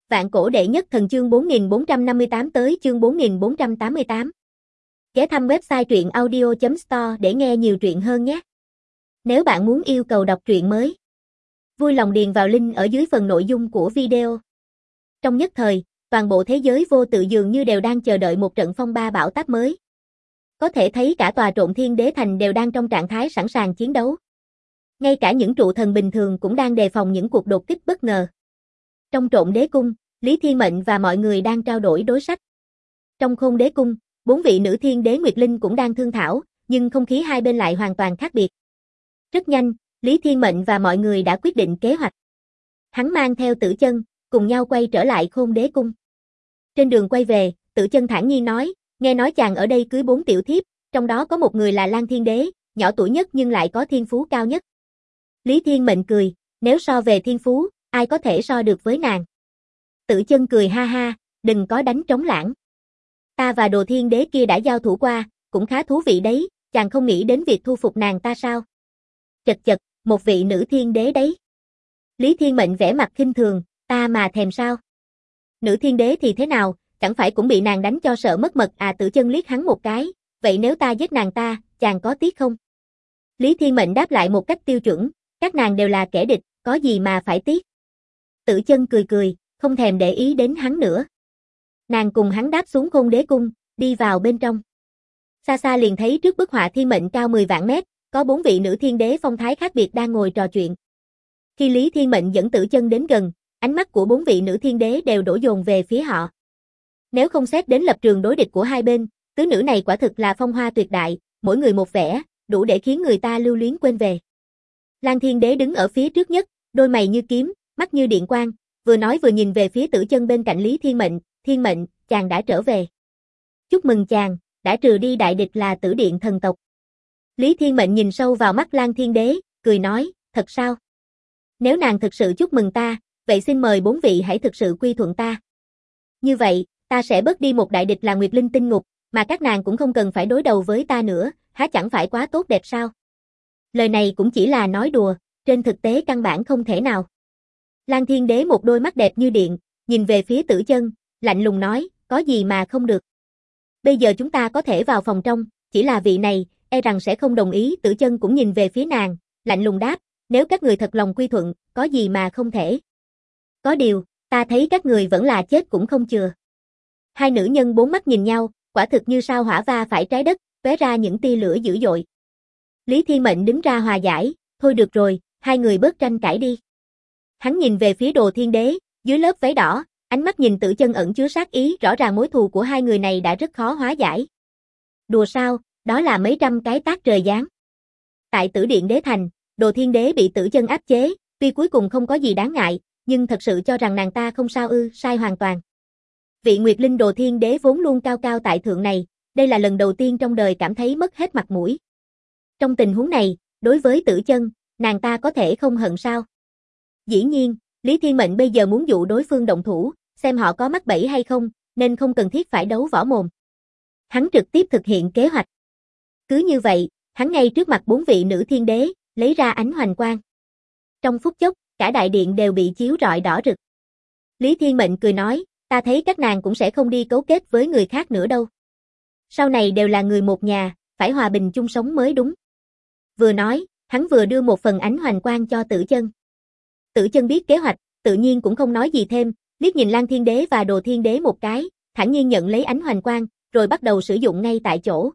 Vạn cổ đệ nhất thần chương 4458 tới chương 4488. Ghé thăm website truyện audio.store để nghe nhiều truyện hơn nhé. Nếu bạn muốn yêu cầu đọc truyện mới, vui lòng điền vào link ở dưới phần nội dung của video. Trong nhất thời, toàn bộ thế giới vô tự dường như đều đang chờ đợi một trận phong ba bão táp mới. Có thể thấy cả tòa Trộn Thiên Đế Thành đều đang trong trạng thái sẵn sàng chiến đấu. Ngay cả những trụ thần bình thường cũng đang đề phòng những cuộc đột kích bất ngờ. Trong Trộn Đế Cung, Lý Thiên Mệnh và mọi người đang trao đổi đối sách. Trong Khôn Đế Cung, 4 vị nữ thiên đế Nguyệt Linh cũng đang thương thảo, nhưng không khí hai bên lại hoàn toàn khác biệt. Rất nhanh, Lý Thiên Mệnh và mọi người đã quyết định kế hoạch. Hắn mang theo Tử Chân, cùng nhau quay trở lại Khôn Đế Cung. Trên đường quay về, Tử Chân thản nhiên nói, nghe nói chàng ở đây cưới 4 tiểu thiếp, trong đó có một người là Lan Thiên Đế, nhỏ tuổi nhất nhưng lại có thiên phú cao nhất. Lý Thiên Mệnh cười, nếu so về thiên phú, ai có thể so được với nàng. Tử Chân cười ha ha, đừng có đánh trống lãng. Ta và Đồ Thiên Đế kia đã giao thủ qua, cũng khá thú vị đấy, chàng không nghĩ đến việc thu phục nàng ta sao? Chật chật, một vị nữ thiên đế đấy. Lý Thiên Mệnh vẻ mặt khinh thường, ta mà thèm sao? Nữ thiên đế thì thế nào, chẳng phải cũng bị nàng đánh cho sợ mất mật à? Tử Chân liếc hắn một cái, vậy nếu ta giết nàng ta, chàng có tiếc không? Lý Thiên Mệnh đáp lại một cách tiêu chuẩn, các nàng đều là kẻ địch, có gì mà phải tiếc? Tử Chân cười cười, không thèm để ý đến hắn nữa. Nàng cùng hắn đáp xuống Khôn Đế Cung, đi vào bên trong. Xa xa liền thấy trước bức họa thiên mệnh cao 10 vạn mét, có 4 vị nữ thiên đế phong thái khác biệt đang ngồi trò chuyện. Khi Lý Thiên Mệnh dẫn Tử Chân đến gần, ánh mắt của 4 vị nữ thiên đế đều đổ dồn về phía họ. Nếu không xét đến lập trường đối địch của hai bên, tứ nữ này quả thực là phong hoa tuyệt đại, mỗi người một vẻ, đủ để khiến người ta lưu luyến quên về. Lan Thiên Đế đứng ở phía trước nhất, đôi mày như kiếm, mắt như điện quang, vừa nói vừa nhìn về phía Tử Chân bên cạnh Lý Thiên Mệnh, Thiên Mệnh, chàng đã trở về. Chúc mừng chàng, đã trừ đi đại địch là Tử Điện thần tộc. Lý Thiên Mệnh nhìn sâu vào mắt Lan Thiên Đế, cười nói, thật sao? Nếu nàng thực sự chúc mừng ta, vậy xin mời 4 vị hãy thực sự quy thuận ta. Như vậy, ta sẽ bớt đi một đại địch là Nguyệt Linh Tinh Ngục, mà các nàng cũng không cần phải đối đầu với ta nữa, há chẳng phải quá tốt đẹp sao? Lời này cũng chỉ là nói đùa, trên thực tế căn bản không thể nào. Lan Thiên Đế một đôi mắt đẹp như điện, nhìn về phía Tử Chân, lạnh lùng nói, có gì mà không được. Bây giờ chúng ta có thể vào phòng trong, chỉ là vị này, e rằng sẽ không đồng ý. Tử Chân cũng nhìn về phía nàng, lạnh lùng đáp, nếu các người thật lòng quy thuận, có gì mà không thể. Có điều, ta thấy các người vẫn là chết cũng không chừa. Hai nữ nhân bốn mắt nhìn nhau, quả thực như sao hỏa va phải trái đất, tóe ra những tia lửa dữ dội. Lý Thiên Mệnh đứng ra hòa giải, thôi được rồi, hai người bớt tranh cãi đi. Hắn nhìn về phía Đồ Thiên Đế, dưới lớp váy đỏ, ánh mắt nhìn Tử Chân ẩn chứa sát ý, rõ ràng mối thù của hai người này đã rất khó hóa giải. Đùa sao, đó là mấy trăm cái tát trời giáng. Tại Tử Điện Đế Thành, Đồ Thiên Đế bị Tử Chân áp chế, tuy cuối cùng không có gì đáng ngại, nhưng thật sự cho rằng nàng ta không sao ư? Sai hoàn toàn. Vị Nguyệt Linh Đồ Thiên Đế vốn luôn cao cao tại thượng này, đây là lần đầu tiên trong đời cảm thấy mất hết mặt mũi. Trong tình huống này, đối với Tử Chân, nàng ta có thể không hận sao? Dĩ nhiên, Lý Thiên Mệnh bây giờ muốn dụ đối phương động thủ, xem họ có mắc bẫy hay không, nên không cần thiết phải đấu võ mồm. Hắn trực tiếp thực hiện kế hoạch. Cứ như vậy, hắn ngay trước mặt 4 vị nữ thiên đế, lấy ra ánh hoành quang. Trong phút chốc, cả đại điện đều bị chiếu rọi đỏ rực. Lý Thiên Mệnh cười nói, ta thấy các nàng cũng sẽ không đi cấu kết với người khác nữa đâu. Sau này đều là người một nhà, phải hòa bình chung sống mới đúng. Vừa nói, hắn vừa đưa một phần ánh hoành quang cho Tử Chân. Tử Chân biết kế hoạch, tự nhiên cũng không nói gì thêm, liếc nhìn Lan Thiên Đế và Đồ Thiên Đế một cái, thản nhiên nhận lấy ánh hoành quang, rồi bắt đầu sử dụng ngay tại chỗ.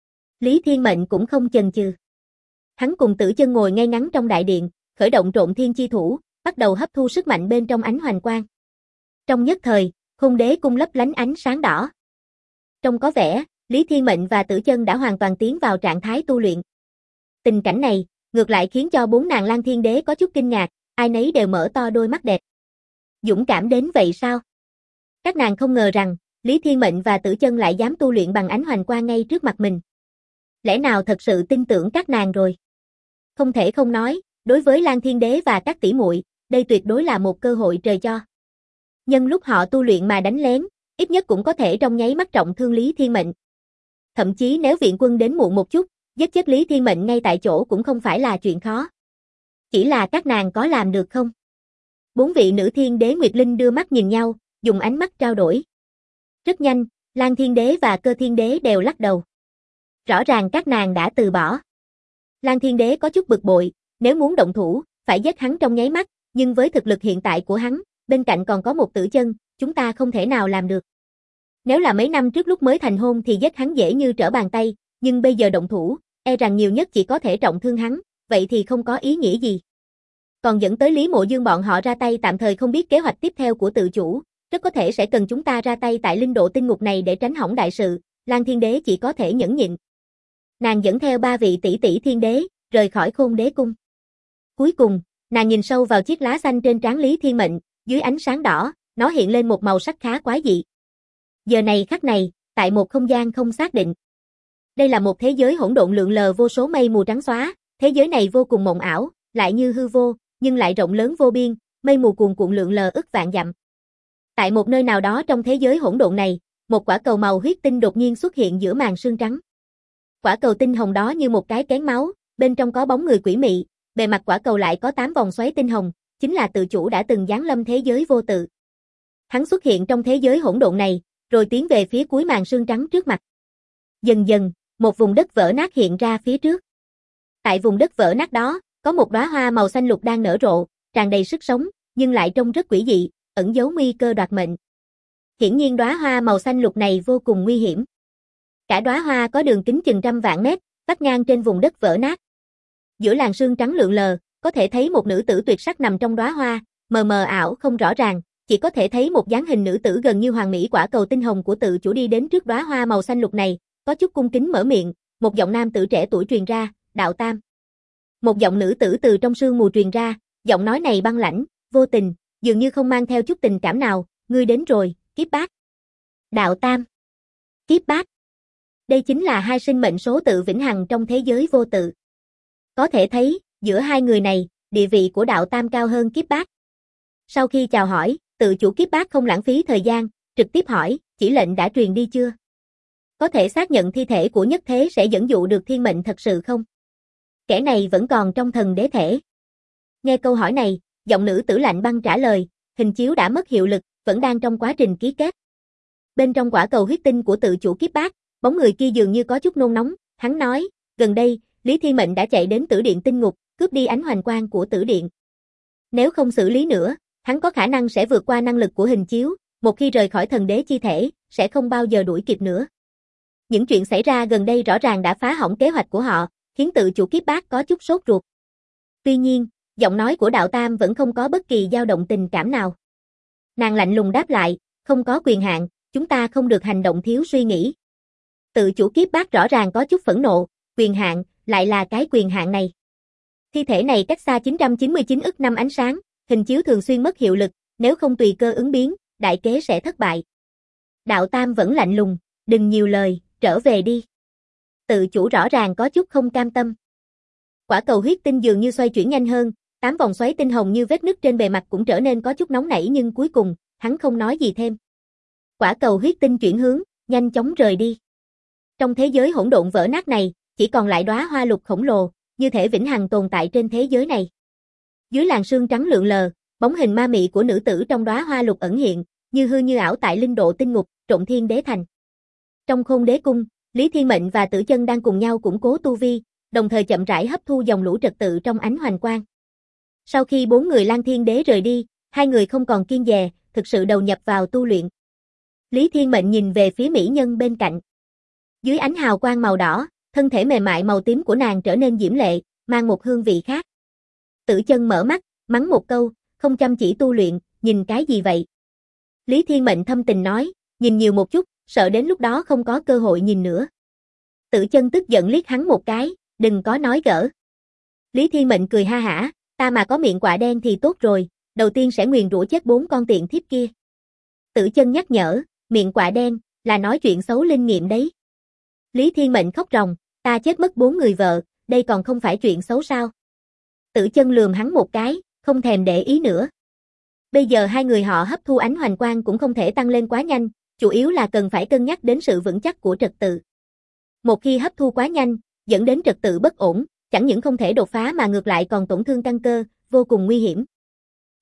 Lý Thiên Mệnh cũng không chần chừ. Hắn cùng Tử Chân ngồi ngay ngắn trong đại điện, khởi động Trộn Thiên chi thủ, bắt đầu hấp thu sức mạnh bên trong ánh hoành quang. Trong nhất thời, Khôn Đế Cung lấp lánh ánh sáng đỏ. Trông có vẻ, Lý Thiên Mệnh và Tử Chân đã hoàn toàn tiến vào trạng thái tu luyện. Tình cảnh này, ngược lại khiến cho 4 nàng Lan Thiên Đế có chút kinh ngạc, ai nấy đều mở to đôi mắt đẹp. Dũng cảm đến vậy sao? Các nàng không ngờ rằng, Lý Thiên Mệnh và Tử Chân lại dám tu luyện bằng ánh hoành quang ngay trước mặt mình. Lẽ nào thật sự tin tưởng các nàng rồi? Không thể không nói, đối với Lan Thiên Đế và các tỷ muội, đây tuyệt đối là một cơ hội trời cho. Nhân lúc họ tu luyện mà đánh lén, ít nhất cũng có thể trong nháy mắt trọng thương Lý Thiên Mệnh. Thậm chí nếu viện quân đến muộn một chút, giết chết Lý Thiên Mệnh ngay tại chỗ cũng không phải là chuyện khó. Chỉ là các nàng có làm được không? Bốn vị nữ thiên đế Nguyệt Linh đưa mắt nhìn nhau, dùng ánh mắt trao đổi. Rất nhanh, Lan Thiên Đế và Cơ Thiên Đế đều lắc đầu. Rõ ràng các nàng đã từ bỏ. Lan Thiên Đế có chút bực bội, nếu muốn động thủ, phải giết hắn trong nháy mắt, nhưng với thực lực hiện tại của hắn, bên cạnh còn có một Tử Chân, chúng ta không thể nào làm được. Nếu là mấy năm trước lúc mới thành hôn thì giết hắn dễ như trở bàn tay, nhưng bây giờ động thủ, e rằng nhiều nhất chỉ có thể trọng thương hắn, vậy thì không có ý nghĩa gì. Còn dẫn tới Lý Mộ Dương bọn họ ra tay tạm thời không biết kế hoạch tiếp theo của tự chủ, rất có thể sẽ cần chúng ta ra tay tại linh độ tinh ngục này để tránh hỏng đại sự, Lan Thiên Đế chỉ có thể nhẫn nhịn. Nàng dẫn theo 3 vị tỷ tỷ thiên đế, rời khỏi Khôn Đế cung. Cuối cùng, nàng nhìn sâu vào chiếc lá xanh trên trán Lý Thiên Mệnh, dưới ánh sáng đỏ, nó hiện lên một màu sắc khá quái dị. Giờ này khắc này, tại một không gian không xác định. Đây là một thế giới hỗn độn lượn lờ vô số mây mù trắng xóa, thế giới này vô cùng mộng ảo, lại như hư vô, nhưng lại rộng lớn vô biên, mây mù cuồn cuộn lượn lờ ức vạn dặm. Tại một nơi nào đó trong thế giới hỗn độn này, một quả cầu màu huyết tinh đột nhiên xuất hiện giữa màn sương trắng. Quả cầu tinh hồng đó như một cái kén máu, bên trong có bóng người quỷ mị, bề mặt quả cầu lại có 8 vòng xoáy tinh hồng, chính là tự chủ đã từng giáng lâm thế giới vô tự. Hắn xuất hiện trong thế giới hỗn độn này, rồi tiến về phía cuối màn sương trắng trước mặt. Dần dần, một vùng đất vỡ nát hiện ra phía trước. Tại vùng đất vỡ nát đó, có một đóa hoa màu xanh lục đang nở rộ, tràn đầy sức sống, nhưng lại trông rất quỷ dị, ẩn giấu nguy cơ đoạt mệnh. Hiển nhiên đóa hoa màu xanh lục này vô cùng nguy hiểm. Cả đóa hoa có đường kính chừng trăm vạn mét, vắt ngang trên vùng đất vỡ nát. Giữa làn sương trắng lượn lờ, có thể thấy một nữ tử tuyệt sắc nằm trong đóa hoa, mờ mờ ảo không rõ ràng, chỉ có thể thấy một dáng hình nữ tử gần như hoàn mỹ. Quả cầu tinh hồng của tự chủ đi đến trước đóa hoa màu xanh lục này, có chút cung kính mở miệng, một giọng nam tử trẻ tuổi truyền ra, "Đạo Tam." Một giọng nữ tử từ trong sương mù truyền ra, giọng nói này băng lãnh, vô tình, dường như không mang theo chút tình cảm nào, "Ngươi đến rồi, Kiếp Bác." Đạo Tam, Kiếp Bác. Đây chính là hai sinh mệnh số tự vĩnh hằng trong thế giới vô tự. Có thể thấy, giữa hai người này, địa vị của Đạo Tam cao hơn Kiếp Bác. Sau khi chào hỏi, tự chủ Kiếp Bác không lãng phí thời gian, trực tiếp hỏi, "Chỉ lệnh đã truyền đi chưa? Có thể xác nhận thi thể của nhất thế sẽ dẫn dụ được thiên mệnh thật sự không?" Kẻ này vẫn còn trong thần đế thể. Nghe câu hỏi này, giọng nữ tử lạnh băng trả lời, "Hình chiếu đã mất hiệu lực, vẫn đang trong quá trình ký kết." Bên trong quả cầu huyết tinh của tự chủ Kiếp Bác, bóng người kia dường như có chút nôn nóng, hắn nói, "Gần đây, Lý Thiên Mệnh đã chạy đến Tử Điện Tinh Ngục, cướp đi ánh hoành quang của Tử Điện. Nếu không xử lý nữa, hắn có khả năng sẽ vượt qua năng lực của hình chiếu, một khi rời khỏi thần đế chi thể, sẽ không bao giờ đuổi kịp nữa." Những chuyện xảy ra gần đây rõ ràng đã phá hỏng kế hoạch của họ, khiến tự chủ Kiếp Bác có chút sốt ruột. Tuy nhiên, giọng nói của Đạo Tam vẫn không có bất kỳ dao động tình cảm nào. Nàng lạnh lùng đáp lại, "Không có quyền hạn, chúng ta không được hành động thiếu suy nghĩ." Tự chủ Kiếp Bác rõ ràng có chút phẫn nộ, "Quyền hạn, lại là cái quyền hạn này. Thi thể này cách xa 999 ức năm ánh sáng, hình chiếu thường xuyên mất hiệu lực, nếu không tùy cơ ứng biến, đại kế sẽ thất bại." Đạo Tam vẫn lạnh lùng, "Đừng nhiều lời, trở về đi." Tự chủ rõ ràng có chút không cam tâm. Quả cầu huyết tinh dường như xoay chuyển nhanh hơn, 8 vòng xoáy tinh hồng như vết nứt trên bề mặt cũng trở nên có chút nóng nảy, nhưng cuối cùng, hắn không nói gì thêm. Quả cầu huyết tinh chuyển hướng, nhanh chóng rời đi. Trong thế giới hỗn độn vỡ nát này, chỉ còn lại đóa hoa lục khổng lồ, như thể vĩnh hằng tồn tại trên thế giới này. Dưới làn sương trắng lượn lờ, bóng hình ma mị của nữ tử trong đóa hoa lục ẩn hiện, như hư như ảo tại linh độ tinh ngục, Trộn Thiên Đế Thành. Trong Khôn Đế cung, Lý Thiên Mệnh và Tử Chân đang cùng nhau củng cố tu vi, đồng thời chậm rãi hấp thu dòng lũ trật tự trong ánh hoành quang. Sau khi 4 người Lan Thiên Đế rời đi, hai người không còn kiêng dè, thực sự đầu nhập vào tu luyện. Lý Thiên Mệnh nhìn về phía mỹ nhân bên cạnh. Dưới ánh hào quang màu đỏ, thân thể mềm mại màu tím của nàng trở nên diễm lệ, mang một hương vị khác. Tử Chân mở mắt, mắng một câu, "Không chăm chỉ tu luyện, nhìn cái gì vậy?" Lý Thiên Mệnh thâm tình nói, "Nhìn nhiều một chút, sợ đến lúc đó không có cơ hội nhìn nữa." Tử Chân tức giận liếc hắn một cái, "Đừng có nói gỡ." Lý Thiên Mệnh cười ha hả, "Ta mà có miệng quạ đen thì tốt rồi, đầu tiên sẽ nguyền rủa chết 4 con tiện thiếp kia." Tử Chân nhắc nhở, "Miệng quạ đen, là nói chuyện xấu linh nghiệm đấy." Lý Thiên Mệnh khóc ròng, "Ta chết mất 4 người vợ, đây còn không phải chuyện xấu sao?" Tử Chân lườm hắn một cái, không thèm để ý nữa. Bây giờ hai người họ hấp thu ánh hoành quang cũng không thể tăng lên quá nhanh, chủ yếu là cần phải cân nhắc đến sự vững chắc của trật tự. Một khi hấp thu quá nhanh, dẫn đến trật tự bất ổn, chẳng những không thể đột phá mà ngược lại còn tổn thương căn cơ, vô cùng nguy hiểm.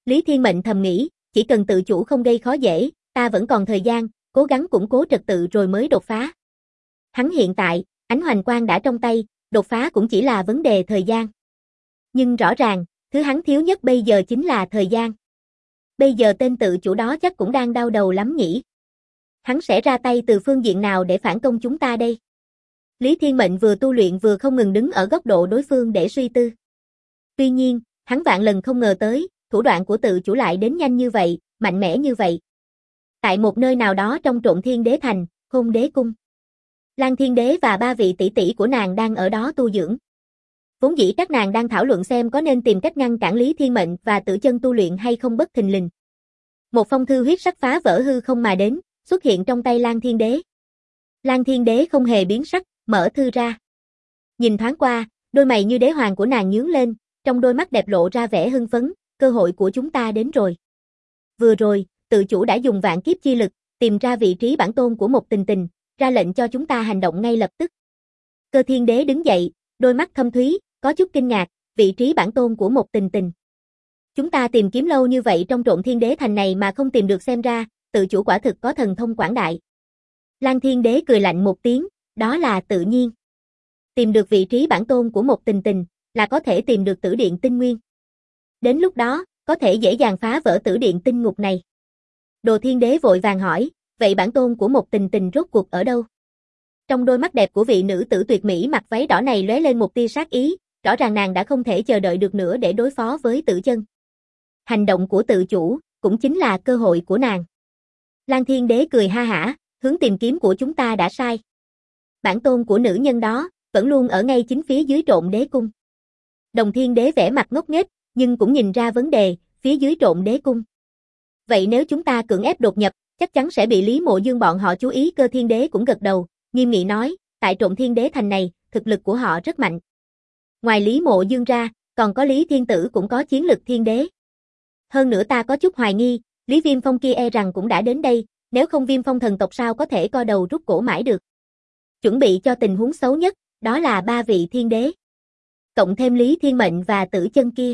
Lý Thiên Mệnh thầm nghĩ, chỉ cần tự chủ không gây khó dễ, ta vẫn còn thời gian, cố gắng củng cố trật tự rồi mới đột phá. Hắn hiện tại, ánh hoành quang đã trong tay, đột phá cũng chỉ là vấn đề thời gian. Nhưng rõ ràng, thứ hắn thiếu nhất bây giờ chính là thời gian. Bây giờ tên tự chủ đó chắc cũng đang đau đầu lắm nhỉ. Hắn sẽ ra tay từ phương diện nào để phản công chúng ta đây? Lý Thiên Mệnh vừa tu luyện vừa không ngừng đứng ở góc độ đối phương để suy tư. Tuy nhiên, hắn vạn lần không ngờ tới, thủ đoạn của tự chủ lại đến nhanh như vậy, mạnh mẽ như vậy. Tại một nơi nào đó trong Trộn Thiên Đế Thành, Khôn Đế Cung, Lan Thiên Đế và 3 vị tỷ tỷ của nàng đang ở đó tu dưỡng. Vốn dĩ các nàng đang thảo luận xem có nên tìm cách ngăn cản Lý Thiên Mệnh và Tử Chân tu luyện hay không bất thình lình. Một phong thư huyết sắc phá vỡ hư không mà đến, xuất hiện trong tay Lan Thiên Đế. Lan Thiên Đế không hề biến sắc, mở thư ra. Nhìn thoáng qua, đôi mày như đế hoàng của nàng nhướng lên, trong đôi mắt đẹp lộ ra vẻ hưng phấn, cơ hội của chúng ta đến rồi. Vừa rồi, tự chủ đã dùng vạn kiếp chi lực, tìm ra vị trí bản tôn của một tình tình, ra lệnh cho chúng ta hành động ngay lập tức. Cơ Thiên Đế đứng dậy, đôi mắt thâm thúy, có chút kinh ngạc, vị trí bản tôn của một tình tình. Chúng ta tìm kiếm lâu như vậy trong Trộn Thiên Đế Thành này mà không tìm được, xem ra, tự chủ quả thực có thần thông quảng đại. Lan Thiên Đế cười lạnh một tiếng, đó là tự nhiên. Tìm được vị trí bản tôn của một tình tình, là có thể tìm được tử điện tinh nguyên. Đến lúc đó, có thể dễ dàng phá vỡ tử điện tinh ngục này. Đồ Thiên Đế vội vàng hỏi, vậy bản tôn của một tình tình rốt cuộc ở đâu? Trong đôi mắt đẹp của vị nữ tử tuyệt mỹ mặc váy đỏ này lóe lên một tia sát ý, rõ ràng nàng đã không thể chờ đợi được nữa để đối phó với Tử Chân. Hành động của tự chủ, cũng chính là cơ hội của nàng. Lan Thiên Đế cười ha hả, hướng tìm kiếm của chúng ta đã sai. Bản tôn của nữ nhân đó, vẫn luôn ở ngay chính phía dưới Trộn Đế Cung. Đồng Thiên Đế vẻ mặt ngốc nghếch, nhưng cũng nhìn ra vấn đề, phía dưới Trộn Đế Cung. Vậy nếu chúng ta cưỡng ép đột nhập, chắc chắn sẽ bị Lý Mộ Dương bọn họ chú ý. Cơ Thiên Đế cũng gật đầu, nghiêm nghị nói, tại Trộn Thiên Đế Thành này, thực lực của họ rất mạnh. Ngoài Lý Mộ Dương ra, còn có Lý Thiên Tử cũng có chiến lực thiên đế. Hơn nữa ta có chút hoài nghi, Lý Viêm Phong kia e rằng cũng đã đến đây, nếu không Viêm Phong thần tộc sao có thể co đầu rút cổ mãi được. Chuẩn bị cho tình huống xấu nhất, đó là 3 vị thiên đế. Cộng thêm Lý Thiên Mệnh và Tử Chân kia.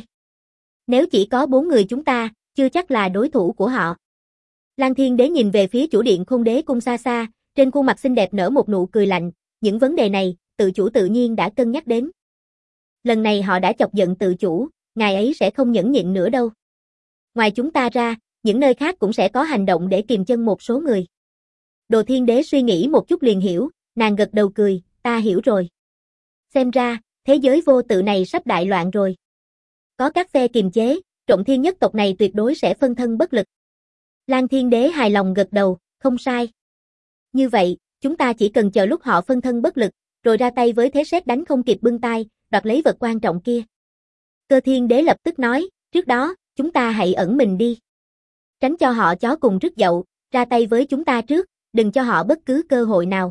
Nếu chỉ có 4 người chúng ta, chưa chắc là đối thủ của họ. Lan Thiên Đế nhìn về phía chủ điện Khôn Đế Cung xa xa, trên khuôn mặt xinh đẹp nở một nụ cười lạnh, những vấn đề này, tự chủ tự nhiên đã cân nhắc đến. Lần này họ đã chọc giận tự chủ, ngài ấy sẽ không nhẫn nhịn nữa đâu. Ngoài chúng ta ra, những nơi khác cũng sẽ có hành động để kìm chân một số người. Đồ Thiên Đế suy nghĩ một chút liền hiểu, nàng gật đầu cười, ta hiểu rồi. Xem ra, thế giới vô tự này sắp đại loạn rồi. Có các phe kiềm chế, Trộn Thiên nhất tộc này tuyệt đối sẽ phân thân bất lực. Lan Thiên Đế hài lòng gật đầu, không sai. Như vậy, chúng ta chỉ cần chờ lúc họ phân thân bất lực, rồi ra tay với thế sét đánh không kịp bưng tay, đoạt lấy vật quan trọng kia. Cơ Thiên Đế lập tức nói, trước đó, chúng ta hãy ẩn mình đi. Tránh cho họ chó cùng rứt dậu, ra tay với chúng ta trước, đừng cho họ bất cứ cơ hội nào.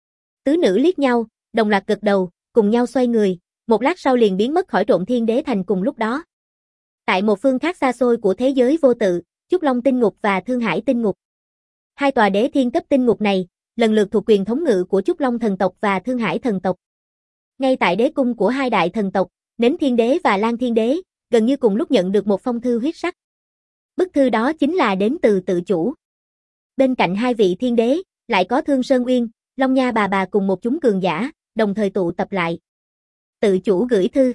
Tứ nữ liếc nhau, đồng loạt gật đầu, cùng nhau xoay người, một lát sau liền biến mất khỏi Trộn Thiên Đế Thành cùng lúc đó. Tại một phương khác xa xôi của thế giới vô tự, Trúc Long Tinh Ngục và Thương Hải Tinh Ngục. Hai tòa đế thiên cấp tinh ngục này, lần lượt thuộc quyền thống ngự của Trúc Long thần tộc và Thương Hải thần tộc. Ngay tại đế cung của hai đại thần tộc, Nến Thiên Đế và Lan Thiên Đế, gần như cùng lúc nhận được một phong thư huyết sắc. Bức thư đó chính là đến từ tự chủ. Bên cạnh hai vị thiên đế, lại có Thương Sơn Uyên, Long Nha bà cùng một chúng cường giả, đồng thời tụ tập lại. Tự chủ gửi thư.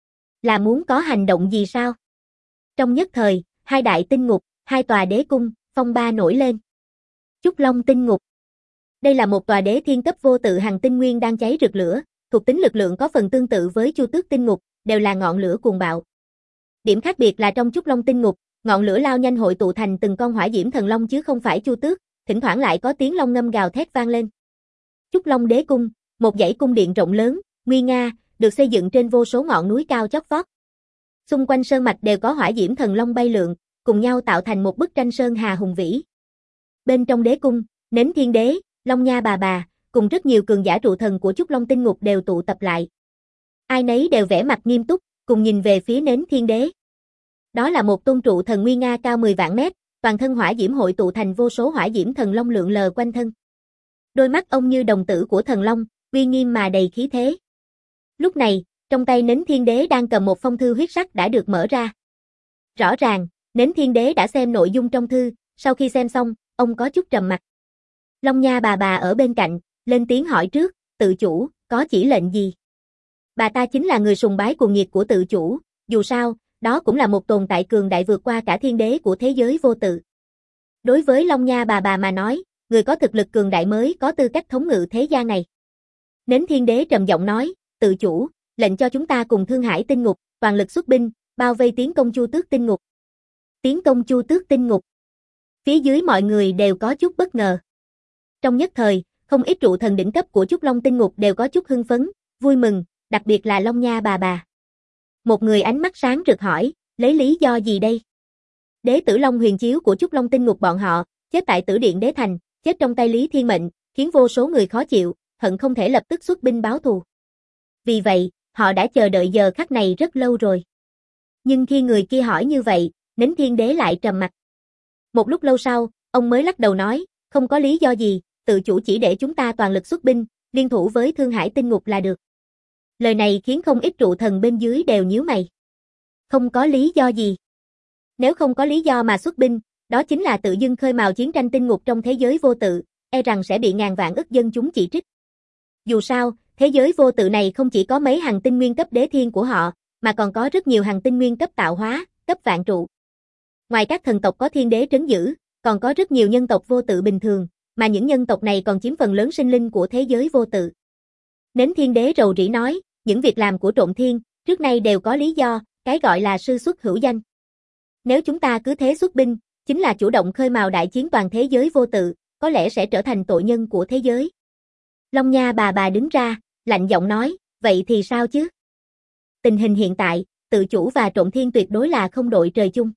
Là muốn có hành động gì sao? Trong nhất thời, hai đại tinh ngục, hai tòa đế cung, phong ba nổi lên. Trúc Long Tinh Ngục. Đây là một tòa đế thiên cấp vô tự hành tinh nguyên đang cháy rực lửa, thuộc tính lực lượng có phần tương tự với Chu Tước Tinh Ngục, đều là ngọn lửa cuồng bạo. Điểm khác biệt là trong Trúc Long Tinh Ngục, ngọn lửa lao nhanh hội tụ thành từng con hỏa diễm thần long chứ không phải chu tước, thỉnh thoảng lại có tiếng long ngâm gào thét vang lên. Trúc Long Đế Cung, một dãy cung điện rộng lớn, nguy nga, được xây dựng trên vô số ngọn núi cao chót vót. Xung quanh sơn mạch đều có hỏa diễm thần long bay lượn, cùng nhau tạo thành một bức tranh sơn hà hùng vĩ. Bên trong đế cung, Nến Thiên Đế, Long Nha bà, cùng rất nhiều cường giả trụ thần của Trúc Long Tinh Ngục đều tụ tập lại. Ai nấy đều vẻ mặt nghiêm túc, cùng nhìn về phía Nến Thiên Đế. Đó là một tôn trụ thần nguy nga cao 10 vạn mét, toàn thân hỏa diễm hội tụ thành vô số hỏa diễm thần long lượn lờ quanh thân. Đôi mắt ông như đồng tử của thần long, uy nghiêm mà đầy khí thế. Lúc này, trong tay Nến Thiên Đế đang cầm một phong thư huyết sắc đã được mở ra. Rõ ràng, Nến Thiên Đế đã xem nội dung trong thư, sau khi xem xong, ông có chút trầm mặt. Long Nha bà ở bên cạnh, lên tiếng hỏi trước, tự chủ, có chỉ lệnh gì? Bà ta chính là người sùng bái cuồng nhiệt của tự chủ, dù sao, đó cũng là một tồn tại cường đại vượt qua cả thiên đế của thế giới vô tự. Đối với Long Nha bà mà nói, người có thực lực cường đại mới có tư cách thống ngự thế gian này. Nến Thiên Đế trầm giọng nói, tự chủ, lệnh cho chúng ta cùng Thương Hải Tinh Ngục, toàn lực xuất binh, bao vây tiến công Chu Tước Tinh Ngục. Tiến công Chu Tước Tinh Ngục. Phía dưới mọi người đều có chút bất ngờ. Trong nhất thời, không ít trụ thần đỉnh cấp của Trúc Long Tinh Ngục đều có chút hưng phấn, vui mừng, đặc biệt là Long Nha bà. Một người ánh mắt sáng rực hỏi, lấy lý do gì đây? Đế tử Long Huyền Chiếu của Trúc Long Tinh Ngục bọn họ, chết tại Tử Điện Đế Thành, chết trong tay Lý Thiên Mệnh, khiến vô số người khó chịu, hận không thể lập tức xuất binh báo thù. Vì vậy, họ đã chờ đợi giờ khắc này rất lâu rồi. Nhưng khi người kia hỏi như vậy, Nến Thiên Đế lại trầm mặt. Một lúc lâu sau, ông mới lắc đầu nói, không có lý do gì, tự chủ chỉ để chúng ta toàn lực xuất binh, liên thủ với Thương Hải Tinh Ngục là được. Lời này khiến không ít trụ thần bên dưới đều nhíu mày. Không có lý do gì. Nếu không có lý do mà xuất binh, đó chính là tự dưng khơi mào chiến tranh tinh ngục trong thế giới vô tự, e rằng sẽ bị ngàn vạn ức dân chúng chỉ trích. Dù sao, thế giới vô tự này không chỉ có mấy hành tinh nguyên cấp đế thiên của họ, mà còn có rất nhiều hành tinh nguyên cấp tạo hóa, cấp vạn trụ. Ngoài các thần tộc có thiên đế trấn giữ, còn có rất nhiều nhân tộc vô tự bình thường, mà những nhân tộc này còn chiếm phần lớn sinh linh của thế giới vô tự. Nến Thiên Đế rầu rĩ nói, những việc làm của Trộm Thiên, trước nay đều có lý do, cái gọi là sư xuất hữu danh. Nếu chúng ta cứ thế xuất binh, chính là chủ động khơi mào đại chiến toàn thế giới vô tự, có lẽ sẽ trở thành tội nhân của thế giới. Long Nha bà đứng ra, lạnh giọng nói, vậy thì sao chứ? Tình hình hiện tại, tự chủ và Trộm Thiên tuyệt đối là không đội trời chung.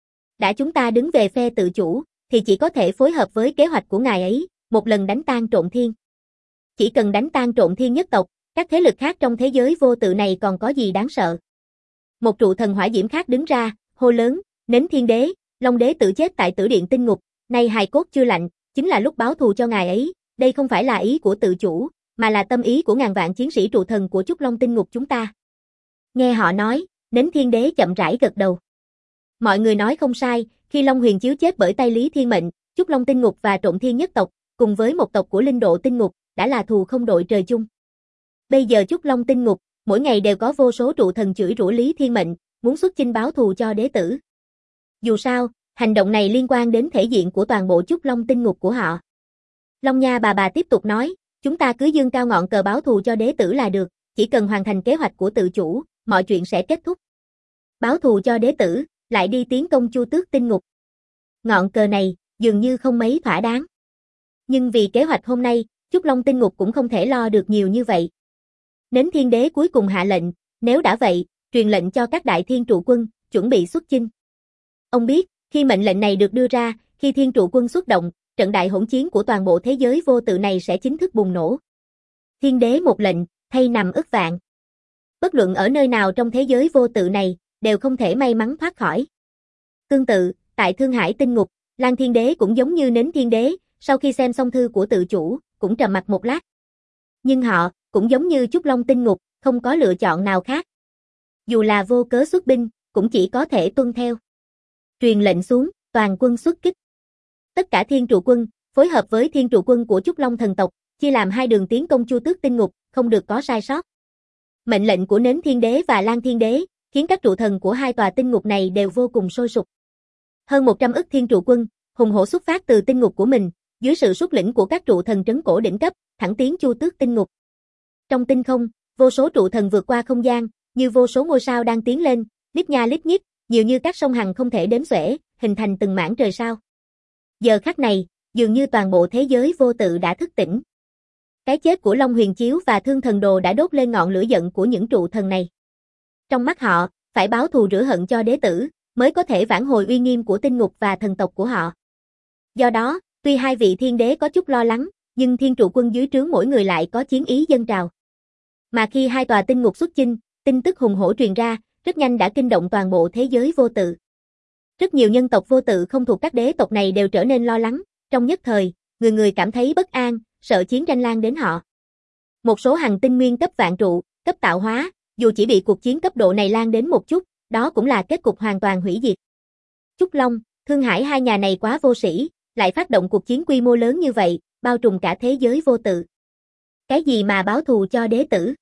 Đã chúng ta đứng về phe tự chủ, thì chỉ có thể phối hợp với kế hoạch của ngài ấy, một lần đánh tan Trộm Thiên. Chỉ cần đánh tan Trộm Thiên nhất tộc, các thế lực khác trong thế giới vô tự này còn có gì đáng sợ. Một trụ thần hỏa diễm khác đứng ra, hô lớn, Nến Thiên Đế, Long Đế tự chết tại Tử Điện Tinh Ngục, nay hài cốt chưa lạnh, chính là lúc báo thù cho ngài ấy, đây không phải là ý của tự chủ, mà là tâm ý của ngàn vạn chiến sĩ trụ thần của Trúc Long Tinh Ngục chúng ta. Nghe họ nói, Nến Thiên Đế chậm rãi gật đầu. Mọi người nói không sai, khi Long Huyền Chiếu chết bởi tay Lý Thiên Mệnh, Trúc Long Tinh Ngục và Trộm Thiên nhất tộc, cùng với một tộc của Linh Độ Tinh Ngục, đã là thù không đội trời chung. Bây giờ Trúc Long Tinh Ngục, mỗi ngày đều có vô số trụ thần chửi rủa Lý Thiên Mệnh, muốn xuất chinh báo thù cho đế tử. Dù sao, hành động này liên quan đến thể diện của toàn bộ Trúc Long Tinh Ngục của họ. Long Nha bà tiếp tục nói, chúng ta cứ dương cao ngọn cờ báo thù cho đế tử là được, chỉ cần hoàn thành kế hoạch của tự chủ, mọi chuyện sẽ kết thúc. Báo thù cho đế tử, lại đi tiến công Chu Tước Tinh Ngục. Ngọn cờ này, dường như không mấy thỏa đáng. Nhưng vì kế hoạch hôm nay, Trúc Long Tinh Ngục cũng không thể lo được nhiều như vậy. Nến Thiên Đế cuối cùng hạ lệnh, nếu đã vậy, truyền lệnh cho các đại thiên trụ quân, chuẩn bị xuất chinh. Ông biết, khi mệnh lệnh này được đưa ra, khi thiên trụ quân xuất động, trận đại hỗn chiến của toàn bộ thế giới vô tự này sẽ chính thức bùng nổ. Thiên Đế một lệnh, thay nằm ức vạn. Bất luận ở nơi nào trong thế giới vô tự này, đều không thể may mắn thoát khỏi. Tương tự, tại Thương Hải Tinh Ngục, Lan Thiên Đế cũng giống như Nến Thiên Đế, sau khi xem xong thư của tự chủ, cũng trầm mặc một lát. Nhưng họ, cũng giống như Trúc Long Tinh Ngục, không có lựa chọn nào khác. Dù là vô cớ xuất binh, cũng chỉ có thể tuân theo. Truyền lệnh xuống, toàn quân xuất kích. Tất cả thiên trụ quân, phối hợp với thiên trụ quân của Trúc Long thần tộc, chia làm hai đường tiến công Chu Tước Tinh Ngục, không được có sai sót. Mệnh lệnh của Nến Thiên Đế và Lan Thiên Đế, khiến các trụ thần của hai tòa tinh ngục này đều vô cùng sôi sục. Hơn 100 ức thiên trụ quân, hùng hổ xuất phát từ tinh ngục của mình, dưới sự xuất lĩnh của các trụ thần trấn cổ đỉnh cấp, thẳng tiến Chu Tước Tinh Ngục. Trong tinh không, vô số trụ thần vượt qua không gian, như vô số ngôi sao đang tiến lên, lít nha lít nhít, nhiều như các sông hằng không thể đếm xuể, hình thành từng mảng trời sao. Giờ khắc này, dường như toàn bộ thế giới vô tự đã thức tỉnh. Cái chết của Long Huyền Chiếu và Thương Thần Đồ đã đốt lên ngọn lửa giận của những trụ thần này. Trong mắt họ, phải báo thù rửa hận cho đế tử, mới có thể vãn hồi uy nghiêm của tinh ngục và thần tộc của họ. Do đó, tuy hai vị thiên đế có chút lo lắng, nhưng thiên trụ quân dưới trướng mỗi người lại có chiến ý dâng trào. Mà khi hai tòa tinh ngục xuất chinh, tin tức hùng hổ truyền ra, rất nhanh đã kinh động toàn bộ thế giới vô tự. Rất nhiều nhân tộc vô tự không thuộc các đế tộc này đều trở nên lo lắng, trong nhất thời, người người cảm thấy bất an, sợ chiến tranh lan đến họ. Một số hành tinh nguyên cấp vạn trụ, cấp tạo hóa, dù chỉ bị cuộc chiến cấp độ này lan đến một chút, đó cũng là kết cục hoàn toàn hủy diệt. Trúc Long, Thương Hải hai nhà này quá vô sĩ, lại phát động cuộc chiến quy mô lớn như vậy, bao trùm cả thế giới vô tự. Cái gì mà báo thù cho đế tử?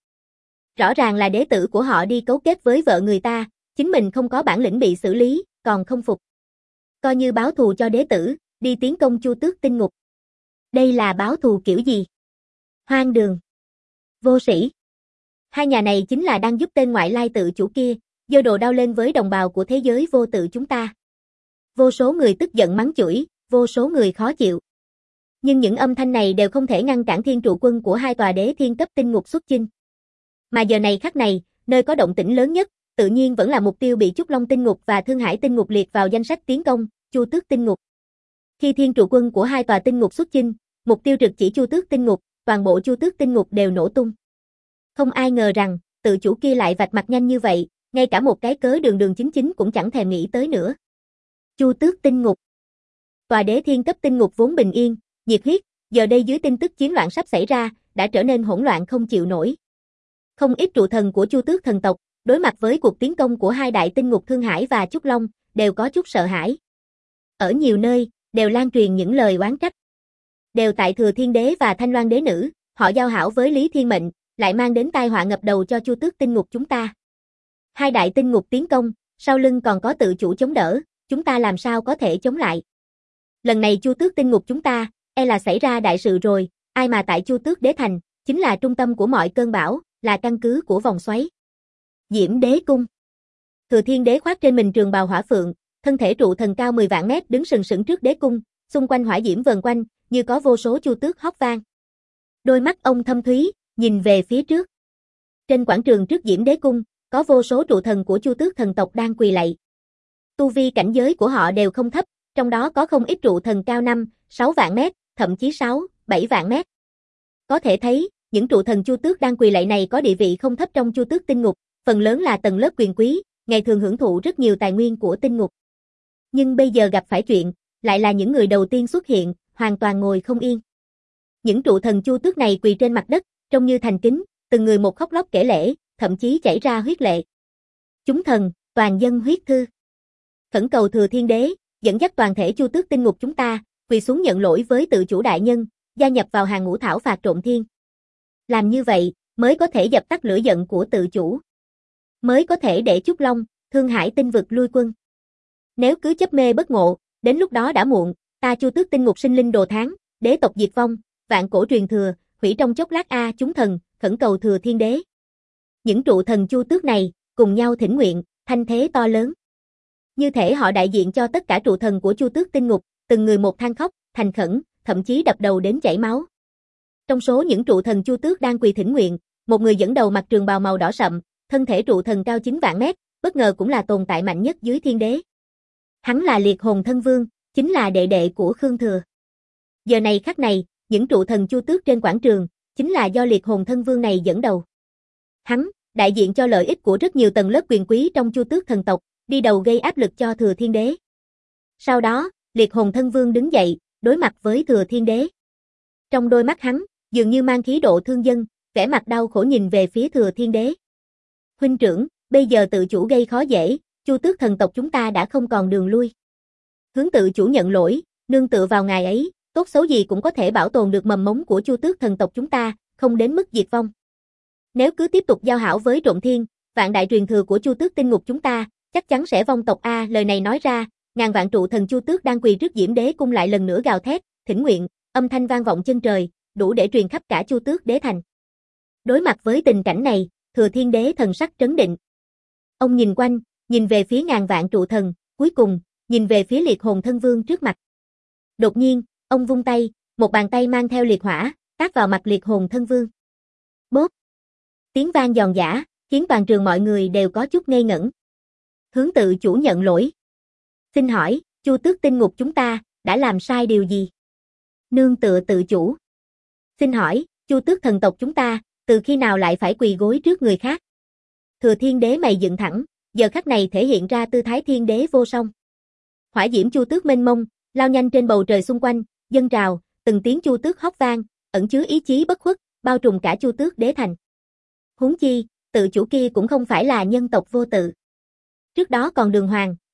Rõ ràng là đế tử của họ đi cấu kết với vợ người ta, chính mình không có bản lĩnh bị xử lý, còn không phục. Coi như báo thù cho đế tử, đi tiến công Chu Tước Tinh Ngục. Đây là báo thù kiểu gì? Hoang đường. Vô sĩ. Hai nhà này chính là đang giúp tên ngoại lai tự chủ kia, giơ đồ đao lên với đồng bào của thế giới vô tự chúng ta. Vô số người tức giận mắng chửi, vô số người khó chịu. Nhưng những âm thanh này đều không thể ngăn cản thiên trụ quân của hai tòa đế thiên cấp tinh ngục xuất chinh. Mà giờ này khắc này, nơi có động tĩnh lớn nhất, tự nhiên vẫn là mục tiêu bị Trúc Long Tinh Ngục và Thương Hải Tinh Ngục liệt vào danh sách tiến công, Chu Tước Tinh Ngục. Khi thiên trụ quân của hai tòa tinh ngục xuất chinh, mục tiêu trực chỉ Chu Tước Tinh Ngục, toàn bộ Chu Tước Tinh Ngục đều nổ tung. Không ai ngờ rằng, tự chủ kia lại vạch mặt nhanh như vậy, ngay cả một cái cớ đường đường chính chính cũng chẳng thèm nghĩ tới nữa. Chu Tước Tinh Ngục. Tòa đế thiên cấp tinh ngục vốn bình yên, nhiệt huyết, giờ đây dưới tin tức chiến loạn sắp xảy ra, đã trở nên hỗn loạn không chịu nổi. Không ít trụ thần của Chu Tước thần tộc, đối mặt với cuộc tiến công của hai đại tinh ngục Thương Hải và Trúc Long, đều có chút sợ hãi. Ở nhiều nơi, đều lan truyền những lời oán trách. Đều tại Thừa Thiên Đế và Thanh Loan Đế Nữ, họ giao hảo với Lý Thiên Mệnh, lại mang đến tai họa ngập đầu cho Chu Tước Tinh Ngục chúng ta. Hai đại tinh ngục tiến công, sau lưng còn có tự chủ chống đỡ, chúng ta làm sao có thể chống lại. Lần này Chu Tước Tinh Ngục chúng ta, là xảy ra đại sự rồi, ai mà tại Chu Tước Đế Thành, chính là trung tâm của mọi cơn bão, là căn cứ của vòng xoáy. Diễm Đế Cung. Thừa Thiên Đế khoác trên mình trường bào hỏa phượng, thân thể trụ thần cao 10 vạn mét đứng sừng sững trước đế cung, xung quanh hỏa diễm vần quanh, như có vô số chu tước hót vang. Đôi mắt ông thâm thúy, nhìn về phía trước. Trên quảng trường trước Diễm Đế Cung, có vô số trụ thần của Chu Tước thần tộc đang quỳ lạy. Tu vi cảnh giới của họ đều không thấp, trong đó có không ít trụ thần cao 5, 6 vạn mét, thậm chí 6, 7 vạn mét. Có thể thấy, những trụ thần Chu Tước đang quỳ lạy này có địa vị không thấp trong Chu Tước Tinh Ngục, phần lớn là tầng lớp quyền quý, ngày thường hưởng thụ rất nhiều tài nguyên của Tinh Ngục. Nhưng bây giờ gặp phải chuyện, lại là những người đầu tiên xuất hiện, hoàn toàn ngồi không yên. Những trụ thần Chu Tước này quỳ trên mặt đất, trông như thành kính, từng người một khóc lóc kể lể, thậm chí chảy ra huyết lệ. Chúng thần, toàn dân huyết thư. Khẩn cầu Thừa Thiên Đế, dẫn dắt toàn thể Chu Tước Tinh Ngục chúng ta, quỳ xuống nhận lỗi với tự chủ đại nhân, gia nhập vào hàng ngũ thảo phạt trộm thiên. Làm như vậy, mới có thể dập tắt lửa giận của tự chủ. Mới có thể để Trúc Long, Thương Hải tinh vực lui quân. Nếu cứ chấp mê bất ngộ, đến lúc đó đã muộn, ta Chu Tước Tinh Ngục sinh linh đồ tháng, đế tộc diệt vong, vạn cổ truyền thừa, hủy trong chốc lát chúng thần, khẩn cầu Thừa Thiên Đế. Những trụ thần Chu Tước này, cùng nhau thỉnh nguyện, thanh thế to lớn. Như thể họ đại diện cho tất cả trụ thần của Chu Tước Tinh Ngục, từng người một than khóc, thành khẩn, thậm chí đập đầu đến chảy máu. Trong số những trụ thần Chu Tước đang quỳ thỉnh nguyện, một người dẫn đầu mặc trường bào màu đỏ sậm, thân thể trụ thần cao 9 vạn mét, bất ngờ cũng là tồn tại mạnh nhất dưới thiên đế. Hắn là Liệt Hồn Thân Vương, chính là đệ đệ của Khương Thừa. Giờ này khắc này, những trụ thần Chu Tước trên quảng trường, chính là do Liệt Hồn Thân Vương này dẫn đầu. Hắn, đại diện cho lợi ích của rất nhiều tầng lớp quyền quý trong Chu Tước thần tộc, đi đầu gây áp lực cho Thừa Thiên Đế. Sau đó, Liệt Hồn Thân Vương đứng dậy, đối mặt với Thừa Thiên Đế. Trong đôi mắt hắn, dường như mang khí độ thương dân, vẻ mặt đau khổ nhìn về phía Thừa Thiên Đế. Huynh trưởng, bây giờ tự chủ gây khó dễ, Chu Tước thần tộc chúng ta đã không còn đường lui. Hướng tự chủ nhận lỗi, nương tựa vào ngài ấy, tốt xấu gì cũng có thể bảo tồn được mầm mống của Chu Tước thần tộc chúng ta, không đến mức diệt vong. Nếu cứ tiếp tục giao hảo với Trộm Thiên, vạn đại truyền thừa của Chu Tước Tinh Ngục chúng ta, chắc chắn sẽ vong tộc lời này nói ra, ngàn vạn trụ thần Chu Tước đang quỳ trước Diễm Đế cung lại lần nữa gào thét, thỉnh nguyện, âm thanh vang vọng chân trời, đủ để truyền khắp cả Chu Tước Đế thành. Đối mặt với tình cảnh này, Thừa Thiên Đế thần sắc trấn định. Ông nhìn quanh, nhìn về phía ngàn vạn trụ thần, cuối cùng, nhìn về phía Liệt Hồn Thân Vương trước mặt. Đột nhiên, ông vung tay, một bàn tay mang theo liệt hỏa, tát vào mặt Liệt Hồn Thân Vương. Bốp! Tiếng vang giòn giã, khiến toàn trường mọi người đều có chút ngây ngẩn. Hướng tự chủ nhận lỗi. Xin hỏi, Chu Tước Tinh Ngục chúng ta, đã làm sai điều gì? Nương tựa tự chủ. Xin hỏi, Chu Tước thần tộc chúng ta, từ khi nào lại phải quỳ gối trước người khác? Thừa Thiên Đế mày dựng thẳng, giờ khắc này thể hiện ra tư thái thiên đế vô song. Hỏa diễm Chu Tước mênh mông, lao nhanh trên bầu trời xung quanh, dâng trào, từng tiếng Chu Tước hót vang, ẩn chứa ý chí bất khuất, bao trùm cả Chu Tước Đế thành. Huống chi, tự chủ kia cũng không phải là nhân tộc vô tự. Trước đó còn đường hoàng,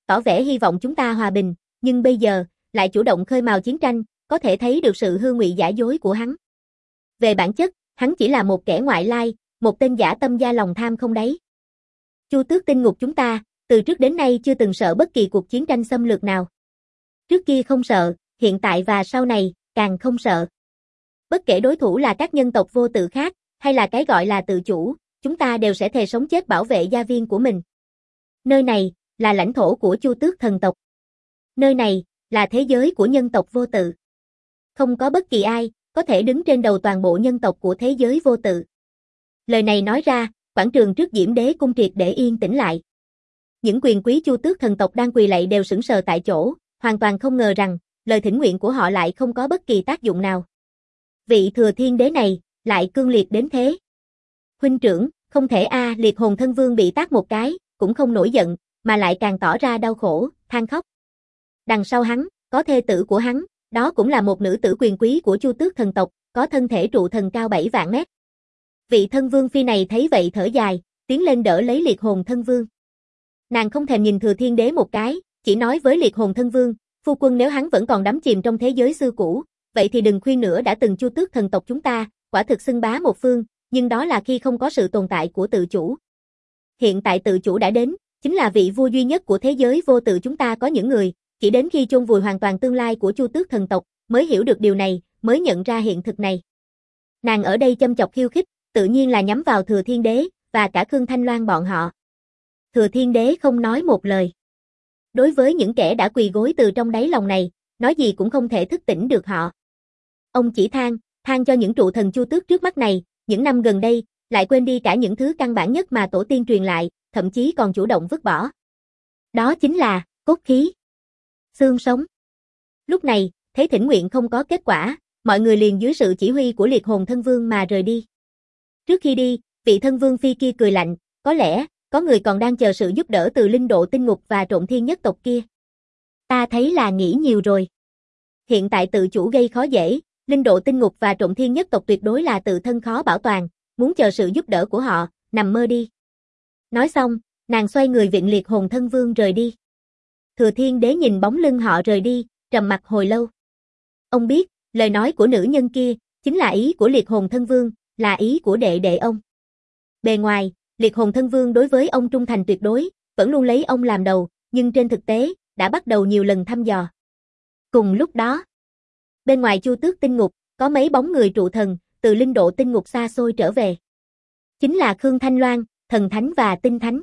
tỏ vẻ hy vọng chúng ta hòa bình, nhưng bây giờ, lại chủ động khơi mào chiến tranh, có thể thấy được sự hư ngụy giả dối của hắn. Về bản chất, hắn chỉ là một kẻ ngoại lai, một tên dã tâm gia lòng tham không đáy. Chu Tước Tinh Ngục chúng ta, từ trước đến nay chưa từng sợ bất kỳ cuộc chiến tranh xâm lược nào. Trước kia không sợ, hiện tại và sau này, càng không sợ. Bất kể đối thủ là các nhân tộc vô tự khác, hay là cái gọi là tự chủ, chúng ta đều sẽ thề sống chết bảo vệ gia viên của mình. Nơi này, là lãnh thổ của Chu Tước thần tộc. Nơi này, là thế giới của nhân tộc vô tự. Không có bất kỳ ai, có thể đứng trên đầu toàn bộ nhân tộc của thế giới vô tự. Lời này nói ra, quảng trường trước Diễm Đế cung triệt để yên tĩnh lại. Những quyền quý Chu Tước thần tộc đang quỳ lạy đều sững sờ tại chỗ, hoàn toàn không ngờ rằng, lời thỉnh nguyện của họ lại không có bất kỳ tác dụng nào. Vị Thừa Thiên Đế này, lại cương liệt đến thế. Huynh trưởng, không thể Liệt Hồn Thân Vương bị tát một cái, cũng không nổi giận, mà lại càng tỏ ra đau khổ, than khóc. Đằng sau hắn, có thê tử của hắn, đó cũng là một nữ tử quyền quý của Chu Tước thần tộc, có thân thể trụ thần cao 7 vạn mét. Vị thân vương phi này thấy vậy thở dài, tiến lên đỡ lấy Liệt Hồn Thân Vương. Nàng không thèm nhìn Thừa Thiên Đế một cái, chỉ nói với Liệt Hồn Thân Vương, phu quân nếu hắn vẫn còn đắm chìm trong thế giới xưa cũ, vậy thì đừng khuyên nữa đã từng Chu Tước thần tộc chúng ta, quả thực xưng bá một phương, nhưng đó là khi không có sự tồn tại của tự chủ. Hiện tại tự chủ đã đến, chính là vị vua duy nhất của thế giới vô tự chúng ta có những người, chỉ đến khi chôn vùi hoàn toàn tương lai của Chu Tước thần tộc, mới hiểu được điều này, mới nhận ra hiện thực này. Nàng ở đây châm chọc khiêu khích, tự nhiên là nhắm vào Thừa Thiên Đế, và cả Khương Thanh Loan bọn họ. Thừa Thiên Đế không nói một lời. Đối với những kẻ đã quỳ gối từ trong đáy lòng này, nói gì cũng không thể thức tỉnh được họ. Ông chỉ than cho những trụ thần Chu Tước trước mắt này, những năm gần đây, lại quên đi cả những thứ căn bản nhất mà tổ tiên truyền lại, thậm chí còn chủ động vứt bỏ. Đó chính là, cốt khí, xương sống. Lúc này, thấy thỉnh nguyện không có kết quả, mọi người liền dưới sự chỉ huy của Liệt Hồn Thân Vương mà rời đi. Trước khi đi, vị thân vương phi kia cười lạnh, có lẽ, có người còn đang chờ sự giúp đỡ từ Linh Độ Tinh Ngục và Trộn Thiên nhất tộc kia. Ta thấy là nghĩ nhiều rồi. Hiện tại tự chủ gây khó dễ, Linh Độ Tinh Ngục và Trộn Thiên nhất tộc tuyệt đối là tự thân khó bảo toàn, muốn chờ sự giúp đỡ của họ, nằm mơ đi. Nói xong, nàng xoay người vịn Liệt Hồn Thân Vương rời đi. Thừa Thiên Đế nhìn bóng lưng họ rời đi, trầm mặc hồi lâu. Ông biết, lời nói của nữ nhân kia, chính là ý của Liệt Hồn Thân Vương, là ý của đệ đệ ông. Bề ngoài, Liệt Hồn Thân Vương đối với ông trung thành tuyệt đối, vẫn luôn lấy ông làm đầu, nhưng trên thực tế, đã bắt đầu nhiều lần thăm dò. Cùng lúc đó, bên ngoài Chu Tước Tinh Ngục, có mấy bóng người trụ thần, từ Linh Độ Tinh Ngục xa xôi trở về. Chính là Khương Thanh Loan, Thần Thánh và Tinh Thánh.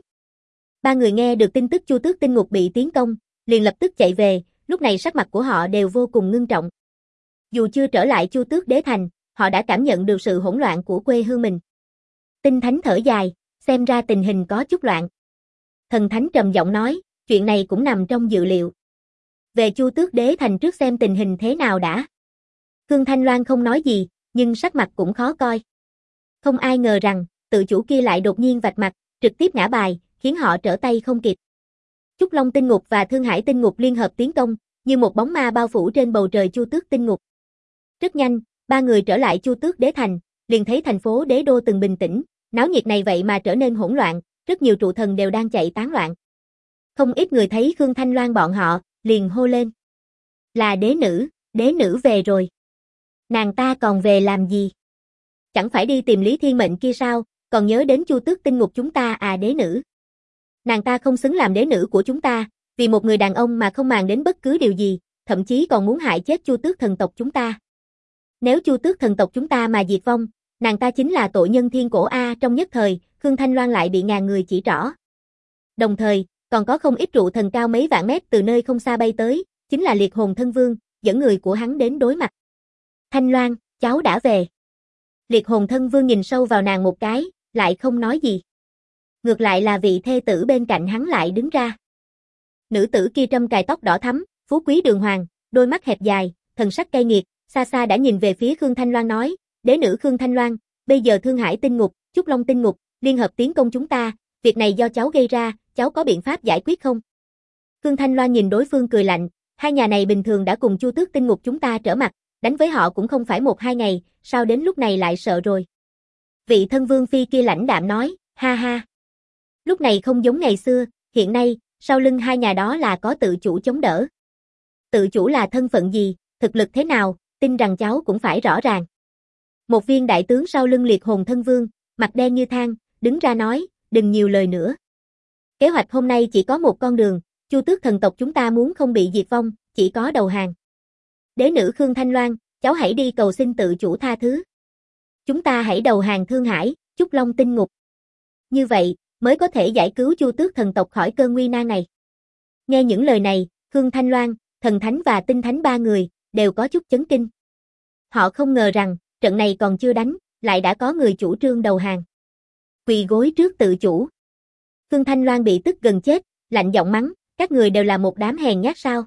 Ba người nghe được tin tức Chu Tước Tinh Ngục bị tiến công, liền lập tức chạy về, lúc này sắc mặt của họ đều vô cùng ngưng trọng. Dù chưa trở lại Chu Tước Đế Thành, họ đã cảm nhận được sự hỗn loạn của quê hương mình. Tinh Thánh thở dài, xem ra tình hình có chút loạn. Thần Thánh trầm giọng nói, chuyện này cũng nằm trong dự liệu. Về Chu Tước Đế Thành trước xem tình hình thế nào đã. Khương Thanh Loan không nói gì, nhưng sắc mặt cũng khó coi. Không ai ngờ rằng, tự chủ kia lại đột nhiên vạch mặt, trực tiếp ngã bài, khiến họ trở tay không kịp. Trúc Long Tinh Ngục và Thương Hải Tinh Ngục liên hợp tiến công, như một bóng ma bao phủ trên bầu trời Chu Tước Tinh Ngục. Rất nhanh, ba người trở lại Chu Tước Đế Thành, liền thấy thành phố Đế Đô từng bình tĩnh, náo nhiệt này vậy mà trở nên hỗn loạn, rất nhiều trụ thần đều đang chạy tán loạn. Không ít người thấy Khương Thanh Loan bọn họ, liền hô lên. Là đế nữ về rồi. Nàng ta còn về làm gì? Chẳng phải đi tìm Lý Thiên Mệnh kia sao, còn nhớ đến Chu Tước Tinh Ngục chúng ta đế nữ. Nàng ta không xứng làm đế nữ của chúng ta, vì một người đàn ông mà không màng đến bất cứ điều gì, thậm chí còn muốn hại chết Chu Tước thần tộc chúng ta. Nếu Chu Tước thần tộc chúng ta mà diệt vong, nàng ta chính là tội nhân thiên cổ trong nhất thời, Khương Thanh Loan lại bị ngàn người chỉ trỏ. Đồng thời, còn có không ít trụ thần cao mấy vạn mét từ nơi không xa bay tới, chính là Liệt Hồn Thân Vương, dẫn người của hắn đến đối mặt. Thanh Loan, cháu đã về. Liệt Hồn Thân Vương nhìn sâu vào nàng một cái, lại không nói gì. Ngược lại là vị thê tử bên cạnh hắn lại đứng ra. Nữ tử kia trâm cài tóc đỏ thắm, phú quý đường hoàng, đôi mắt hẹp dài, thần sắc cay nghiệt, xa xa đã nhìn về phía Khương Thanh Loan nói, đế nữ Khương Thanh Loan, bây giờ Thương Hải Tinh Ngục, Trúc Long Tinh Ngục, liên hợp tiến công chúng ta, việc này do cháu gây ra, cháu có biện pháp giải quyết không? Khương Thanh Loan nhìn đối phương cười lạnh, hai nhà này bình thường đã cùng Chu Tước Tinh Ngục chúng ta trở mặt, đánh với họ cũng không phải 1-2 ngày, sao đến lúc này lại sợ rồi? Vị thân vương phi kia lãnh đạm nói, ha ha. Lúc này không giống ngày xưa, hiện nay, sau lưng hai nhà đó là có tự chủ chống đỡ. Tự chủ là thân phận gì, thực lực thế nào, tin rằng cháu cũng phải rõ ràng. Một viên đại tướng sau lưng Liệt Hồn Thân Vương, mặt đen như than, đứng ra nói, đừng nhiều lời nữa. Kế hoạch hôm nay chỉ có một con đường, Chu Tước thần tộc chúng ta muốn không bị diệt vong, chỉ có đầu hàng. Đế nữ Khương Thanh Loan, cháu hãy đi cầu xin tự chủ tha thứ. Chúng ta hãy đầu hàng Thương Hải, Trúc Long tinh ngục. Như vậy, mới có thể giải cứu Chu Tước thần tộc khỏi cơn nguy nan này. Nghe những lời này, Khương Thanh Loan, Thần Thánh và Tinh Thánh ba người, đều có chút chấn kinh. Họ không ngờ rằng, trận này còn chưa đánh, lại đã có người chủ trương đầu hàng. Quỳ gối trước tự chủ. Khương Thanh Loan bị tức gần chết, lạnh giọng mắng, các người đều là một đám hèn nhát sao.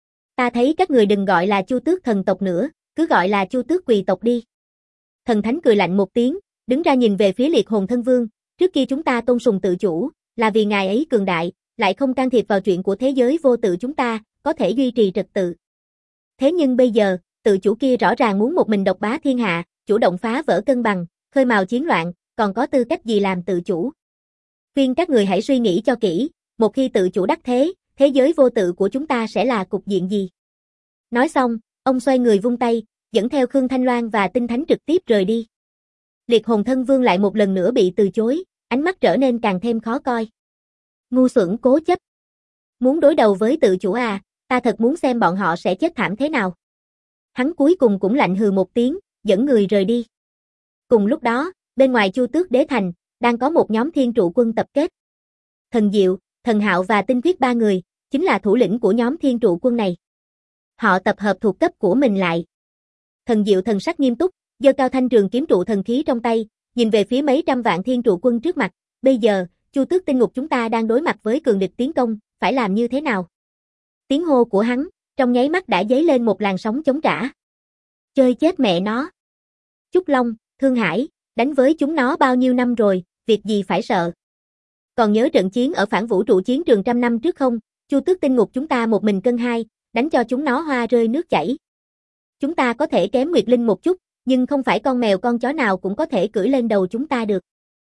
Ta thấy các người đừng gọi là Chu Tước thần tộc nữa, cứ gọi là Chu Tước quỳ tộc đi. Thần Thánh cười lạnh một tiếng, đứng ra nhìn về phía Liệt Hồn Thân Vương, trước kia chúng ta tôn sùng tự chủ, là vì ngài ấy cường đại, lại không can thiệp vào chuyện của thế giới vô tự chúng ta, có thể duy trì trật tự. Thế nhưng bây giờ, tự chủ kia rõ ràng muốn một mình độc bá thiên hạ, chủ động phá vỡ cân bằng, khơi mào chiến loạn, còn có tư cách gì làm tự chủ. Khuyên các người hãy suy nghĩ cho kỹ, một khi tự chủ đắc thế, thế giới vô tự của chúng ta sẽ là cục diện gì. Nói xong, ông xoay người vung tay, dẫn theo Khương Thanh Loan và Tinh Thánh trực tiếp rời đi. Liệt Hồn Thân Vương lại một lần nữa bị từ chối, ánh mắt trở nên càng thêm khó coi. Ngu xuẩn cố chấp. Muốn đối đầu với tự chủ à, ta thật muốn xem bọn họ sẽ chết thảm thế nào. Hắn cuối cùng cũng lạnh hừ một tiếng, dẫn người rời đi. Cùng lúc đó, bên ngoài Chu Tước Đế Thành, đang có một nhóm thiên trụ quân tập kết. Thần Diệu, Thần Hạo và Tinh Khuyết ba người, chính là thủ lĩnh của nhóm thiên trụ quân này. Họ tập hợp thuộc cấp của mình lại. Thần Diệu thần sắc nghiêm túc, giơ cao thanh trường kiếm trụ thần khí trong tay, nhìn về phía mấy trăm vạn thiên trụ quân trước mặt. Bây giờ, Chu Tước tinh ngục chúng ta đang đối mặt với cường địch tiến công, phải làm như thế nào? Tiếng hô của hắn, trong nháy mắt đã dấy lên một làn sóng chống trả. Chơi chết mẹ nó. Trúc Long, Thương Hải, đánh với chúng nó bao nhiêu năm rồi, việc gì phải sợ. Còn nhớ trận chiến ở phản vũ trụ chiến trường 100 năm trước không? Chu Tước tinh ngục chúng ta một mình cân hai, đánh cho chúng nó hoa rơi nước chảy. Chúng ta có thể kém Nguyệt Linh một chút, nhưng không phải con mèo con chó nào cũng có thể cưỡi lên đầu chúng ta được.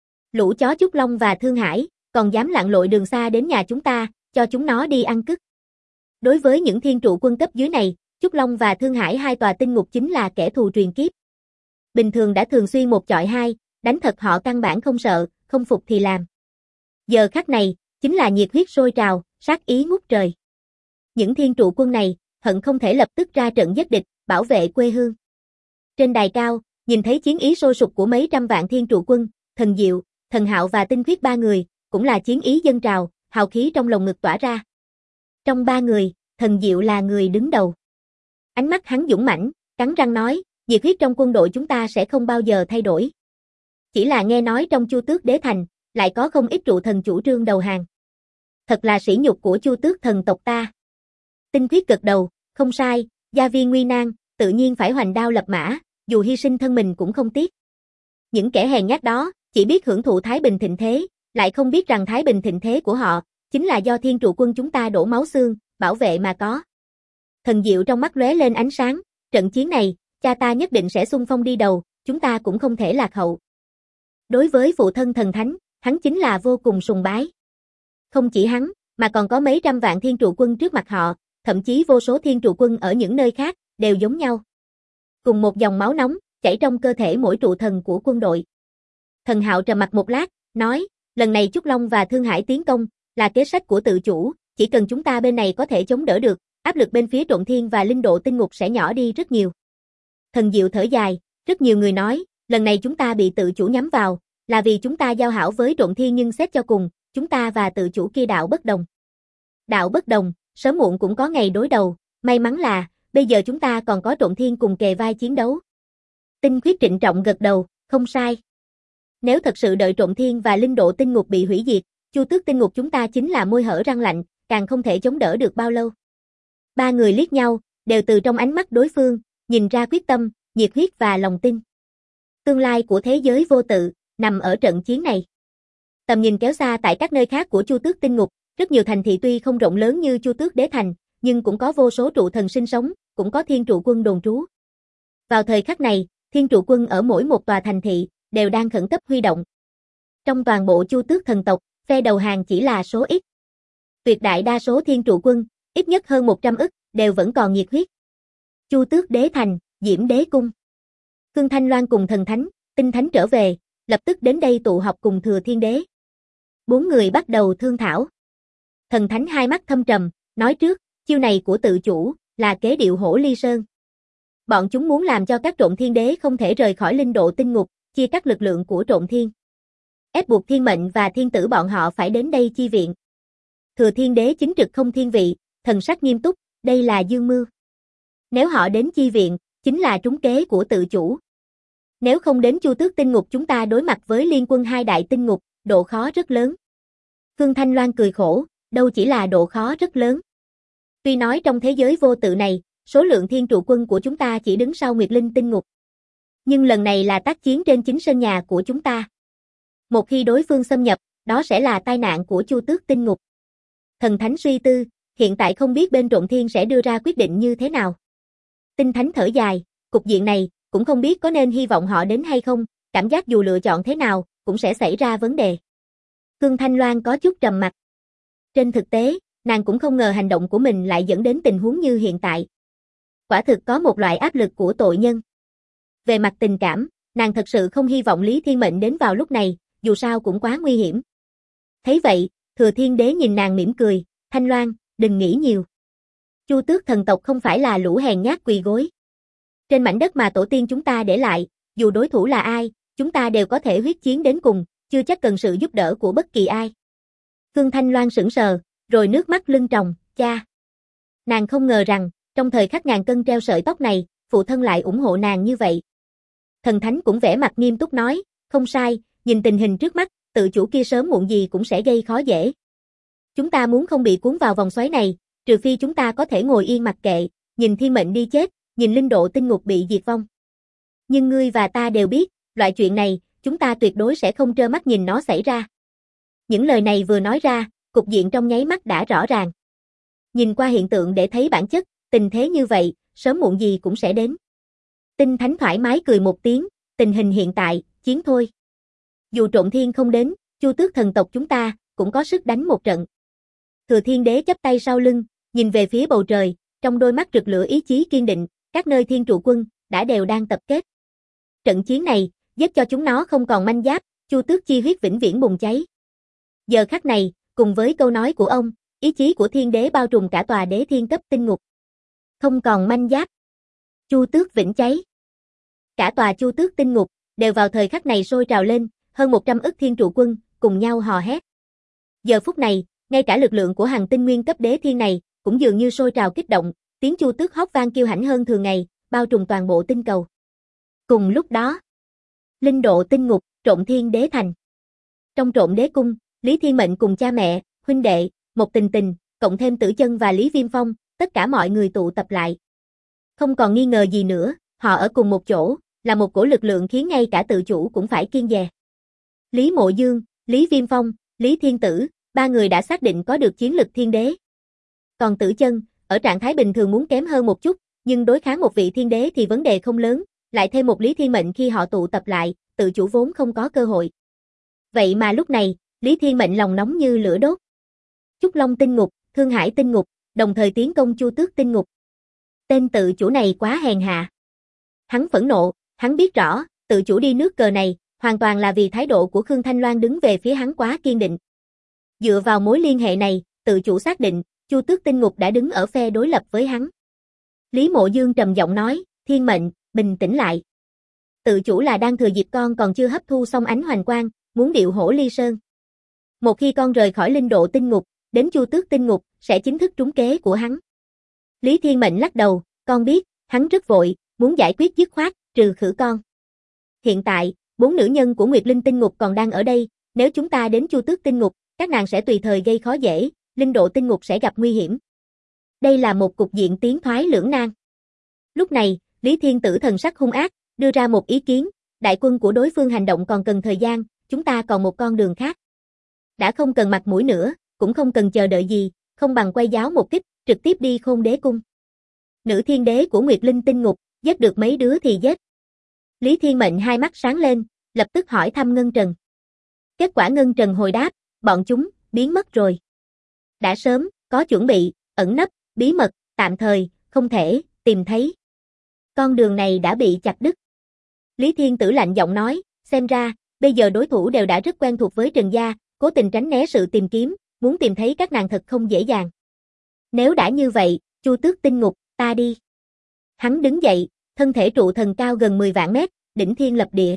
Lũ chó Trúc Long và Thương Hải, còn dám lặn lội đường xa đến nhà chúng ta, cho chúng nó đi ăn cứt. Đối với những thiên trụ quân cấp dưới này, Trúc Long và Thương Hải hai tòa tinh ngục chính là kẻ thù truyền kiếp. Bình thường đã thường xuyên một chọi hai, đánh thật họ căn bản không sợ, không phục thì làm. Giờ khắc này, chính là nhiệt huyết sôi trào, sát ý ngút trời. Những thiên trụ quân này, hận không thể lập tức ra trận giết địch, bảo vệ quê hương. Trên đài cao, nhìn thấy chiến ý sôi sục của mấy trăm vạn thiên trụ quân, Thần Diệu, Thần Hạo và Tinh Khuyết ba người, cũng là chiến ý dâng trào, hào khí trong lồng ngực tỏa ra. Trong ba người, Thần Diệu là người đứng đầu. Ánh mắt hắn dũng mãnh, cắn răng nói, nhiệt huyết trong quân đội chúng ta sẽ không bao giờ thay đổi. Chỉ là nghe nói trong Chu Tước Đế Thành, lại có không ít trụ thần chủ trương đầu hàng. Thật là sỉ nhục của Chu Tước thần tộc ta. Tinh Khuyết gật đầu, không sai, gia viên nguy nan, tự nhiên phải hoành đao lập mã, dù hy sinh thân mình cũng không tiếc. Những kẻ hèn nhát đó, chỉ biết hưởng thụ thái bình thịnh thế, lại không biết rằng thái bình thịnh thế của họ, chính là do thiên trụ quân chúng ta đổ máu xương, bảo vệ mà có. Thần Diệu trong mắt lóe lên ánh sáng, trận chiến này, cha ta nhất định sẽ xung phong đi đầu, chúng ta cũng không thể lạc hậu. Đối với phụ thân thần thánh, hắn chính là vô cùng sùng bái. Không chỉ hắn, mà còn có mấy trăm vạn thiên trụ quân trước mặt họ, thậm chí vô số thiên trụ quân ở những nơi khác, đều giống nhau. Cùng một dòng máu nóng, chảy trong cơ thể mỗi trụ thần của quân đội. Thần Hạo trầm mặt một lát, nói, lần này Trúc Long và Thương Hải tiến công, là kế sách của tự chủ, chỉ cần chúng ta bên này có thể chống đỡ được, áp lực bên phía Trộn Thiên và Linh Độ Tinh Ngục sẽ nhỏ đi rất nhiều. Thần Diệu thở dài, rất nhiều người nói, lần này chúng ta bị tự chủ nhắm vào, là vì chúng ta giao hảo với Trộn Thiên nhưng xét cho cùng, chúng ta và tự chủ kia đạo bất đồng. Đạo bất đồng, sớm muộn cũng có ngày đối đầu, may mắn là, bây giờ chúng ta còn có Trộn Thiên cùng kề vai chiến đấu. Tinh Khuyết trịnh trọng gật đầu, không sai. Nếu thật sự đợi Trộn Thiên và Linh Độ Tinh Ngục bị hủy diệt, Chu Tước Tinh Ngục chúng ta chính là môi hở răng lạnh, càng không thể chống đỡ được bao lâu. Ba người liếc nhau, đều từ trong ánh mắt đối phương, nhìn ra quyết tâm, nhiệt huyết và lòng tin. Tương lai của thế giới vô tự, nằm ở trận chiến này. Tầm nhìn kéo xa tại các nơi khác của Chu Tước Tinh Ngục, rất nhiều thành thị tuy không rộng lớn như Chu Tước Đế Thành, nhưng cũng có vô số trụ thần sinh sống, cũng có thiên trụ quân đồn trú. Vào thời khắc này, thiên trụ quân ở mỗi một tòa thành thị, đều đang khẩn cấp huy động. Trong toàn bộ Chu Tước thần tộc, phe đầu hàng chỉ là số ít. Tuyệt đại đa số thiên trụ quân, ít nhất hơn 100 ức, đều vẫn còn nhiệt huyết. Chu Tước Đế Thành, Diễm Đế Cung. Khương Thanh Loan cùng thần thánh, tinh thánh trở về, lập tức đến đây tụ họp cùng Thừa Thiên Đế. 4 người bắt đầu thương thảo. Thần thánh hai mắt thâm trầm, nói trước, chiêu này của tự chủ, là kế điệu Hổ Ly Sơn. Bọn chúng muốn làm cho các Trộm Thiên Đế không thể rời khỏi linh độ tinh ngục, chia cắt lực lượng của Trộm Thiên. Ép buộc Thiên Mệnh và Thiên Tử bọn họ phải đến đây chi viện. Thừa Thiên Đế chính trực không thiên vị, thần sắc nghiêm túc, đây là dương mưu. Nếu họ đến chi viện, chính là trúng kế của tự chủ. Nếu không đến Chu Tước Tinh Ngục chúng ta đối mặt với liên quân hai đại tinh ngục, độ khó rất lớn. Khương Thanh Loan cười khổ, đâu chỉ là độ khó rất lớn. Tuy nói trong thế giới vô tự này, số lượng thiên trụ quân của chúng ta chỉ đứng sau Nguyệt Linh Tinh Ngục. Nhưng lần này là tác chiến trên chính sân nhà của chúng ta. Một khi đối phương xâm nhập, đó sẽ là tai nạn của Chu Tước Tinh Ngục. Thần Thánh suy tư, hiện tại không biết bên Trộm Thiên sẽ đưa ra quyết định như thế nào. Tinh Thánh thở dài, cục diện này, cũng không biết có nên hy vọng họ đến hay không, cảm giác dù lựa chọn thế nào, cũng sẽ xảy ra vấn đề. Khương Thanh Loan có chút trầm mặc. Trên thực tế, nàng cũng không ngờ hành động của mình lại dẫn đến tình huống như hiện tại. Quả thực có một loại áp lực của tội nhân. Về mặt tình cảm, nàng thật sự không hy vọng Lý Thiên Mệnh đến vào lúc này, dù sao cũng quá nguy hiểm. Thấy vậy, Thừa Thiên Đế nhìn nàng mỉm cười, Thanh Loan, đừng nghĩ nhiều. Chu Tước thần tộc không phải là lũ hèn nhát quỳ gối. Trên mảnh đất mà tổ tiên chúng ta để lại, dù đối thủ là ai, chúng ta đều có thể huyết chiến đến cùng, chưa chắc cần sự giúp đỡ của bất kỳ ai. Khương Thanh Loan sững sờ, rồi nước mắt lưng tròng, cha. Nàng không ngờ rằng, trong thời khắc ngàn cân treo sợi tóc này, phụ thân lại ủng hộ nàng như vậy. Thần Thánh cũng vẻ mặt nghiêm túc nói, không sai, nhìn tình hình trước mắt, tự chủ kia sớm muộn gì cũng sẽ gây khó dễ. Chúng ta muốn không bị cuốn vào vòng xoáy này, trừ phi chúng ta có thể ngồi yên mặc kệ, nhìn thiên mệnh đi chết, nhìn linh độ tinh ngục bị diệt vong. Nhưng ngươi và ta đều biết, loại chuyện này, chúng ta tuyệt đối sẽ không trơ mắt nhìn nó xảy ra. Những lời này vừa nói ra, cục diện trong nháy mắt đã rõ ràng. Nhìn qua hiện tượng để thấy bản chất, tình thế như vậy, sớm muộn gì cũng sẽ đến. Tinh Thánh thoải mái cười một tiếng, tình hình hiện tại, chiến thôi. Dù Trộm Thiên không đến, Chu Tước thần tộc chúng ta, cũng có sức đánh một trận. Thừa Thiên Đế chắp tay sau lưng, nhìn về phía bầu trời, trong đôi mắt rực lửa ý chí kiên định, các nơi thiên trụ quân, đã đều đang tập kết. Trận chiến này, giúp cho chúng nó không còn manh giáp, Chu Tước chi huyết vĩnh viễn bùng cháy. Giờ khắc này, cùng với câu nói của ông, ý chí của Thiên Đế bao trùm cả tòa đế thiên cấp tinh ngục. Không còn manh giáp. Chu Tước vĩnh cháy. Cả tòa Chu Tước tinh ngục, đều vào thời khắc này sôi trào lên, hơn 100 ức thiên trụ quân, cùng nhau hò hét. Giờ phút này, ngay cả lực lượng của hàng tinh nguyên cấp đế thiên này, cũng dường như sôi trào kích động, tiếng Chu Tước hót vang kiêu hãnh hơn thường ngày, bao trùm toàn bộ tinh cầu. Cùng lúc đó, linh độ tinh ngục, Trộm Thiên Đế Thành. Trong Trộm Đế Cung, Lý Thiên Mệnh cùng cha mẹ, huynh đệ, Một Tình Tình, cộng thêm Tử Chân và Lý Viêm Phong, tất cả mọi người tụ tập lại. Không còn nghi ngờ gì nữa, họ ở cùng một chỗ, là một cổ lực lượng khiến ngay cả tự chủ cũng phải kiêng dè. Lý Mộ Dương, Lý Viêm Phong, Lý Thiên Tử, ba người đã xác định có được chiến lực thiên đế. Còn Tử Chân, ở trạng thái bình thường muốn kém hơn một chút, nhưng đối kháng một vị thiên đế thì vấn đề không lớn, lại thêm một Lý Thiên Mệnh khi họ tụ tập lại, tự chủ vốn không có cơ hội. Vậy mà lúc này, Lý Thiên Mệnh lòng nóng như lửa đốt. Trúc Long tinh ngục, Thương Hải tinh ngục, đồng thời tiến công Chu Tước tinh ngục. Tên tự chủ này quá hèn hạ. Hắn phẫn nộ, hắn biết rõ, tự chủ đi nước cờ này, hoàn toàn là vì thái độ của Khương Thanh Loan đứng về phía hắn quá kiên định. Dựa vào mối liên hệ này, tự chủ xác định, Chu Tước tinh ngục đã đứng ở phe đối lập với hắn. Lý Mộ Dương trầm giọng nói, Thiên Mệnh, bình tĩnh lại. Tự chủ là đang thừa dịp con còn chưa hấp thu xong ánh hoành quang, muốn điệu Hổ Ly Sơn. Một khi con rời khỏi linh độ tinh ngục, đến Chu Tước tinh ngục, sẽ chính thức trúng kế của hắn. Lý Thiên Mệnh lắc đầu, con biết, hắn rất vội, muốn giải quyết dứt khoát, trừ khử con. Hiện tại, 4 nữ nhân của Nguyệt Linh tinh ngục còn đang ở đây, nếu chúng ta đến Chu Tước tinh ngục, các nàng sẽ tùy thời gây khó dễ, linh độ tinh ngục sẽ gặp nguy hiểm. Đây là một cục diện tiến thoái lưỡng nan. Lúc này, Lý Thiên Tử thần sắc hung ác, đưa ra một ý kiến, đại quân của đối phương hành động còn cần thời gian, chúng ta còn một con đường khác. Đã không cần mặt mũi nữa, cũng không cần chờ đợi gì, không bằng quay giáo một kích, trực tiếp đi Khôn Đế cung. Nữ thiên đế của Nguyệt Linh tinh ngục, giết được mấy đứa thì giết. Lý Thiên Mệnh hai mắt sáng lên, lập tức hỏi thăm Ngân Trần. Kết quả Ngân Trần hồi đáp, bọn chúng, biến mất rồi. Đã sớm, có chuẩn bị, ẩn nấp, bí mật, tạm thời, không thể, tìm thấy. Con đường này đã bị chặt đứt. Lý Thiên Tử lạnh giọng nói, xem ra, bây giờ đối thủ đều đã rất quen thuộc với Trần gia, cố tình tránh né sự tìm kiếm, muốn tìm thấy các nàng thật không dễ dàng. Nếu đã như vậy, Chu Tước Tinh Ngục, ta đi. Hắn đứng dậy, thân thể trụ thần cao gần 10 vạn mét, đỉnh thiên lập địa.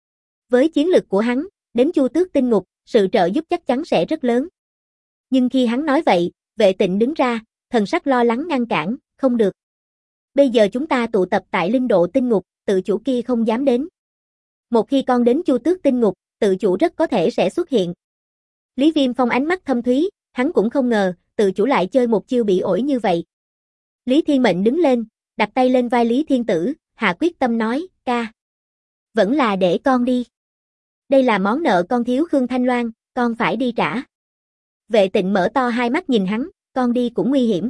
Với chiến lực của hắn, đến Chu Tước Tinh Ngục, sự trợ giúp chắc chắn sẽ rất lớn. Nhưng khi hắn nói vậy, Vệ Tịnh đứng ra, thần sắc lo lắng ngăn cản, không được. Bây giờ chúng ta tụ tập tại Linh Độ Tinh Ngục, tự chủ kia không dám đến. Một khi con đến Chu Tước Tinh Ngục, tự chủ rất có thể sẽ xuất hiện. Lý Viêm Phong ánh mắt thâm thúy, hắn cũng không ngờ, tự chủ lại chơi một chiêu bị ổi như vậy. Lý Thiên Mệnh đứng lên, đặt tay lên vai Lý Thiên Tử, hạ quyết tâm nói, ca. Vẫn là để con đi. Đây là món nợ con thiếu Khương Thanh Loan, con phải đi trả. Vệ Tịnh mở to hai mắt nhìn hắn, con đi cũng nguy hiểm.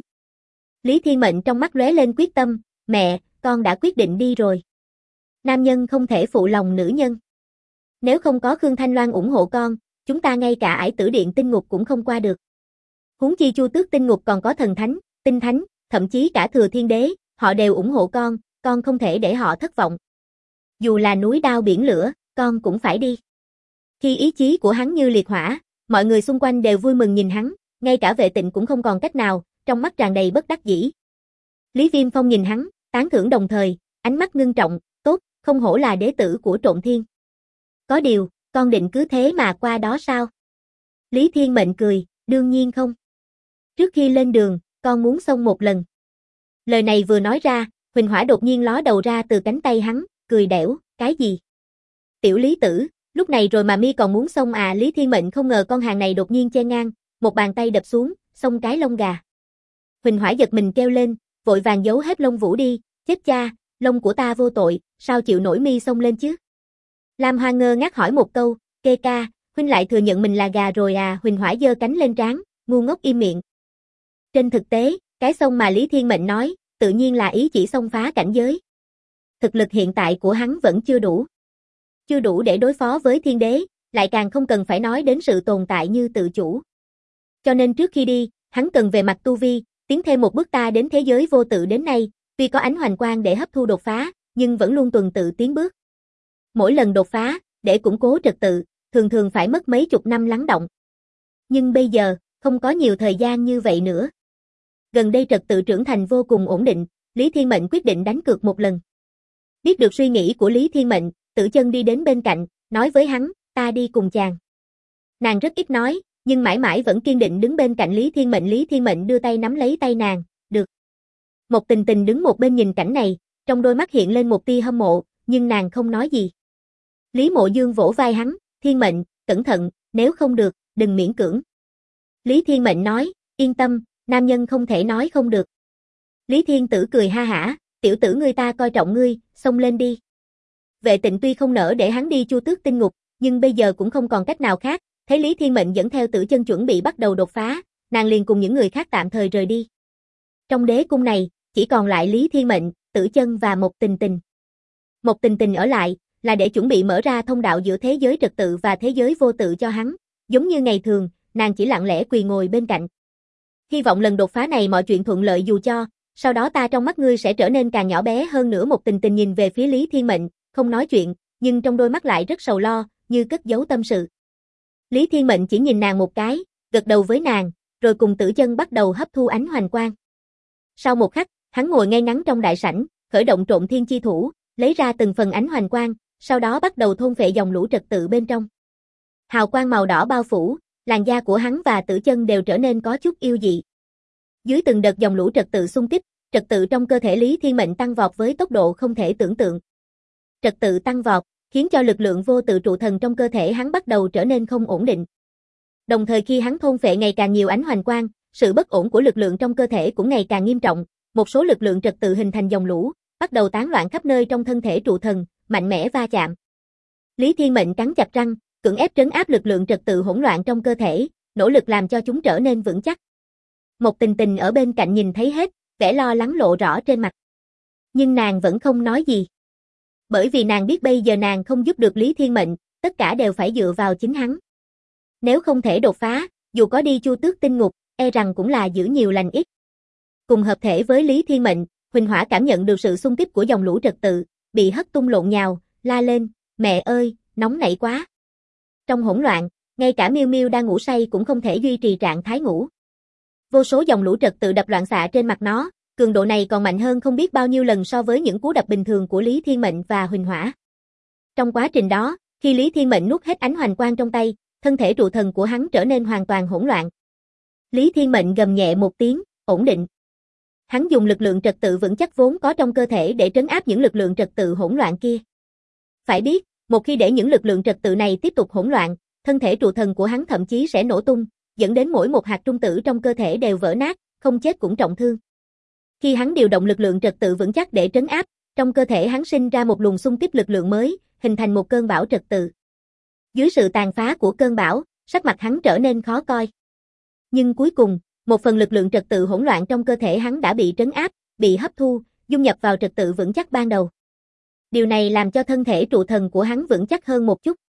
Lý Thiên Mệnh trong mắt lóe lên quyết tâm, mẹ, con đã quyết định đi rồi. Nam nhân không thể phụ lòng nữ nhân. Nếu không có Khương Thanh Loan ủng hộ con, chúng ta ngay cả Ải Tử Điện Tinh Ngục cũng không qua được. Huống chi Chu Tước Tinh Ngục còn có thần thánh, tinh thánh, thậm chí cả Thừa Thiên Đế, họ đều ủng hộ con không thể để họ thất vọng. Dù là núi đao biển lửa, con cũng phải đi. Khi ý chí của hắn như liệt hỏa, mọi người xung quanh đều vui mừng nhìn hắn, ngay cả Vệ Tịnh cũng không còn cách nào, trong mắt tràn đầy bất đắc dĩ. Lý Viêm Phong nhìn hắn, tán thưởng đồng thời, ánh mắt ngưng trọng, tốt, không hổ là đế tử của Trộn Thiên. Có điều, con định cứ thế mà qua đó sao? Lý Thiên Mệnh cười, đương nhiên không. Trước khi lên đường, con muốn xông một lần. Lời này vừa nói ra, Huỳnh Hỏa đột nhiên ló đầu ra từ cánh tay hắn, cười đẻo, cái gì? Tiểu Lý Tử, lúc này rồi mà mi còn muốn xông à? Lý Thiên Mệnh không ngờ con hàng này đột nhiên chen ngang, một bàn tay đập xuống, xông cái lông gà. Huỳnh Hỏa giật mình kêu lên, vội vàng giấu hết lông vũ đi, chết cha, lông của ta vô tội, sao chịu nổi mi xông lên chứ? Lam Hoa ngơ ngác hỏi một câu, kê ca, huynh lại thừa nhận mình là gà rồi à? Huỳnh Hỏa giơ cánh lên trán, ngu ngốc im miệng. Trên thực tế, cái xông mà Lý Thiên Mệnh nói, tự nhiên là ý chỉ xông phá cảnh giới. Thực lực hiện tại của hắn vẫn chưa đủ. Chưa đủ để đối phó với thiên đế, lại càng không cần phải nói đến sự tồn tại như tự chủ. Cho nên trước khi đi, hắn cần về mặt tu vi, tiến thêm một bước ta đến thế giới vô tự đến nay, tuy có ánh hoành quang để hấp thu đột phá, nhưng vẫn luôn tuần tự tiến bước. Mỗi lần đột phá, để củng cố trật tự, thường thường phải mất mấy chục năm lắng động. Nhưng bây giờ, không có nhiều thời gian như vậy nữa. Gần đây trật tự trưởng thành vô cùng ổn định, Lý Thiên Mệnh quyết định đánh cược một lần. Biết được suy nghĩ của Lý Thiên Mệnh, Tử Chân đi đến bên cạnh, nói với hắn, ta đi cùng chàng. Nàng rất ít nói, nhưng mãi mãi vẫn kiên định đứng bên cạnh Lý Thiên Mệnh. Lý Thiên Mệnh đưa tay nắm lấy tay nàng, được. Một Tình Tình đứng một bên nhìn cảnh này, trong đôi mắt hiện lên một tia hâm mộ, nhưng nàng không nói gì. Lý Mộ Dương vỗ vai hắn, Thiên Mệnh, cẩn thận, nếu không được, đừng miễn cưỡng. Lý Thiên Mệnh nói, yên tâm, nam nhân không thể nói không được. Lý Thiên Tử cười ha hả, tiểu tử ngươi ta coi trọng ngươi, xông lên đi. Vệ Tịnh tuy không nỡ để hắn đi Chu Tước Tinh Ngục, nhưng bây giờ cũng không còn cách nào khác, thấy Lý Thiên Mệnh dẫn theo Tử Chân chuẩn bị bắt đầu đột phá, nàng liền cùng những người khác tạm thời rời đi. Trong đế cung này, chỉ còn lại Lý Thiên Mệnh, Tử Chân và Một Tình Tình. Một Tình Tình ở lại, là để chuẩn bị mở ra thông đạo giữa thế giới trật tự và thế giới vô tự cho hắn, giống như ngày thường, nàng chỉ lặng lẽ quỳ ngồi bên cạnh. Hy vọng lần đột phá này mọi chuyện thuận lợi dù cho, sau đó ta trong mắt ngươi sẽ trở nên càng nhỏ bé hơn nữa. Một Tình Tình nhìn về phía Lý Thiên Mệnh, không nói chuyện, nhưng trong đôi mắt lại rất sầu lo, như cất giấu tâm sự. Lý Thiên Mệnh chỉ nhìn nàng một cái, gật đầu với nàng, rồi cùng Tử Chân bắt đầu hấp thu ánh hoành quang. Sau một khắc, hắn ngồi ngay ngắn trong đại sảnh, khởi động Trộn Thiên chi thủ, lấy ra từng phần ánh hoành quang, sau đó bắt đầu thôn phệ dòng lũ trật tự bên trong. Hào quang màu đỏ bao phủ, làn da của hắn và Tử Chân đều trở nên có chút yêu dị. Dưới từng đợt dòng lũ trật tự xung kích, trật tự trong cơ thể Lý Thiên Mệnh tăng vọt với tốc độ không thể tưởng tượng. Trật tự tăng vọt, khiến cho lực lượng vô tự trụ thần trong cơ thể hắn bắt đầu trở nên không ổn định. Đồng thời khi hắn thôn phệ ngày càng nhiều ánh hoành quang, sự bất ổn của lực lượng trong cơ thể cũng ngày càng nghiêm trọng, một số lực lượng trật tự hình thành dòng lũ, bắt đầu tán loạn khắp nơi trong thân thể trụ thần, mạnh mẽ va chạm. Lý Thiên Mệnh cắn chặt răng, cưỡng ép trấn áp lực lượng trật tự hỗn loạn trong cơ thể, nỗ lực làm cho chúng trở nên vững chắc. Một Tình Tình ở bên cạnh nhìn thấy hết, vẻ lo lắng lộ rõ trên mặt. Nhưng nàng vẫn không nói gì. Bởi vì nàng biết bây giờ nàng không giúp được Lý Thiên Mệnh, tất cả đều phải dựa vào chính hắn. Nếu không thể đột phá, dù có đi Chu Tước Tinh Ngục, e rằng cũng là giữ nhiều lành ít. Cùng hợp thể với Lý Thiên Mệnh, Huỳnh Hỏa cảm nhận được sự xung kích của dòng lũ trật tự, bị hất tung lộn nhào, la lên, mẹ ơi, nóng nảy quá. Trong hỗn loạn, ngay cả Miêu Miêu đang ngủ say cũng không thể duy trì trạng thái ngủ. Vô số dòng lũ trật tự đập loạn xạ trên mặt nó, cường độ này còn mạnh hơn không biết bao nhiêu lần so với những cú đập bình thường của Lý Thiên Mệnh và Huỳnh Hỏa. Trong quá trình đó, khi Lý Thiên Mệnh nuốt hết ánh hoành quang trong tay, thân thể trụ thần của hắn trở nên hoàn toàn hỗn loạn. Lý Thiên Mệnh gầm nhẹ một tiếng, ổn định. Hắn dùng lực lượng trật tự vững chắc vốn có trong cơ thể để trấn áp những lực lượng trật tự hỗn loạn kia. Phải biết, một khi để những lực lượng trật tự này tiếp tục hỗn loạn, thân thể trụ thần của hắn thậm chí sẽ nổ tung, dẫn đến mỗi một hạt trung tử trong cơ thể đều vỡ nát, không chết cũng trọng thương. Khi hắn điều động lực lượng trật tự vững chắc để trấn áp, trong cơ thể hắn sinh ra một luồng xung kích lực lượng mới, hình thành một cơn bão trật tự. Dưới sự tàn phá của cơn bão, sắc mặt hắn trở nên khó coi. Nhưng cuối cùng, một phần lực lượng trật tự hỗn loạn trong cơ thể hắn đã bị trấn áp, bị hấp thu, dung nhập vào trật tự vững chắc ban đầu. Điều này làm cho thân thể trụ thần của hắn vững chắc hơn một chút.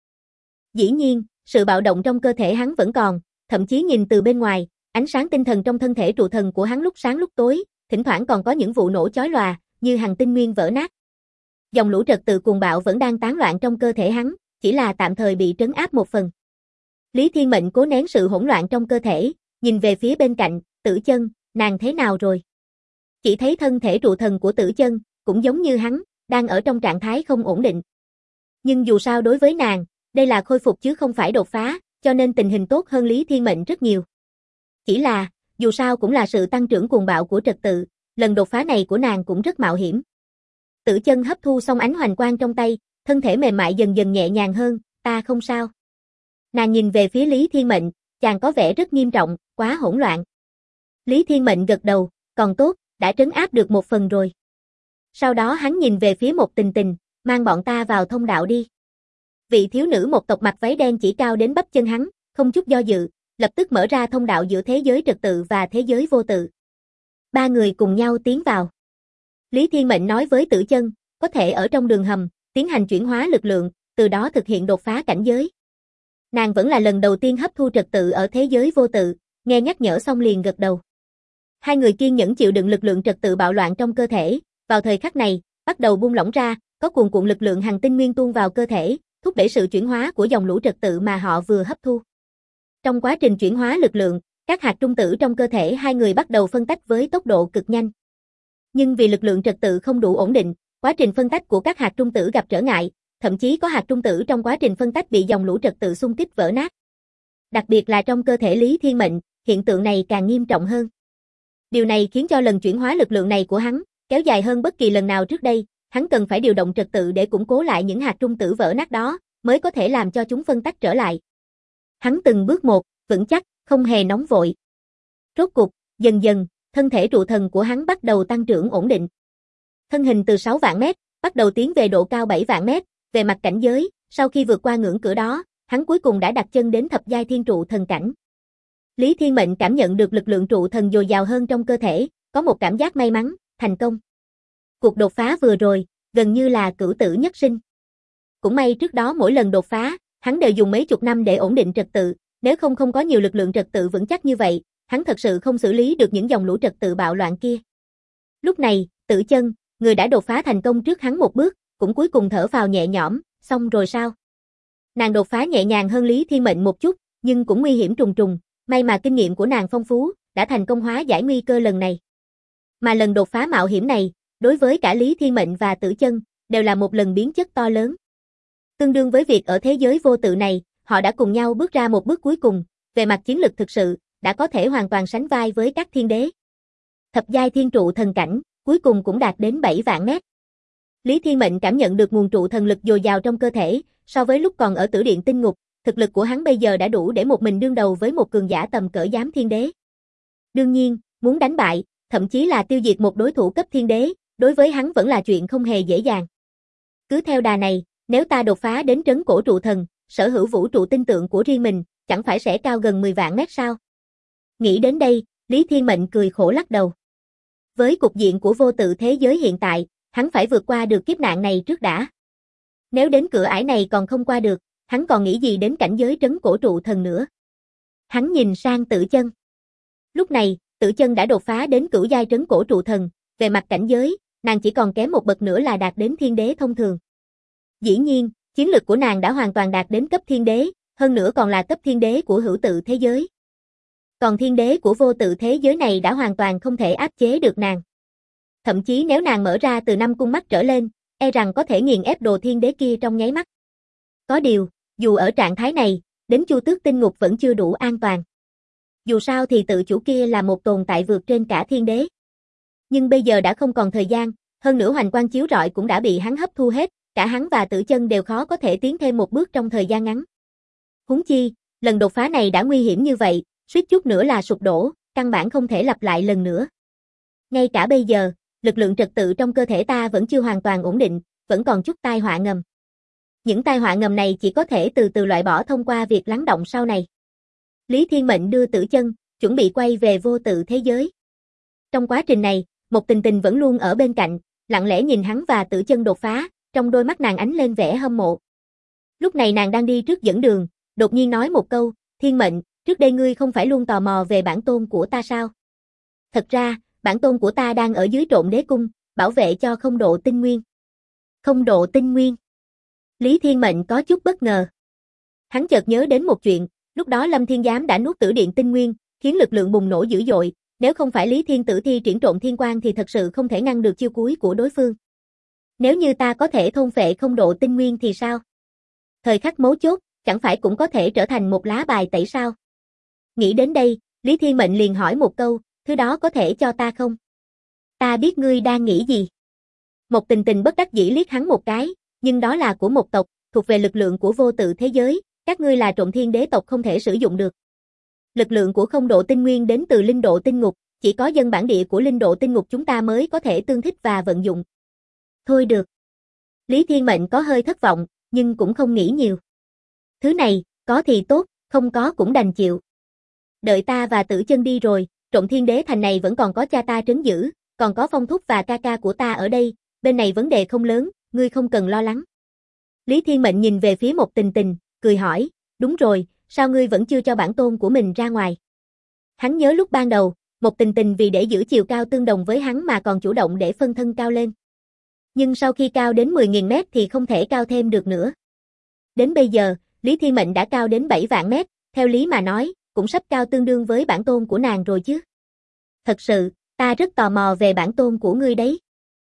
Dĩ nhiên, sự bạo động trong cơ thể hắn vẫn còn, thậm chí nhìn từ bên ngoài, ánh sáng tinh thần trong thân thể trụ thần của hắn lúc sáng lúc tối, thỉnh thoảng còn có những vụ nổ chói lòa, như hành tinh nguyên vỡ nát. Dòng lũ trật tự cuồng bạo vẫn đang tán loạn trong cơ thể hắn, chỉ là tạm thời bị trấn áp một phần. Lý Thiên Mệnh cố nén sự hỗn loạn trong cơ thể, nhìn về phía bên cạnh, Tử Chân, nàng thế nào rồi? Chỉ thấy thân thể trụ thần của Tử Chân, cũng giống như hắn, đang ở trong trạng thái không ổn định. Nhưng dù sao đối với nàng, đây là khôi phục chứ không phải đột phá, cho nên tình hình tốt hơn Lý Thiên Mệnh rất nhiều. Chỉ là, dù sao cũng là sự tăng trưởng cuồng bạo của trật tự, lần đột phá này của nàng cũng rất mạo hiểm. Tử Chân hấp thu xong ánh hoành quang trong tay, thân thể mềm mại dần dần nhẹ nhàng hơn, ta không sao. Nàng nhìn về phía Lý Thiên Mệnh, chàng có vẻ rất nghiêm trọng, quá hỗn loạn. Lý Thiên Mệnh gật đầu, còn tốt, đã trấn áp được một phần rồi. Sau đó hắn nhìn về phía Một Tình Tình, mang bọn ta vào thông đạo đi. Vị thiếu nữ một tộc mặc váy đen chỉ cao đến bắp chân hắn, không chút do dự, lập tức mở ra thông đạo giữa thế giới trật tự và thế giới vô tự. Ba người cùng nhau tiến vào. Lý Thiên Mệnh nói với Tử Chân, có thể ở trong đường hầm, tiến hành chuyển hóa lực lượng, từ đó thực hiện đột phá cảnh giới. Nàng vẫn là lần đầu tiên hấp thu trật tự ở thế giới vô tự, nghe nhắc nhở xong liền gật đầu. Hai người kiên nhẫn chịu đựng lực lượng trật tự bạo loạn trong cơ thể, vào thời khắc này, bắt đầu buông lỏng ra, có cuồn cuộn lực lượng hành tinh nguyên tuôn vào cơ thể, thúc đẩy sự chuyển hóa của dòng lũ trật tự mà họ vừa hấp thu. Trong quá trình chuyển hóa lực lượng, các hạt trung tử trong cơ thể hai người bắt đầu phân tách với tốc độ cực nhanh. Nhưng vì lực lượng trật tự không đủ ổn định, quá trình phân tách của các hạt trung tử gặp trở ngại, thậm chí có hạt trung tử trong quá trình phân tách bị dòng lũ trật tự xung kích vỡ nát. Đặc biệt là trong cơ thể Lý Thiên Mệnh, hiện tượng này càng nghiêm trọng hơn. Điều này khiến cho lần chuyển hóa lực lượng này của hắn kéo dài hơn bất kỳ lần nào trước đây, hắn cần phải điều động trật tự để củng cố lại những hạt trung tử vỡ nát đó, mới có thể làm cho chúng phân tách trở lại. Hắn từng bước một, vững chắc, không hề nóng vội. Rốt cục, dần dần, thân thể trụ thần của hắn bắt đầu tăng trưởng ổn định. Thân hình từ 6 vạn mét, bắt đầu tiến về độ cao 7 vạn mét, về mặt cảnh giới, sau khi vượt qua ngưỡng cửa đó, hắn cuối cùng đã đặt chân đến thập giai thiên trụ thần cảnh. Lý Thiên Mệnh cảm nhận được lực lượng trụ thần dồi dào hơn trong cơ thể, có một cảm giác may mắn, thành công. Cuộc đột phá vừa rồi, gần như là cửu tử nhất sinh. Cũng may trước đó mỗi lần đột phá, hắn đều dùng mấy chục năm để ổn định trật tự, nếu không có nhiều lực lượng trật tự vững chắc như vậy, hắn thật sự không xử lý được những dòng lũ trật tự bạo loạn kia. Lúc này, Tử Chân, người đã đột phá thành công trước hắn một bước, cũng cuối cùng thở phào nhẹ nhõm, xong rồi sao? Nàng đột phá nhẹ nhàng hơn Lý Thiên Mệnh một chút, nhưng cũng nguy hiểm trùng trùng, may mà kinh nghiệm của nàng phong phú, đã thành công hóa giải nguy cơ lần này. Mà lần đột phá mạo hiểm này, đối với cả Lý Thiên Mệnh và Tử Chân, đều là một lần biến chất to lớn. Tương đương với việc ở thế giới vô tự này, họ đã cùng nhau bước ra một bước cuối cùng, về mặt chiến lực thực sự, đã có thể hoàn toàn sánh vai với các thiên đế. Thập giai thiên trụ thần cảnh, cuối cùng cũng đạt đến 7 vạn mét. Lý Thiên Mệnh cảm nhận được nguồn trụ thần lực dồi dào trong cơ thể, so với lúc còn ở Tử Điện Tinh Ngục, thực lực của hắn bây giờ đã đủ để một mình đương đầu với một cường giả tầm cỡ giám thiên đế. Đương nhiên, muốn đánh bại, thậm chí là tiêu diệt một đối thủ cấp thiên đế, đối với hắn vẫn là chuyện không hề dễ dàng. Cứ theo đà này, nếu ta đột phá đến trấn cổ trụ thần, sở hữu vũ trụ tinh tượng của riêng mình, chẳng phải sẽ cao gần 10 vạn mét sao? Nghĩ đến đây, Lý Thiên Mệnh cười khổ lắc đầu. Với cục diện của vô tự thế giới hiện tại, hắn phải vượt qua được kiếp nạn này trước đã. Nếu đến cửa ải này còn không qua được, hắn còn nghĩ gì đến cảnh giới trấn cổ trụ thần nữa. Hắn nhìn sang Tử Chân. Lúc này, Tử Chân đã đột phá đến cửu giai trấn cổ trụ thần, về mặt cảnh giới, nàng chỉ còn kém một bậc nữa là đạt đến thiên đế thông thường. Dĩ nhiên, chiến lực của nàng đã hoàn toàn đạt đến cấp thiên đế, hơn nữa còn là cấp thiên đế của hữu tự thế giới. Còn thiên đế của vô tự thế giới này đã hoàn toàn không thể áp chế được nàng. Thậm chí nếu nàng mở ra từ 5 cung mắt trở lên, e rằng có thể nghiền ép đồ thiên đế kia trong nháy mắt. Có điều, dù ở trạng thái này, đến Chu Tước Tinh Ngục vẫn chưa đủ an toàn. Dù sao thì tự chủ kia là một tồn tại vượt trên cả thiên đế. Nhưng bây giờ đã không còn thời gian, hơn nữa hoành quang chiếu rọi cũng đã bị hắn hấp thu hết, cả hắn và Tử Chân đều khó có thể tiến thêm một bước trong thời gian ngắn. Huống chi, lần đột phá này đã nguy hiểm như vậy, suýt chút nữa là sụp đổ, căn bản không thể lặp lại lần nữa. Ngay cả bây giờ, lực lượng trật tự trong cơ thể ta vẫn chưa hoàn toàn ổn định, vẫn còn chút tai họa ngầm. Những tai họa ngầm này chỉ có thể từ từ loại bỏ thông qua việc lắng động sau này. Lý Thiên Mệnh đưa Tử Chân, chuẩn bị quay về vô tự thế giới. Trong quá trình này, Một Tình Tình vẫn luôn ở bên cạnh, lặng lẽ nhìn hắn và Tử Chân đột phá, trong đôi mắt nàng ánh lên vẻ hâm mộ. Lúc này nàng đang đi trước dẫn đường, đột nhiên nói một câu, Thiên Mệnh, trước đây ngươi không phải luôn tò mò về bản tôn của ta sao? Thật ra, bản tôn của ta đang ở dưới Trộn Đế Cung, bảo vệ cho Không Độ Tinh Nguyên. Không Độ Tinh Nguyên. Lý Thiên Mệnh có chút bất ngờ. Hắn chợt nhớ đến một chuyện, lúc đó Lâm Thiên Giám đã nuốt Tử Điện Tinh Nguyên, khiến lực lượng bùng nổ dữ dội, nếu không phải Lý Thiên Tử thi triển Trộn Thiên Quang thì thật sự không thể ngăn được chiêu cuối của đối phương. Nếu như ta có thể thôn phệ Không Độ Tinh Nguyên thì sao? Thời khắc mấu chốt, chẳng phải cũng có thể trở thành một lá bài tẩy sao? Nghĩ đến đây, Lý Thiên Mệnh liền hỏi một câu, thứ đó có thể cho ta không? Ta biết ngươi đang nghĩ gì. Một Tình Tình bất đắc dĩ liếc hắn một cái, nhưng đó là của một tộc, thuộc về lực lượng của vô tự thế giới, các ngươi là Trộn Thiên đế tộc không thể sử dụng được. Lực lượng của Không Độ Tinh Nguyên đến từ Linh Độ Tinh Ngục, chỉ có dân bản địa của Linh Độ Tinh Ngục chúng ta mới có thể tương thích và vận dụng. Thôi được. Lý Thiên Mệnh có hơi thất vọng, nhưng cũng không nghĩ nhiều. Thứ này, có thì tốt, không có cũng đành chịu. Đợi ta và Tử Chân đi rồi, Trộn Thiên Đế thành này vẫn còn có cha ta trấn giữ, còn có Phong Thúc và ca ca của ta ở đây, bên này vấn đề không lớn, ngươi không cần lo lắng. Lý Thiên Mệnh nhìn về phía Một Tình Tình, cười hỏi, đúng rồi, sao ngươi vẫn chưa cho bản tôn của mình ra ngoài? Hắn nhớ lúc ban đầu, Một Tình Tình vì để giữ chiều cao tương đồng với hắn mà còn chủ động để phân thân cao lên. Nhưng sau khi cao đến 10.000 mét thì không thể cao thêm được nữa. Đến bây giờ, Lý Thiên Mệnh đã cao đến 7 vạn mét, theo lý mà nói, cũng sắp cao tương đương với bản tôn của nàng rồi chứ. Thật sự, ta rất tò mò về bản tôn của ngươi đấy.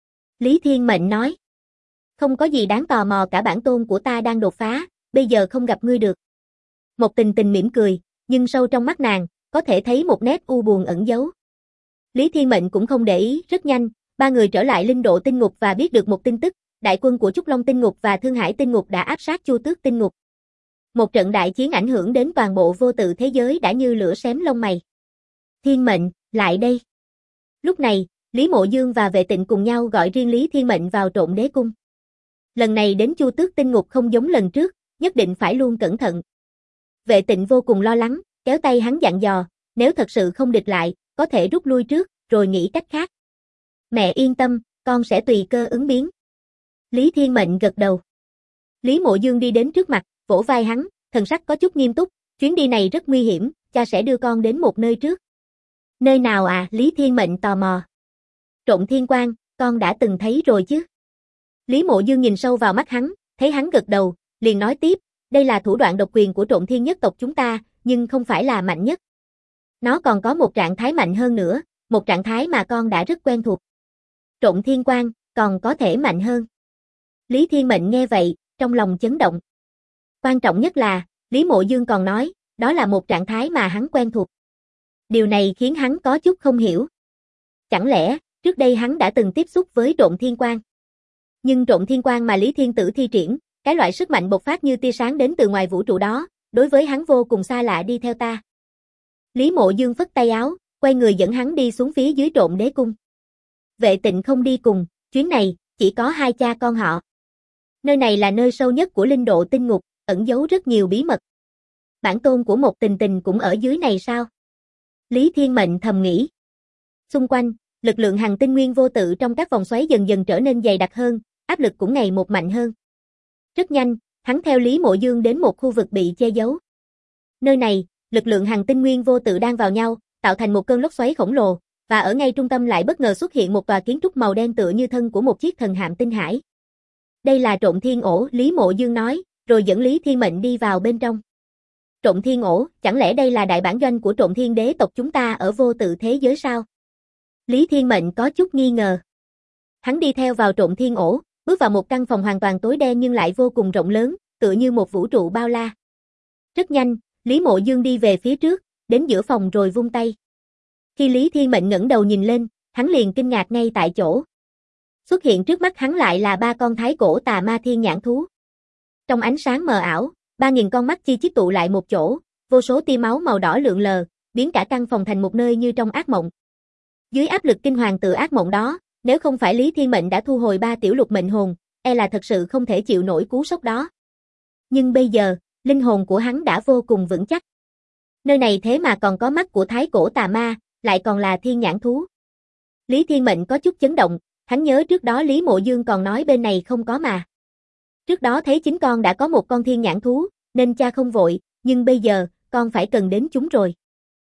Lý Thiên Mệnh nói. Không có gì đáng tò mò cả, bản tôn của ta đang đột phá, bây giờ không gặp ngươi được. Một Tình Tình mỉm cười, nhưng sâu trong mắt nàng, có thể thấy một nét u buồn ẩn giấu. Lý Thiên Mệnh cũng không để ý, rất nhanh, ba người trở lại Linh Độ Tinh Ngục và biết được một tin tức, đại quân của Trúc Long Tinh Ngục và Thương Hải Tinh Ngục đã áp sát Chu Tước Tinh Ngục. Một trận đại chiến ảnh hưởng đến toàn bộ vô tự thế giới đã như lửa xém lông mày. Thiên Mệnh, lại đây. Lúc này, Lý Mộ Dương và Vệ Tịnh cùng nhau gọi riêng Lý Thiên Mệnh vào Trộn Đế Cung. Lần này đến Chu Tước Tinh Ngục không giống lần trước, nhất định phải luôn cẩn thận. Vệ Tịnh vô cùng lo lắng, kéo tay hắn dặn dò, nếu thật sự không địch lại, có thể rút lui trước, rồi nghĩ cách khác. Mẹ yên tâm, con sẽ tùy cơ ứng biến. Lý Thiên Mệnh gật đầu. Lý Mộ Dương đi đến trước mặt, vỗ vai hắn, thần sắc có chút nghiêm túc, chuyến đi này rất nguy hiểm, cha sẽ đưa con đến một nơi trước. Nơi nào à? Lý Thiên Mệnh tò mò. Trộn Thiên Quang, con đã từng thấy rồi chứ? Lý Mộ Dương nhìn sâu vào mắt hắn, thấy hắn gật đầu, liền nói tiếp, đây là thủ đoạn độc quyền của Trộn Thiên nhất tộc chúng ta, nhưng không phải là mạnh nhất. Nó còn có một trạng thái mạnh hơn nữa, một trạng thái mà con đã rất quen thuộc. Trộn Thiên Quang, còn có thể mạnh hơn. Lý Thiên Mệnh nghe vậy, trong lòng chấn động. Quan trọng nhất là, Lý Mộ Dương còn nói, đó là một trạng thái mà hắn quen thuộc. Điều này khiến hắn có chút không hiểu. Chẳng lẽ, trước đây hắn đã từng tiếp xúc với Trộn Thiên Quang? Nhưng Trộn Thiên Quang mà Lý Thiên Tử thi triển, cái loại sức mạnh bộc phát như tia sáng đến từ ngoài vũ trụ đó, đối với hắn vô cùng xa lạ. Đi theo ta. Lý Mộ Dương phất tay áo, quay người dẫn hắn đi xuống phía dưới Trộn Đế Cung. Vệ Tịnh không đi cùng, chuyến này, chỉ có hai cha con họ. Nơi này là nơi sâu nhất của Linh Độ Tinh Ngục, ẩn giấu rất nhiều bí mật. Bản tôn của Một Tình Tình cũng ở dưới này sao? Lý Thiên Mệnh thầm nghĩ. Xung quanh, lực lượng hằng tinh nguyên vô tự trong các vòng xoáy dần dần trở nên dày đặc hơn, áp lực cũng ngày một mạnh hơn. Rất nhanh, hắn theo Lý Mộ Dương đến một khu vực bị che giấu. Nơi này, lực lượng hằng tinh nguyên vô tự đang vào nhau, tạo thành một cơn lốc xoáy khổng lồ, và ở ngay trung tâm lại bất ngờ xuất hiện một tòa kiến trúc màu đen tựa như thân của một chiếc thần hạm tinh hải. Đây là Trộm Thiên Ổ, Lý Mộ Dương nói, rồi dẫn Lý Thiên Mệnh đi vào bên trong. Trộm Thiên Ổ, chẳng lẽ đây là đại bản doanh của Trộm Thiên đế tộc chúng ta ở vô tự thế giới sao? Lý Thiên Mệnh có chút nghi ngờ. Hắn đi theo vào Trộm Thiên Ổ, bước vào một căn phòng hoàn toàn tối đen nhưng lại vô cùng rộng lớn, tựa như một vũ trụ bao la. Rất nhanh, Lý Mộ Dương đi về phía trước, đến giữa phòng rồi vung tay. Khi Lý Thiên Mệnh ngẩng đầu nhìn lên, hắn liền kinh ngạc ngay tại chỗ. Xuất hiện trước mắt hắn lại là 3 con thái cổ tà ma thiên nhãn thú. Trong ánh sáng mờ ảo, 3.000 con mắt chi chít tụ lại một chỗ, vô số tia máu màu đỏ lượn lờ, biến cả căn phòng thành một nơi như trong ác mộng. Dưới áp lực kinh hoàng từ ác mộng đó, nếu không phải Lý Thiên Mệnh đã thu hồi 3 tiểu lục mệnh hồn, là thật sự không thể chịu nổi cú sốc đó. Nhưng bây giờ, linh hồn của hắn đã vô cùng vững chắc. Nơi này thế mà còn có mắt của thái cổ tà ma, lại còn là thiên nhãn thú. Lý Thiên Mệnh có chút chấn động, hắn nhớ trước đó Lý Mộ Dương còn nói bên này không có mà. Trước đó thấy chính con đã có một con thiên nhãn thú, nên cha không vội, nhưng bây giờ, con phải cần đến chúng rồi.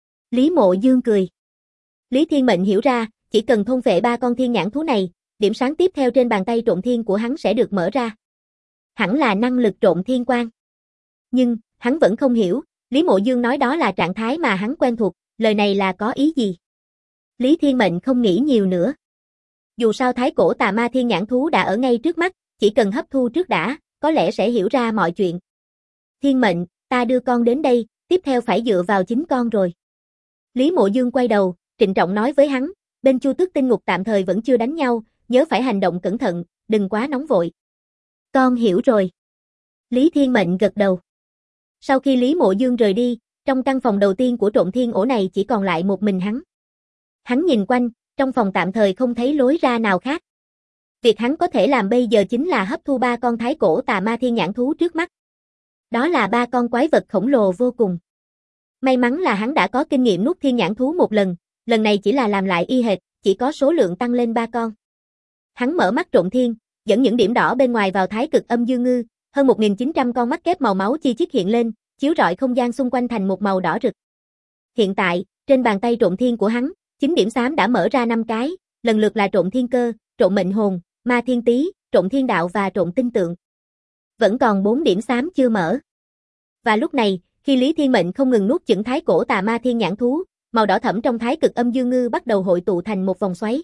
Lý Mộ Dương cười. Lý Thiên Mệnh hiểu ra, chỉ cần thôn phệ 3 con thiên nhãn thú này, điểm sáng tiếp theo trên bàn tay trộm thiên của hắn sẽ được mở ra. Hẳn là năng lực trộm thiên quang. Nhưng, hắn vẫn không hiểu, Lý Mộ Dương nói đó là trạng thái mà hắn quen thuộc, lời này là có ý gì? Lý Thiên Mệnh không nghĩ nhiều nữa. Dù sao thái cổ tà ma thiên nhãn thú đã ở ngay trước mắt, chỉ cần hấp thu trước đã, có lẽ sẽ hiểu ra mọi chuyện. Thiên Mệnh, ta đưa con đến đây, tiếp theo phải dựa vào chính con rồi. Lý Mộ Dương quay đầu, trịnh trọng nói với hắn, bên Chu Tước Tinh Ngục tạm thời vẫn chưa đánh nhau, nhớ phải hành động cẩn thận, đừng quá nóng vội. Con hiểu rồi. Lý Thiên Mệnh gật đầu. Sau khi Lý Mộ Dương rời đi, trong căn phòng đầu tiên của Trộm Thiên Ổ này chỉ còn lại một mình hắn. Hắn nhìn quanh, trong phòng tạm thời không thấy lối ra nào khác. Việc hắn có thể làm bây giờ chính là hấp thu 3 con thái cổ tà ma thiên nhãn thú trước mắt. Đó là 3 con quái vật khổng lồ vô cùng. May mắn là hắn đã có kinh nghiệm nuốt thiên nhãn thú một lần này chỉ là làm lại y hệt, chỉ có số lượng tăng lên 3 con. Hắn mở mắt Trộm Thiên, dẫn những điểm đỏ bên ngoài vào thái cực âm dương ngư, hơn 1.900 con mắt kép màu máu chi chít hiện lên, chiếu rọi không gian xung quanh thành một màu đỏ rực. Hiện tại, trên bàn tay Trộm Thiên của hắn, 9 điểm xám đã mở ra 5 cái, lần lượt là Trộm Thiên Cơ, Trộm Mệnh Hồn, Ma Thiên Tý, Trộm Thiên Đạo và Trộm Tinh Tượng. Vẫn còn 4 điểm xám chưa mở. Và lúc này, khi Lý Thiên Mệnh không ngừng nuốt chửng thái cổ tà ma thiên nhãn thú, màu đỏ thẫm trong thái cực âm dương ngư bắt đầu hội tụ thành một vòng xoáy.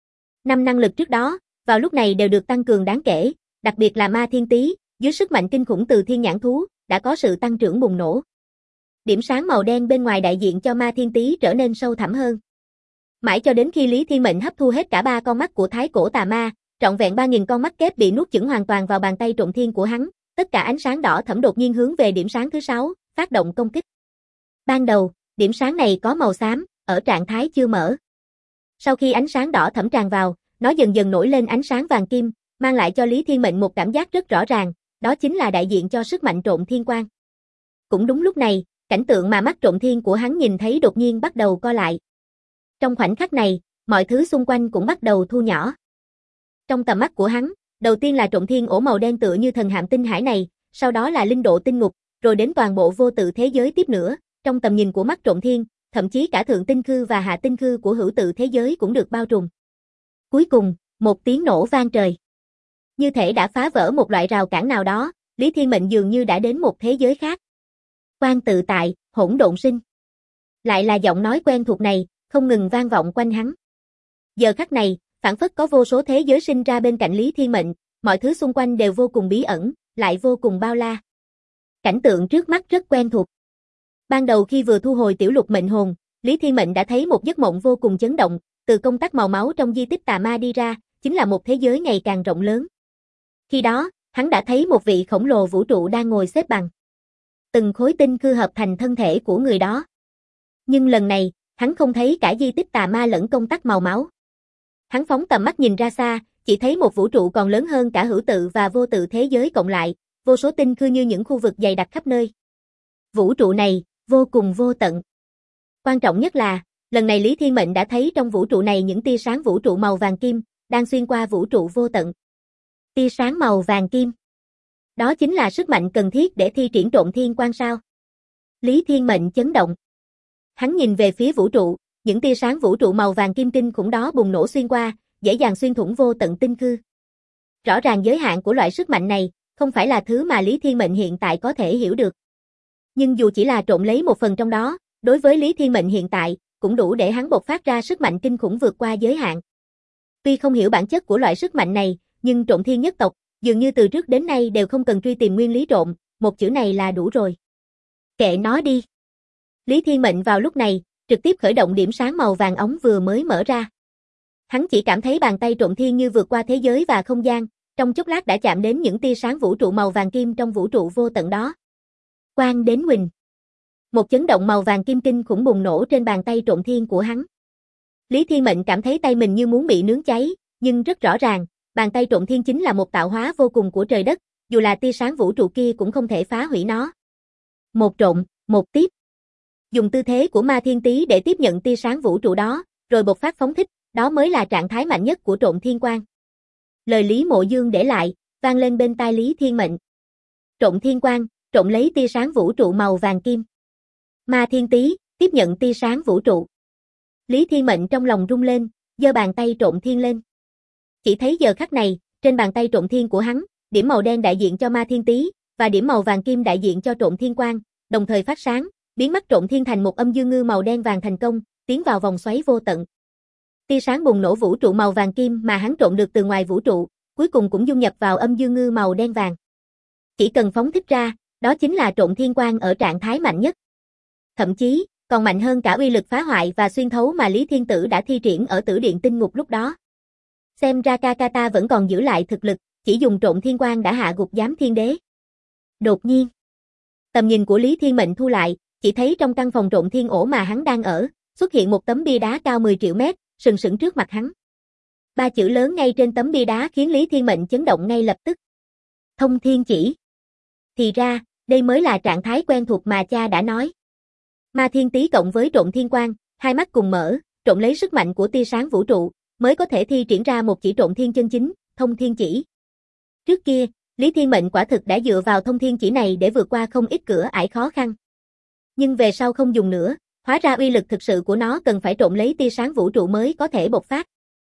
5 năng lực trước đó, vào lúc này đều được tăng cường đáng kể, đặc biệt là Ma Thiên Tý, dưới sức mạnh kinh khủng từ thiên nhãn thú, đã có sự tăng trưởng bùng nổ. Điểm sáng màu đen bên ngoài đại diện cho Ma Thiên Tý trở nên sâu thẳm hơn. Mãi cho đến khi Lý Thiên Mệnh hấp thu hết cả 3 con mắt của thái cổ tà ma, trọn vẹn 3.000 con mắt kép bị nuốt chửng hoàn toàn vào bàn tay Trộm Thiên của hắn, tất cả ánh sáng đỏ thẫm đột nhiên hướng về điểm sáng thứ 6, phát động công kích. Ban đầu, điểm sáng này có màu xám, ở trạng thái chưa mở. Sau khi ánh sáng đỏ thẫm tràn vào, nó dần dần nổi lên ánh sáng vàng kim, mang lại cho Lý Thiên Mệnh một cảm giác rất rõ ràng, đó chính là đại diện cho sức mạnh trộm thiên quang. Cũng đúng lúc này, cảnh tượng mà mắt Trộm Thiên của hắn nhìn thấy đột nhiên bắt đầu co lại. Trong khoảnh khắc này, mọi thứ xung quanh cũng bắt đầu thu nhỏ. Trong tầm mắt của hắn, đầu tiên là Trộm Thiên Ổ màu đen tựa như thần hạm tinh hải này, sau đó là linh độ tinh ngục, rồi đến toàn bộ vô tự thế giới tiếp nữa. Trong tầm nhìn của mắt Trộm Thiên, thậm chí cả thượng tinh khư và hạ tinh khư của hữu tự thế giới cũng được bao trùm. Cuối cùng, một tiếng nổ vang trời. Như thể đã phá vỡ một loại rào cản nào đó, Lý Thiên Mệnh dường như đã đến một thế giới khác. Quan tự tại, hỗn độn sinh. Lại là giọng nói quen thuộc này, không ngừng vang vọng quanh hắn. Giờ khắc này, phảng phất có vô số thế giới sinh ra bên cạnh Lý Thiên Mệnh, mọi thứ xung quanh đều vô cùng bí ẩn, lại vô cùng bao la. Cảnh tượng trước mắt rất quen thuộc. Ban đầu khi vừa thu hồi tiểu lục mệnh hồn, Lý Thiên Mệnh đã thấy một giấc mộng vô cùng chấn động, từ công tắc màu máu trong di tích tà ma đi ra, chính là một thế giới ngày càng rộng lớn. Khi đó, hắn đã thấy một vị khổng lồ vũ trụ đang ngồi xếp bằng. Từng khối tinh khư hợp thành thân thể của người đó. Nhưng lần này, hắn không thấy cả di tích tà ma lẫn công tắc màu máu. Hắn phóng tầm mắt nhìn ra xa, chỉ thấy một vũ trụ còn lớn hơn cả hữu tự và vô tự thế giới cộng lại, vô số tinh khư như những khu vực dày đặc khắp nơi. Vũ trụ này, vô cùng vô tận. Quan trọng nhất là, lần này Lý Thiên Mệnh đã thấy trong vũ trụ này những tia sáng vũ trụ màu vàng kim, đang xuyên qua vũ trụ vô tận. Tia sáng màu vàng kim. Đó chính là sức mạnh cần thiết để thi triển trộm thiên quang sao. Lý Thiên Mệnh chấn động. Hắn nhìn về phía vũ trụ, những tia sáng vũ trụ màu vàng kim kinh khủng đó bùng nổ xuyên qua, dễ dàng xuyên thủng vô tận tinh khư. Rõ ràng giới hạn của loại sức mạnh này, không phải là thứ mà Lý Thiên Mệnh hiện tại có thể hiểu được. Nhưng dù chỉ là trộn lấy một phần trong đó, đối với Lý Thiên Mệnh hiện tại, cũng đủ để hắn bộc phát ra sức mạnh kinh khủng vượt qua giới hạn. Tuy không hiểu bản chất của loại sức mạnh này, nhưng Trộn Thiên nhất tộc, dường như từ trước đến nay đều không cần truy tìm nguyên lý trộn, một chữ này là đủ rồi. Kệ nó đi. Lý Thiên Mệnh vào lúc này, trực tiếp khởi động điểm sáng màu vàng óng vừa mới mở ra. Hắn chỉ cảm thấy bàn tay Trộn Thiên như vượt qua thế giới và không gian, trong chốc lát đã chạm đến những tia sáng vũ trụ màu vàng kim trong vũ trụ vô tận đó. Quang đến huỳnh. Một chấn động màu vàng kim kinh khủng bùng nổ trên bàn tay Trộn Thiên của hắn. Lý Thiên Mệnh cảm thấy tay mình như muốn bị nướng cháy, nhưng rất rõ ràng, bàn tay Trộn Thiên chính là một tạo hóa vô cùng của trời đất, dù là tia sáng vũ trụ kia cũng không thể phá hủy nó. Một trộn, một tiếp. Dùng tư thế của Ma Thiên Tý để tiếp nhận tia sáng vũ trụ đó, rồi bộc phát phóng thích, đó mới là trạng thái mạnh nhất của Trộn Thiên Quang. Lời Lý Mộ Dương để lại, vang lên bên tai Lý Thiên Mệnh. Trộn Thiên Quang, trộn lấy tia sáng vũ trụ màu vàng kim. Ma Thiên Tý, tiếp nhận tia sáng vũ trụ. Lý Thiên Mệnh trong lòng rung lên, giơ bàn tay Trộn Thiên lên. Chỉ thấy giờ khắc này, trên bàn tay Trộn Thiên của hắn, điểm màu đen đại diện cho Ma Thiên Tý, và điểm màu vàng kim đại diện cho Trộn Thiên Quang, đồng thời phát sáng, biến mắt Trộn Thiên thành một âm dương ngư màu đen vàng thành công, tiến vào vòng xoáy vô tận. Tia sáng bùng nổ vũ trụ màu vàng kim mà hắn trộn được từ ngoài vũ trụ, cuối cùng cũng dung nhập vào âm dương ngư màu đen vàng. Chỉ cần phóng thích ra, đó chính là Trộn Thiên Quang ở trạng thái mạnh nhất. Thậm chí, còn mạnh hơn cả uy lực phá hoại và xuyên thấu mà Lý Thiên Tử đã thi triển ở Tử Điện Tinh Ngục lúc đó. Xem ra Kakata vẫn còn giữ lại thực lực, chỉ dùng Trộn Thiên Quang đã hạ gục Giám Thiên Đế. Đột nhiên, tầm nhìn của Lý Thiên Mệnh thu lại, chỉ thấy trong căn phòng Trộn Thiên ổ mà hắn đang ở, xuất hiện một tấm bia đá cao 10 triệu mét, sừng sững trước mặt hắn. 3 chữ lớn ngay trên tấm bia đá khiến Lý Thiên Mệnh chấn động ngay lập tức. Thông Thiên Chỉ. Thì ra, đây mới là trạng thái quen thuộc mà cha đã nói. Ma Thiên Tý cộng với Trộn Thiên Quang, hai mắt cùng mở, trộn lấy sức mạnh của tia sáng vũ trụ, mới có thể thi triển ra một chỉ Trộn Thiên chân chính, Thông Thiên Chỉ. Trước kia, Lý Thiên Mệnh quả thực đã dựa vào Thông Thiên Chỉ này để vượt qua không ít cửa ải khó khăn. Nhưng về sau không dùng nữa, hóa ra uy lực thực sự của nó cần phải trộn lấy tia sáng vũ trụ mới có thể bộc phát.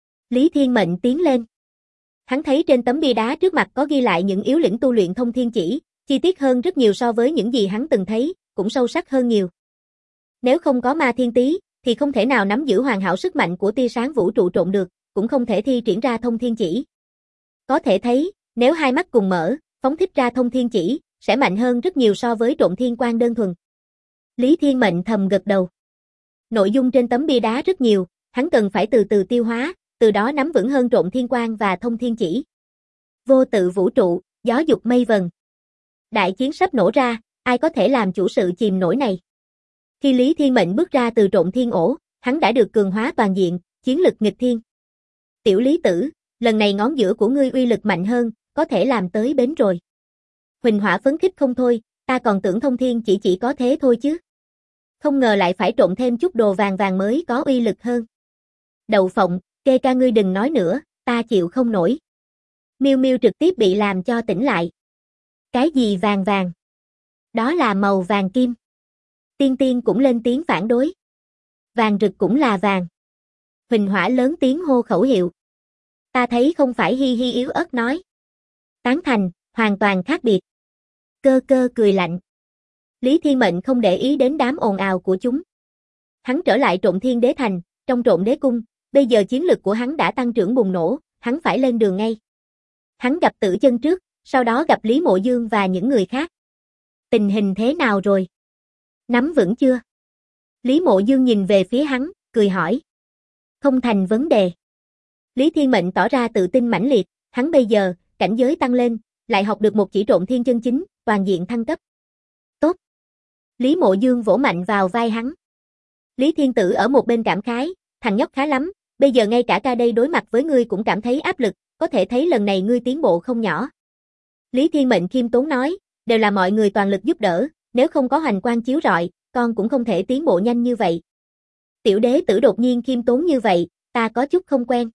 Lý Thiên Mệnh tiến lên. Hắn thấy trên tấm bia đá trước mặt có ghi lại những yếu lĩnh tu luyện Thông Thiên Chỉ, chi tiết hơn rất nhiều so với những gì hắn từng thấy, cũng sâu sắc hơn nhiều. Nếu không có Ma Thiên Tý, thì không thể nào nắm giữ hoàn hảo sức mạnh của tia sáng vũ trụ trộn được, cũng không thể thi triển ra Thông Thiên Chỉ. Có thể thấy, nếu hai mắt cùng mở, phóng thích ra Thông Thiên Chỉ, sẽ mạnh hơn rất nhiều so với Trộn Thiên Quang đơn thuần. Lý Thiên Mệnh thầm gật đầu. Nội dung trên tấm bia đá rất nhiều, hắn cần phải từ từ tiêu hóa, từ đó nắm vững hơn Trộn Thiên Quang và Thông Thiên Chỉ. Vô tự vũ trụ, gió dục mây vần. Đại chiến sắp nổ ra, ai có thể làm chủ sự chìm nổi này? Khi Lý Thiên Mệnh bước ra từ Trộn Thiên ổ, hắn đã được cường hóa toàn diện, chiến lực nghịch thiên. Tiểu Lý Tử, lần này ngón giữa của ngươi uy lực mạnh hơn, có thể làm tới bến rồi. Huỳnh Hỏa phấn khích không thôi, ta còn tưởng Thông Thiên chỉ có thế thôi chứ. Không ngờ lại phải trộn thêm chút đồ vàng vàng mới có uy lực hơn. Đậu phộng, kê ca ngươi đừng nói nữa, ta chịu không nổi. Miêu Miêu trực tiếp bị làm cho tỉnh lại. Cái gì vàng vàng? Đó là màu vàng kim. Tiên Tiên cũng lên tiếng phản đối. Vàng rực cũng là vàng. Huỳnh Hỏa lớn tiếng hô khẩu hiệu. Ta thấy không phải hi hi yếu ớt nói. Tán thành, hoàn toàn khác biệt. Cơ cơ cười lạnh. Lý Thiên Mệnh không để ý đến đám ồn ào của chúng. Hắn trở lại Trộn Thiên Đế Thành, trong Trộn Đế Cung, bây giờ chiến lực của hắn đã tăng trưởng bùng nổ, hắn phải lên đường ngay. Hắn gặp Tử Chân trước, sau đó gặp Lý Mộ Dương và những người khác. Tình hình thế nào rồi? Nắm vững chưa? Lý Mộ Dương nhìn về phía hắn, cười hỏi. Không thành vấn đề. Lý Thiên Mệnh tỏ ra tự tin mãnh liệt, hắn bây giờ, cảnh giới tăng lên, lại học được một chỉ Trộn Thiên chân chính, toàn diện thăng cấp. Tốt. Lý Mộ Dương vỗ mạnh vào vai hắn. Lý Thiên Tử ở một bên cảm khái, thằng nhóc khá lắm, bây giờ ngay cả ca đây đối mặt với ngươi cũng cảm thấy áp lực, có thể thấy lần này ngươi tiến bộ không nhỏ. Lý Thiên Mệnh khiêm tốn nói, đều là mọi người toàn lực giúp đỡ, nếu không có hoành quang chiếu rọi, con cũng không thể tiến bộ nhanh như vậy. Tiểu Đế Tử đột nhiên khiêm tốn như vậy, ta có chút không quen.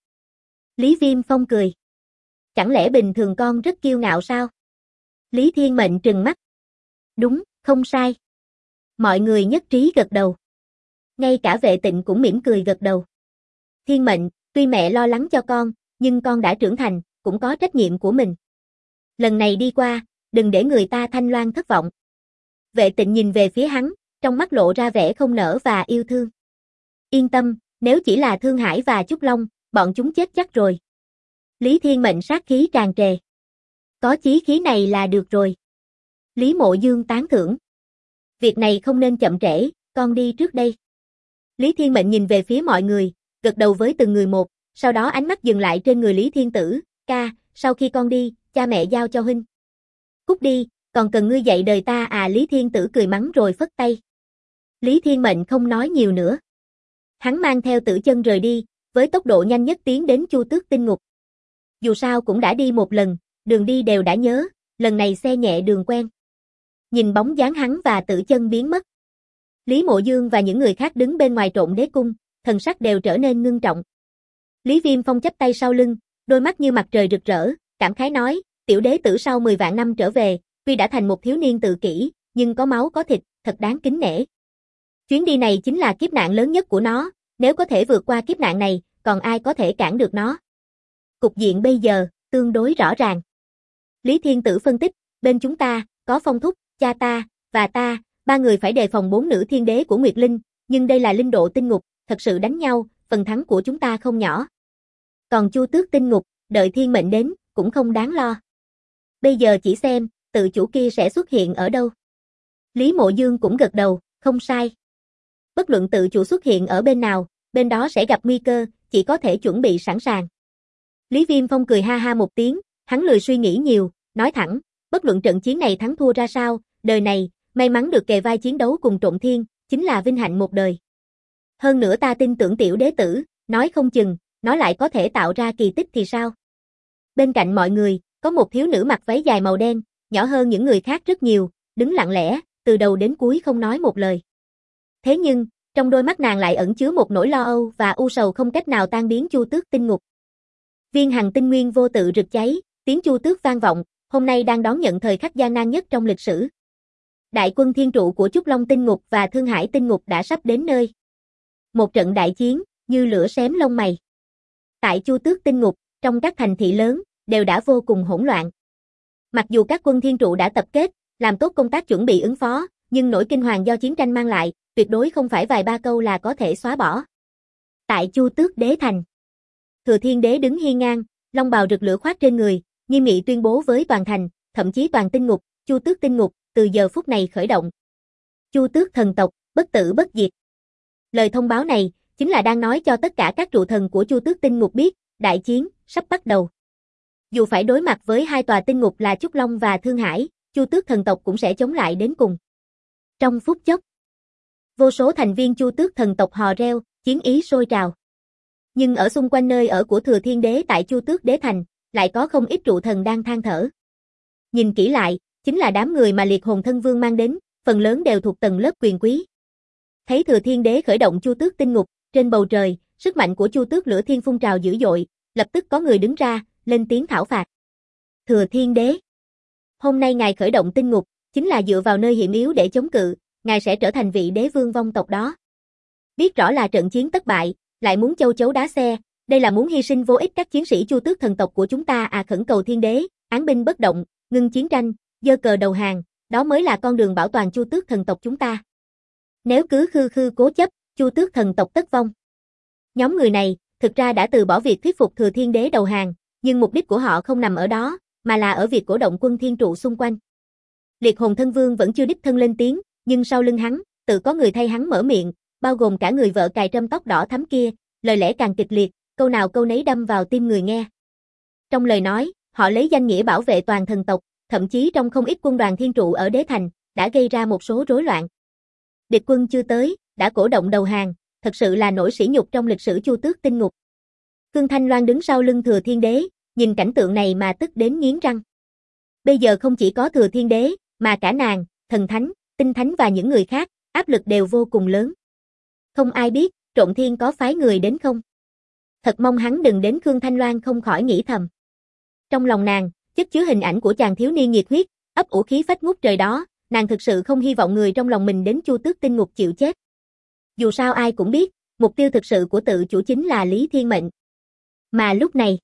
Lý Viêm Phong cười. Chẳng lẽ bình thường con rất kiêu ngạo sao? Lý Thiên Mệnh trừng mắt. Đúng, không sai. Mọi người nhất trí gật đầu. Ngay cả Vệ Tịnh cũng mỉm cười gật đầu. Thiên mệnh, tuy mẹ lo lắng cho con, nhưng con đã trưởng thành, cũng có trách nhiệm của mình. Lần này đi qua, đừng để người ta Thanh Loan thất vọng. Vệ Tịnh nhìn về phía hắn, trong mắt lộ ra vẻ không nỡ và yêu thương. Yên tâm, nếu chỉ là Thương Hải và Trúc Long, bọn chúng chết chắc rồi. Lý Thiên Mệnh sát khí tràn trề. Có chí khí này là được rồi. Lý Mộ Dương tán thưởng. Việc này không nên chậm trễ, con đi trước đây. Lý Thiên Mệnh nhìn về phía mọi người, gật đầu với từng người một, sau đó ánh mắt dừng lại trên người Lý Thiên Tử. Ca, sau khi con đi, cha mẹ giao cho huynh. Cút đi, còn cần ngươi dạy đời ta à? Lý Thiên Tử cười mắng rồi phất tay. Lý Thiên Mệnh không nói nhiều nữa. Hắn mang theo Tử Chân rời đi, với tốc độ nhanh nhất tiến đến Chu Tước Tinh Ngục. Dù sao cũng đã đi một lần, đường đi đều đã nhớ, lần này xe nhẹ đường quen. Nhìn bóng dáng hắn và Tử Chân biến mất. Lý Mộ Dương và những người khác đứng bên ngoài Trộn Đế Cung, thần sắc đều trở nên ngưng trọng. Lý Viêm Phong chắp tay sau lưng, đôi mắt như mặt trời rực rỡ, cảm khái nói, tiểu đế tử sau 10 vạn năm trở về, tuy đã thành một thiếu niên tự kỷ, nhưng có máu có thịt, thật đáng kính nể. Chuyến đi này chính là kiếp nạn lớn nhất của nó, nếu có thể vượt qua kiếp nạn này, còn ai có thể cản được nó. Cục diện bây giờ, tương đối rõ ràng. Lý Thiên Tử phân tích, bên chúng ta, có Phong Thúc, cha ta, và ta, ba người phải đề phòng 4 nữ thiên đế của Nguyệt Linh, nhưng đây là linh độ tinh ngục, thật sự đánh nhau, phần thắng của chúng ta không nhỏ. Còn Chu Tước Tinh Ngục, đợi thiên mệnh đến, cũng không đáng lo. Bây giờ chỉ xem, tự chủ kia sẽ xuất hiện ở đâu. Lý Mộ Dương cũng gật đầu, không sai. Bất luận tự chủ xuất hiện ở bên nào, bên đó sẽ gặp nguy cơ, chỉ có thể chuẩn bị sẵn sàng. Lý Viêm Phong cười ha ha một tiếng, hắn lười suy nghĩ nhiều, nói thẳng, bất luận trận chiến này thắng thua ra sao, đời này, may mắn được kề vai chiến đấu cùng Trộn Thiên, chính là vinh hạnh một đời. Hơn nữa ta tin tưởng tiểu đế tử, nói không chừng, nó lại có thể tạo ra kỳ tích thì sao? Bên cạnh mọi người, có một thiếu nữ mặc váy dài màu đen, nhỏ hơn những người khác rất nhiều, đứng lặng lẽ, từ đầu đến cuối không nói một lời. Thế nhưng, trong đôi mắt nàng lại ẩn chứa một nỗi lo âu và u sầu không cách nào tan biến. Chu Tước Tinh Ngục. Viên hằng tinh nguyên vô tự rực cháy, tiếng Chu Tước vang vọng, hôm nay đang đón nhận thời khắc gian nan nhất trong lịch sử. Đại quân thiên trụ của Trúc Long Tinh Ngục và Thương Hải Tinh Ngục đã sắp đến nơi. Một trận đại chiến, như lửa xém lông mày. Tại Chu Tước Tinh Ngục, trong các thành thị lớn, đều đã vô cùng hỗn loạn. Mặc dù các quân thiên trụ đã tập kết, làm tốt công tác chuẩn bị ứng phó, nhưng nỗi kinh hoàng do chiến tranh mang lại, tuyệt đối không phải vài ba câu là có thể xóa bỏ. Tại Chu Tước Đế Thành, Thừa Thiên Đế đứng hiên ngang, long bào rực lửa khoác trên người, nghiêm nghị tuyên bố với toàn thành, thậm chí toàn tinh ngục, Chu Tước Tinh Ngục, từ giờ phút này khởi động. Chu Tước thần tộc, bất tử bất diệt. Lời thông báo này, chính là đang nói cho tất cả các trụ thần của Chu Tước Tinh Ngục biết, đại chiến, sắp bắt đầu. Dù phải đối mặt với hai tòa tinh ngục là Trúc Long và Thương Hải, Chu Tước thần tộc cũng sẽ chống lại đến cùng. Trong phút chốc, vô số thành viên Chu Tước thần tộc hò reo, chiến ý sôi trào. Nhưng ở xung quanh nơi ở của Thừa Thiên Đế tại Chu Tước Đế Thành, lại có không ít trụ thần đang than thở. Nhìn kỹ lại, chính là đám người mà Liệt Hồn Thân Vương mang đến, phần lớn đều thuộc tầng lớp quyền quý. Thấy Thừa Thiên Đế khởi động Chu Tước Tinh Ngục, trên bầu trời, sức mạnh của Chu Tước Lửa Thiên phun trào dữ dội, lập tức có người đứng ra, lên tiếng thảo phạt. Thừa Thiên Đế, hôm nay ngài khởi động tinh ngục, chính là dựa vào nơi hiểm yếu để chống cự, ngài sẽ trở thành vị đế vương vong tộc đó. Biết rõ là trận chiến thất bại, lại muốn châu chấu đá xe, đây là muốn hy sinh vô ích các chiến sĩ Chu Tước thần tộc của chúng ta à? Khẩn cầu Thiên Đế, án binh bất động, ngưng chiến tranh, giơ cờ đầu hàng, đó mới là con đường bảo toàn Chu Tước thần tộc chúng ta. Nếu cứ khư khư cố chấp, Chu Tước thần tộc tất vong. Nhóm người này, thực ra đã từ bỏ việc thuyết phục Thừa Thiên Đế đầu hàng, nhưng mục đích của họ không nằm ở đó, mà là ở việc cổ động quân thiên trụ xung quanh. Liệt Hồn Thân Vương vẫn chưa đích thân lên tiếng, nhưng sau lưng hắn, tự có người thay hắn mở miệng, bao gồm cả người vợ cài trâm tóc đỏ thắm kia, lời lẽ càng kịch liệt, câu nào câu nấy đâm vào tim người nghe. Trong lời nói, họ lấy danh nghĩa bảo vệ toàn thần tộc, thậm chí trong không ít quân đoàn thiên trụ ở Đế Thành, đã gây ra một số rối loạn. Địch quân chưa tới, đã cổ động đầu hàng, thật sự là nỗi sỉ nhục trong lịch sử Chu Tước Tinh Ngục. Khương Thanh Loan đứng sau lưng Thừa Thiên Đế, nhìn cảnh tượng này mà tức đến nghiến răng. Bây giờ không chỉ có Thừa Thiên Đế, mà cả nàng, Thần Thánh, Tinh Thánh và những người khác, áp lực đều vô cùng lớn. Không ai biết, Trộn Thiên có phái người đến không? Thật mong hắn đừng đến. Khương Thanh Loan không khỏi nghĩ thầm. Trong lòng nàng, chất chứa hình ảnh của chàng thiếu niên nhiệt huyết, ấp ủ khí phách ngút trời đó, nàng thực sự không hy vọng người trong lòng mình đến Chu Tước Tinh Ngục chịu chết. Dù sao ai cũng biết, mục tiêu thực sự của tự chủ chính là Lý Thiên Mệnh. Mà lúc này,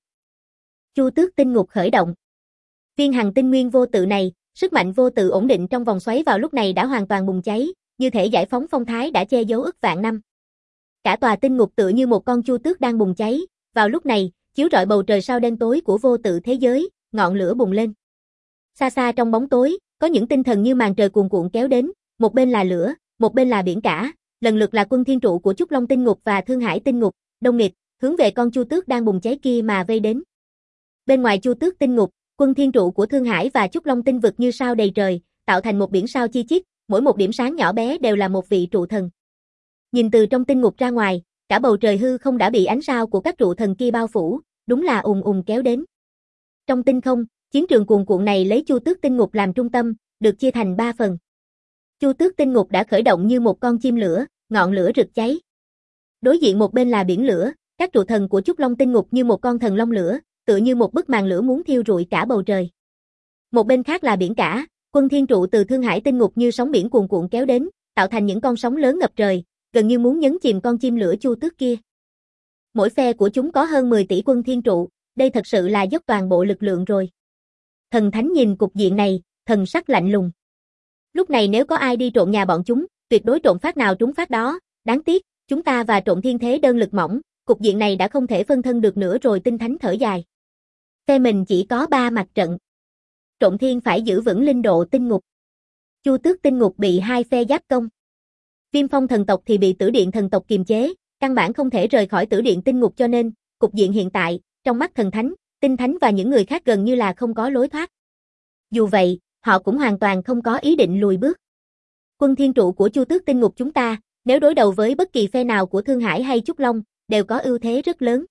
Chu Tước Tinh Ngục khởi động. Viên hằng tinh nguyên vô tự này, sức mạnh vô tự ổn định trong vòng xoáy vào lúc này đã hoàn toàn bùng cháy, như thể giải phóng phong thái đã che giấu ức vạn năm. Cả tòa tinh ngục tựa như một con chu tước đang bùng cháy, vào lúc này, chiếu rọi bầu trời sao đen tối của vô tự thế giới, ngọn lửa bùng lên. Xa xa trong bóng tối, có những tinh thần như màn trời cuồn cuộn kéo đến, một bên là lửa, một bên là biển cả, lần lượt là quân thiên trụ của Trúc Long tinh ngục và Thương Hải tinh ngục, đông nghịt, hướng về con chu tước đang bùng cháy kia mà vây đến. Bên ngoài chu tước tinh ngục, quân thiên trụ của Thương Hải và Trúc Long tinh vực như sao đầy trời, tạo thành một biển sao chi chít, mỗi một điểm sáng nhỏ bé đều là một vị trụ thần. Nhìn từ trong tinh ngục ra ngoài, cả bầu trời hư không đã bị ánh sao của các trụ thần kia bao phủ, đúng là ùn ùn kéo đến. Trong tinh không, chiến trường cuồn cuộn này lấy Chu Tước tinh ngục làm trung tâm, được chia thành 3 phần. Chu Tước tinh ngục đã khởi động như một con chim lửa, ngọn lửa rực cháy. Đối diện một bên là biển lửa, các trụ thần của Trúc Long tinh ngục như một con thần long lửa, tựa như một bức màn lửa muốn thiêu rụi cả bầu trời. Một bên khác là biển cả, quân thiên trụ từ Thương Hải tinh ngục như sóng biển cuồn cuộn kéo đến, tạo thành những con sóng lớn ngập trời, gần như muốn nhấn chìm con chim lửa Chu Tước kia. Mỗi phe của chúng có hơn 10 tỷ quân thiên trụ, đây thật sự là dốc toàn bộ lực lượng rồi. Thần Thánh nhìn cục diện này, thần sắc lạnh lùng. Lúc này nếu có ai đi trộn nhà bọn chúng, tuyệt đối trộn phát nào trúng phát đó, đáng tiếc, chúng ta và trộn thiên thế đơn lực mỏng, cục diện này đã không thể phân thân được nữa rồi. Tinh Thánh thở dài. Phe mình chỉ có 3 mặt trận. Trộn thiên phải giữ vững linh độ tinh ngục. Chu Tước tinh ngục bị 2 phe giáp công. Viêm Phong thần tộc thì bị Tử Điện thần tộc kiềm chế, căn bản không thể rời khỏi Tử Điện tinh ngục cho nên, cục diện hiện tại, trong mắt Thần Thánh, Tinh Thánh và những người khác gần như là không có lối thoát. Dù vậy, họ cũng hoàn toàn không có ý định lùi bước. Quân thiên trụ của Chu Tước tinh ngục chúng ta, nếu đối đầu với bất kỳ phe nào của Thương Hải hay Trúc Long, đều có ưu thế rất lớn.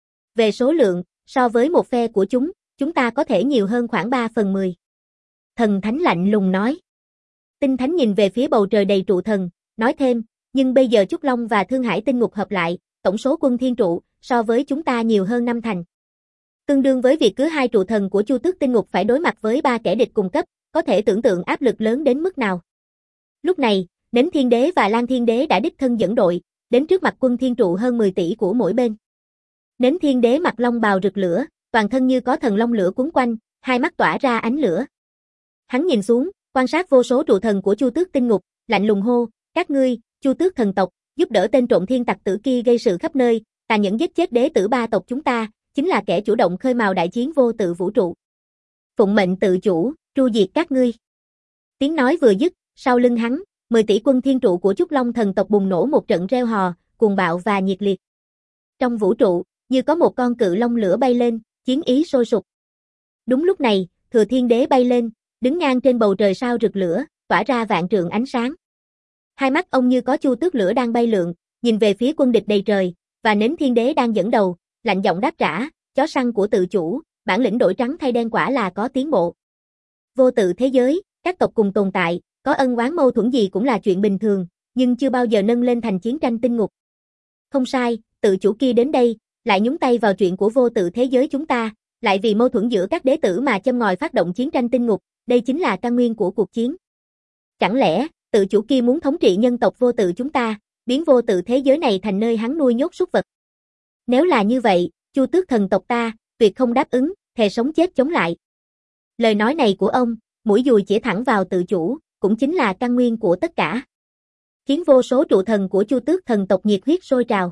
Về số lượng, so với một phe của chúng ta có thể nhiều hơn khoảng 3/10. Thần Thánh lạnh lùng nói. Tinh Thánh nhìn về phía bầu trời đầy trụ thần, nói thêm, nhưng bây giờ Trúc Long và Thương Hải tinh ngục hợp lại, tổng số quân thiên trụ, so với chúng ta nhiều hơn 5 thành. Tương đương với việc cứ 2 trụ thần của Chu Tước tinh ngục phải đối mặt với 3 kẻ địch cùng cấp, có thể tưởng tượng áp lực lớn đến mức nào. Lúc này, Nến Thiên Đế và Lan Thiên Đế đã đích thân dẫn đội, đến trước mặt quân thiên trụ hơn 10 tỷ của mỗi bên. Nến Thiên Đế mặc long bào rực lửa, toàn thân như có thần long lửa cuốn quanh, hai mắt tỏa ra ánh lửa. Hắn nhìn xuống, quan sát vô số trụ thần của Chu Tước tinh ngục, lạnh lùng hô, các ngươi, Chu Tước thần tộc, giúp đỡ tên trộm thiên tặc tử kia gây sự khắp nơi, tàn nhẫn giết chết đế tử 3 tộc chúng ta, chính là kẻ chủ động khơi mào đại chiến vô tự vũ trụ. Phụng mệnh tự chủ, tru diệt các ngươi. Tiếng nói vừa dứt, sau lưng hắn, 10 tỷ quân thiên trụ của Trúc Long thần tộc bùng nổ một trận reo hò, cuồng bạo và nhiệt liệt. Trong vũ trụ, như có một con cự long lửa bay lên, chiến ý sôi sục. Đúng lúc này, Thừa Thiên Đế bay lên, đứng ngang trên bầu trời sao rực lửa, tỏa ra vạn trượng ánh sáng. Hai mắt ông như có chu tước lửa đang bay lượn, nhìn về phía quân địch đầy trời, và Nến Thiên Đế đang dẫn đầu, lạnh giọng đáp trả, chó săn của tự chủ, bản lĩnh đổi trắng thay đen quả là có tiến bộ. Vô tự thế giới, các tộc cùng tồn tại, có ân oán mâu thuẫn gì cũng là chuyện bình thường, nhưng chưa bao giờ nâng lên thành chiến tranh tinh ngục. Không sai, tự chủ kia đến đây, lại nhúng tay vào chuyện của vô tự thế giới chúng ta, lại vì mâu thuẫn giữa các đế tử mà châm ngòi phát động chiến tranh tinh ngục, đây chính là căn nguyên của cuộc chiến. Chẳng lẽ, tự chủ kia muốn thống trị nhân tộc vô tự chúng ta, biến vô tự thế giới này thành nơi hắn nuôi nhốt súc vật? Nếu là như vậy, Chu Tước thần tộc ta, tuyệt không đáp ứng, thề sống chết chống lại. Lời nói này của ông, mũi dùi chỉ thẳng vào tự chủ, cũng chính là căn nguyên của tất cả. Khiến vô số trụ thần của Chu Tước thần tộc nhiệt huyết sôi trào.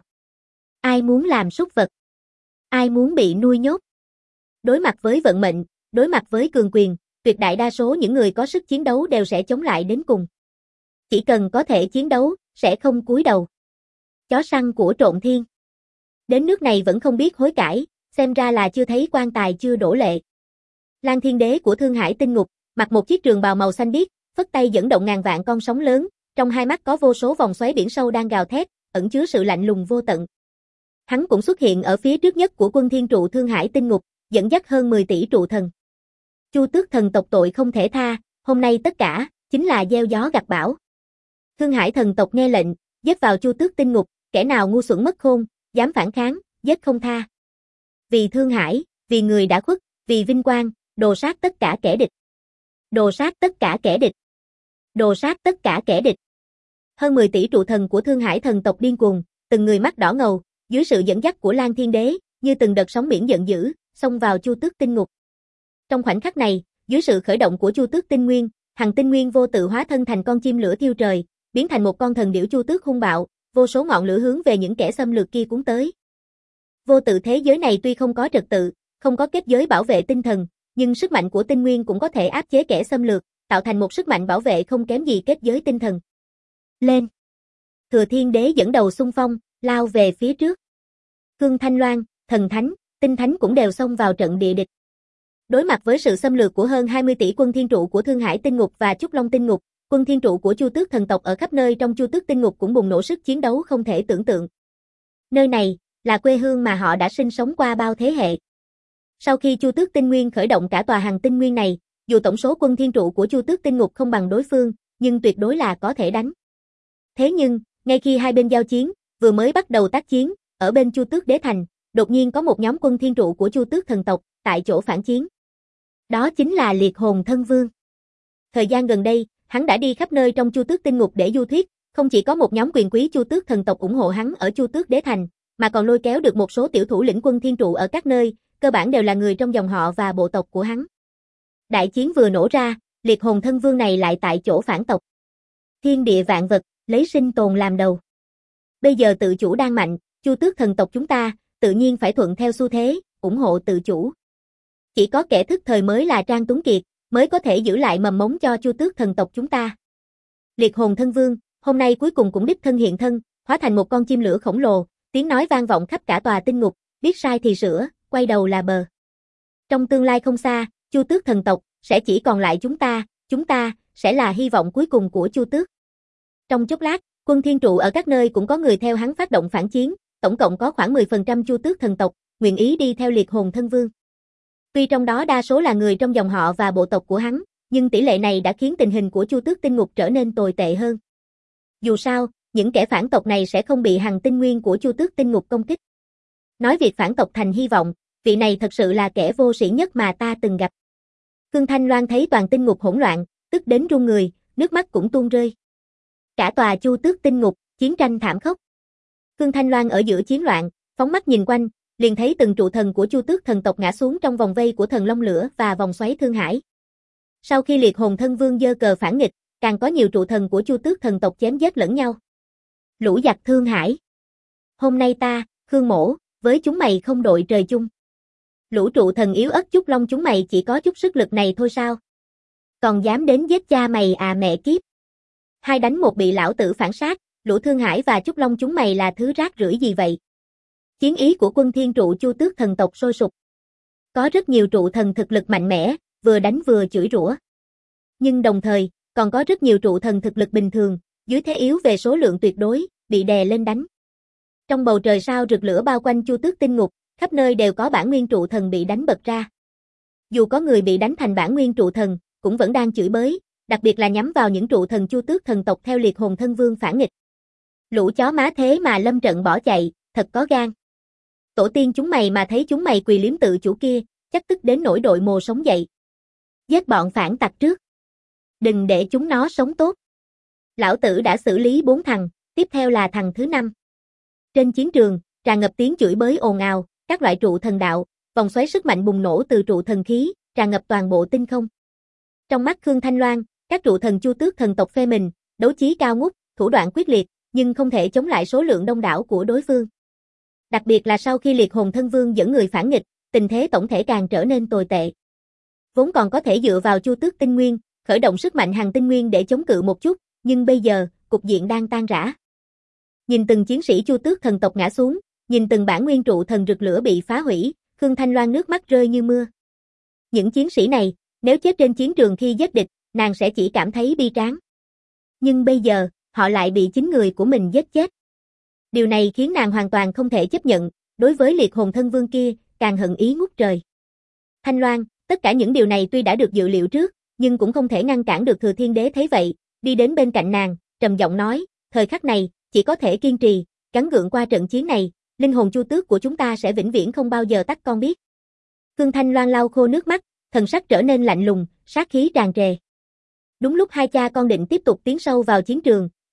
Ai muốn làm súc vật? Ai muốn bị nuôi nhốt? Đối mặt với vận mệnh, đối mặt với cường quyền, tuyệt đại đa số những người có sức chiến đấu đều sẽ chống lại đến cùng. Chỉ cần có thể chiến đấu, sẽ không cúi đầu. Chó săn của Trộn Thiên. Đến nước này vẫn không biết hối cải, xem ra là chưa thấy quan tài chưa đổ lệ. Lan Thiên Đế của Thương Hải tinh ngục, mặc một chiếc trường bào màu xanh biếc, phất tay dẫn động ngàn vạn con sóng lớn, trong hai mắt có vô số vòng xoáy biển sâu đang gào thét, ẩn chứa sự lạnh lùng vô tận. Hắn cũng xuất hiện ở phía trước nhất của quân thiên trụ Thương Hải tinh ngục, dẫn dắt hơn 10 tỷ trụ thần. Chu Tước thần tộc tội không thể tha, hôm nay tất cả chính là gieo gió gặt bão. Thương Hải thần tộc nghe lệnh, giết vào Chu Tước tinh ngục, kẻ nào ngu xuẩn mất khôn, dám phản kháng, giết không tha. Vì Thương Hải, vì người đã khuất, vì vinh quang, đồ sát tất cả kẻ địch. Đồ sát tất cả kẻ địch. Đồ sát tất cả kẻ địch. Hơn 10 tỷ trụ thần của Thương Hải thần tộc điên cuồng, từng người mắt đỏ ngầu, dưới sự dẫn dắt của Lan Thiên Đế, như từng đợt sóng biển giận dữ, xông vào Chu Tước Tinh Ngục. Trong khoảnh khắc này, dưới sự khởi động của Chu Tước Tinh Nguyên, Hằng Tinh Nguyên vô tự hóa thân thành con chim lửa thiêu trời, biến thành một con thần điểu Chu Tước hung bạo, vô số ngọn lửa hướng về những kẻ xâm lược kia cuốn tới. Vô tự thế giới này tuy không có trật tự, không có kết giới bảo vệ tinh thần, nhưng sức mạnh của tinh nguyên cũng có thể áp chế kẻ xâm lược, tạo thành một sức mạnh bảo vệ không kém gì kết giới tinh thần. Lên! Thừa Thiên Đế dẫn đầu xung phong, lao về phía trước. Khương Thanh Loan, Thần Thánh, Tinh Thánh cũng đều xông vào trận địa địch. Đối mặt với sự xâm lược của hơn 20 tỷ quân thiên trụ của Thương Hải Tinh Ngục và Trúc Long Tinh Ngục, quân thiên trụ của Chu Tước thần tộc ở khắp nơi trong Chu Tước Tinh Ngục cũng bùng nổ sức chiến đấu không thể tưởng tượng. Nơi này là quê hương mà họ đã sinh sống qua bao thế hệ. Sau khi Chu Tước Tinh Nguyên khởi động cả tòa Hằng Tinh Nguyên này, dù tổng số quân thiên trụ của Chu Tước Tinh Ngục không bằng đối phương, nhưng tuyệt đối là có thể đánh. Thế nhưng, ngay khi hai bên giao chiến, vừa mới bắt đầu tác chiến, ở bên Chu Tước Đế Thành, đột nhiên có một nhóm quân thiên trụ của Chu Tước thần tộc tại chỗ phản chiến. Đó chính là Liệt Hồn Thân Vương. Thời gian gần đây, hắn đã đi khắp nơi trong Chu Tước Tinh Ngục để du thuyết, không chỉ có một nhóm quyền quý Chu Tước thần tộc ủng hộ hắn ở Chu Tước Đế Thành, mà còn lôi kéo được một số tiểu thủ lĩnh quân thiên trụ ở các nơi, cơ bản đều là người trong dòng họ và bộ tộc của hắn. Đại chiến vừa nổ ra, Liệt Hồn Thân Vương này lại tại chỗ phản tộc. Thiên địa vạn vật, lấy sinh tồn làm đầu. Bây giờ tự chủ đang mạnh, Chu Tước thần tộc chúng ta, tự nhiên phải thuận theo xu thế, ủng hộ tự chủ. Chỉ có kẻ thức thời mới là Trang Tuấn Kiệt, mới có thể giữ lại mầm mống cho Chu Tước thần tộc chúng ta. Liệt Hồn Thân Vương, hôm nay cuối cùng cũng đích thân hiện thân, hóa thành một con chim lửa khổng lồ, tiếng nói vang vọng khắp cả tòa tinh ngục, biết sai thì sửa, quay đầu là bờ. Trong tương lai không xa, Chu Tước thần tộc sẽ chỉ còn lại chúng ta sẽ là hy vọng cuối cùng của Chu Tước. Trong chốc lát, quân thiên trụ ở các nơi cũng có người theo hắn phát động phản chiến, tổng cộng có khoảng 10% Chu Tước thần tộc nguyện ý đi theo Liệt Hồn Thân Vương. Tuy trong đó đa số là người trong dòng họ và bộ tộc của hắn, nhưng tỷ lệ này đã khiến tình hình của Chu Tước Tinh Ngục trở nên tồi tệ hơn. Dù sao, những kẻ phản tộc này sẽ không bị Hằng Tinh Nguyên của Chu Tước Tinh Ngục công kích. Nói việc phản tộc thành hy vọng, vị này thật sự là kẻ vô sĩ nhất mà ta từng gặp. Khương Thanh Loan thấy toàn tinh ngục hỗn loạn, tức đến run người, nước mắt cũng tuôn rơi. Cả tòa Chu Tước Tinh Ngục, chiến tranh thảm khốc. Khương Thanh Loan ở giữa chiến loạn, phóng mắt nhìn quanh, liền thấy từng trụ thần của Chu Tước thần tộc ngã xuống trong vòng vây của thần Long Lửa và vòng xoáy Thương Hải. Sau khi Liệt Hồn Thân Vương giơ cờ phản nghịch, càng có nhiều trụ thần của Chu Tước thần tộc chém giết lẫn nhau. Lũ giặc Thương Hải. Hôm nay ta, Khương Mỗ, với chúng mày không đội trời chung. Lũ trụ thần yếu ớt Trúc Long chúng mày chỉ có chút sức lực này thôi sao? Còn dám đến giết cha mày à mẹ kiếp. Hai đánh một bị lão tử phản sát, lũ Thương Hải và Trúc Long chúng mày là thứ rác rưởi gì vậy? Chiến ý của quân thiên trụ Chu Tước thần tộc sôi sục. Có rất nhiều trụ thần thực lực mạnh mẽ, vừa đánh vừa chửi rủa. Nhưng đồng thời, còn có rất nhiều trụ thần thực lực bình thường, dưới thế yếu về số lượng tuyệt đối, bị đè lên đánh. Trong bầu trời sao rực lửa bao quanh Chu Tước Tinh Ngục, khắp nơi đều có bản nguyên trụ thần bị đánh bật ra. Dù có người bị đánh thành bản nguyên trụ thần, cũng vẫn đang chửi bới, đặc biệt là nhắm vào những trụ thần Chu Tước thần tộc theo Liệt Hồn Thân Vương phản nghịch. Lũ chó má thế mà lâm trận bỏ chạy, thật có gan. Tổ tiên chúng mày mà thấy chúng mày quỳ liếm tự chủ kia, chắc tức đến nỗi đội mồ sống dậy. Giết bọn phản tặc trước. Đừng để chúng nó sống tốt. Lão tử đã xử lý 4 thằng, tiếp theo là thằng thứ 5. Trên chiến trường, tràn ngập tiếng chửi bới ồn ào, các loại trụ thần đạo, vòng xoáy sức mạnh bùng nổ từ trụ thần khí, tràn ngập toàn bộ tinh không. Trong mắt Khương Thanh Loan, các trụ thần Chu Tước thần tộc phe mình, đấu chí cao ngút, thủ đoạn quyết liệt, nhưng không thể chống lại số lượng đông đảo của đối phương. Đặc biệt là sau khi Liệt Hồn Thân Vương dẫn người phản nghịch, tình thế tổng thể càng trở nên tồi tệ. Vốn còn có thể dựa vào Chu Tước Tinh Nguyên, khởi động sức mạnh Hằng Tinh Nguyên để chống cự một chút, nhưng bây giờ, cục diện đang tan rã. Nhìn từng chiến sĩ Chu Tước thần tộc ngã xuống, nhìn từng bản nguyên trụ thần rực lửa bị phá hủy, Khương Thanh Loan nước mắt rơi như mưa. Những chiến sĩ này, nếu chết trên chiến trường khi giết địch, nàng sẽ chỉ cảm thấy bi tráng. Nhưng bây giờ, họ lại bị chính người của mình giết chết. Điều này khiến nàng hoàn toàn không thể chấp nhận, đối với Liệt Hồn Thân Vương kia, càng hận ý ngút trời. Thanh Loan, tất cả những điều này tuy đã được dự liệu trước, nhưng cũng không thể ngăn cản được Thừa Thiên Đế thấy vậy, đi đến bên cạnh nàng, trầm giọng nói, thời khắc này, chỉ có thể kiên trì, gắng gượng qua trận chiến này, linh hồn Chu Tước của chúng ta sẽ vĩnh viễn không bao giờ tắt con biết. Khương Thanh Loan lau khô nước mắt, thần sắc trở nên lạnh lùng, sát khí tràn trề. Đúng lúc hai cha con định tiếp tục tiến sâu vào chiến trường,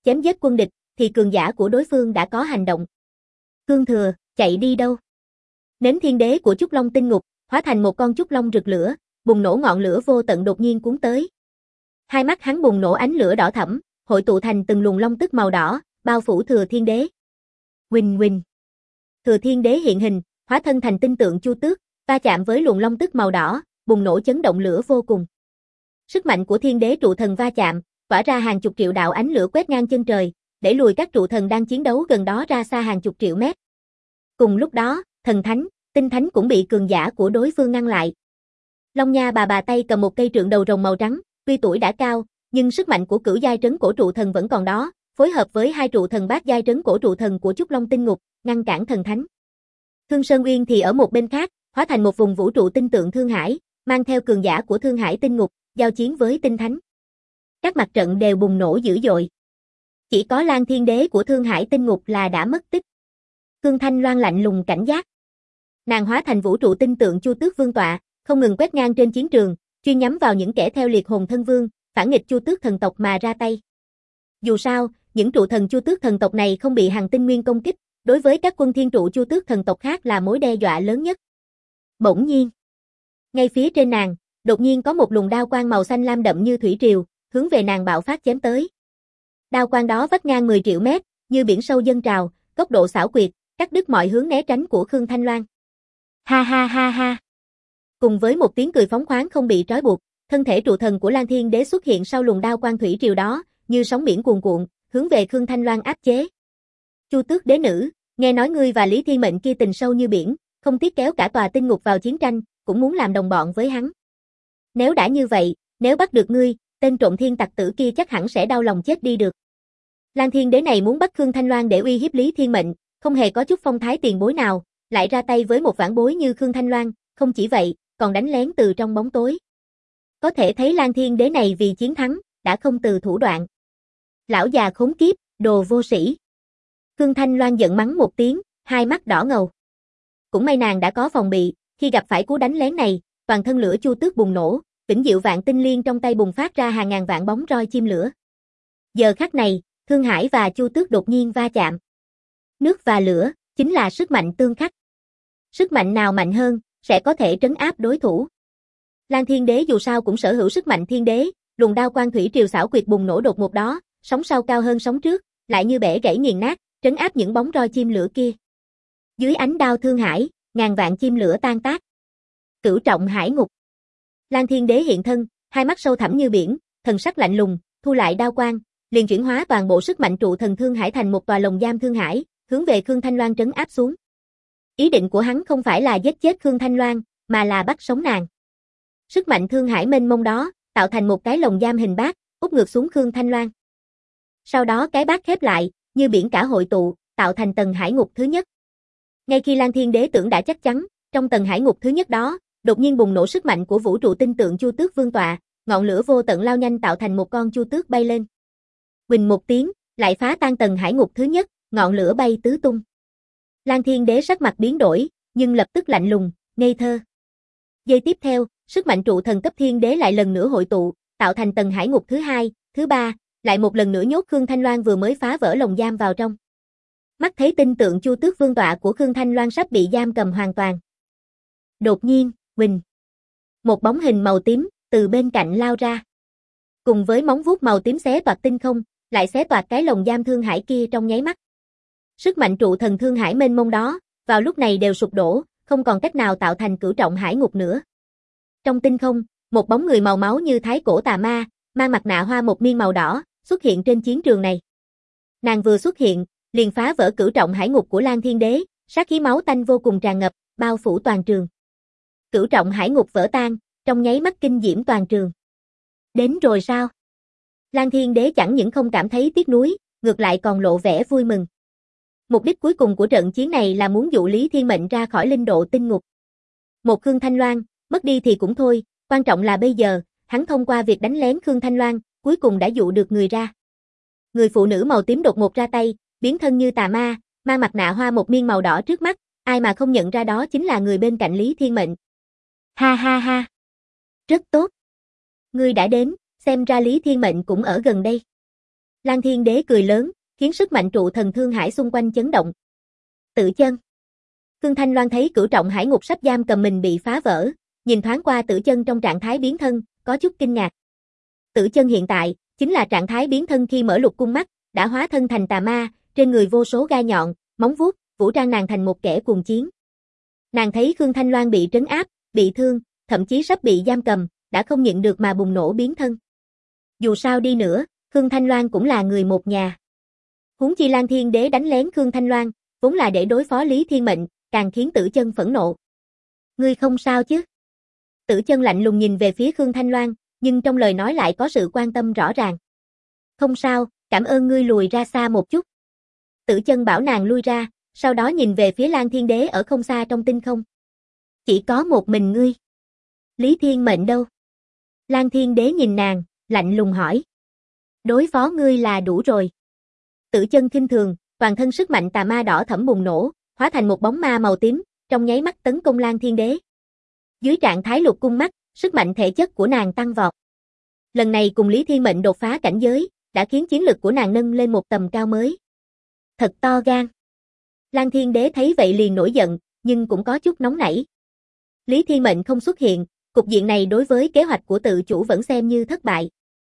chém giết quân địch, thì cường giả của đối phương đã có hành động. Khương Thừa, chạy đi đâu? Nến thiên đế của Trúc Long tinh ngục, hóa thành một con trúc long rực lửa, bùng nổ ngọn lửa vô tận đột nhiên cuốn tới. Hai mắt hắn bùng nổ ánh lửa đỏ thẫm, hội tụ thành từng luồng long tức màu đỏ, bao phủ Thừa Thiên Đế. Huỳnh huỳnh. Thừa Thiên Đế hiện hình, hóa thân thành tinh tượng Chu Tước, va chạm với luồng long tức màu đỏ, bùng nổ chấn động lửa vô cùng. Sức mạnh của Thiên Đế trụ thần va chạm, tỏa ra hàng chục triệu đạo ánh lửa quét ngang chân trời, đẩy lùi các trụ thần đang chiến đấu gần đó ra xa hàng chục triệu mét. Cùng lúc đó, thần thánh, tinh thánh cũng bị cường giả của đối phương ngăn lại. Long Nha bà tay cầm một cây trượng đầu rồng màu trắng, tuy tuổi đã cao, nhưng sức mạnh của cửu giai trấn cổ trụ thần vẫn còn đó, phối hợp với hai trụ thần bát giai trấn cổ trụ thần của Trúc Long tinh ngục, ngăn cản thần thánh. Thương Sơn Uyên thì ở một bên khác, hóa thành một vùng vũ trụ tinh tượng Thương Hải, mang theo cường giả của Thương Hải tinh ngục, giao chiến với tinh thánh. Các mặt trận đều bùng nổ dữ dội. Chỉ có Lan Thiên Đế của Thương Hải tinh ngục là đã mất tích. Khương Thanh Loan lạnh lùng cảnh giác. Nàng hóa thành vũ trụ tinh tượng Chu Tước Vương tọa, không ngừng quét ngang trên chiến trường, chuyên nhắm vào những kẻ theo liệt hồn thân vương, phản nghịch Chu Tước thần tộc mà ra tay. Dù sao, những trụ thần Chu Tước thần tộc này không bị Hằng Tinh Nguyên công kích, đối với các quân thiên trụ Chu Tước thần tộc khác là mối đe dọa lớn nhất. Bỗng nhiên, ngay phía trên nàng, đột nhiên có một luồng đao quang màu xanh lam đậm như thủy triều, hướng về nàng bạo phát chém tới. Đao quang đó vắt ngang 10 triệu mét, như biển sâu dâng trào, tốc độ xảo quyệt, cắt đứt mọi hướng né tránh của Khương Thanh Loan. Ha ha ha ha. Cùng với một tiếng cười phóng khoáng không bị trói buộc, thân thể trụ thần của Lan Thiên Đế xuất hiện sau luồng đao quang thủy triều đó, như sóng biển cuồn cuộn, hướng về Khương Thanh Loan áp chế. Chu Tước đế nữ, nghe nói ngươi và Lý Thiên Mệnh kia tình sâu như biển, không tiếc kéo cả tòa tinh ngục vào chiến tranh, cũng muốn làm đồng bọn với hắn. Nếu đã như vậy, nếu bắt được ngươi, tên trộm thiên tặc tử kia chắc hẳn sẽ đau lòng chết đi được. Lan Thiên Đế này muốn bắt Khương Thanh Loan để uy hiếp Lý Thiên Mệnh, không hề có chút phong thái tiền bối nào, lại ra tay với một vãn bối như Khương Thanh Loan, không chỉ vậy, còn đánh lén từ trong bóng tối. Có thể thấy Lan Thiên Đế này vì chiến thắng, đã không từ thủ đoạn. Lão già khốn kiếp, đồ vô sĩ. Khương Thanh Loan giận mắng một tiếng, hai mắt đỏ ngầu. Cũng may nàng đã có phòng bị, khi gặp phải cú đánh lén này, toàn thân lửa Chu Tước bùng nổ, vĩnh diệu vạn tinh liên trong tay bùng phát ra hàng ngàn vạn bóng roi chim lửa. Giờ khắc này, Thương Hải và Chu Tước đột nhiên va chạm. Nước và lửa, chính là sức mạnh tương khắc. Sức mạnh nào mạnh hơn, sẽ có thể trấn áp đối thủ. Lan Thiên Đế dù sao cũng sở hữu sức mạnh thiên đế, luồng đao quang thủy triều xảo quyệt bùng nổ đột ngột đó, sóng sau cao hơn sóng trước, lại như bẻ gãy nghiền nát, trấn áp những bóng roi chim lửa kia. Dưới ánh đao Thương Hải, ngàn vạn chim lửa tan tác. Cửu trọng hải ngục. Lan Thiên Đế hiện thân, hai mắt sâu thẳm như biển, thần sắc lạnh lùng, thu lại đao quang, liền chuyển hóa toàn bộ sức mạnh trụ thần Thương Hải thành một tòa lồng giam Thương Hải, hướng về Khương Thanh Loan trấn áp xuống. Ý định của hắn không phải là giết chết Khương Thanh Loan, mà là bắt sống nàng. Sức mạnh Thương Hải mênh mông đó, tạo thành một cái lồng giam hình bát, úp ngược xuống Khương Thanh Loan. Sau đó cái bát khép lại, như biển cả hội tụ, tạo thành tầng hải ngục thứ nhất. Ngay khi Lan Thiên Đế tưởng đã chắc chắn, trong tầng hải ngục thứ nhất đó, đột nhiên bùng nổ sức mạnh của vũ trụ tinh tượng Chu Tước Vương tọa, ngọn lửa vô tận lao nhanh tạo thành một con chu tước bay lên. Huỳnh một tiếng, lại phá tan tầng hải ngục thứ nhất, ngọn lửa bay tứ tung. Lan Thiên Đế sắc mặt biến đổi, nhưng lập tức lạnh lùng, ngây thơ. Giây tiếp theo, sức mạnh trụ thần cấp thiên đế lại lần nữa hội tụ, tạo thành tầng hải ngục thứ hai, thứ ba, lại một lần nữa nhốt Khương Thanh Loan vừa mới phá vỡ lồng giam vào trong. Mắt thấy tinh tượng Chu Tước Vương tọa của Khương Thanh Loan sắp bị giam cầm hoàn toàn. Đột nhiên, huỳnh, một bóng hình màu tím từ bên cạnh lao ra. Cùng với móng vuốt màu tím xé toạc tinh không, lại xé toạc cái lồng giam Thương Hải kia trong nháy mắt. Sức mạnh trụ thần Thương Hải mênh mông đó, vào lúc này đều sụp đổ, không còn cách nào tạo thành cửu trọng hải ngục nữa. Trong tinh không, một bóng người màu máu như thái cổ tà ma, mang mặt nạ hoa một miên màu đỏ, xuất hiện trên chiến trường này. Nàng vừa xuất hiện, liền phá vỡ cửu trọng hải ngục của Lan Thiên Đế, sát khí máu tanh vô cùng tràn ngập, bao phủ toàn trường. Cửu trọng hải ngục vỡ tan, trong nháy mắt kinh diễm toàn trường. Đến rồi sao? Lan Thiên Đế chẳng những không cảm thấy tiếc nuối, ngược lại còn lộ vẻ vui mừng. Mục đích cuối cùng của trận chiến này là muốn dụ Lý Thiên Mệnh ra khỏi linh độ tinh ngục. Một Khương Thanh Loan, mất đi thì cũng thôi, quan trọng là bây giờ, hắn thông qua việc đánh lén Khương Thanh Loan, cuối cùng đã dụ được người ra. Người phụ nữ màu tím đột ngột ra tay, biến thân như tà ma, mang mặt nạ hoa một miên màu đỏ trước mắt, ai mà không nhận ra đó chính là người bên cạnh Lý Thiên Mệnh. Ha ha ha. Rất tốt. Ngươi đã đến, xem ra Lý Thiên Mệnh cũng ở gần đây. Lan Thiên Đế cười lớn, khiến sức mạnh trụ thần thương hải xung quanh chấn động. Tự chân. Khương Thanh Loan thấy cửu trọng hải ngục sắp giam cầm mình bị phá vỡ, nhìn thoáng qua Tử Chân trong trạng thái biến thân, có chút kinh ngạc. Tử Chân hiện tại chính là trạng thái biến thân khi mở lục cung mắt, đã hóa thân thành tà ma, trên người vô số gai nhọn, móng vuốt, vũ trang nàng thành một kẻ cuồng chiến. Nàng thấy Khương Thanh Loan bị trấn áp, bị thương, thậm chí sắp bị giam cầm, đã không nhịn được mà bùng nổ biến thân. Dù sao đi nữa, Khương Thanh Loan cũng là người một nhà. Huống chi Lan Thiên Đế đánh lén Khương Thanh Loan, vốn là để đối phó Lý Thiên Mệnh, càng khiến Tử Chân phẫn nộ. Ngươi không sao chứ? Tử Chân lạnh lùng nhìn về phía Khương Thanh Loan, nhưng trong lời nói lại có sự quan tâm rõ ràng. Không sao, cảm ơn ngươi lùi ra xa một chút. Tử Chân bảo nàng lui ra, sau đó nhìn về phía Lan Thiên Đế ở không xa trong tinh không. Chỉ có một mình ngươi. Lý Thiên Mệnh đâu? Lan Thiên Đế nhìn nàng, lạnh lùng hỏi. Đối phó ngươi là đủ rồi. Tử Chân khinh thường, toàn thân sức mạnh tà ma đỏ thẫm bùng nổ, hóa thành một bóng ma màu tím, trong nháy mắt tấn công Lan Thiên Đế. Dưới trạng thái lục cung mắt, sức mạnh thể chất của nàng tăng vọt. Lần này cùng Lý Thiên Mệnh đột phá cảnh giới, đã khiến chiến lực của nàng nâng lên một tầm cao mới. Thật to gan. Lan Thiên Đế thấy vậy liền nổi giận, nhưng cũng có chút nóng nảy. Lý Thiên Mệnh không xuất hiện, cục diện này đối với kế hoạch của tự chủ vẫn xem như thất bại.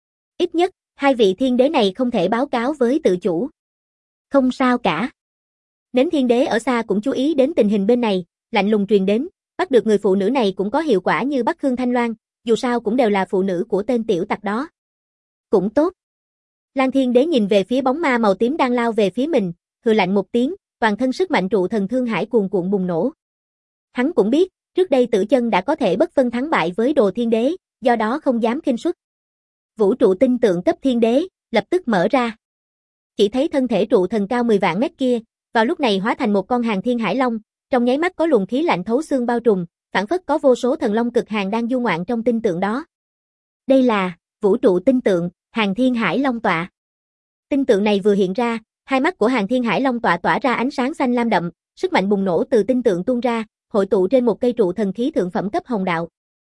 Ít nhất, hai vị thiên đế này không thể báo cáo với tự chủ. Không sao cả. Nến Thiên Đế ở xa cũng chú ý đến tình hình bên này, lạnh lùng truyền đến, bắt được người phụ nữ này cũng có hiệu quả như bắt Khương Thanh Loan, dù sao cũng đều là phụ nữ của tên tiểu tặc đó. Cũng tốt. Lan Thiên Đế nhìn về phía bóng ma màu tím đang lao về phía mình, hừ lạnh một tiếng, toàn thân sức mạnh trụ thần thương hải cuồn cuộn bùng nổ. Hắn cũng biết, trước đây Tử Chân đã có thể bất phân thắng bại với Đồ Thiên Đế, do đó không dám khinh suất. Vũ trụ tinh tượng cấp thiên đế, lập tức mở ra. Chỉ thấy thân thể trụ thần cao 10 vạn mét kia, vào lúc này hóa thành một con hàng thiên hải long, trong nháy mắt có luồng khí lạnh thấu xương bao trùm, phảng phất có vô số thần long cực hàng đang du ngoạn trong tinh tượng đó. Đây là vũ trụ tinh tượng, hàng thiên hải long tọa. Tinh tượng này vừa hiện ra, hai mắt của hàng thiên hải long tọa tỏa ra ánh sáng xanh lam đậm, sức mạnh bùng nổ từ tinh tượng tuôn ra, hội tụ trên một cây trụ thần khí thượng phẩm cấp hồng đạo.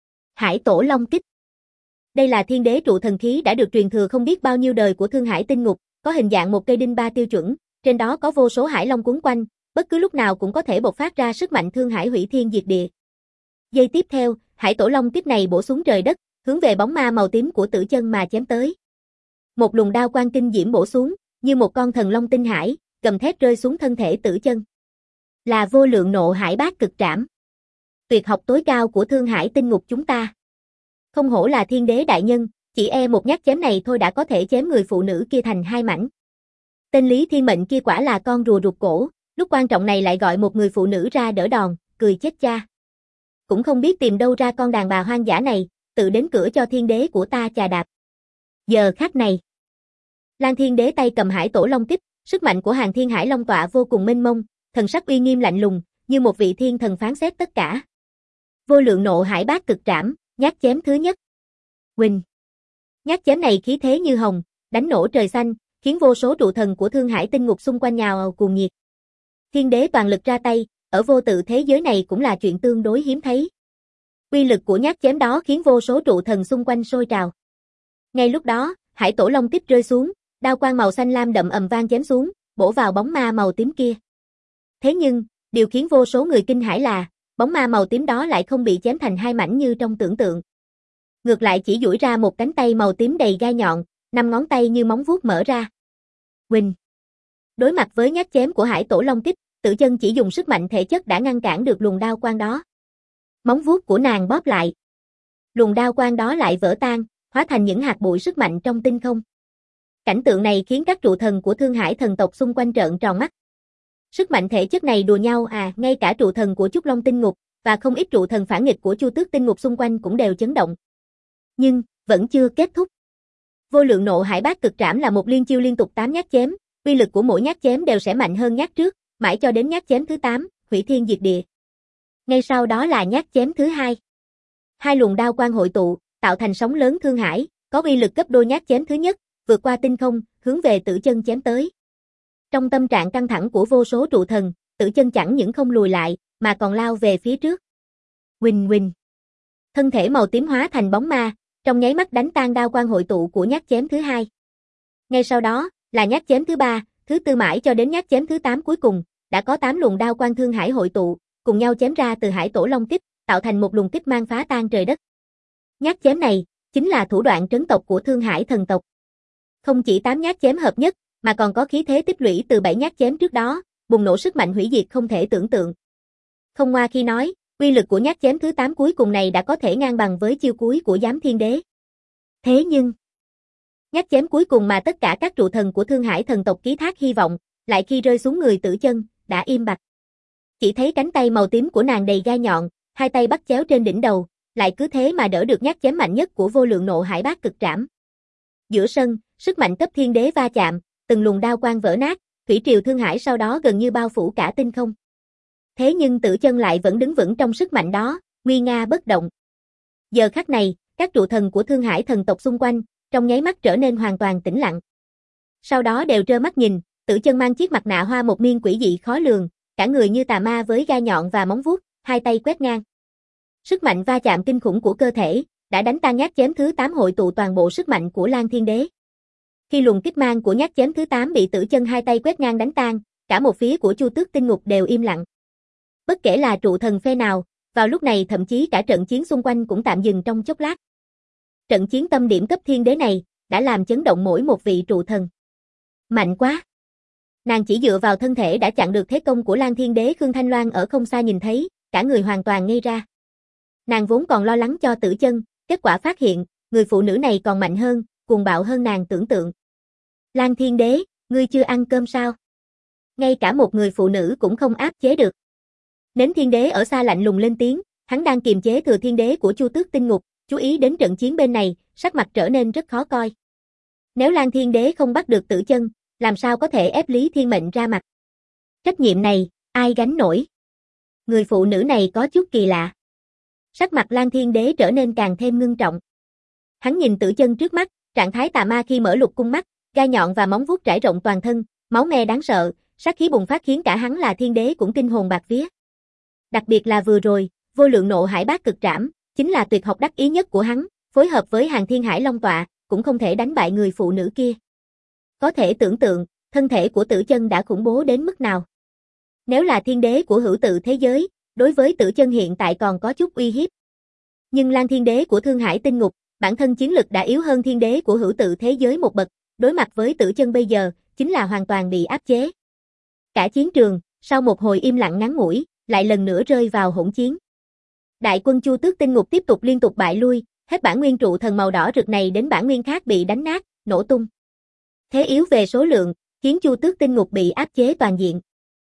Hải Tổ Long Kích. Đây là thiên đế trụ thần khí đã được truyền thừa không biết bao nhiêu đời của Thương Hải Tinh Ngục, có hình dạng một cây đinh ba tiêu chuẩn, trên đó có vô số hải long quấn quanh, bất cứ lúc nào cũng có thể bộc phát ra sức mạnh thương hải hủy thiên diệt địa. Giây tiếp theo, Hải Tổ Long Kích này bổ xuống trời đất, hướng về bóng ma màu tím của Tử Chân mà chém tới. Một luồng đao quang kinh diễm bổ xuống, như một con thần long tinh hải, gầm thét rơi xuống thân thể Tử Chân. Là vô lượng nộ hải bát cực trảm. Tuyệt học tối cao của Thương Hải Tinh Ngục chúng ta. Không hổ là thiên đế đại nhân, chỉ một nhát chém này thôi đã có thể chém người phụ nữ kia thành hai mảnh. Tên Lý Thiên Mệnh kia quả là con rùa rụt cổ, lúc quan trọng này lại gọi một người phụ nữ ra đỡ đòn, cười chết cha. Cũng không biết tìm đâu ra con đàn bà hoang dã này, tự đến cửa cho thiên đế của ta chà đạp. Giờ khắc này, Lan Thiên Đế tay cầm Hải Tổ Long Kích, sức mạnh của hàng thiên hải long tọa vô cùng mênh mông, thần sắc uy nghiêm lạnh lùng, như một vị thiên thần phán xét tất cả. Vô lượng nộ hải bát cực trảm, nhát chém thứ nhất. Huỳnh. Nhát chém này khí thế như hồng, đánh nổ trời xanh, khiến vô số trụ thần của Thương Hải Tinh Ngục xung quanh nhào ào cuồng nhiệt. Thiên đế toàn lực ra tay, ở vô tự thế giới này cũng là chuyện tương đối hiếm thấy. Uy lực của nhát chém đó khiến vô số trụ thần xung quanh sôi trào. Ngay lúc đó, Hải Tổ Long Kích rơi xuống, đao quang màu xanh lam đậm ầm vang chém xuống, bổ vào bóng ma màu tím kia. Thế nhưng, điều khiến vô số người kinh hãi là, bóng ma màu tím đó lại không bị chém thành hai mảnh như trong tưởng tượng. Ngược lại chỉ duỗi ra một cánh tay màu tím đầy gai nhọn, 5 ngón tay như móng vuốt mở ra. Huỳnh. Đối mặt với nhát chém của Hải Tổ Long Kích, Tử Chân chỉ dùng sức mạnh thể chất đã ngăn cản được luồng đao quang đó. Móng vuốt của nàng bóp lại. Luồng đao quang đó lại vỡ tan, hóa thành những hạt bụi sức mạnh trong tinh không. Cảnh tượng này khiến các trụ thần của Thương Hải thần tộc xung quanh trợn tròn mắt. Sức mạnh thể chất này đùa nhau à, ngay cả trụ thần của Trúc Long Tinh Ngục và không ít trụ thần phản nghịch của Chu Tước Tinh Ngục xung quanh cũng đều chấn động. Nhưng, vẫn chưa kết thúc. Vô lượng nộ hải bát cực trảm là một liên chiêu liên tục 8 nhát chém, uy lực của mỗi nhát chém đều sẽ mạnh hơn nhát trước, mãi cho đến nhát chém thứ 8, hủy thiên diệt địa. Ngay sau đó là nhát chém thứ 2. Hai luồng đao quang hội tụ, tạo thành sóng lớn thương hải, có uy lực gấp đôi nhát chém thứ nhất, vượt qua tinh không, hướng về Tử Chân chém tới. Trong tâm trạng căng thẳng của vô số trụ thần, Tử Chân chẳng những không lùi lại, mà còn lao về phía trước. Huỳnh huỳnh. Thân thể màu tím hóa thành bóng ma, trong nháy mắt đánh tan đao quang hội tụ của nhát chém thứ 2. Ngay sau đó, là nhát chém thứ 3, thứ 4 mãi cho đến nhát chém thứ 8 cuối cùng, đã có 8 luồng đao quang thương hải hội tụ, cùng nhau chém ra từ hải tổ long kích, tạo thành một luồng kích mang phá tan trời đất. Nhát chém này, chính là thủ đoạn trấn tộc của Thương Hải thần tộc. Không chỉ 8 nhát chém hợp nhất, mà còn có khí thế tích lũy từ 7 nhát chém trước đó, bùng nổ sức mạnh hủy diệt không thể tưởng tượng. Không ngoa khi nói, uy lực của nhát chém thứ 8 cuối cùng này đã có thể ngang bằng với chiêu cuối của Giám Thiên Đế. Thế nhưng, nhát chém cuối cùng mà tất cả các trụ thần của Thương Hải thần tộc ký thác hy vọng, lại khi rơi xuống người Tử Chân, đã im bặt. Chỉ thấy cánh tay màu tím của nàng đầy gai nhọn, hai tay bắt chéo trên đỉnh đầu, lại cứ thế mà đỡ được nhát chém mạnh nhất của Vô Lượng Nộ Hải Bát Cực Trảm. Giữa sân, sức mạnh cấp thiên đế va chạm, từng luồng đao quang vỡ nát, thủy triều thương hải sau đó gần như bao phủ cả tinh không. Thế nhưng Tử Chân lại vẫn đứng vững trong sức mạnh đó, nguy nga bất động. Giờ khắc này, các trụ thần của Thương Hải thần tộc xung quanh, trong nháy mắt trở nên hoàn toàn tĩnh lặng. Sau đó đều trơ mắt nhìn, Tử Chân mang chiếc mặt nạ hoa một miên quỷ dị khó lường, cả người như tà ma với gai nhọn và móng vuốt, hai tay quét ngang. Sức mạnh va chạm kinh khủng của cơ thể đã đánh tan nhát chém thứ 8 hội tụ toàn bộ sức mạnh của Lan Thiên Đế. Khi luồng kích mang của nhát chém thứ 8 bị Tử Chân hai tay quét ngang đánh tan, cả một phía của Chu Tước Tinh Ngục đều im lặng. Bất kể là trụ thần phe nào, vào lúc này thậm chí cả trận chiến xung quanh cũng tạm dừng trong chốc lát. Trận chiến tâm điểm cấp thiên đế này đã làm chấn động mỗi một vị trụ thần. Mạnh quá! Nàng chỉ dựa vào thân thể đã chặn được thế công của Lan Thiên Đế. Khương Thanh Loan ở không xa nhìn thấy, cả người hoàn toàn ngây ra. Nàng vốn còn lo lắng cho Tử Chân, kết quả phát hiện, người phụ nữ này còn mạnh hơn, cuồng bạo hơn nàng tưởng tượng. Lan Thiên Đế, ngươi chưa ăn cơm sao? Ngay cả một người phụ nữ cũng không áp chế được. Nến Thiên Đế ở xa lạnh lùng lên tiếng, hắn đang kiềm chế Thừa Thiên Đế của Chu Tước Tinh Ngục, chú ý đến trận chiến bên này, sắc mặt trở nên rất khó coi. Nếu Lan Thiên Đế không bắt được Tử Chân, làm sao có thể ép Lý Thiên Mệnh ra mặt? Trách nhiệm này, ai gánh nổi? Người phụ nữ này có chút kỳ lạ. Sắc mặt Lan Thiên Đế trở nên càng thêm ngưng trọng. Hắn nhìn Tử Chân trước mắt, trạng thái tà ma khi mở lục cung mắt, gai nhọn và móng vuốt trải rộng toàn thân, máu me đáng sợ, sát khí bùng phát khiến cả hắn là thiên đế cũng kinh hồn bạt vía. Đặc biệt là vừa rồi, Vô Lượng Nộ Hải Bát Cực Trảm, chính là tuyệt học đắc ý nhất của hắn, phối hợp với Hàng Thiên Hải Long Tọa, cũng không thể đánh bại người phụ nữ kia. Có thể tưởng tượng, thân thể của Tử Chân đã khủng bố đến mức nào. Nếu là thiên đế của hữu tự thế giới, đối với Tử Chân hiện tại còn có chút uy hiếp. Nhưng Lan Thiên Đế của Thương Hải Tinh Ngục, bản thân chiến lực đã yếu hơn thiên đế của hữu tự thế giới một bậc, đối mặt với Tử Chân bây giờ, chính là hoàn toàn bị áp chế. Cả chiến trường, sau một hồi im lặng ngắn ngủi, lại lần nữa rơi vào hỗn chiến. Đại quân Chu Tước Tinh Ngục tiếp tục liên tục bại lui, hết bản nguyên trụ thần màu đỏ rực này đến bản nguyên khác bị đánh nát, nổ tung. Thế yếu về số lượng, khiến Chu Tước Tinh Ngục bị áp chế toàn diện.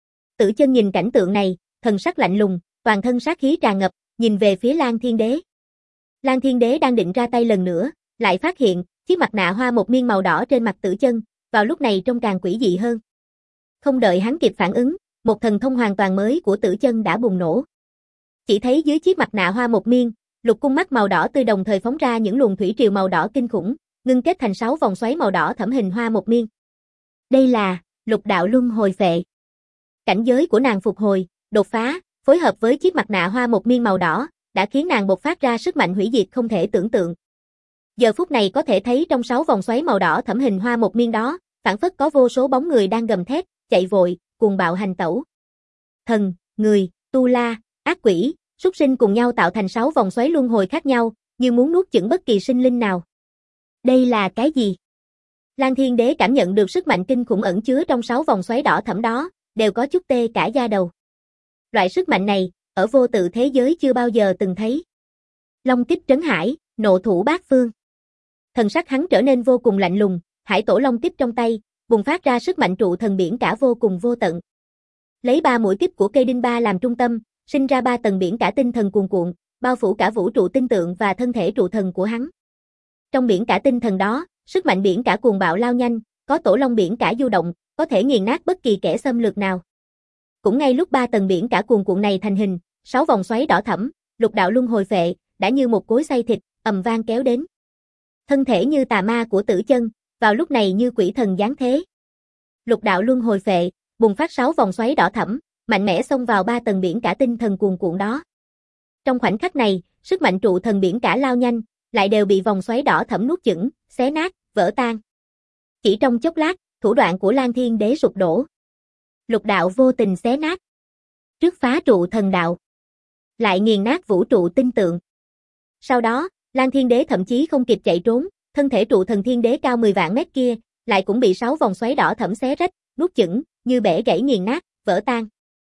Tử Chân nhìn cảnh tượng này, thần sắc lạnh lùng, toàn thân sát khí tràn ngập, nhìn về phía Lan Thiên Đế. Lan Thiên Đế đang định ra tay lần nữa, lại phát hiện, chiếc mặt nạ hoa một miên màu đỏ trên mặt Tử Chân, vào lúc này trông càng quỷ dị hơn. Không đợi hắn kịp phản ứng, một thần thông hoàn toàn mới của Tử Chân đã bùng nổ. Chỉ thấy dưới chiếc mặt nạ hoa một miên, lục cung mắt màu đỏ tươi đồng thời phóng ra những luồng thủy triều màu đỏ kinh khủng, ngưng kết thành 6 vòng xoáy màu đỏ thẫm hình hoa một miên. Đây là Lục Đạo Luân Hồi Phệ. Cảnh giới của nàng phục hồi, đột phá, phối hợp với chiếc mặt nạ hoa một miên màu đỏ, đã khiến nàng bộc phát ra sức mạnh hủy diệt không thể tưởng tượng. Giờ phút này có thể thấy trong 6 vòng xoáy màu đỏ thẫm hình hoa một miên đó, phảng phất có vô số bóng người đang gầm thét, chạy vội, cuồng bạo hành tẩu. Thần, người, tu la, ác quỷ, súc sinh cùng nhau tạo thành 6 vòng xoáy luân hồi khác nhau, như muốn nuốt chửng bất kỳ sinh linh nào. Đây là cái gì? Lan Thiên Đế cảm nhận được sức mạnh kinh khủng ẩn chứa trong 6 vòng xoáy đỏ thẫm đó, đều có chút tê cả da đầu. Loại sức mạnh này, ở vô tự thế giới chưa bao giờ từng thấy. Long kích trấn hải, nộ thủ bát phương. Thần sắc hắn trở nên vô cùng lạnh lùng, hải tổ long kích trong tay, bùng phát ra sức mạnh trụ thần biển cả vô cùng vô tận. Lấy 3 mũi kích của cây đinh ba làm trung tâm, sinh ra 3 tầng biển cả tinh thần cuồn cuộn, bao phủ cả vũ trụ tinh tượng và thân thể trụ thần của hắn. Trong biển cả tinh thần đó, sức mạnh biển cả cuồng bạo lao nhanh, có tổ long biển cả du động, có thể nghiền nát bất kỳ kẻ xâm lược nào. Cũng ngay lúc 3 tầng biển cả cuồn cuộn này thành hình, 6 vòng xoáy đỏ thẫm, Lục Đạo Luân Hồi Phệ, đã như một cối xay thịt, ầm vang kéo đến. Thân thể như tà ma của Tử Chân, vào lúc này như quỷ thần giáng thế. Lục Đạo Luân Hồi Phệ, bùng phát 6 vòng xoáy đỏ thẫm, mạnh mẽ xông vào 3 tầng biển cả tinh thần cuồn cuộn đó. Trong khoảnh khắc này, sức mạnh trụ thần biển cả lao nhanh, lại đều bị vòng xoáy đỏ thẫm nuốt chửng, xé nát, vỡ tan. Chỉ trong chốc lát, thủ đoạn của Lan Thiên Đế sụp đổ. Lục đạo vô tình xé nát. Trước phá trụ thần đạo, lại nghiền nát vũ trụ tinh tượng. Sau đó, Lan Thiên Đế thậm chí không kịp chạy trốn, thân thể trụ thần Thiên Đế cao 10 vạn mét kia, lại cũng bị 6 vòng xoáy đỏ thẫm xé rách, nuốt chửng, như bẻ gãy nghiền nát, vỡ tan.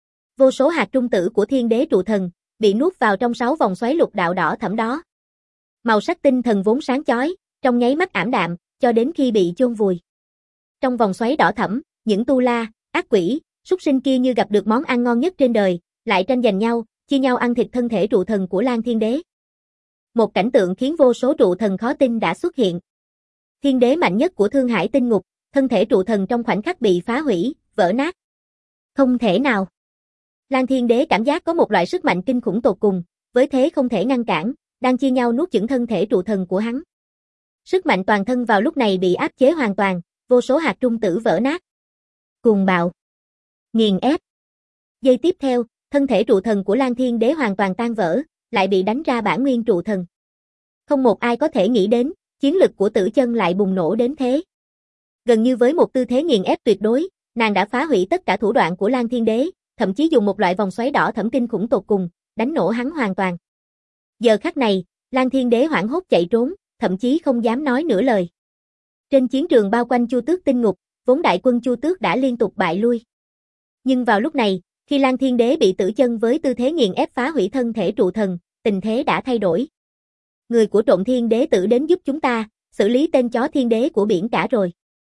Vô số hạt trung tử của Thiên Đế trụ thần bị nuốt vào trong 6 vòng xoáy lục đạo đỏ thẫm đó. Màu sắc tinh thần vốn sáng chói, trong nháy mắt ảm đạm, cho đến khi bị chôn vùi. Trong vòng xoáy đỏ thẫm, những tu la, ác quỷ, súc sinh kia như gặp được món ăn ngon nhất trên đời, lại tranh giành nhau, chia nhau ăn thịt thân thể trụ thần của Lan Thiên Đế. Một cảnh tượng khiến vô số trụ thần khó tin đã xuất hiện. Thiên Đế mạnh nhất của Thương Hải Tinh Ngục, thân thể trụ thần trong khoảnh khắc bị phá hủy, vỡ nát. Không thể nào. Lan Thiên Đế cảm giác có một loại sức mạnh kinh khủng tột cùng, với thế không thể ngăn cản, đang chia nhau nuốt chửng thân thể trụ thần của hắn. Sức mạnh toàn thân vào lúc này bị áp chế hoàn toàn, vô số hạt trung tử vỡ nát. Cuồng bạo. Nghiền ép. Giây tiếp theo, thân thể trụ thần của Lan Thiên Đế hoàn toàn tan vỡ, lại bị đánh ra bản nguyên trụ thần. Không một ai có thể nghĩ đến, chiến lực của Tử Chân lại bùng nổ đến thế. Gần như với một tư thế nghiền ép tuyệt đối, nàng đã phá hủy tất cả thủ đoạn của Lan Thiên Đế, thậm chí dùng một loại vòng xoáy đỏ thẫm kinh khủng tột cùng, đánh nổ hắn hoàn toàn. Giờ khắc này, Lan Thiên Đế hoảng hốt chạy trốn, thậm chí không dám nói nửa lời. Trên chiến trường bao quanh Chu Tước Tinh Ngục, vốn đại quân Chu Tước đã liên tục bại lui. Nhưng vào lúc này, khi Lan Thiên Đế bị Tử Chân với tư thế nghiền ép phá hủy thân thể trụ thần, tình thế đã thay đổi. Người của Trộm Thiên Đế tử đến giúp chúng ta, xử lý tên chó Thiên Đế của biển cả rồi.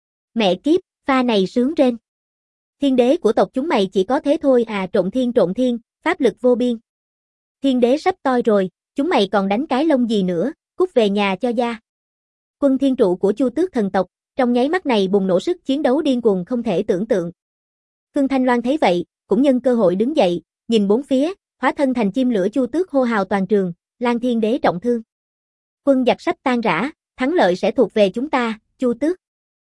Mẹ kiếp, pha này sướng rên. Thiên Đế của tộc chúng mày chỉ có thế thôi à, Trộm Thiên, pháp lực vô biên. Thiên Đế sắp toi rồi, chúng mày còn đánh cái lông gì nữa, cút về nhà cho gia. Quân thiên trụ của Chu Tước thần tộc, trong nháy mắt này bùng nổ sức chiến đấu điên cuồng không thể tưởng tượng. Khương Thanh Loan thấy vậy, cũng nhân cơ hội đứng dậy, nhìn bốn phía, hóa thân thành chim lửa Chu Tước hô hào toàn trường, Lan Thiên Đế trọng thương. Quân giặc sắp tan rã, thắng lợi sẽ thuộc về chúng ta, Chu Tước.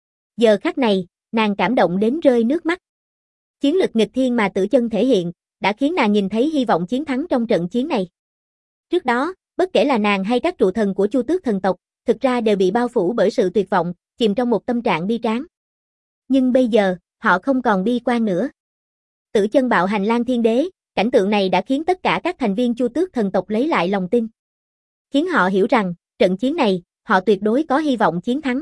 Giờ khắc này, nàng cảm động đến rơi nước mắt. Chiến lực nghịch thiên mà Tử Chân thể hiện, đã khiến nàng nhìn thấy hy vọng chiến thắng trong trận chiến này. Trước đó, bất kể là nàng hay các trụ thần của Chu Tước thần tộc, thực ra đều bị bao phủ bởi sự tuyệt vọng, chìm trong một tâm trạng bi tráng. Nhưng bây giờ, họ không còn bi quan nữa. Tử Chân bạo hành Lan Thiên Đế, cảnh tượng này đã khiến tất cả các thành viên Chu Tước thần tộc lấy lại lòng tin. Khiến họ hiểu rằng, trận chiến này, họ tuyệt đối có hy vọng chiến thắng.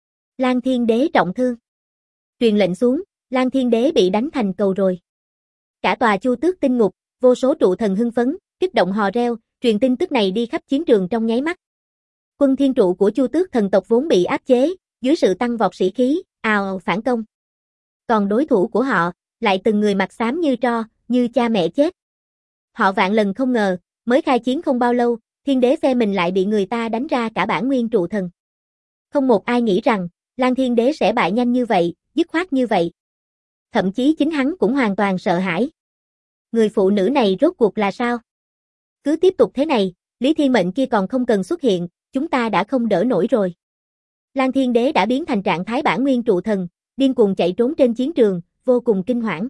Lan Thiên Đế trọng thương. Truyền lệnh xuống, Lan Thiên Đế bị đánh thành cầu rồi. Cả tòa Chu Tước Tinh Ngục, vô số trụ thần hưng phấn, kích động hò reo, truyền tin tức này đi khắp chiến trường trong nháy mắt. Quân thiên trụ của Chu Tước thần tộc vốn bị áp chế, dưới sự tăng vọt sĩ khí, ào ào phản công. Còn đối thủ của họ, lại từng người mặt xám như tro, như cha mẹ chết. Họ vạn lần không ngờ, mới khai chiến không bao lâu, Thiên Đế phe mình lại bị người ta đánh ra cả bản nguyên trụ thần. Không một ai nghĩ rằng, Lan Thiên Đế sẽ bại nhanh như vậy, dứt khoát như vậy. Thậm chí chính hắn cũng hoàn toàn sợ hãi. Người phụ nữ này rốt cuộc là sao? Cứ tiếp tục thế này, Lý Thiên Mệnh kia còn không cần xuất hiện, chúng ta đã không đỡ nổi rồi. Lan Thiên Đế đã biến thành trạng thái bản nguyên trụ thần, điên cuồng chạy trốn trên chiến trường, vô cùng kinh hoảng.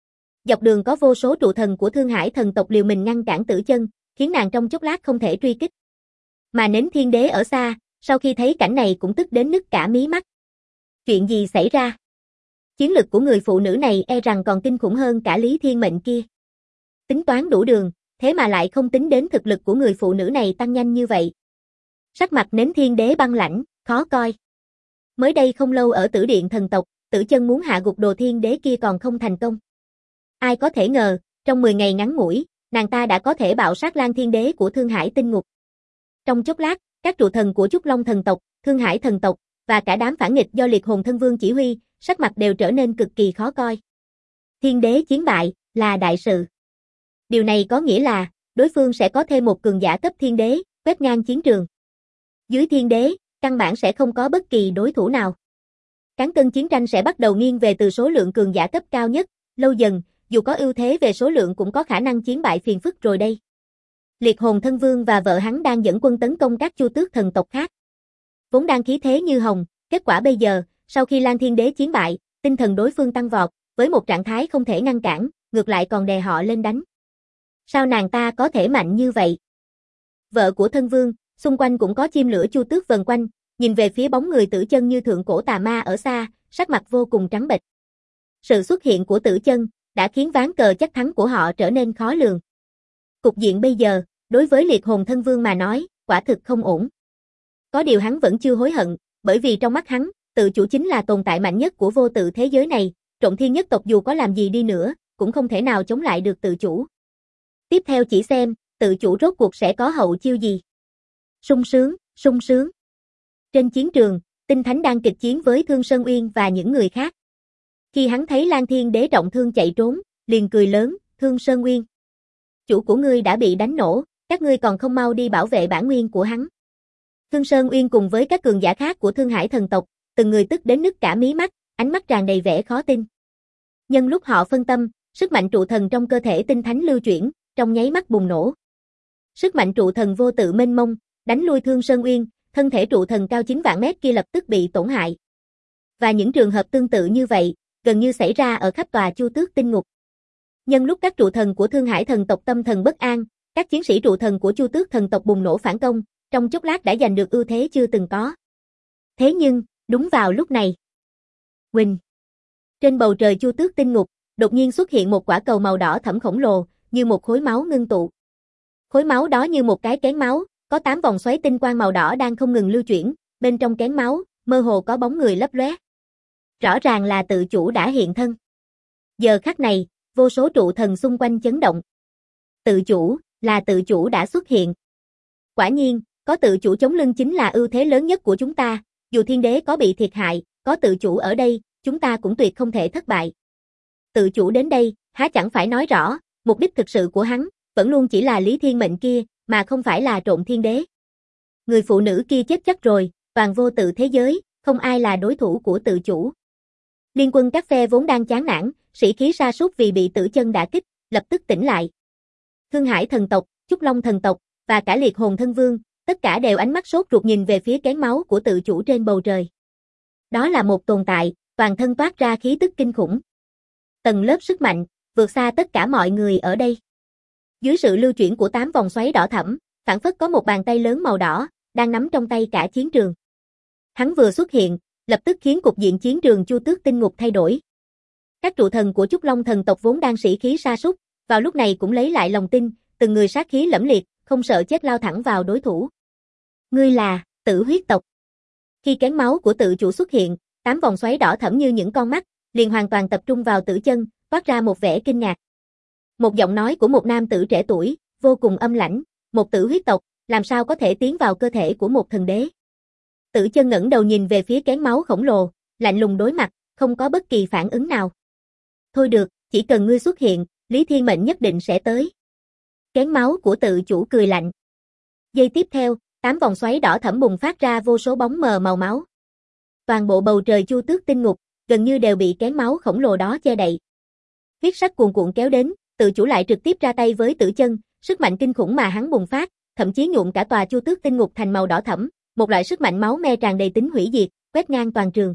Dọc đường có vô số trụ thần của Thương Hải thần tộc liều mình ngăn cản Tử Chân, khiến nàng trong chốc lát không thể truy kích. Mà Nến Thiên Đế ở xa, sau khi thấy cảnh này cũng tức đến nứt cả mí mắt. Chuyện gì xảy ra? Chiến lực của người phụ nữ này e rằng còn kinh khủng hơn cả Lý Thiên Mệnh kia. Tính toán đủ đường, thế mà lại không tính đến thực lực của người phụ nữ này tăng nhanh như vậy. Sắc mặt Nến Thiên Đế băng lãnh, khó coi. Mới đây không lâu ở Tử Điện thần tộc, Tử Chân muốn hạ gục Đồ Thiên Đế kia còn không thành công. Ai có thể ngờ, trong 10 ngày ngắn ngủi, nàng ta đã có thể bạo sát Lan Thiên Đế của Thương Hải Tinh Ngục. Trong chốc lát, các trụ thần của Trúc Long thần tộc, Thương Hải thần tộc và cả đám phản nghịch do Liệt Hồn Thân Vương chỉ huy, sắc mặt đều trở nên cực kỳ khó coi. Thiên Đế chiến bại là đại sự. Điều này có nghĩa là đối phương sẽ có thêm một cường giả cấp Thiên Đế, quét ngang chiến trường. Dưới Thiên Đế, căn bản sẽ không có bất kỳ đối thủ nào. Cán cân chiến tranh sẽ bắt đầu nghiêng về từ số lượng cường giả cấp cao nhất, lâu dần, dù có ưu thế về số lượng cũng có khả năng chiến bại phiền phức rồi đây. Liệt Hồn Thân Vương và vợ hắn đang dẫn quân tấn công các Chu Tước thần tộc khác. Vốn đang khí thế như hồng, kết quả bây giờ, sau khi Lan Thiên Đế chiến bại, tinh thần đối phương tăng vọt, với một trạng thái không thể ngăn cản, ngược lại còn đè họ lên đánh. Sao nàng ta có thể mạnh như vậy? Vợ của Thân Vương, xung quanh cũng có chim lửa Chu Tước vần quanh, nhìn về phía bóng người Tử Chân như thượng cổ tà ma ở xa, sắc mặt vô cùng trắng bệch. Sự xuất hiện của Tử Chân đã khiến ván cờ chắc thắng của họ trở nên khó lường. Cục diện bây giờ, đối với Liệt Hồn Thân Vương mà nói, quả thực không ổn. Có điều hắn vẫn chưa hối hận, bởi vì trong mắt hắn, tự chủ chính là tồn tại mạnh nhất của vô tự thế giới này, Trộn Thiên nhất tộc dù có làm gì đi nữa, cũng không thể nào chống lại được tự chủ. Tiếp theo chỉ xem, tự chủ rốt cuộc sẽ có hậu chiêu gì. Sung sướng, sung sướng. Trên chiến trường, Tinh Thánh đang kịch chiến với Thương Sơn Uyên và những người khác. Khi hắn thấy Lan Thiên Đế trọng thương chạy trốn, liền cười lớn, Thương Sơn Uyên. Chủ của ngươi đã bị đánh nổ, các ngươi còn không mau đi bảo vệ bản nguyên của hắn. Thương Sơn Uyên cùng với các cường giả khác của Thương Hải thần tộc, từng người tức đến nứt cả mí mắt, ánh mắt tràn đầy vẻ khó tin. Nhân lúc họ phân tâm, sức mạnh trụ thần trong cơ thể Tinh Thánh lưu chuyển, trong nháy mắt bùng nổ. Sức mạnh trụ thần vô tự mênh mông, đánh lui Thương Sơn Uyên, thân thể trụ thần cao 9 vạn mét kia lập tức bị tổn hại. Và những trường hợp tương tự như vậy, gần như xảy ra ở khắp tòa Chu Tước Tinh Ngục. Nhân lúc các trụ thần của Thương Hải thần tộc tâm thần bất an, các chiến sĩ trụ thần của Chu Tước thần tộc bùng nổ phản công, trong chốc lát đã giành được ưu thế chưa từng có. Thế nhưng, đúng vào lúc này, huỳnh, trên bầu trời Chu Tước Tinh Ngục, đột nhiên xuất hiện một quả cầu màu đỏ thẫm khổng lồ, như một khối máu ngưng tụ. Khối máu đó như một cái kén máu, có 8 vòng xoáy tinh quang màu đỏ đang không ngừng lưu chuyển, bên trong kén máu, mơ hồ có bóng người lấp lóe. Rõ ràng là tự chủ đã hiện thân. Giờ khắc này, vô số trụ thần xung quanh chấn động. Tự chủ đã xuất hiện. Quả nhiên, có tự chủ chống lưng chính là ưu thế lớn nhất của chúng ta, dù thiên đế có bị thiệt hại, có tự chủ ở đây, chúng ta cũng tuyệt không thể thất bại. Tự chủ đến đây, há chẳng phải nói rõ, mục đích thực sự của hắn, vẫn luôn chỉ là Lý Thiên Mệnh kia, mà không phải là Trộn Thiên Đế. Người phụ nữ kia chết chắc rồi, toàn vô tự thế giới, không ai là đối thủ của tự chủ. Liên quân các phe vốn đang chán nản, sĩ khí sa sút vì bị Tử Chân đả kích, lập tức tỉnh lại. Thương Hải thần tộc, Trúc Long thần tộc, và cả Liệt Hồn Thân Vương, tất cả đều ánh mắt sốt ruột nhìn về phía kén máu của tự chủ trên bầu trời. Đó là một tồn tại, toàn thân toát ra khí tức kinh khủng. Tầng lớp sức mạnh, vượt xa tất cả mọi người ở đây. Dưới sự lưu chuyển của 8 vòng xoáy đỏ thẫm, phảng phất có một bàn tay lớn màu đỏ, đang nắm trong tay cả chiến trường. Hắn vừa xuất hiện, lập tức khiến cục diện chiến trường Chu Tước Tinh Ngục thay đổi. Các trụ thần của Trúc Long thần tộc vốn đang sĩ khí sa sút, vào lúc này cũng lấy lại lòng tin, từng người sát khí lẫm liệt, không sợ chết lao thẳng vào đối thủ. Ngươi là Tử huyết tộc. Khi kén máu của tự chủ xuất hiện, 8 vòng xoáy đỏ thẫm như những con mắt, liền hoàn toàn tập trung vào Tử Chân, toát ra một vẻ kinh ngạc. Một giọng nói của một nam tử trẻ tuổi, vô cùng âm lãnh, một tử huyết tộc, làm sao có thể tiến vào cơ thể của một thần đế. Tử Chân ngẩng đầu nhìn về phía kén máu khổng lồ, lạnh lùng đối mặt, không có bất kỳ phản ứng nào. Thôi được, chỉ cần ngươi xuất hiện, Lý Thiên Mệnh nhất định sẽ tới. Kén máu của tự chủ cười lạnh. Giây tiếp theo, 8 vòng xoáy đỏ thẫm bùng phát ra vô số bóng mờ màu máu. Toàn bộ bầu trời Chu Tước Tinh Ngục, gần như đều bị kén máu khổng lồ đó che đậy. Huyết sắc cuồn cuộn kéo đến, tự chủ lại trực tiếp ra tay với Tử Chân, sức mạnh kinh khủng mà hắn bùng phát, thậm chí nhuộm cả tòa Chu Tước Tinh Ngục thành màu đỏ thẫm, một loại sức mạnh máu me tràn đầy tính hủy diệt, quét ngang toàn trường.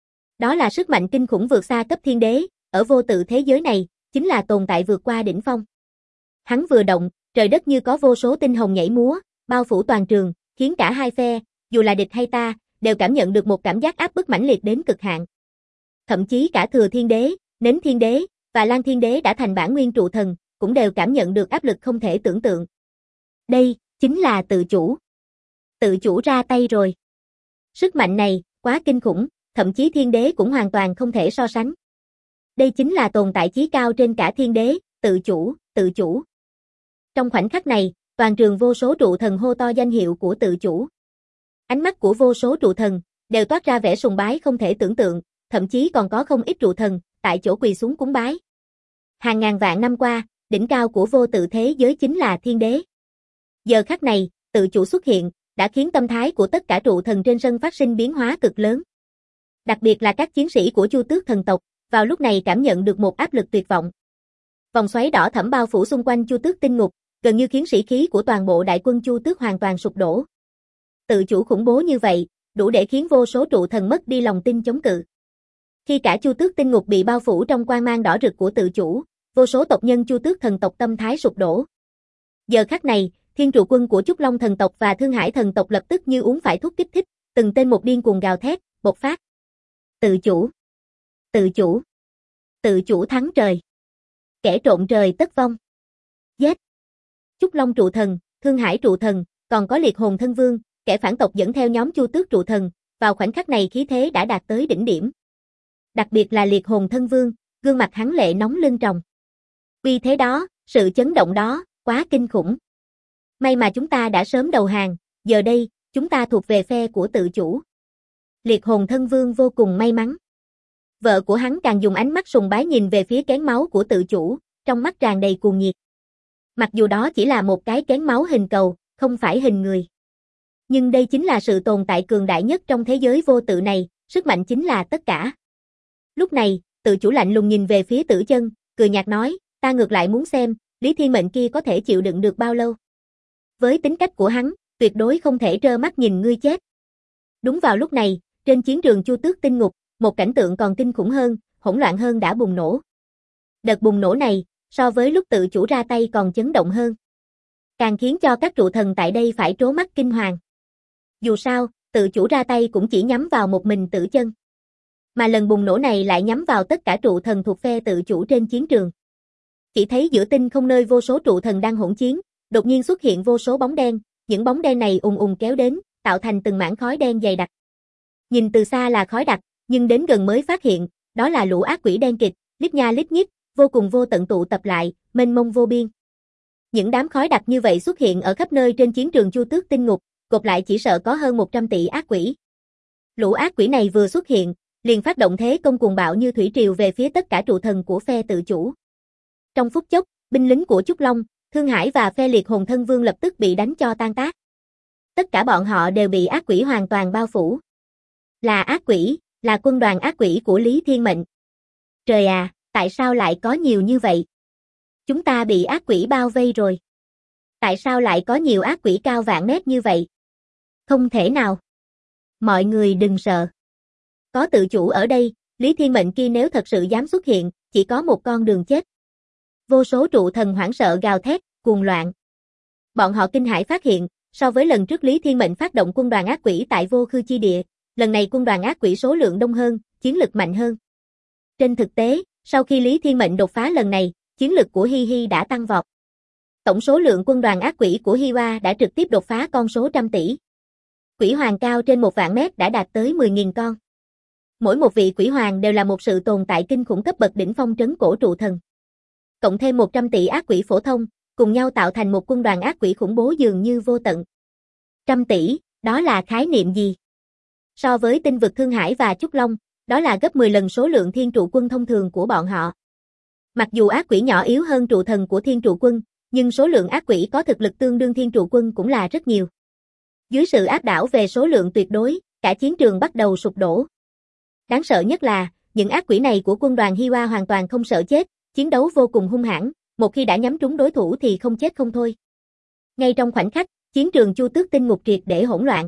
Đó là sức mạnh kinh khủng vượt xa cấp thiên đế, ở vô tự thế giới này, chính là tồn tại vượt qua đỉnh phong. Hắn vừa động, trời đất như có vô số tinh hồng nhảy múa, bao phủ toàn trường, khiến cả hai phe, dù là địch hay ta, đều cảm nhận được một cảm giác áp bức mãnh liệt đến cực hạn. Thậm chí cả Thừa Thiên Đế, Nến Thiên Đế và Lan Thiên Đế đã thành bản nguyên trụ thần, cũng đều cảm nhận được áp lực không thể tưởng tượng. Đây chính là tự chủ. Tự chủ ra tay rồi. Sức mạnh này quá kinh khủng, thậm chí Thiên Đế cũng hoàn toàn không thể so sánh. Đây chính là tồn tại chí cao trên cả Thiên Đế, tự chủ, tự chủ. Trong khoảnh khắc này, toàn trường vô số trụ thần hô to danh hiệu của tự chủ. Ánh mắt của vô số trụ thần đều toát ra vẻ sùng bái không thể tưởng tượng, thậm chí còn có không ít trụ thần tại chỗ quỳ xuống cúng bái. Hàng ngàn vạn năm qua, đỉnh cao của vô tự thế giới chính là Thiên Đế. Giờ khắc này, tự chủ xuất hiện, đã khiến tâm thái của tất cả trụ thần trên sân phát sinh biến hóa cực lớn. Đặc biệt là các chiến sĩ của Chu Tước thần tộc, vào lúc này cảm nhận được một áp lực tuyệt vọng. Vòng xoáy đỏ thẫm bao phủ xung quanh Chu Tước Tinh Ngục, gần như khiến sĩ khí của toàn bộ đại quân Chu Tước hoàn toàn sụp đổ. Tự chủ khủng bố như vậy, đủ để khiến vô số trụ thần mất đi lòng tin chống cự. Khi cả Chu Tước Tinh Ngục bị bao phủ trong quang mang đỏ rực của tự chủ, vô số tộc nhân Chu Tước thần tộc tâm thái sụp đổ. Giờ khắc này, Thiên Trụ quân của Trúc Long thần tộc và Thương Hải thần tộc lập tức như uống phải thuốc kích thích, từng tên một điên cuồng gào thét, bộc phát. Tự chủ, tự chủ, tự chủ thắng trời. Kẻ trộm trời tất vong. Giết. Chúc Long trụ thần, Thương Hải trụ thần, còn có Liệt Hồn Thân Vương, kẻ phản tộc dẫn theo nhóm Chu Tước trụ thần, vào khoảnh khắc này khí thế đã đạt tới đỉnh điểm. Đặc biệt là Liệt Hồn Thân Vương, gương mặt hắn lệ nóng lưng tròng. Uy thế đó, sự chấn động đó, quá kinh khủng. May mà chúng ta đã sớm đầu hàng, giờ đây, chúng ta thuộc về phe của tự chủ. Liệt Hồn Thân Vương vô cùng may mắn. Vợ của hắn càng dùng ánh mắt sùng bái nhìn về phía kén máu của tự chủ, trong mắt tràn đầy cuồng nhiệt. Mặc dù đó chỉ là một cái kén máu hình cầu, không phải hình người. Nhưng đây chính là sự tồn tại cường đại nhất trong thế giới vô tự này, sức mạnh chính là tất cả. Lúc này, tự chủ lạnh lùng nhìn về phía Tử Chân, cười nhạt nói, ta ngược lại muốn xem, Lý Thiên Mệnh kia có thể chịu đựng được bao lâu. Với tính cách của hắn, tuyệt đối không thể trơ mắt nhìn ngươi chết. Đúng vào lúc này, trên chiến trường Chu Tước Tinh Ngục, một cảnh tượng còn kinh khủng hơn, hỗn loạn hơn đã bùng nổ. Đợt bùng nổ này, so với lúc tự chủ ra tay còn chấn động hơn. Càng khiến cho các trụ thần tại đây phải trố mắt kinh hoàng. Dù sao, tự chủ ra tay cũng chỉ nhắm vào một mình Tử Chân. Mà lần bùng nổ này lại nhắm vào tất cả trụ thần thuộc phe tự chủ trên chiến trường. Chỉ thấy giữa tinh không nơi vô số trụ thần đang hỗn chiến, đột nhiên xuất hiện vô số bóng đen, những bóng đen này ùn ùn kéo đến, tạo thành từng mảng khói đen dày đặc. Nhìn từ xa là khói đặc, nhưng đến gần mới phát hiện, đó là lũ ác quỷ đen kịt, lít nha lít nhít, vô cùng vô tận tụ tập lại, mênh mông vô biên. Những đám khói đặc như vậy xuất hiện ở khắp nơi trên chiến trường Chu Tước Tinh Ngục, gộp lại chỉ sợ có hơn 100 tỷ ác quỷ. Lũ ác quỷ này vừa xuất hiện, liền phát động thế công cuồng bạo như thủy triều về phía tất cả trụ thần của phe tự chủ. Trong phút chốc, binh lính của Chúc Long, Thương Hải và phe Liệt Hồn Thân Vương lập tức bị đánh cho tan tác. Tất cả bọn họ đều bị ác quỷ hoàn toàn bao phủ. Là ác quỷ, là quân đoàn ác quỷ của Lý Thiên Mệnh. Trời à, tại sao lại có nhiều như vậy? Chúng ta bị ác quỷ bao vây rồi. Tại sao lại có nhiều ác quỷ cao vạn mét như vậy? Không thể nào. Mọi người đừng sợ. Có tự chủ ở đây, Lý Thiên Mệnh kia nếu thật sự dám xuất hiện, chỉ có một con đường chết. Vô số trụ thần hoảng sợ gào thét, cuồng loạn. Bọn họ kinh hãi phát hiện, so với lần trước Lý Thiên Mệnh phát động quân đoàn ác quỷ tại Vô Khư Chi Địa, lần này quân đoàn ác quỷ số lượng đông hơn, chiến lực mạnh hơn. Trên thực tế, sau khi Lý Thiên Mệnh đột phá lần này, chiến lực của Hi Hi đã tăng vọt. Tổng số lượng quân đoàn ác quỷ của Hi Hoa đã trực tiếp đột phá con số trăm tỷ. Quỷ hoàng cao trên 1 vạn mét đã đạt tới 10.000 con. Mỗi một vị quỷ hoàng đều là một sự tồn tại kinh khủng cấp bậc đỉnh phong trấn cổ trụ thần. Cộng thêm 100 tỷ ác quỷ phổ thông, cùng nhau tạo thành một quân đoàn ác quỷ khủng bố dường như vô tận. Trăm tỷ, đó là khái niệm gì? So với tinh vực Thương Hải và Chúc Long, đó là gấp 10 lần số lượng thiên trụ quân thông thường của bọn họ. Mặc dù ác quỷ nhỏ yếu hơn trụ thần của thiên trụ quân, nhưng số lượng ác quỷ có thực lực tương đương thiên trụ quân cũng là rất nhiều. Dưới sự áp đảo về số lượng tuyệt đối, cả chiến trường bắt đầu sụp đổ. Đáng sợ nhất là, những ác quỷ này của quân đoàn Hi Hoa hoàn toàn không sợ chết, chiến đấu vô cùng hung hãn, một khi đã nhắm trúng đối thủ thì không chết không thôi. Ngay trong khoảnh khắc, chiến trường Chu Tước Tinh Ngục triệt để hỗn loạn.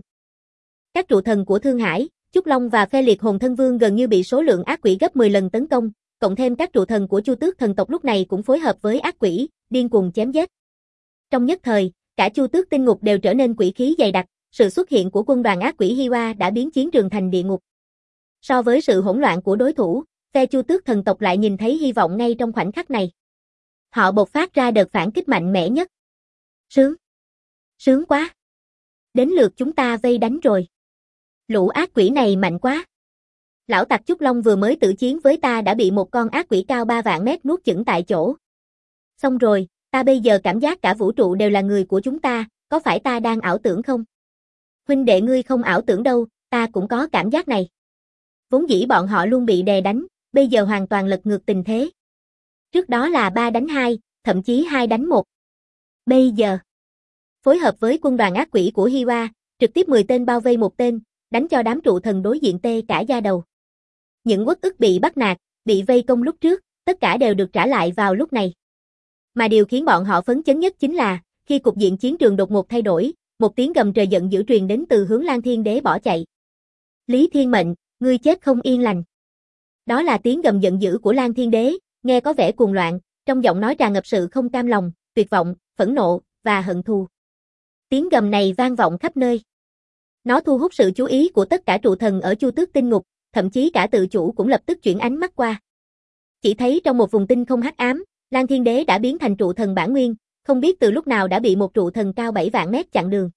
Các trụ thần của Thương Hải, Chúc Long và phe Liệt Hồn Thân Vương gần như bị số lượng ác quỷ gấp 10 lần tấn công, cộng thêm các trụ thần của Chu Tước thần tộc lúc này cũng phối hợp với ác quỷ, điên cuồng chém giết. Trong nhất thời, cả Chu Tước Tinh Ngục đều trở nên quỷ khí dày đặc, sự xuất hiện của quân đoàn ác quỷ Hi Hoa đã biến chiến trường thành địa ngục. So với sự hỗn loạn của đối thủ, phe Chu Tước thần tộc lại nhìn thấy hy vọng ngay trong khoảnh khắc này. Họ bộc phát ra đợt phản kích mạnh mẽ nhất. Sướng! Sướng quá! Đến lượt chúng ta vây đánh rồi. Lũ ác quỷ này mạnh quá. Lão tặc Chúc Long vừa mới tử chiến với ta đã bị một con ác quỷ cao 3 vạn mét nuốt chửng tại chỗ. Xong rồi, ta bây giờ cảm giác cả vũ trụ đều là người của chúng ta, có phải ta đang ảo tưởng không? Huynh đệ ngươi không ảo tưởng đâu, ta cũng có cảm giác này. Vốn dĩ bọn họ luôn bị đè đánh, bây giờ hoàn toàn lật ngược tình thế. Trước đó là 3 đánh 2, thậm chí 2 đánh 1. Bây giờ, phối hợp với quân đoàn ác quỷ của Hi Hoa, trực tiếp 10 tên bao vây một tên, đánh cho đám trụ thần đối diện tê cả da đầu. Những uất ức bị bắt nạt, bị vây công lúc trước, tất cả đều được trả lại vào lúc này. Mà điều khiến bọn họ phấn chấn nhất chính là, khi cục diện chiến trường đột ngột thay đổi, một tiếng gầm trời giận dữ truyền đến từ hướng Lang Thiên Đế bỏ chạy. Lý Thiên Mệnh, ngươi chết không yên lành. Đó là tiếng gầm giận dữ của Lang Thiên Đế, nghe có vẻ cuồng loạn, trong giọng nói tràn ngập sự không cam lòng, tuyệt vọng, phẫn nộ và hận thù. Tiếng gầm này vang vọng khắp nơi. Nó thu hút sự chú ý của tất cả trụ thần ở Chu Tước Tinh Ngục, thậm chí cả tự chủ cũng lập tức chuyển ánh mắt qua. Chỉ thấy trong một vùng tinh không hắc ám, Lan Thiên Đế đã biến thành trụ thần bản nguyên, không biết từ lúc nào đã bị một trụ thần cao 7 vạn mét chặn đường.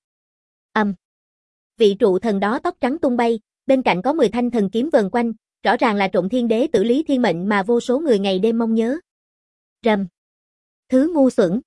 Vị trụ thần đó tóc trắng tung bay, bên cạnh có 10 thanh thần kiếm vờn quanh, rõ ràng là Trộm Thiên Đế tử Lý Thiên Mệnh mà vô số người ngày đêm mong nhớ. Rầm. Thứ ngu xuẩn.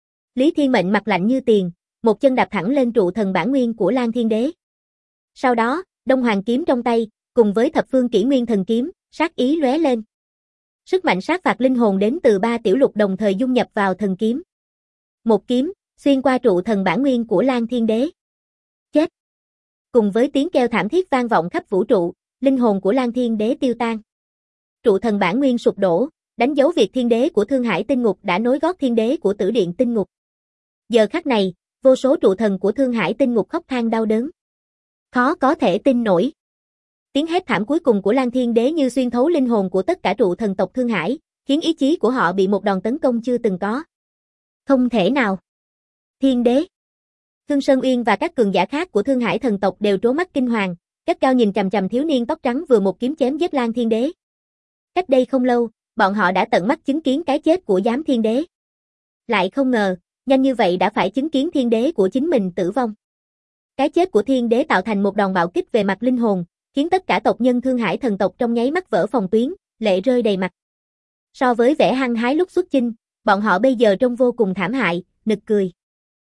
Lý Thiên Mệnh mặt lạnh như tiền, một chân đạp thẳng lên trụ thần bản nguyên của Lan Thiên Đế. Sau đó, Đông Hoàng kiếm trong tay, cùng với thập phương kỷ nguyên thần kiếm, sát ý lóe lên. Sức mạnh sát phạt linh hồn đến từ 3 tiểu lục đồng thời dung nhập vào thần kiếm. Một kiếm, xuyên qua trụ thần bản nguyên của Lan Thiên Đế. Chết. Cùng với tiếng kêu thảm thiết vang vọng khắp vũ trụ, linh hồn của Lan Thiên Đế tiêu tan. Trụ thần bản nguyên sụp đổ, đánh dấu việc Thiên Đế của Thương Hải Tinh Ngục đã nối gót Thiên Đế của Tử Điện Tinh Ngục. Giờ khắc này, vô số trụ thần của Thương Hải Tinh Ngục khóc than đau đớn. Khó có thể tin nổi. Tiếng hét thảm cuối cùng của Lan Thiên Đế như xuyên thấu linh hồn của tất cả trụ thần tộc Thương Hải, khiến ý chí của họ bị một đòn tấn công chưa từng có. Không thể nào. Thiên Đế. Thương Sơn Uyên và các cường giả khác của Thương Hải thần tộc đều trố mắt kinh hoàng, gắt gao nhìn chằm chằm thiếu niên tóc trắng vừa một kiếm chém giết Lan Thiên Đế. Cách đây không lâu, bọn họ đã tận mắt chứng kiến cái chết của Giám Thiên Đế. Lại không ngờ, nhanh như vậy đã phải chứng kiến Thiên Đế của chính mình tử vong. Cái chết của Thiên Đế tạo thành một đòn bạo kích về mặt linh hồn, khiến tất cả tộc nhân Thương Hải thần tộc trong nháy mắt vỡ phòng tuyến, lệ rơi đầy mặt. So với vẻ hăng hái lúc xuất chinh, bọn họ bây giờ trông vô cùng thảm hại, nực cười.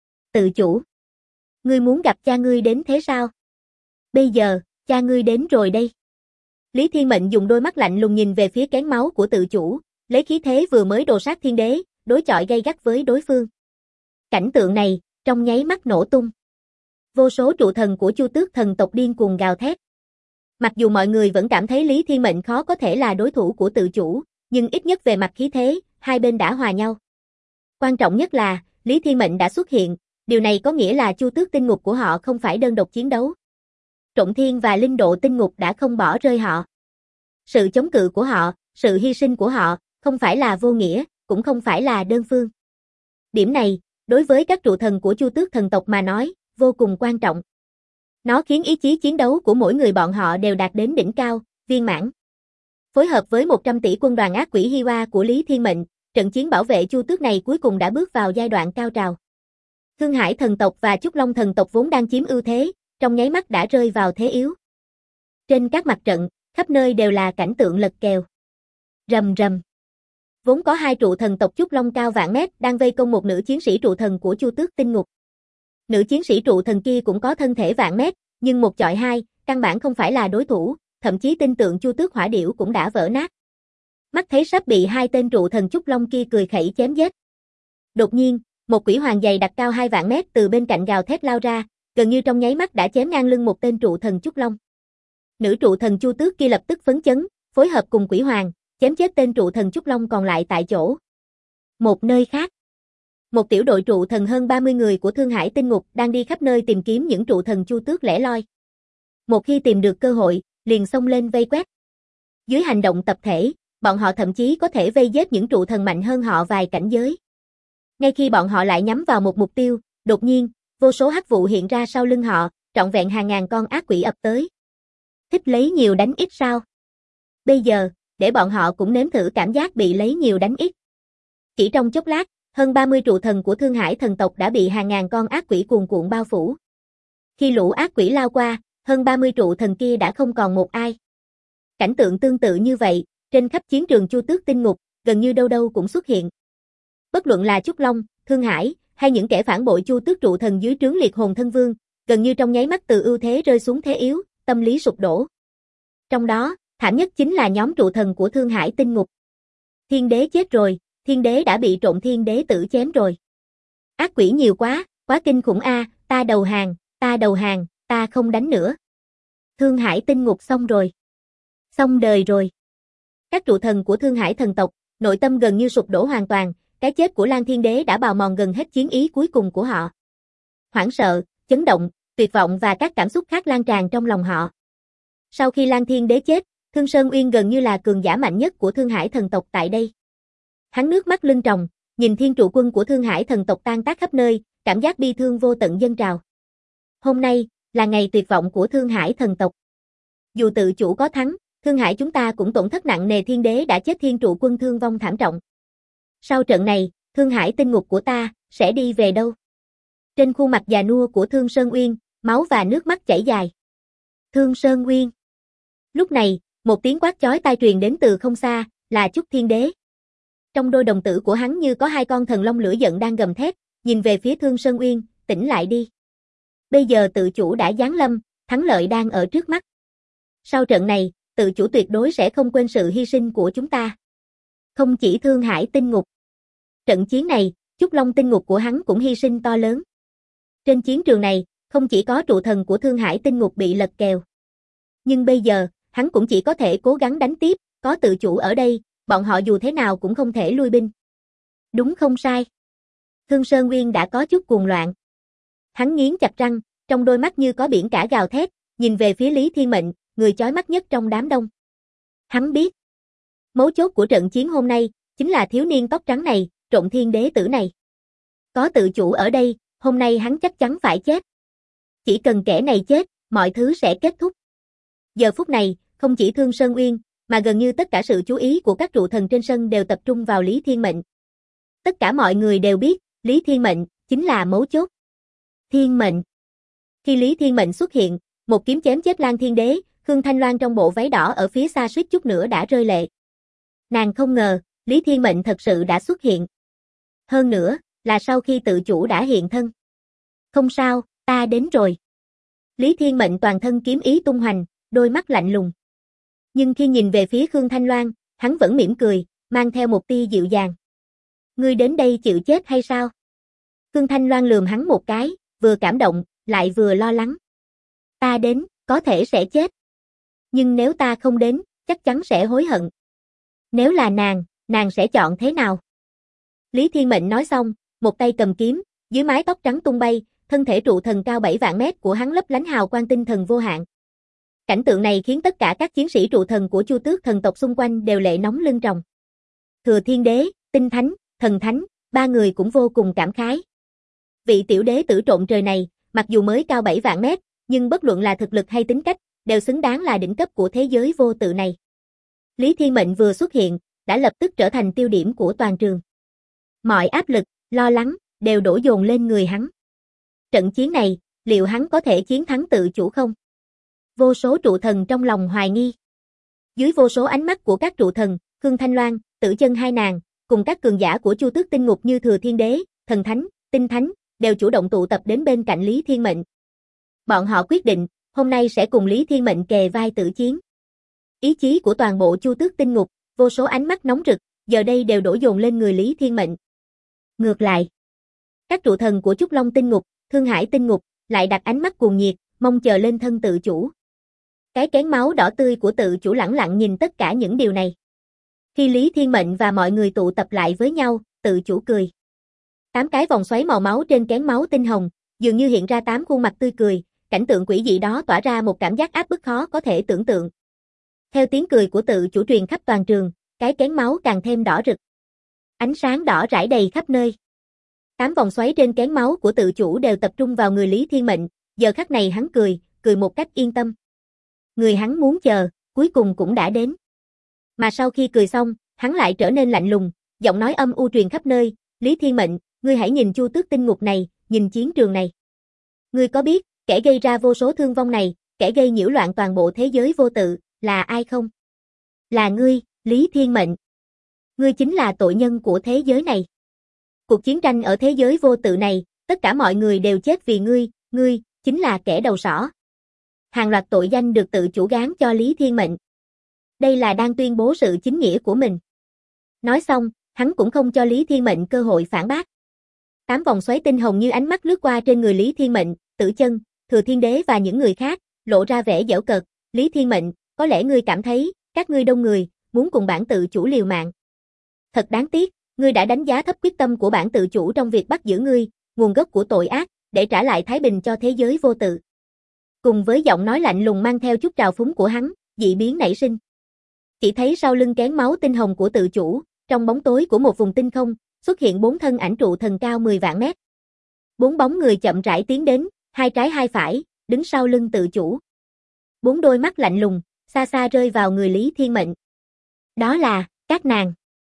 Tự chủ. Ngươi muốn gặp cha ngươi đến thế sao? Bây giờ, cha ngươi đến rồi đây. Lý Thiên Mệnh dùng đôi mắt lạnh lùng nhìn về phía kén máu của tự chủ, lấy khí thế vừa mới đồ sát Thiên Đế, đối chọi gay gắt với đối phương. Cảnh tượng này, trong nháy mắt nổ tung. Vô số trụ thần của Chu Tước thần tộc điên cuồng gào thét. Mặc dù mọi người vẫn cảm thấy Lý Thiên Mệnh khó có thể là đối thủ của tự chủ, nhưng ít nhất về mặt khí thế, hai bên đã hòa nhau. Quan trọng nhất là, Lý Thiên Mệnh đã xuất hiện, điều này có nghĩa là Chu Tước Tinh Ngục của họ không phải đơn độc chiến đấu. Trộm Thiên và Linh Độ Tinh Ngục đã không bỏ rơi họ. Sự chống cự của họ, sự hy sinh của họ, không phải là vô nghĩa, cũng không phải là đơn phương. Điểm này, đối với các trụ thần của Chu Tước thần tộc mà nói, vô cùng quan trọng. Nó khiến ý chí chiến đấu của mỗi người bọn họ đều đạt đến đỉnh cao, viên mãn. Phối hợp với 100 tỷ quân đoàn ác quỷ Hiwa của Lý Thiên Mệnh, trận chiến bảo vệ Chu Tước này cuối cùng đã bước vào giai đoạn cao trào. Thương Hải thần tộc và Trúc Long thần tộc vốn đang chiếm ưu thế, trong nháy mắt đã rơi vào thế yếu. Trên các mặt trận, khắp nơi đều là cảnh tượng lật kèo. Rầm rầm. Vốn có 2 trụ thần tộc Trúc Long cao vạn mét đang vây công một nữ chiến sĩ trụ thần của Chu Tước Tinh Ngục. Nữ chiến sĩ trụ thần kia cũng có thân thể vạn mét, nhưng một chọi hai, căn bản không phải là đối thủ, thậm chí tinh tượng Chu Tước Hỏa Điểu cũng đã vỡ nát. Mắt thấy sắp bị 2 tên trụ thần Trúc Long kia cười khẩy chém giết. Đột nhiên, một quỷ hoàng dày đặc cao 2 vạn mét từ bên cạnh gào thét lao ra, gần như trong nháy mắt đã chém ngang lưng một tên trụ thần Trúc Long. Nữ trụ thần Chu Tước kia lập tức phấn chấn, phối hợp cùng quỷ hoàng, chém chết tên trụ thần Trúc Long còn lại tại chỗ. Một nơi khác, một tiểu đội trụ thần hơn 30 người của Thương Hải Tinh Ngục đang đi khắp nơi tìm kiếm những trụ thần Chu Tước lẻ loi. Một khi tìm được cơ hội, liền xông lên vây quét. Dưới hành động tập thể, bọn họ thậm chí có thể vây giết những trụ thần mạnh hơn họ vài cảnh giới. Ngay khi bọn họ lại nhắm vào một mục tiêu, đột nhiên, vô số hắc vụ hiện ra sau lưng họ, trọn vẹn hàng ngàn con ác quỷ ập tới. Thích lấy nhiều đánh ít sao? Bây giờ, để bọn họ cũng nếm thử cảm giác bị lấy nhiều đánh ít. Chỉ trong chốc lát, hơn 30 trụ thần của Thương Hải thần tộc đã bị hàng ngàn con ác quỷ cuồn cuộn bao phủ. Khi lũ ác quỷ lao qua, hơn 30 trụ thần kia đã không còn một ai. Cảnh tượng tương tự như vậy, trên khắp chiến trường Chu Tước Tinh Ngục, gần như đâu đâu cũng xuất hiện. Bất luận là Trúc Long, Thương Hải, hay những kẻ phản bội Chu Tước trụ thần dưới trướng Liệt Hồn Thân Vương, gần như trong nháy mắt từ ưu thế rơi xuống thế yếu, tâm lý sụp đổ. Trong đó, thảm nhất chính là nhóm trụ thần của Thương Hải Tinh Ngục. Thiên Đế chết rồi, Thiên Đế đã bị Trộm Thiên Đế tử chém rồi. Ác quỷ nhiều quá, quá kinh khủng a, ta đầu hàng, ta không đánh nữa. Thương Hải Tinh Ngục xong rồi. Xong đời rồi. Các trụ thần của Thương Hải thần tộc, nội tâm gần như sụp đổ hoàn toàn, cái chết của Lan Thiên Đế đã bào mòn gần hết chiến ý cuối cùng của họ. Hoảng sợ, chấn động, tuyệt vọng và các cảm xúc khác lan tràn trong lòng họ. Sau khi Lan Thiên Đế chết, Thương Sơn Uyên gần như là cường giả mạnh nhất của Thương Hải thần tộc tại đây. Hắn nước mắt lưng tròng, nhìn thiên trụ quân của Thương Hải thần tộc tan tác khắp nơi, cảm giác bi thương vô tận dâng trào. Hôm nay, là ngày tuyệt vọng của Thương Hải thần tộc. Dù tự chủ có thắng, Thương Hải chúng ta cũng tổn thất nặng nề, thiên đế đã chết, thiên trụ quân thương vong thảm trọng. Sau trận này, Thương Hải tinh ngục của ta sẽ đi về đâu? Trên khuôn mặt già nua của Thương Sơn Uyên, máu và nước mắt chảy dài. Thương Sơn Uyên. Lúc này, một tiếng quát chói tai truyền đến từ không xa, là Chúc Thiên Đế. Trong đôi đồng tử của hắn như có hai con thần long lửa giận đang gầm thét, nhìn về phía Thương Sơn Uyên, tỉnh lại đi. Bây giờ tự chủ đã giáng lâm, thắng lợi đang ở trước mắt. Sau trận này, tự chủ tuyệt đối sẽ không quên sự hy sinh của chúng ta. Không chỉ Thương Hải tinh ngục. Trận chiến này, Chúc Long tinh ngục của hắn cũng hy sinh to lớn. Trên chiến trường này, không chỉ có trụ thần của Thương Hải tinh ngục bị lật kèo. Nhưng bây giờ, hắn cũng chỉ có thể cố gắng đánh tiếp, có tự chủ ở đây, bọn họ dù thế nào cũng không thể lui binh. Đúng không sai. Thương Sơn Uyên đã có chút cuồng loạn. Hắn nghiến chặt răng, trong đôi mắt như có biển cả gào thét, nhìn về phía Lý Thiên Mệnh, người chói mắt nhất trong đám đông. Hắn biết, mấu chốt của trận chiến hôm nay, chính là thiếu niên tóc trắng này, Trộn Thiên Đế tử này. Có tự chủ ở đây, hôm nay hắn chắc chắn phải chết. Chỉ cần kẻ này chết, mọi thứ sẽ kết thúc. Giờ phút này, không chỉ Thương Sơn Uyên, mà gần như tất cả sự chú ý của các trụ thần trên sân đều tập trung vào Lý Thiên Mệnh. Tất cả mọi người đều biết, Lý Thiên Mệnh chính là mấu chốt. Thiên Mệnh. Khi Lý Thiên Mệnh xuất hiện, một kiếm chém chết Lan Thiên Đế, Khương Thanh Loan trong bộ váy đỏ ở phía xa suýt chút nữa đã rơi lệ. Nàng không ngờ, Lý Thiên Mệnh thật sự đã xuất hiện. Hơn nữa, là sau khi tự chủ đã hiện thân. Không sao, ta đến rồi. Lý Thiên Mệnh toàn thân kiếm ý tung hoành, đôi mắt lạnh lùng. Nhưng khi nhìn về phía Khương Thanh Loan, hắn vẫn mỉm cười, mang theo một tia dịu dàng. Ngươi đến đây chịu chết hay sao? Khương Thanh Loan lườm hắn một cái, vừa cảm động, lại vừa lo lắng. Ta đến, có thể sẽ chết. Nhưng nếu ta không đến, chắc chắn sẽ hối hận. Nếu là nàng sẽ chọn thế nào? Lý Thiên Mệnh nói xong, một tay cầm kiếm, dưới mái tóc trắng tung bay, thân thể trụ thần cao 7 vạn mét của hắn lấp lánh hào quang tinh thần vô hạn. Cảnh tượng này khiến tất cả các chiến sĩ trụ thần của Chu Tước thần tộc xung quanh đều lệ nóng lưng tròng. Thừa Thiên Đế, Tinh Thánh, Thần Thánh, ba người cũng vô cùng cảm khái. Vị tiểu đế tử trộn trời này, mặc dù mới cao 7 vạn mét, nhưng bất luận là thực lực hay tính cách, đều xứng đáng là đỉnh cấp của thế giới vô tự này. Lý Thiên Mệnh vừa xuất hiện, đã lập tức trở thành tiêu điểm của toàn trường. Mọi áp lực, lo lắng, đều đổ dồn lên người hắn. Trận chiến này, liệu hắn có thể chiến thắng tự chủ không? Vô số trụ thần trong lòng hoài nghi. Dưới vô số ánh mắt của các trụ thần, Khương Thanh Loan, Tử Chân hai nàng, cùng các cường giả của Chu Tước tinh ngục như Thừa Thiên Đế, Thần Thánh, Tinh Thánh, đều chủ động tụ tập đến bên cạnh Lý Thiên Mệnh. Bọn họ quyết định, hôm nay sẽ cùng Lý Thiên Mệnh kề vai tử chiến. Ý chí của toàn bộ Chu Tước tinh ngục, vô số ánh mắt nóng rực, giờ đây đều đổ dồn lên người Lý Thiên Mệnh. Ngược lại, các trụ thần của Chúc Long tinh ngục, Thương Hải tinh ngục, lại đặt ánh mắt cuồng nhiệt, mong chờ lên thân tự chủ. Cái kén máu đỏ tươi của tự chủ lẳng lặng nhìn tất cả những điều này. Khi Lý Thiên Mệnh và mọi người tụ tập lại với nhau, tự chủ cười. 8 cái vòng xoáy màu máu trên kén máu tinh hồng, dường như hiện ra 8 khuôn mặt tươi cười, cảnh tượng quỷ dị đó tỏa ra một cảm giác áp bức khó có thể tưởng tượng. Theo tiếng cười của tự chủ truyền khắp toàn trường, cái kén máu càng thêm đỏ rực. Ánh sáng đỏ rải đầy khắp nơi. 8 vòng xoáy trên kén máu của tự chủ đều tập trung vào người Lý Thiên Mệnh, giờ khắc này hắn cười một cách yên tâm. Người hắn muốn chờ, cuối cùng cũng đã đến. Mà sau khi cười xong, hắn lại trở nên lạnh lùng, giọng nói âm u truyền khắp nơi, Lý Thiên Mệnh, ngươi hãy nhìn Chu Tước tinh ngục này, nhìn chiến trường này. Ngươi có biết, kẻ gây ra vô số thương vong này, kẻ gây nhiễu loạn toàn bộ thế giới vô tự, là ai không? Là ngươi, Lý Thiên Mệnh. Ngươi chính là tội nhân của thế giới này. Cuộc chiến tranh ở thế giới vô tự này, tất cả mọi người đều chết vì ngươi chính là kẻ đầu sỏ. Hàng loạt tội danh được tự chủ gán cho Lý Thiên Mệnh. Đây là đang tuyên bố sự chính nghĩa của mình. Nói xong, hắn cũng không cho Lý Thiên Mệnh cơ hội phản bác. 8 vòng xoáy tinh hồng như ánh mắt lướt qua trên người Lý Thiên Mệnh, Tử Chân, Thừa Thiên Đế và những người khác, lộ ra vẻ giễu cợt. Lý Thiên Mệnh, có lẽ ngươi cảm thấy, các ngươi đông người, muốn cùng bản tự chủ liều mạng. Thật đáng tiếc, ngươi đã đánh giá thấp quyết tâm của bản tự chủ trong việc bắt giữ ngươi, nguồn gốc của tội ác, để trả lại thái bình cho thế giới vô tự. Cùng với giọng nói lạnh lùng mang theo chút trào phúng của hắn, dị biến nảy sinh. Chỉ thấy sau lưng kén máu tinh hồng của tự chủ, trong bóng tối của một vùng tinh không, xuất hiện 4 thân ảnh trụ thần cao 10 vạn mét. 4 bóng người chậm rãi tiến đến, hai trái hai phải, đứng sau lưng tự chủ. 4 đôi mắt lạnh lùng, xa xa rơi vào người Lý Thiên Mệnh. Đó là, các nàng.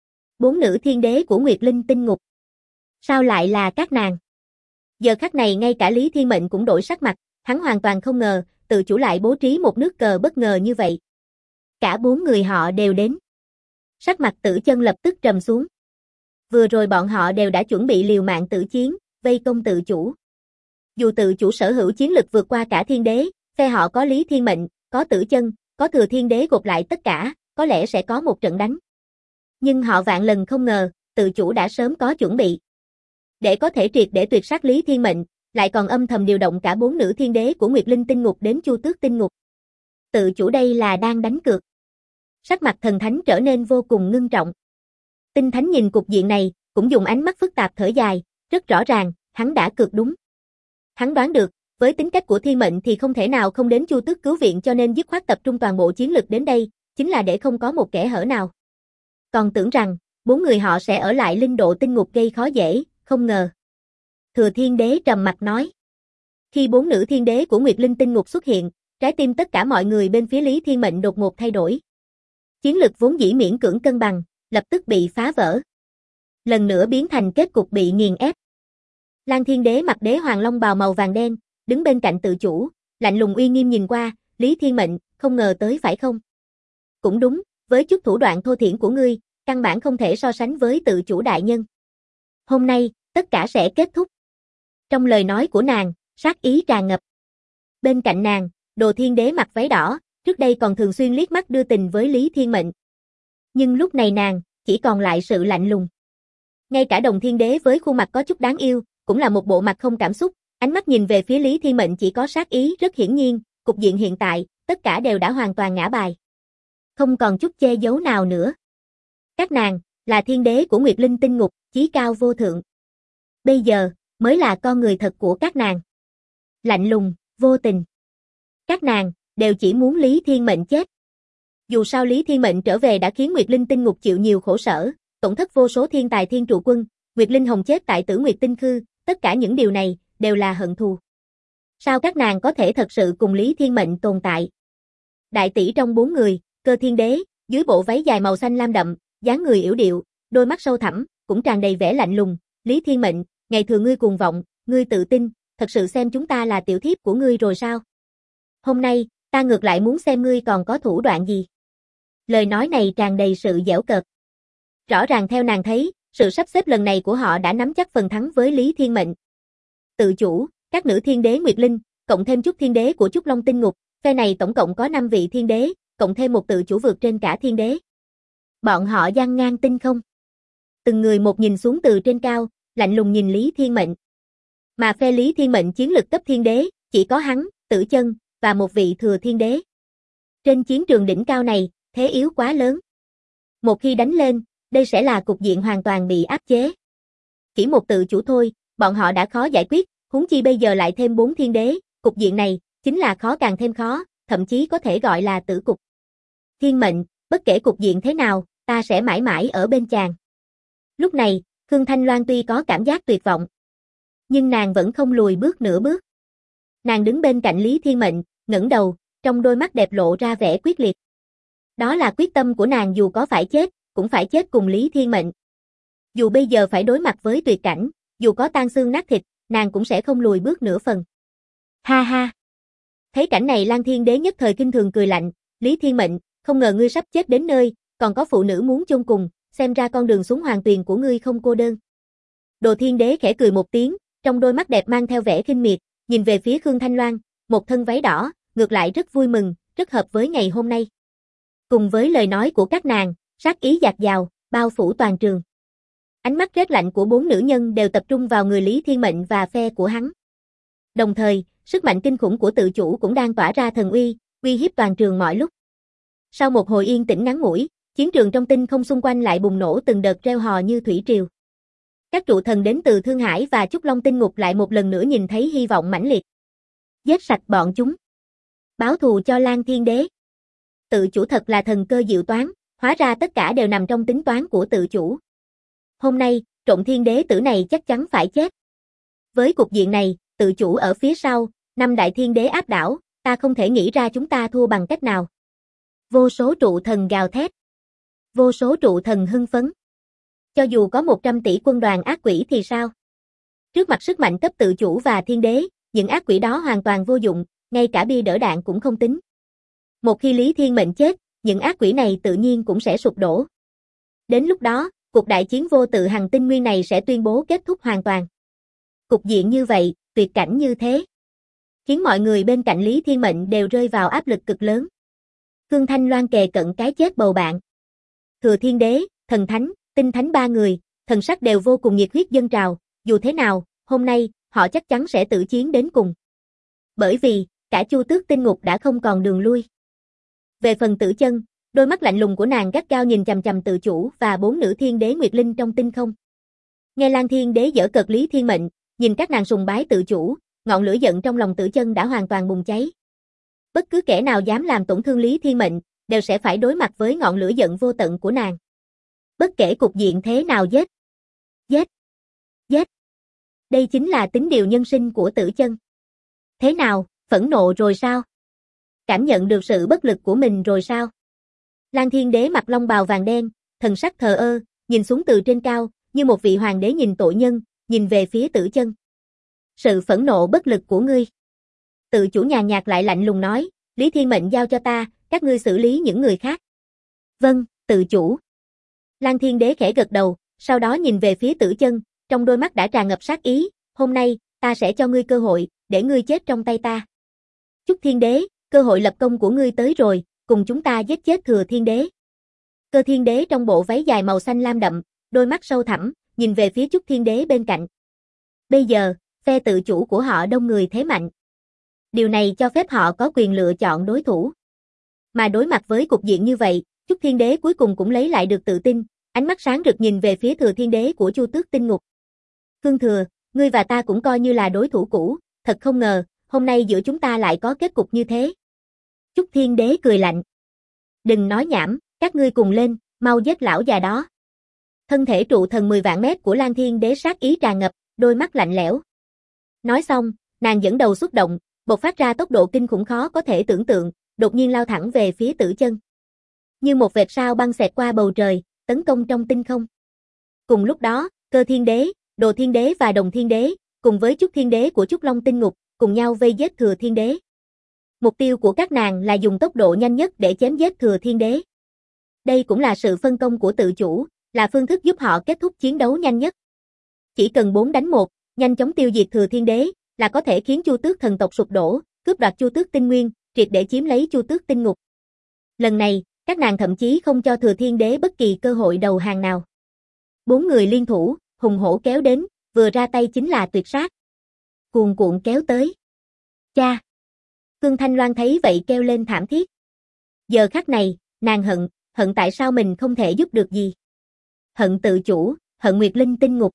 4 nữ thiên đế của Nguyệt Linh Tinh Ngục. Sao lại là các nàng? Giờ khắc này ngay cả Lý Thiên Mệnh cũng đổi sắc mặt, hắn hoàn toàn không ngờ, tự chủ lại bố trí một nước cờ bất ngờ như vậy. Cả 4 người họ đều đến. Sắc mặt Tử Chân lập tức trầm xuống. Vừa rồi bọn họ đều đã chuẩn bị liều mạng tử chiến, vây công tự chủ. Dù tự chủ sở hữu chiến lực vượt qua cả thiên đế, phe họ có Lý Thiên Mệnh, có Tử Chân, có Thừa Thiên Đế gộp lại tất cả, có lẽ sẽ có một trận đánh. Nhưng họ vạn lần không ngờ, tự chủ đã sớm có chuẩn bị. Để có thể triệt để tuyệt sát Lý Thiên Mệnh, lại còn âm thầm điều động cả 4 nữ thiên đế của Nguyệt Linh Tinh Ngục đến Chu Tước Tinh Ngục. Tự chủ đây là đang đánh cược. Sắc mặt thần thánh trở nên vô cùng ngưng trọng. Tinh Thánh nhìn cục diện này, cũng dùng ánh mắt phức tạp thở dài, rất rõ ràng, hắn đã cược đúng. Hắn đoán được, với tính cách của Thiên Mệnh thì không thể nào không đến Chu Tước cứu viện cho nên dứt khoát tập trung toàn bộ chiến lực đến đây, chính là để không có một kẽ hở nào. Còn tưởng rằng, 4 người họ sẽ ở lại Linh Độ Tinh Ngục gây khó dễ, không ngờ. Thừa Thiên Đế trầm mặt nói. Khi 4 nữ thiên đế của Nguyệt Linh Tinh Ngục xuất hiện, trái tim tất cả mọi người bên phía Lý Thiên Mệnh đột ngột thay đổi. Chiến lực vốn dĩ miễn cưỡng cân bằng, lập tức bị phá vỡ. Lần nữa biến thành kết cục bị nghiền ép. Lan Thiên Đế mặc đế hoàng long bào màu vàng đen, đứng bên cạnh tự chủ, lạnh lùng uy nghiêm nhìn qua, Lý Thiên Mệnh, không ngờ tới phải không? Cũng đúng, với chút thủ đoạn thô thiển của ngươi, căn bản không thể so sánh với tự chủ đại nhân. Hôm nay, tất cả sẽ kết thúc. Trong lời nói của nàng, sát ý tràn ngập. Bên cạnh nàng, Đồ Thiên Đế mặc váy đỏ, trước đây còn thường xuyên liếc mắt đưa tình với Lý Thiên Mệnh. Nhưng lúc này nàng, chỉ còn lại sự lạnh lùng. Ngay cả Đồng Thiên Đế với khuôn mặt có chút đáng yêu, cũng là một bộ mặt không cảm xúc, ánh mắt nhìn về phía Lý Thiên Mệnh chỉ có sát ý. Rất hiển nhiên, cục diện hiện tại, tất cả đều đã hoàn toàn ngã bài. Không còn chút che giấu nào nữa. Các nàng, là thiên đế của Nguyệt Linh Tinh Ngục, chí cao vô thượng. Bây giờ, mới là con người thật của các nàng. Lạnh lùng, vô tình. Các nàng, đều chỉ muốn Lý Thiên Mệnh chết. Dù sao Lý Thiên Mệnh trở về đã khiến Nguyệt Linh Tinh Ngục chịu nhiều khổ sở, tổn thất vô số thiên tài thiên trụ quân, Nguyệt Linh Hồng chết tại Tử Nguyệt Tinh Khư, tất cả những điều này, đều là hận thù. Sao các nàng có thể thật sự cùng Lý Thiên Mệnh tồn tại? Đại tỷ trong 4 người, Cơ Thiên Đế, dưới bộ váy dài màu xanh lam đậm, dáng người yểu điệu, đôi mắt sâu thẳm, cũng tràn đầy vẻ lạnh lùng. Lý Thiên Mệnh, ngày thường ngươi cuồng vọng, ngươi tự tin, thật sự xem chúng ta là tiểu thiếp của ngươi rồi sao? Hôm nay, ta ngược lại muốn xem ngươi còn có thủ đoạn gì. Lời nói này tràn đầy sự giễu cợt. Rõ ràng theo nàng thấy, sự sắp xếp lần này của họ đã nắm chắc phần thắng với Lý Thiên Mệnh. Tự chủ, các nữ thiên đế Nguyệt Linh, cộng thêm chút thiên đế của Trúc Long Tinh Ngục, phe này tổng cộng có 5 vị thiên đế, cộng thêm một tự chủ vượt trên cả thiên đế. Bọn họ giăng ngang tinh không. Từng người một nhìn xuống từ trên cao, lạnh lùng nhìn Lý Thiên Mệnh. Mà phe Lý Thiên Mệnh chiến lực cấp thiên đế, chỉ có hắn, Tử Chân, và một vị thừa thiên đế. Trên chiến trường đỉnh cao này, thế yếu quá lớn. Một khi đánh lên, đây sẽ là cục diện hoàn toàn bị áp chế. Chỉ một tự chủ thôi, bọn họ đã khó giải quyết, huống chi bây giờ lại thêm 4 thiên đế, cục diện này, chính là khó càng thêm khó, thậm chí có thể gọi là tử cục. Thiên Mệnh, bất kể cục diện thế nào, ta sẽ mãi mãi ở bên chàng. Lúc này, Khương Thanh Loan tuy có cảm giác tuyệt vọng, nhưng nàng vẫn không lùi bước nửa bước. Nàng đứng bên cạnh Lý Thiên Mệnh, ngẩng đầu, trong đôi mắt đẹp lộ ra vẻ quyết liệt. Đó là quyết tâm của nàng dù có phải chết, cũng phải chết cùng Lý Thiên Mệnh. Dù bây giờ phải đối mặt với tuyệt cảnh, dù có tan xương nát thịt, nàng cũng sẽ không lùi bước nửa phần. Ha ha! Thấy cảnh này Lan Thiên Đế nhất thời kinh thường cười lạnh, Lý Thiên Mệnh, không ngờ ngươi sắp chết đến nơi, còn có phụ nữ muốn chôn cùng, xem ra con đường xuống hoàng tuyền của ngươi không cô đơn. Đồ Thiên Đế khẽ cười một tiếng, trong đôi mắt đẹp mang theo vẻ khinh miệt, nhìn về phía Khương Thanh Loan, một thân váy đỏ, ngược lại rất vui mừng, rất hợp với ngày hôm nay. Cùng với lời nói của các nàng, sát ý dạt dào, bao phủ toàn trường. Ánh mắt rét lạnh của 4 nữ nhân đều tập trung vào người Lý Thiên Mệnh và phe của hắn. Đồng thời, sức mạnh kinh khủng của tự chủ cũng đang tỏa ra thần uy, uy hiếp toàn trường mọi lúc. Sau một hồi yên tĩnh ngắn ngủi, chiến trường trong tinh không xung quanh lại bùng nổ từng đợt reo hò như thủy triều. Các trụ thần đến từ Thương Hải và Trúc Long Tinh Ngục lại một lần nữa nhìn thấy hy vọng mãnh liệt. Giết sạch bọn chúng. Báo thù cho Lan Thiên Đế. Tự chủ thật là thần cơ diệu toán, hóa ra tất cả đều nằm trong tính toán của tự chủ. Hôm nay, Trộn Thiên Đế tử này chắc chắn phải chết. Với cục diện này, tự chủ ở phía sau, Năm đại thiên đế áp đảo, ta không thể nghĩ ra chúng ta thua bằng cách nào. Vô số trụ thần gào thét. Vô số trụ thần hưng phấn. Cho dù có 100 tỷ quân đoàn ác quỷ thì sao? Trước mặt sức mạnh cấp tự chủ và thiên đế, những ác quỷ đó hoàn toàn vô dụng, ngay cả bia đỡ đạn cũng không tính. Một khi Lý Thiên Mệnh chết, những ác quỷ này tự nhiên cũng sẽ sụp đổ. Đến lúc đó, cuộc đại chiến vô tự hành tinh nguyên này sẽ tuyên bố kết thúc hoàn toàn. Cục diện như vậy, tuyệt cảnh như thế, khiến mọi người bên cạnh Lý Thiên Mệnh đều rơi vào áp lực cực lớn. Khương Thanh Loan kề cận cái chết bầu bạn. Thừa Thiên Đế, Thần Thánh, Tinh Thánh ba người, thần sắc đều vô cùng nhiệt huyết dâng trào, dù thế nào, hôm nay, họ chắc chắn sẽ tử chiến đến cùng. Bởi vì, cả Chu Tước Tinh Ngục đã không còn đường lui. Về phần Tử Chân, đôi mắt lạnh lùng của nàng gắt gao nhìn chằm chằm tự chủ và 4 nữ thiên đế Nguyệt Linh trong tinh không. Nghe Lan Thiên Đế giở cợt Lý Thiên Mệnh, nhìn các nàng sùng bái tự chủ, ngọn lửa giận trong lòng Tử Chân đã hoàn toàn bùng cháy. Bất cứ kẻ nào dám làm tổn thương Lý Thiên Mệnh, đều sẽ phải đối mặt với ngọn lửa giận vô tận của nàng. Bất kể cục diện thế nào giết. Giết. Giết. Đây chính là tính điều nhân sinh của Tử Chân. Thế nào, phẫn nộ rồi sao? Cảm nhận được sự bất lực của mình rồi sao? Lan Thiên Đế mặc long bào vàng đen, thần sắc thờ ơ, nhìn xuống từ trên cao, như một vị hoàng đế nhìn tội nhân, nhìn về phía Tử Chân. Sự phẫn nộ bất lực của ngươi. Tự chủ nhàn nhạt lại lạnh lùng nói, Lý Thiên Mệnh giao cho ta, các ngươi xử lý những người khác. Vâng, tự chủ. Lan Thiên Đế khẽ gật đầu, sau đó nhìn về phía Tử Chân, trong đôi mắt đã tràn ngập sát ý, hôm nay, ta sẽ cho ngươi cơ hội, để ngươi chết trong tay ta. Chúc Thiên Đế, cơ hội lập công của ngươi tới rồi, cùng chúng ta giết chết Thừa Thiên Đế. Cơ Thiên Đế trong bộ váy dài màu xanh lam đậm, đôi mắt sâu thẳm, nhìn về phía Chúc Thiên Đế bên cạnh. Bây giờ, phe tự chủ của họ đông người thế mạnh. Điều này cho phép họ có quyền lựa chọn đối thủ. Mà đối mặt với cục diện như vậy, Chúc Thiên Đế cuối cùng cũng lấy lại được tự tin, ánh mắt sáng rực nhìn về phía Thừa Thiên Đế của Chu Tước Tinh Ngục. Khương Thừa, ngươi và ta cũng coi như là đối thủ cũ, thật không ngờ, hôm nay giữa chúng ta lại có kết cục như thế. Chúc Thiên Đế cười lạnh. Đừng nói nhảm, các ngươi cùng lên, mau giết lão già đó. Thân thể trụ thần 10 vạn mét của Lan Thiên Đế sát ý tràn ngập, đôi mắt lạnh lẽo. Nói xong, nàng dẫn đầu xuất động, bộc phát ra tốc độ kinh khủng khó có thể tưởng tượng, đột nhiên lao thẳng về phía Tử Chân. Như một vệt sao băng xẹt qua bầu trời, tấn công trong tinh không. Cùng lúc đó, Cơ Thiên Đế, Đồ Thiên Đế và Đồng Thiên Đế, cùng với Chúc Thiên Đế của Chúc Long Tinh Ngục, cùng nhau vây giết Thừa Thiên Đế. Mục tiêu của các nàng là dùng tốc độ nhanh nhất để chém giết Thừa Thiên Đế. Đây cũng là sự phân công của tự chủ, là phương thức giúp họ kết thúc chiến đấu nhanh nhất. Chỉ cần 4 đánh 1, nhanh chóng tiêu diệt Thừa Thiên Đế, là có thể khiến Chu Tước thần tộc sụp đổ, cướp đoạt Chu Tước Tinh Nguyên, triệt để chiếm lấy Chu Tước Tinh Ngục. Lần này, các nàng thậm chí không cho Thừa Thiên Đế bất kỳ cơ hội đầu hàng nào. 4 người liên thủ, hùng hổ kéo đến, vừa ra tay chính là tuyệt sát. Cuồn cuộn kéo tới. Cha! Khương Thanh Loan thấy vậy kêu lên thảm thiết. Giờ khắc này, nàng hận tại sao mình không thể giúp được gì. Hận tự chủ, hận Nguyệt Linh Tinh Ngục.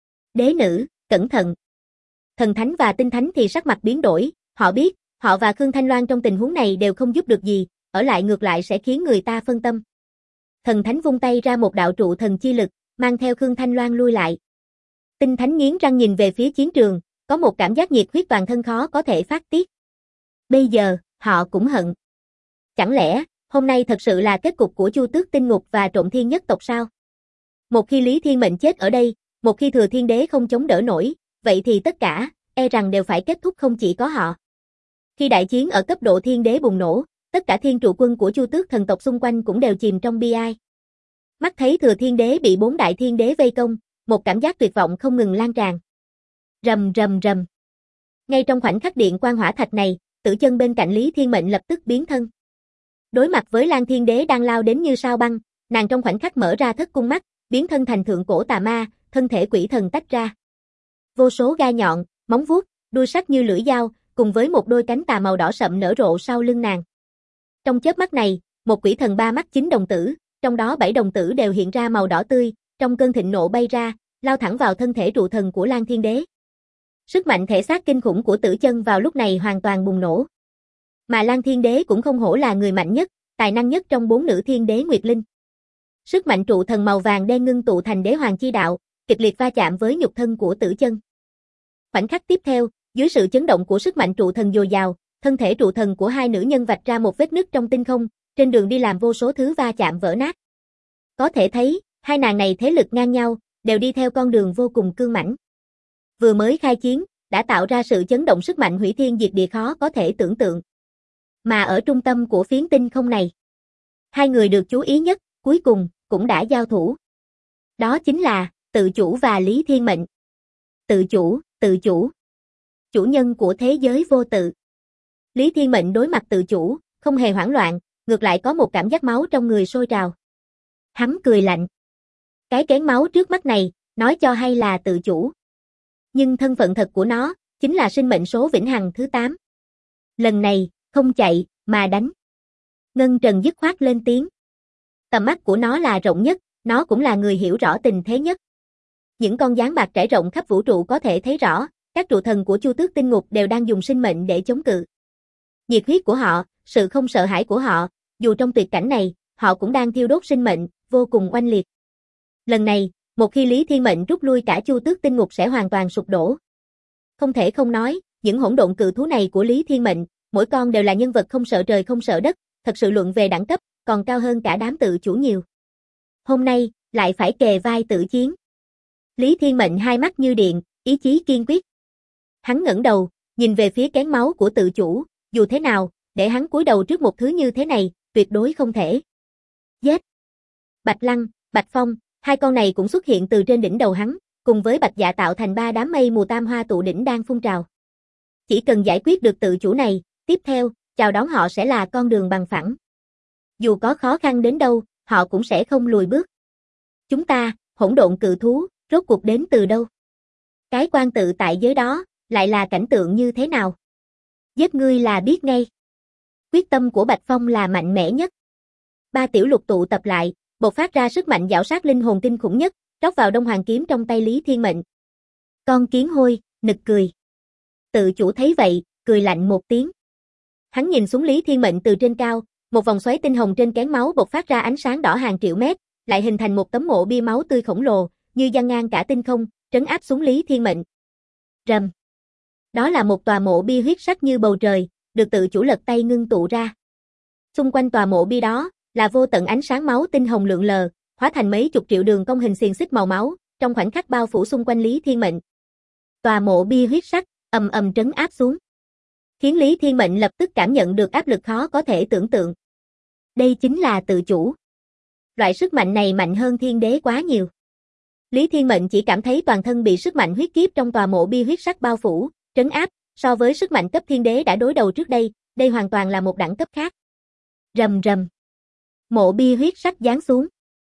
Đế nữ, cẩn thận. Thần Thánh và Tinh Thánh thì sắc mặt biến đổi, họ biết, họ và Khương Thanh Loan trong tình huống này đều không giúp được gì, ở lại ngược lại sẽ khiến người ta phân tâm. Thần Thánh vung tay ra một đạo trụ thần chi lực, mang theo Khương Thanh Loan lui lại. Tinh Thánh nghiến răng nhìn về phía chiến trường, có một cảm giác nhiệt huyết toàn thân khó có thể phát tiết. Bây giờ, họ cũng hận. Chẳng lẽ, hôm nay thật sự là kết cục của Chu Tước Tinh Ngục và Trộm Thiên nhất tộc sao? Một khi Lý Thiên Mệnh chết ở đây, một khi Thừa Thiên Đế không chống đỡ nổi, vậy thì tất cả, e rằng đều phải kết thúc không chỉ có họ. Khi đại chiến ở cấp độ Thiên Đế bùng nổ, tất cả thiên trụ quân của Chu Tước thần tộc xung quanh cũng đều chìm trong bi ai. Mắt thấy Thừa Thiên Đế bị 4 đại thiên đế vây công, một cảm giác tuyệt vọng không ngừng lan tràn. Rầm rầm rầm. Ngay trong khoảnh khắc điện quang hỏa thạch này, Tử Chân bên cạnh Lý Thiên Mệnh lập tức biến thân. Đối mặt với Lan Thiên Đế đang lao đến như sao băng, nàng trong khoảnh khắc mở ra thất cung mắt, biến thân thành thượng cổ tà ma, thân thể quỷ thần tách ra. Vô số gai nhọn, móng vuốt, đuôi sắc như lưỡi dao, cùng với một đôi cánh tà màu đỏ sậm nở rộ sau lưng nàng. Trong chớp mắt này, một quỷ thần 3 mắt 9 đồng tử, trong đó 7 đồng tử đều hiện ra màu đỏ tươi, trong cơn thịnh nộ bay ra, lao thẳng vào thân thể trụ thần của Lan Thiên Đế. Sức mạnh thể xác kinh khủng của Tử Chân vào lúc này hoàn toàn bùng nổ. Mà Lan Thiên Đế cũng không hổ là người mạnh nhất, tài năng nhất trong 4 nữ thiên đế Nguyệt Linh. Sức mạnh trụ thần màu vàng đen ngưng tụ thành đế hoàng chi đạo, kịch liệt va chạm với nhục thân của Tử Chân. Khoảnh khắc tiếp theo, Dưới sự chấn động của sức mạnh trụ thần dồi dào, thân thể trụ thần của hai nữ nhân vạch ra một vết nứt trong tinh không, trên đường đi làm vô số thứ va chạm vỡ nát. Có thể thấy, hai nàng này thế lực ngang nhau, đều đi theo con đường vô cùng cương mãnh. Vừa mới khai chiến, đã tạo ra sự chấn động sức mạnh hủy thiên diệt địa khó có thể tưởng tượng. Mà ở trung tâm của phiến tinh không này, hai người được chú ý nhất, cuối cùng, cũng đã giao thủ. Đó chính là, tự chủ và Lý Thiên Mệnh. Tự chủ. Chủ nhân của thế giới vô tự. Lý Thiên Mệnh đối mặt tự chủ, không hề hoảng loạn, ngược lại có một cảm giác máu trong người sôi trào. Hắn cười lạnh. Cái kén máu trước mắt này, nói cho hay là tự chủ. Nhưng thân phận thật của nó, chính là sinh mệnh số vĩnh hằng thứ 8. Lần này, không chạy, mà đánh. Ngân Trần dứt khoát lên tiếng. Tầm mắt của nó là rộng nhất, nó cũng là người hiểu rõ tình thế nhất. Những con gián bạc trải rộng khắp vũ trụ có thể thấy rõ, các trụ thần của Chu Tước Tinh Ngục đều đang dùng sinh mệnh để chống cự. Nhiệt huyết của họ, sự không sợ hãi của họ, dù trong tuyệt cảnh này, họ cũng đang thiêu đốt sinh mệnh, vô cùng oanh liệt. Lần này, một khi Lý Thiên Mệnh rút lui cả Chu Tước Tinh Ngục sẽ hoàn toàn sụp đổ. Không thể không nói, những hỗn độn cự thú này của Lý Thiên Mệnh, mỗi con đều là nhân vật không sợ trời không sợ đất, thật sự luận về đẳng cấp, còn cao hơn cả đám tự chủ nhiều. Hôm nay, lại phải kề vai tử chiến. Lý Thiên Mệnh hai mắt như điện, ý chí kiên quyết. Hắn ngẩng đầu, nhìn về phía kén máu của tự chủ, dù thế nào, để hắn cúi đầu trước một thứ như thế này, tuyệt đối không thể. Giết! Bạch Lăng, Bạch Phong, hai con này cũng xuất hiện từ trên đỉnh đầu hắn, cùng với Bạch Dạ tạo thành 3 đám mây mù tam hoa tụ đỉnh đang phun trào. Chỉ cần giải quyết được tự chủ này, tiếp theo, chào đón họ sẽ là con đường bằng phẳng. Dù có khó khăn đến đâu, họ cũng sẽ không lùi bước. Chúng ta, hỗn độn cự thú, rốt cuộc đến từ đâu? Cái quan tự tại giới đó, lại là cảnh tượng như thế nào? Giết ngươi là biết ngay. Quyết tâm của Bạch Phong là mạnh mẽ nhất. 3 tiểu lục tụ tập lại, bộc phát ra sức mạnh giảo sát linh hồn kinh khủng nhất, rót vào Đông Hoàng kiếm trong tay Lý Thiên Mệnh. Con kiến hôi, nực cười. Tự chủ thấy vậy, cười lạnh một tiếng. Hắn nhìn xuống Lý Thiên Mệnh từ trên cao, một vòng xoáy tinh hồng trên kén máu bộc phát ra ánh sáng đỏ hàng triệu mét, lại hình thành một tấm mộ bia máu tươi khổng lồ, như dang ngang cả tinh không, trấn áp xuống Lý Thiên Mệnh. Rầm. Đó là một tòa mộ bia huyết sắc như bầu trời, được tự chủ lật tay ngưng tụ ra. Xung quanh tòa mộ bia đó, là vô tận ánh sáng máu tinh hồng lượn lờ, hóa thành mấy chục triệu đường cong hình xiềng xích màu máu, trong khoảnh khắc bao phủ xung quanh Lý Thiên Mệnh. Tòa mộ bia huyết sắc, ầm ầm trấn áp xuống, khiến Lý Thiên Mệnh lập tức cảm nhận được áp lực khó có thể tưởng tượng. Đây chính là tự chủ. Loại sức mạnh này mạnh hơn thiên đế quá nhiều. Lý Thiên Mệnh chỉ cảm thấy toàn thân bị sức mạnh huyết kiếp trong tòa mộ bia huyết sắc bao phủ, trấn áp, so với sức mạnh cấp thiên đế đã đối đầu trước đây hoàn toàn là một đẳng cấp khác. Rầm rầm. Mộ bia huyết sắc giáng xuống.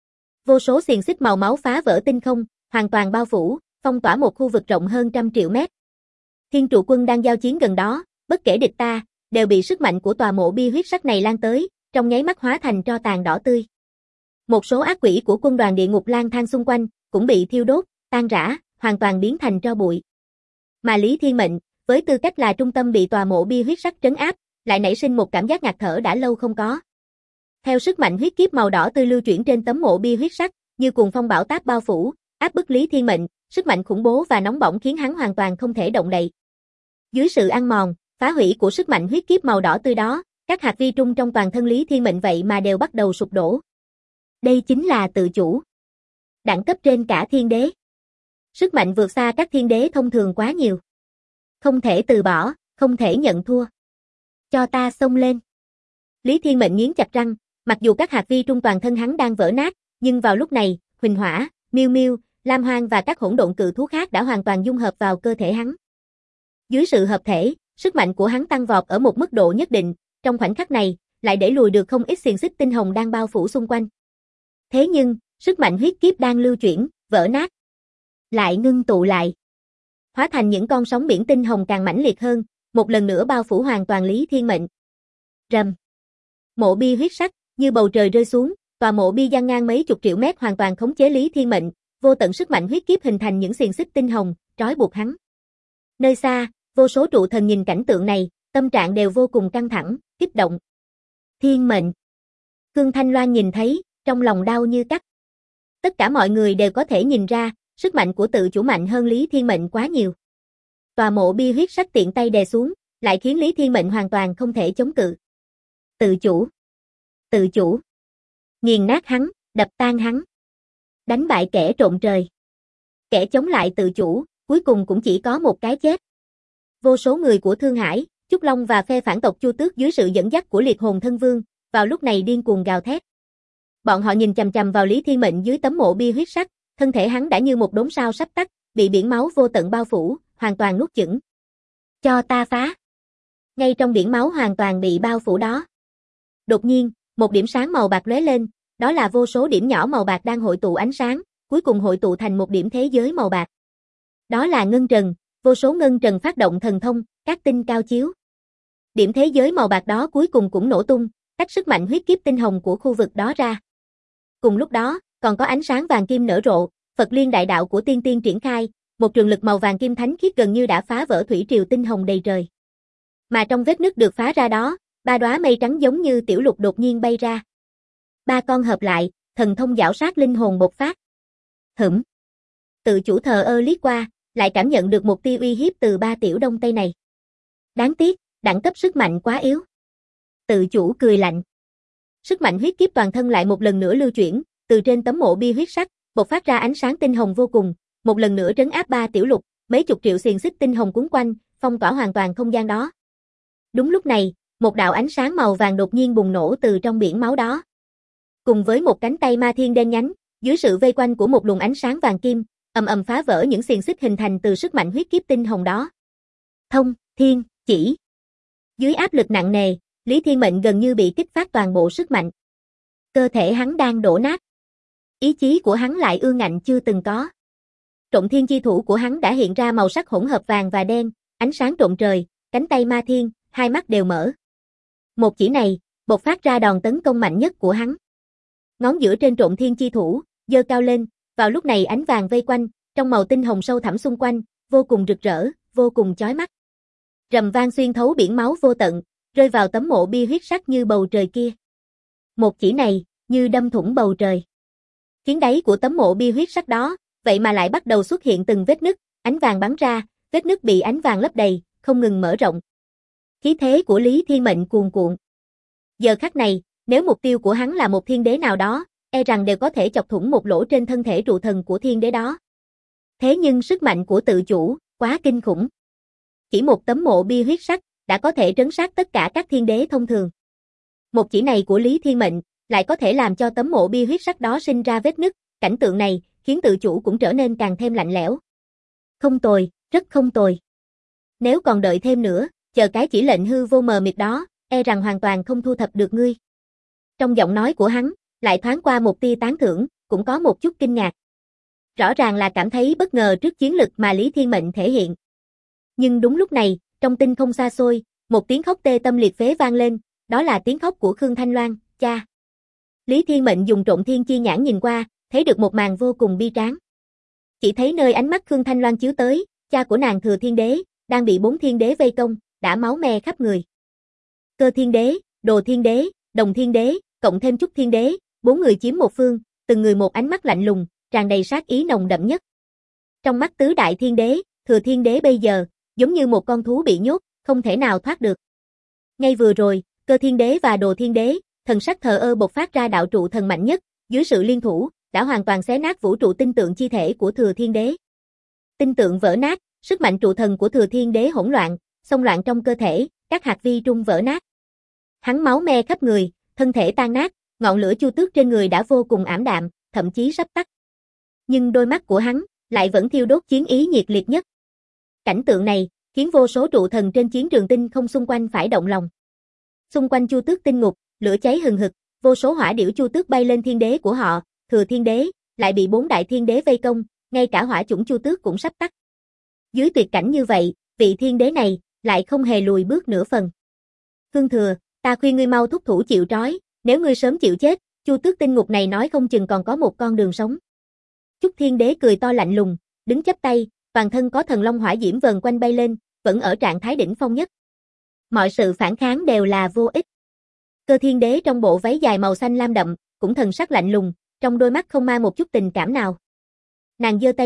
Vô số xiềng xích màu máu phá vỡ tinh không, hoàn toàn bao phủ, phong tỏa một khu vực rộng hơn 100 triệu mét. Thiên trụ quân đang giao chiến gần đó, bất kể địch ta, đều bị sức mạnh của tòa mộ bia huyết sắc này lan tới, trong nháy mắt hóa thành tro tàn đỏ tươi. Một số ác quỷ của quân đoàn địa ngục lang thang xung quanh, cũng bị thiêu đốt, tan rã, hoàn toàn biến thành tro bụi. Mà Lý Thiên Mệnh, với tư cách là trung tâm bị tòa mộ bia huyết sắc trấn áp, lại nảy sinh một cảm giác ngạt thở đã lâu không có. Theo sức mạnh huyết kiếp màu đỏ tươi lưu chuyển trên tấm mộ bia huyết sắc, như cuồng phong bão táp bao phủ, áp bức Lý Thiên Mệnh, sức mạnh khủng bố và nóng bỏng khiến hắn hoàn toàn không thể động đậy. Dưới sự ăn mòn, phá hủy của sức mạnh huyết kiếp màu đỏ tươi đó, các hạt vi trung trong toàn thân Lý Thiên Mệnh vậy mà đều bắt đầu sụp đổ. Đây chính là tự chủ. Đẳng cấp trên cả thiên đế. Sức mạnh vượt xa các thiên đế thông thường quá nhiều. Không thể từ bỏ, không thể nhận thua. Cho ta xông lên. Lý Thiên Mệnh nghiến chặt răng, mặc dù các hạt vi trung toàn thân hắn đang vỡ nát, nhưng vào lúc này, Huỳnh Hỏa, Miêu Miêu, Lam Hoang và các hỗn độn cự thú khác đã hoàn toàn dung hợp vào cơ thể hắn. Dưới sự hợp thể, sức mạnh của hắn tăng vọt ở một mức độ nhất định, trong khoảnh khắc này, lại đẩy lùi được không ít xiềng xích tinh hồng đang bao phủ xung quanh. Thế nhưng, sức mạnh huyết kiếp đang lưu chuyển, vỡ nát, lại ngưng tụ lại, hóa thành những con sóng biển tinh hồng càng mãnh liệt hơn, một lần nữa bao phủ hoàn toàn Lý Thiên Mệnh. Rầm. Mộ bia huyết sắc, như bầu trời rơi xuống, tòa mộ bia dang ngang mấy chục triệu mét hoàn toàn khống chế Lý Thiên Mệnh, vô tận sức mạnh huyết kiếp hình thành những xiềng xích tinh hồng, trói buộc hắn. Nơi xa, vô số trụ thần nhìn cảnh tượng này, tâm trạng đều vô cùng căng thẳng, kích động. Thiên Mệnh. Khương Thanh Loan nhìn thấy, trong lòng đau như cắt. Tất cả mọi người đều có thể nhìn ra, sức mạnh của tự chủ mạnh hơn Lý Thiên Mệnh quá nhiều. Tòa mộ bia huyết sắc tiện tay đè xuống, lại khiến Lý Thiên Mệnh hoàn toàn không thể chống cự. Tự chủ. Tự chủ. Nghiền nát hắn, đập tan hắn. Đánh bại kẻ trộm trời. Kẻ chống lại tự chủ, cuối cùng cũng chỉ có một cái chết. Vô số người của Thương Hải, Trúc Long và phe phản tộc Chu Tước dưới sự dẫn dắt của Liệt Hồn Thân Vương, vào lúc này điên cuồng gào thét. Bọn họ nhìn chằm chằm vào Lý Thiên Mệnh dưới tấm mộ bia huyết sắc, thân thể hắn đã như một đốm sao sắp tắt, bị biển máu vô tận bao phủ, hoàn toàn nuốt chửng. Cho ta phá. Ngay trong biển máu hoàn toàn bị bao phủ đó. Đột nhiên, một điểm sáng màu bạc lóe lên, đó là vô số điểm nhỏ màu bạc đang hội tụ ánh sáng, cuối cùng hội tụ thành một điểm thế giới màu bạc. Đó là ngân trần, vô số ngân trần phát động thần thông, các tinh cao chiếu. Điểm thế giới màu bạc đó cuối cùng cũng nổ tung, tách sức mạnh huyết kiếp tinh hồng của khu vực đó ra. Cùng lúc đó, còn có ánh sáng vàng kim nở rộ, Phật Liên đại đạo của tiên tiên triển khai, một trường lực màu vàng kim thánh khiết gần như đã phá vỡ thủy triều tinh hồng đầy trời. Mà trong vết nứt được phá ra đó, ba đóa mây trắng giống như tiểu lục đột nhiên bay ra. Ba con hợp lại, thần thông giảo sát linh hồn bộc phát. Hửm. Tự chủ thờ ơ liếc qua, lại cảm nhận được một tia uy hiếp từ ba tiểu đông tây này. Đáng tiếc, đẳng cấp sức mạnh quá yếu. Tự chủ cười lạnh. Sức mạnh huyết kiếp toàn thân lại một lần nữa lưu chuyển, từ trên tấm mộ bia huyết sắc, bộc phát ra ánh sáng tinh hồng vô cùng, một lần nữa trấn áp ba tiểu lục, mấy chục triệu xiềng xích tinh hồng cuốn quanh, phong tỏa hoàn toàn không gian đó. Đúng lúc này, một đạo ánh sáng màu vàng đột nhiên bùng nổ từ trong biển máu đó. Cùng với một cánh tay ma thiên đen nhánh, dưới sự vây quanh của một luồng ánh sáng vàng kim, ầm ầm phá vỡ những xiềng xích hình thành từ sức mạnh huyết kiếp tinh hồng đó. Thông, thiên, chỉ. Dưới áp lực nặng nề, Lý Thiên Mệnh gần như bị kích phát toàn bộ sức mạnh. Cơ thể hắn đang đổ nát. Ý chí của hắn lại ương ngạnh chưa từng có. Trộm thiên chi thủ của hắn đã hiện ra màu sắc hỗn hợp vàng và đen, ánh sáng trộm trời, cánh tay ma thiên, hai mắt đều mở. Một chỉ này, bộc phát ra đòn tấn công mạnh nhất của hắn. Ngón giữa trên trộm thiên chi thủ, giơ cao lên, vào lúc này ánh vàng vây quanh, trong màu tinh hồng sâu thẳm xung quanh, vô cùng rực rỡ, vô cùng chói mắt. Rầm vang xuyên thấu biển máu vô tận, rơi vào tấm mộ bia huyết sắc như bầu trời kia. Một chỉ này, như đâm thủng bầu trời. Khiến đáy của tấm mộ bia huyết sắc đó, vậy mà lại bắt đầu xuất hiện từng vết nứt, ánh vàng bắn ra, vết nứt bị ánh vàng lấp đầy, không ngừng mở rộng. Khí thế của Lý Thiên Mệnh cuồn cuộn. Giờ khắc này, nếu mục tiêu của hắn là một thiên đế nào đó, e rằng đều có thể chọc thủng một lỗ trên thân thể trụ thần của thiên đế đó. Thế nhưng sức mạnh của tự chủ, quá kinh khủng. Chỉ một tấm mộ bia huyết sắc, đã có thể trấn sát tất cả các thiên đế thông thường. Một chỉ này của Lý Thiên Mệnh, lại có thể làm cho tấm mộ bia huyết sắc đó sinh ra vết nứt, cảnh tượng này, khiến tự chủ cũng trở nên càng thêm lạnh lẽo. Không tồi, rất không tồi. Nếu còn đợi thêm nữa, chờ cái chỉ lệnh hư vô mờ mịt đó, e rằng hoàn toàn không thu thập được ngươi. Trong giọng nói của hắn, lại thoáng qua một tia tán thưởng, cũng có một chút kinh ngạc. Rõ ràng là cảm thấy bất ngờ trước chiến lực mà Lý Thiên Mệnh thể hiện. Nhưng đúng lúc này, trong tinh không xa xôi, một tiếng khóc tê tâm liệt phế vang lên, đó là tiếng khóc của Khương Thanh Loan, cha. Lý Thiên Mệnh dùng trộm thiên chi nhãn nhìn qua, thấy được một màn vô cùng bi tráng. Chỉ thấy nơi ánh mắt Khương Thanh Loan chiếu tới, cha của nàng Thừa Thiên Đế, đang bị 4 thiên đế vây công, đã máu me khắp người. Cơ Thiên Đế, Đồ Thiên Đế, Đồng Thiên Đế, cộng thêm Trúc Thiên Đế, 4 người chiếm một phương, từng người một ánh mắt lạnh lùng, tràn đầy sát ý nồng đậm nhất. Trong mắt tứ đại thiên đế, Thừa Thiên Đế bây giờ, giống như một con thú bị nhốt, không thể nào thoát được. Ngay vừa rồi, Cơ Thiên Đế và Đồ Thiên Đế, thần sắc thờ ơ bộc phát ra đạo trụ thần mạnh nhất, dưới sự liên thủ, đã hoàn toàn xé nát vũ trụ tinh tượng chi thể của Thừa Thiên Đế. Tinh tượng vỡ nát, sức mạnh trụ thần của Thừa Thiên Đế hỗn loạn, xông loạn trong cơ thể, các hạt vi trung vỡ nát. Hắn máu me khắp người, thân thể tan nát, ngọn lửa chu tước trên người đã vô cùng ảm đạm, thậm chí sắp tắt. Nhưng đôi mắt của hắn lại vẫn thiêu đốt chiến ý nhiệt liệt nhất. Cảnh tượng này khiến vô số trụ thần trên chiến trường tinh không xung quanh phải động lòng. Xung quanh chu tước tinh ngục, lửa cháy hừng hực, vô số hỏa điểu chu tước bay lên thiên đế của họ, Thừa Thiên Đế lại bị 4 đại thiên đế vây công, ngay cả hỏa chủng chu tước cũng sắp tắt. Dưới tuyệt cảnh như vậy, vị thiên đế này lại không hề lùi bước nửa phần. Khương Thừa, ta khuyên ngươi mau thúc thủ chịu trói, nếu ngươi sớm chịu chết, chu tước tinh ngục này nói không chừng còn có một con đường sống. Trúc Thiên Đế cười to lạnh lùng, đứng chắp tay, toàn thân có thần long hỏa diễm vờn quanh bay lên, vẫn ở trạng thái đỉnh phong nhất. Mọi sự phản kháng đều là vô ích. Cơ Thiên Đế trong bộ váy dài màu xanh lam đậm, cũng thần sắc lạnh lùng, trong đôi mắt không mang một chút tình cảm nào. Nàng giơ tay lên,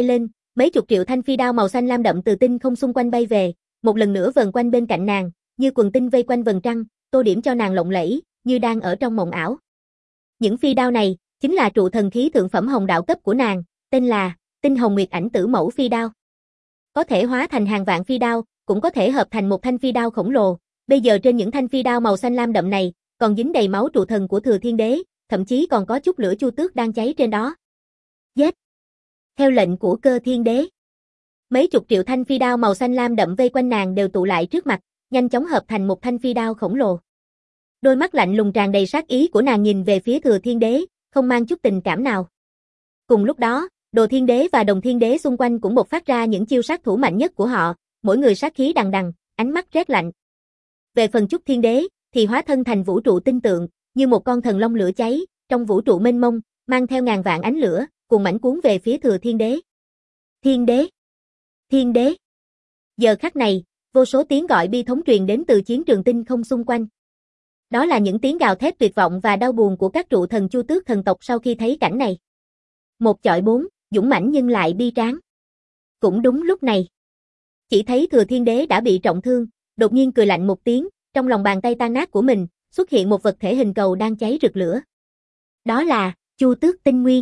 Mấy chục triệu thanh phi đao màu xanh lam đậm từ tinh không xung quanh bay về, một lần nữa vờn quanh bên cạnh nàng, như quần tinh vây quanh vầng trăng, tô điểm cho nàng lộng lẫy, như đang ở trong mộng ảo. Những phi đao này chính là trụ thần khí thượng phẩm hồng đạo cấp của nàng, tên là Tinh Hồng Nguyệt Ảnh Tử Mẫu phi đao. Có thể hóa thành hàng vạn phi đao, cũng có thể hợp thành một thanh phi đao khổng lồ. Bây giờ trên những thanh phi đao màu xanh lam đậm này, còn dính đầy máu trụ thần của Thừa Thiên Đế, thậm chí còn có chút lửa chu tước đang cháy trên đó. Giết! Theo lệnh của Cơ Thiên Đế. Mấy chục triệu thanh phi đao màu xanh lam đậm vây quanh nàng đều tụ lại trước mặt, nhanh chóng hợp thành một thanh phi đao khổng lồ. Đôi mắt lạnh lùng tràn đầy sát ý của nàng nhìn về phía Thừa Thiên Đế, không mang chút tình cảm nào. Cùng lúc đó, Đồ Thiên Đế và Đồng Thiên Đế xung quanh cũng bộc phát ra những chiêu sát thủ mạnh nhất của họ, mỗi người sát khí đằng đằng, ánh mắt rét lạnh. Về phần Chúc Thiên Đế, thì hóa thân thành vũ trụ tinh tượng, như một con thần long lửa cháy, trong vũ trụ mênh mông, mang theo ngàn vạn ánh lửa, cùng mãnh cuốn về phía Thừa Thiên Đế. Thiên Đế! Thiên Đế! Giờ khắc này, vô số tiếng gọi bi thống truyền đến từ chiến trường tinh không xung quanh. Đó là những tiếng gào thét tuyệt vọng và đau buồn của các trụ thần Chu Tước thần tộc sau khi thấy cảnh này. Một chọi bốn, dũng mãnh nhưng lại bi tráng. Cũng đúng lúc này, chỉ thấy Thừa Thiên Đế đã bị trọng thương, đột nhiên cười lạnh một tiếng, trong lòng bàn tay tan nát của mình, xuất hiện một vật thể hình cầu đang cháy rực lửa. Đó là Chu Tước Tinh Nguyên.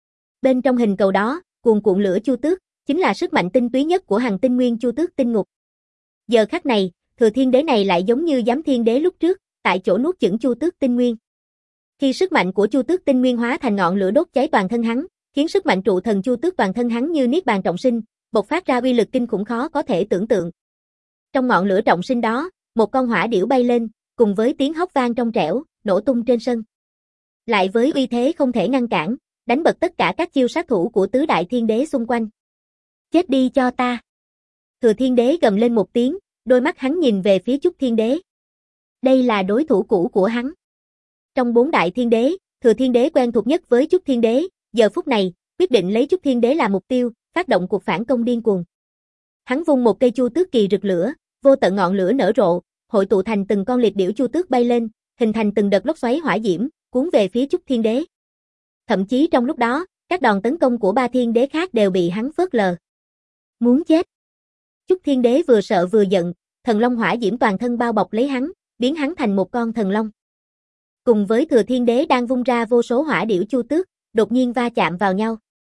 Bên trong hình cầu đó, cuồn cuộn lửa Chu Tước, chính là sức mạnh tinh túy nhất của hằng tinh nguyên Chu Tước Tinh Ngục. Giờ khắc này, Thừa Thiên Đế này lại giống như Giám Thiên Đế lúc trước, tại chỗ nuốt chửng Chu Tước Tinh Nguyên. Khi sức mạnh của Chu Tước Tinh Nguyên hóa thành ngọn lửa đốt cháy toàn thân hắn, khiến sức mạnh trụ thần Chu Tước toàn thân hắn như niết bàn trọng sinh, bộc phát ra uy lực kinh khủng khó có thể tưởng tượng. Trong ngọn lửa trọng sinh đó, một con hỏa điểu bay lên, cùng với tiếng hóc vang trong trẻo, nổ tung trên sân. Lại với uy thế không thể ngăn cản, đánh bật tất cả các chiêu sát thủ của tứ đại thiên đế xung quanh. Chết đi cho ta! Thừa Thiên Đế gầm lên một tiếng, đôi mắt hắn nhìn về phía Chúc Thiên Đế. Đây là đối thủ cũ của hắn. Trong bốn đại thiên đế, Thừa Thiên Đế quen thuộc nhất với Chúc Thiên Đế, giờ phút này, quyết định lấy Chúc Thiên Đế làm mục tiêu, phát động cuộc phản công điên cuồng. Hắn vung một cây chu tước kỳ rực lửa, vô tận ngọn lửa nở rộ, hội tụ thành từng con liệt điểu chu tước bay lên, hình thành từng đợt lốc xoáy hỏa diễm, cuốn về phía Chúc Thiên Đế. Thậm chí trong lúc đó, các đòn tấn công của ba thiên đế khác đều bị hắn phớt lờ. Muốn chết. Chúc Thiên Đế vừa sợ vừa giận, thần long hỏa diễm toàn thân bao bọc lấy hắn, biến hắn thành một con thần long. Cùng với Thừa Thiên Đế đang vung ra vô số hỏa điểu chu tước, đột nhiên va chạm vào nhau.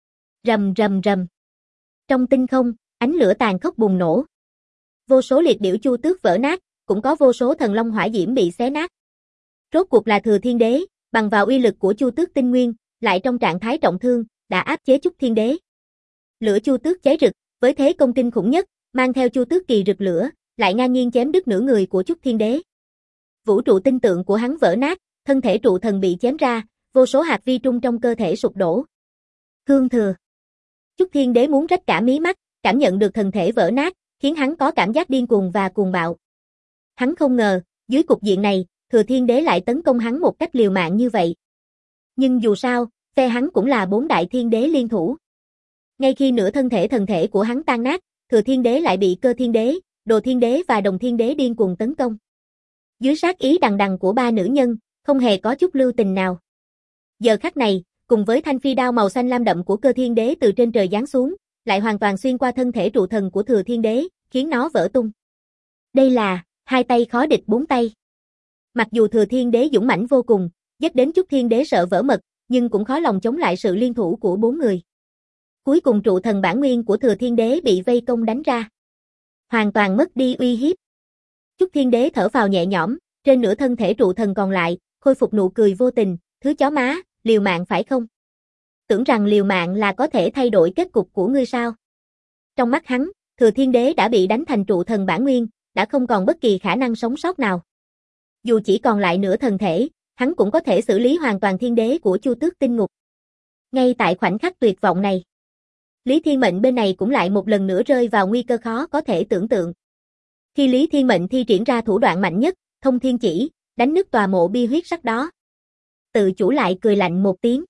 Rầm rầm rầm. Trong tinh không, ánh lửa tàn khốc bùng nổ. Vô số liệt điểu chu tước vỡ nát, cũng có vô số thần long hỏa diễm bị xé nát. Rốt cuộc là Thừa Thiên Đế, bằng vào uy lực của chu tước tinh nguyên, lại trong trạng thái trọng thương, đã áp chế Chúc Thiên Đế. Lửa chu tước cháy rực, với thế công kinh khủng nhất, mang theo chu tước kỳ rực lửa, lại ngang nhiên chém đứt nửa người của Chúc Thiên Đế. Vũ trụ tinh tượng của hắn vỡ nát, thân thể trụ thần bị chém ra, vô số hạt vi trung trong cơ thể sụp đổ. Cương Thừa. Chúc Thiên Đế muốn rách cả mí mắt, cảm nhận được thân thể vỡ nát, khiến hắn có cảm giác điên cuồng và cuồng bạo. Hắn không ngờ, dưới cục diện này, Thừa Thiên Đế lại tấn công hắn một cách liều mạng như vậy. Nhưng dù sao, phe hắn cũng là bốn đại thiên đế liên thủ. Ngay khi nửa thân thể của hắn tan nát, Thừa Thiên Đế lại bị Cơ Thiên Đế, Đồ Thiên Đế và Đồng Thiên Đế điên cuồng tấn công. Dưới sát ý đằng đằng của ba nữ nhân, không hề có chút lưu tình nào. Giờ khắc này, cùng với thanh phi đao màu xanh lam đậm của Cơ Thiên Đế từ trên trời giáng xuống, lại hoàn toàn xuyên qua thân thể trụ thần của Thừa Thiên Đế, khiến nó vỡ tung. Đây là hai tay khó địch bốn tay. Mặc dù Thừa Thiên Đế dũng mãnh vô cùng, giết đến Chúc Thiên Đế sợ vỡ mật, nhưng cũng khó lòng chống lại sự liên thủ của bốn người. Cuối cùng trụ thần bản nguyên của Thừa Thiên Đế bị vây công đánh ra, hoàn toàn mất đi uy hiếp. Chúc Thiên Đế thở phào nhẹ nhõm, trên nửa thân thể trụ thần còn lại, khôi phục nụ cười vô tình, thứ chó má, liều mạng phải không? Tưởng rằng liều mạng là có thể thay đổi kết cục của ngươi sao? Trong mắt hắn, Thừa Thiên Đế đã bị đánh thành trụ thần bản nguyên, đã không còn bất kỳ khả năng sống sót nào. Dù chỉ còn lại nửa thân thể, hắn cũng có thể xử lý hoàn toàn thiên đế của Chu Tước Tinh Ngục. Ngay tại khoảnh khắc tuyệt vọng này, Lý Thiên Mệnh bên này cũng lại một lần nữa rơi vào nguy cơ khó có thể tưởng tượng. Khi Lý Thiên Mệnh thi triển ra thủ đoạn mạnh nhất, Thông Thiên Chỉ, đánh nứt tòa mộ bi huyết sắc đó. Tự chủ lại cười lạnh một tiếng.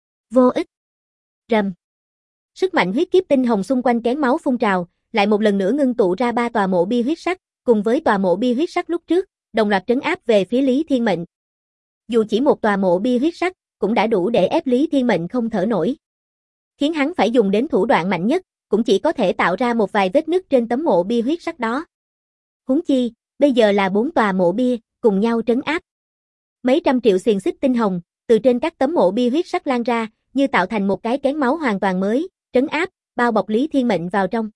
Vô ích. Rầm. Sức mạnh huyết kiếp tinh hồng xung quanh kén máu phun trào, lại một lần nữa ngưng tụ ra ba tòa mộ bi huyết sắc, cùng với tòa mộ bi huyết sắc lúc trước, đồng loạt trấn áp về phía Lý Thiên Mệnh. Dù chỉ một tòa mộ bi huyết sắc, cũng đã đủ để ép Lý Thiên Mệnh không thở nổi. Khiến hắn phải dùng đến thủ đoạn mạnh nhất, cũng chỉ có thể tạo ra một vài vết nứt trên tấm mộ bia huyết sắc đó. Huống chi, bây giờ là 4 tòa mộ bia, cùng nhau trấn áp. Mấy trăm triệu xiềng xích tinh hồng, từ trên các tấm mộ bia huyết sắc lan ra, như tạo thành một cái kén máu hoàn toàn mới, trấn áp, bao bọc Lý Thiên Mệnh vào trong.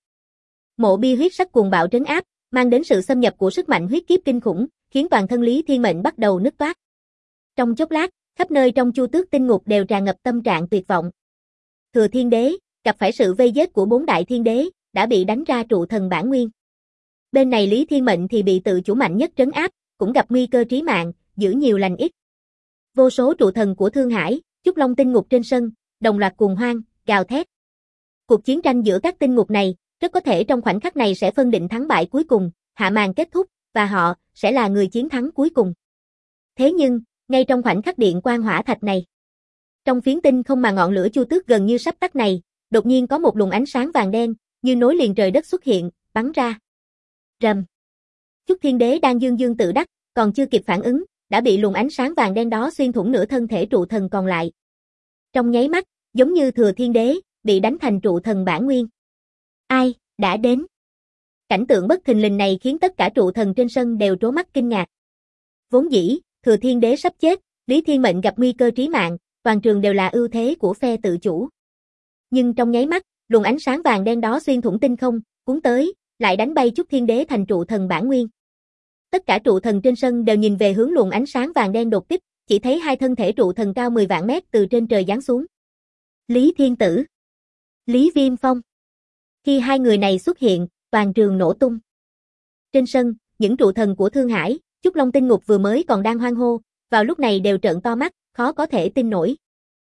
Mộ bia huyết sắc cuồng bạo trấn áp, mang đến sự xâm nhập của sức mạnh huyết kiếp kinh khủng, khiến toàn thân Lý Thiên Mệnh bắt đầu nứt toác. Trong chốc lát, khắp nơi trong Chu Tước Tinh Ngục đều tràn ngập tâm trạng tuyệt vọng. Thừa Thiên Đế, gặp phải sự vây giết của 4 đại thiên đế, đã bị đánh ra trụ thần bản nguyên. Bên này Lý Thiên Mệnh thì bị tự chủ mạnh nhất trấn áp, cũng gặp nguy cơ trí mạng, giữ nhiều lành ít. Vô số trụ thần của Thương Hải, Chúc Long Tinh Ngục trên sân, đồng loạt cuồng hoan, gào thét. Cuộc chiến tranh giữa các tinh ngục này, rất có thể trong khoảnh khắc này sẽ phân định thắng bại cuối cùng, hạ màn kết thúc, và họ sẽ là người chiến thắng cuối cùng. Thế nhưng, ngay trong khoảnh khắc điện quang hỏa thạch này, trong phiến tinh không mà ngọn lửa Chu Tước gần như sắp tắt này, đột nhiên có một luồng ánh sáng vàng đen, như nối liền trời đất xuất hiện, bắn ra. Rầm. Chúc Thiên Đế đang dương dương tự đắc, còn chưa kịp phản ứng, đã bị luồng ánh sáng vàng đen đó xuyên thủng nửa thân thể trụ thần còn lại. Trong nháy mắt, giống như Thừa Thiên Đế, bị đánh thành trụ thần bản nguyên. Ai, đã đến? Cảnh tượng bất thình lình này khiến tất cả trụ thần trên sân đều trố mắt kinh ngạc. Vốn dĩ, Thừa Thiên Đế sắp chết, Lý Thiên Mệnh gặp nguy cơ trí mạng, toàn trường đều là ưu thế của phe tự chủ. Nhưng trong nháy mắt, luồng ánh sáng vàng đen đó xuyên thủng tinh không, cuốn tới, lại đánh bay Chúc Thiên Đế thành trụ thần bản nguyên. Tất cả trụ thần trên sân đều nhìn về hướng luồng ánh sáng vàng đen đột kích, chỉ thấy hai thân thể trụ thần cao 10 vạn mét từ trên trời giáng xuống. Lý Thiên Tử, Lý Viêm Phong. Khi hai người này xuất hiện, toàn trường nổ tung. Trên sân, những trụ thần của Thương Hải, Chúc Long Tinh Ngục vừa mới còn đang hoan hô, vào lúc này đều trợn to mắt, khó có thể tin nổi.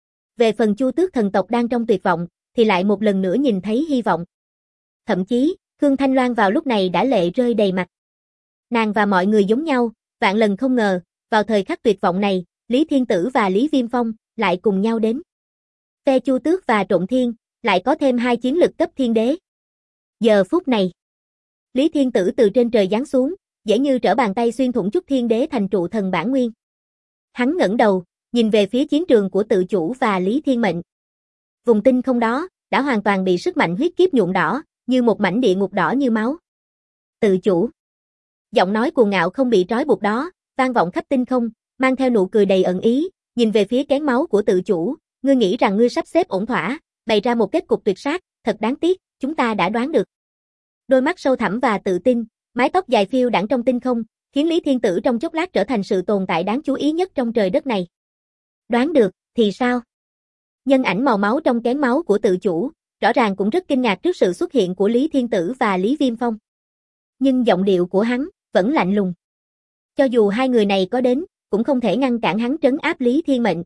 Về phần Chu Tước thần tộc đang trong tuyệt vọng, thì lại một lần nữa nhìn thấy hy vọng. Thậm chí, Khương Thanh Loan vào lúc này đã lệ rơi đầy mặt. Nàng và mọi người giống nhau, vạn lần không ngờ, vào thời khắc tuyệt vọng này, Lý Thiên Tử và Lý Viêm Phong lại cùng nhau đến. Phe Chu Tước và Trộn Thiên lại có thêm 2 chiến lực cấp thiên đế. Giờ phút này, Lý Thiên Tử từ trên trời giáng xuống, dễ như trở bàn tay xuyên thủng Chúc Thiên Đế thành trụ thần bản nguyên. Hắn ngẩng đầu, nhìn về phía chiến trường của tự chủ và Lý Thiên Mệnh. Vùng tinh không đó đã hoàn toàn bị sức mạnh huyết kiếp nhuộm đỏ, như một mảnh địa ngục đỏ như máu. Tự chủ. Giọng nói cuồng ngạo không bị trói buộc đó, vang vọng khắp tinh không, mang theo nụ cười đầy ẩn ý, nhìn về phía kén máu của tự chủ, ngươi nghĩ rằng ngươi sắp xếp ổn thỏa, bày ra một kết cục tuyệt sát, thật đáng tiếc, chúng ta đã đoán được. Đôi mắt sâu thẳm và tự tin, mái tóc dài phiêu đãng trong tinh không, khiến Lý Thiên Tử trong chốc lát trở thành sự tồn tại đáng chú ý nhất trong trời đất này. Đoán được, thì sao? Nhân ảnh màu máu trong kén máu của tự chủ, rõ ràng cũng rất kinh ngạc trước sự xuất hiện của Lý Thiên Tử và Lý Viêm Phong. Nhưng giọng điệu của hắn vẫn lạnh lùng. Cho dù hai người này có đến, cũng không thể ngăn cản hắn trấn áp Lý Thiên Mệnh.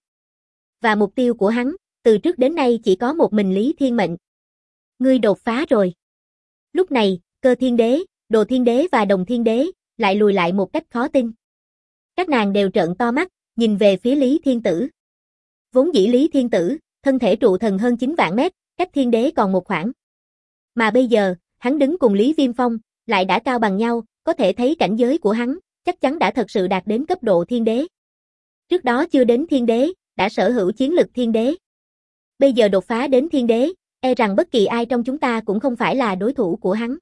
Và mục tiêu của hắn, từ trước đến nay chỉ có một mình Lý Thiên Mệnh. Ngươi đột phá rồi. Lúc này, Cơ Thiên Đế, Đồ Thiên Đế và Đồng Thiên Đế lại lùi lại một cách khó tin. Các nàng đều trợn to mắt, nhìn về phía Lý Thiên Tử. Vốn dĩ Lý Thiên Tử, thân thể trụ thần hơn 9 vạn mét, cách Thiên Đế còn một khoảng. Mà bây giờ, hắn đứng cùng Lý Viêm Phong, lại đã cao bằng nhau, có thể thấy cảnh giới của hắn, chắc chắn đã thật sự đạt đến cấp độ Thiên Đế. Trước đó chưa đến Thiên Đế, đã sở hữu chiến lực Thiên Đế. Bây giờ đột phá đến Thiên Đế, e rằng bất kỳ ai trong chúng ta cũng không phải là đối thủ của hắn.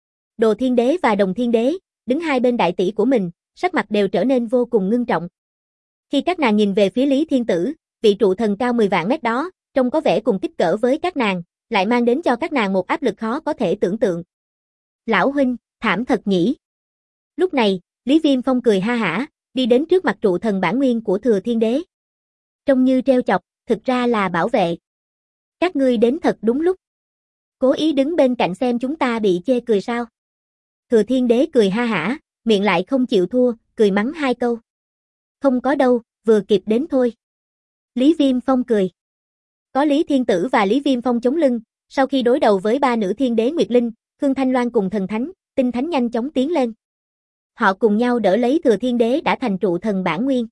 Đồ Thiên Đế và Đồng Thiên Đế, đứng hai bên đại tỷ của mình, sắc mặt đều trở nên vô cùng ngưng trọng. Khi các nàng nhìn về phía Lý Thiên Tử, vị trụ thần cao 10 vạn mét đó, trông có vẻ cùng kích cỡ với các nàng, lại mang đến cho các nàng một áp lực khó có thể tưởng tượng. Lão huynh, thảm thật nhỉ. Lúc này, Lý Viêm Phong cười ha hả, đi đến trước mặt trụ thần bản nguyên của Thừa Thiên Đế. Trông như trêu chọc, thực ra là bảo vệ. Các ngươi đến thật đúng lúc. Cố ý đứng bên cạnh xem chúng ta bị chê cười sao? Thừa Thiên Đế cười ha hả, miệng lại không chịu thua, cười mắng 2 câu. Không có đâu, vừa kịp đến thôi. Lý Viêm Phong cười. Có Lý Thiên Tử và Lý Viêm Phong chống lưng, sau khi đối đầu với 3 nữ thiên đế Nguyệt Linh, Khương Thanh Loan cùng thần thánh, tinh thánh nhanh chóng tiến lên. Họ cùng nhau đỡ lấy Thừa Thiên Đế đã thành trụ thần bản nguyên.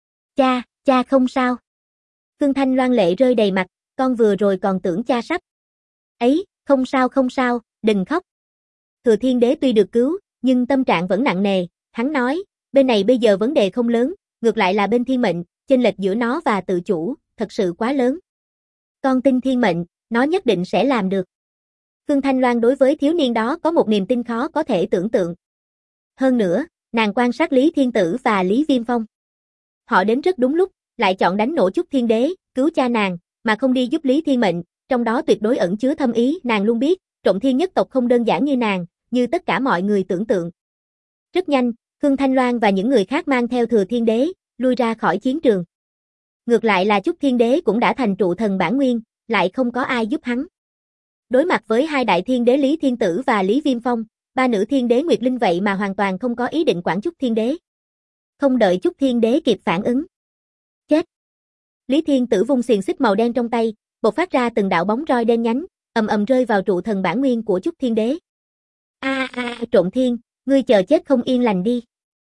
Cha không sao. Khương Thanh Loan lệ rơi đầy mặt, con vừa rồi còn tưởng cha sắp. Ấy, không sao, đừng khóc. Thừa Thiên Đế tuy được cứu, nhưng tâm trạng vẫn nặng nề, hắn nói, bên này bây giờ vấn đề không lớn, ngược lại là bên Thiên Mệnh, chênh lệch giữa nó và tự chủ, thật sự quá lớn. Con tin Thiên Mệnh, nó nhất định sẽ làm được. Khương Thanh Loan đối với thiếu niên đó có một niềm tin khó có thể tưởng tượng. Hơn nữa, nàng quan sát Lý Thiên Tử và Lý Viêm Phong. Họ đến rất đúng lúc, lại chọn đánh nổ Chúc Thiên Đế, cứu cha nàng, mà không đi giúp Lý Thiên Mệnh, trong đó tuyệt đối ẩn chứa thâm ý, nàng luôn biết, Trộm Thiên nhất tộc không đơn giản như nàng, như tất cả mọi người tưởng tượng. Rất nhanh, Khương Thanh Loan và những người khác mang theo Thừa Thiên Đế, lui ra khỏi chiến trường. Ngược lại là Chúc Thiên Đế cũng đã thành trụ thần bản nguyên, lại không có ai giúp hắn. Đối mặt với hai đại thiên đế Lý Thiên Tử và Lý Viêm Phong, ba nữ thiên đế Nguyệt Linh vậy mà hoàn toàn không có ý định quản Chúc Thiên Đế. Không đợi Chúc Thiên Đế kịp phản ứng. Chết! Lý Thiên Tử vung xiềng xích màu đen trong tay, bộc phát ra từng đạo bóng roi đen nhánh, ầm ầm rơi vào trụ thần bản nguyên của Chúc Thiên Đế. Trộm Thiên, ngươi chờ chết không yên lành đi.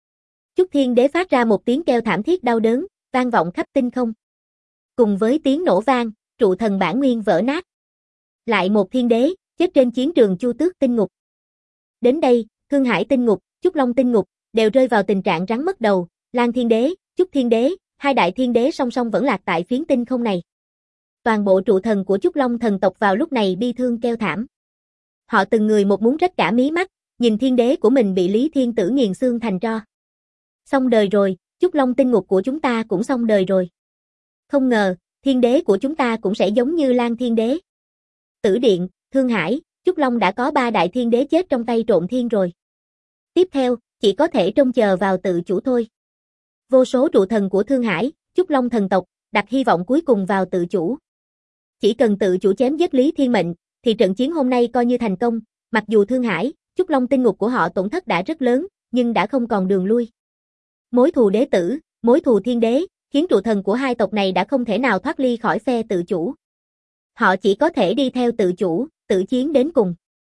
Chúc Thiên Đế phát ra một tiếng kêu thảm thiết đau đớn, vang vọng khắp tinh không. Cùng với tiếng nổ vang, trụ thần bản nguyên vỡ nát. Lại một thiên đế, chết trên chiến trường Chu Tước Tinh Ngục. Đến đây, Thương Hải Tinh Ngục, Trúc Long Tinh Ngục, đều rơi vào tình trạng rắn mất đầu, Lan Thiên Đế, Chúc Thiên Đế, hai đại thiên đế song song vẫn lạc tại phiến tinh không này. Toàn bộ trụ thần của Trúc Long thần tộc vào lúc này bi thương kêu thảm. Họ từng người một muốn rách cả mí mắt, nhìn thiên đế của mình bị Lý Thiên Tử nghiền xương thành tro. Xong đời rồi, Trúc Long Tinh Ngục của chúng ta cũng xong đời rồi. Không ngờ, thiên đế của chúng ta cũng sẽ giống như Lan Thiên Đế. Tử Điện, Thương Hải, Trúc Long đã có ba đại thiên đế chết trong tay Trộm Thiên rồi. Tiếp theo, chỉ có thể trông chờ vào tự chủ thôi. Vô số trụ thần của Thương Hải, Trúc Long thần tộc, đặt hy vọng cuối cùng vào tự chủ. Chỉ cần tự chủ chém giết Lý Thiên Mệnh, thì trận chiến hôm nay coi như thành công, mặc dù Thương Hải, Trúc Long tinh ngục của họ tổn thất đã rất lớn, nhưng đã không còn đường lui. Mối thù đế tử, mối thù thiên đế, khiến trụ thần của hai tộc này đã không thể nào thoát ly khỏi phe tự chủ. Họ chỉ có thể đi theo tự chủ, tự chiến đến cùng.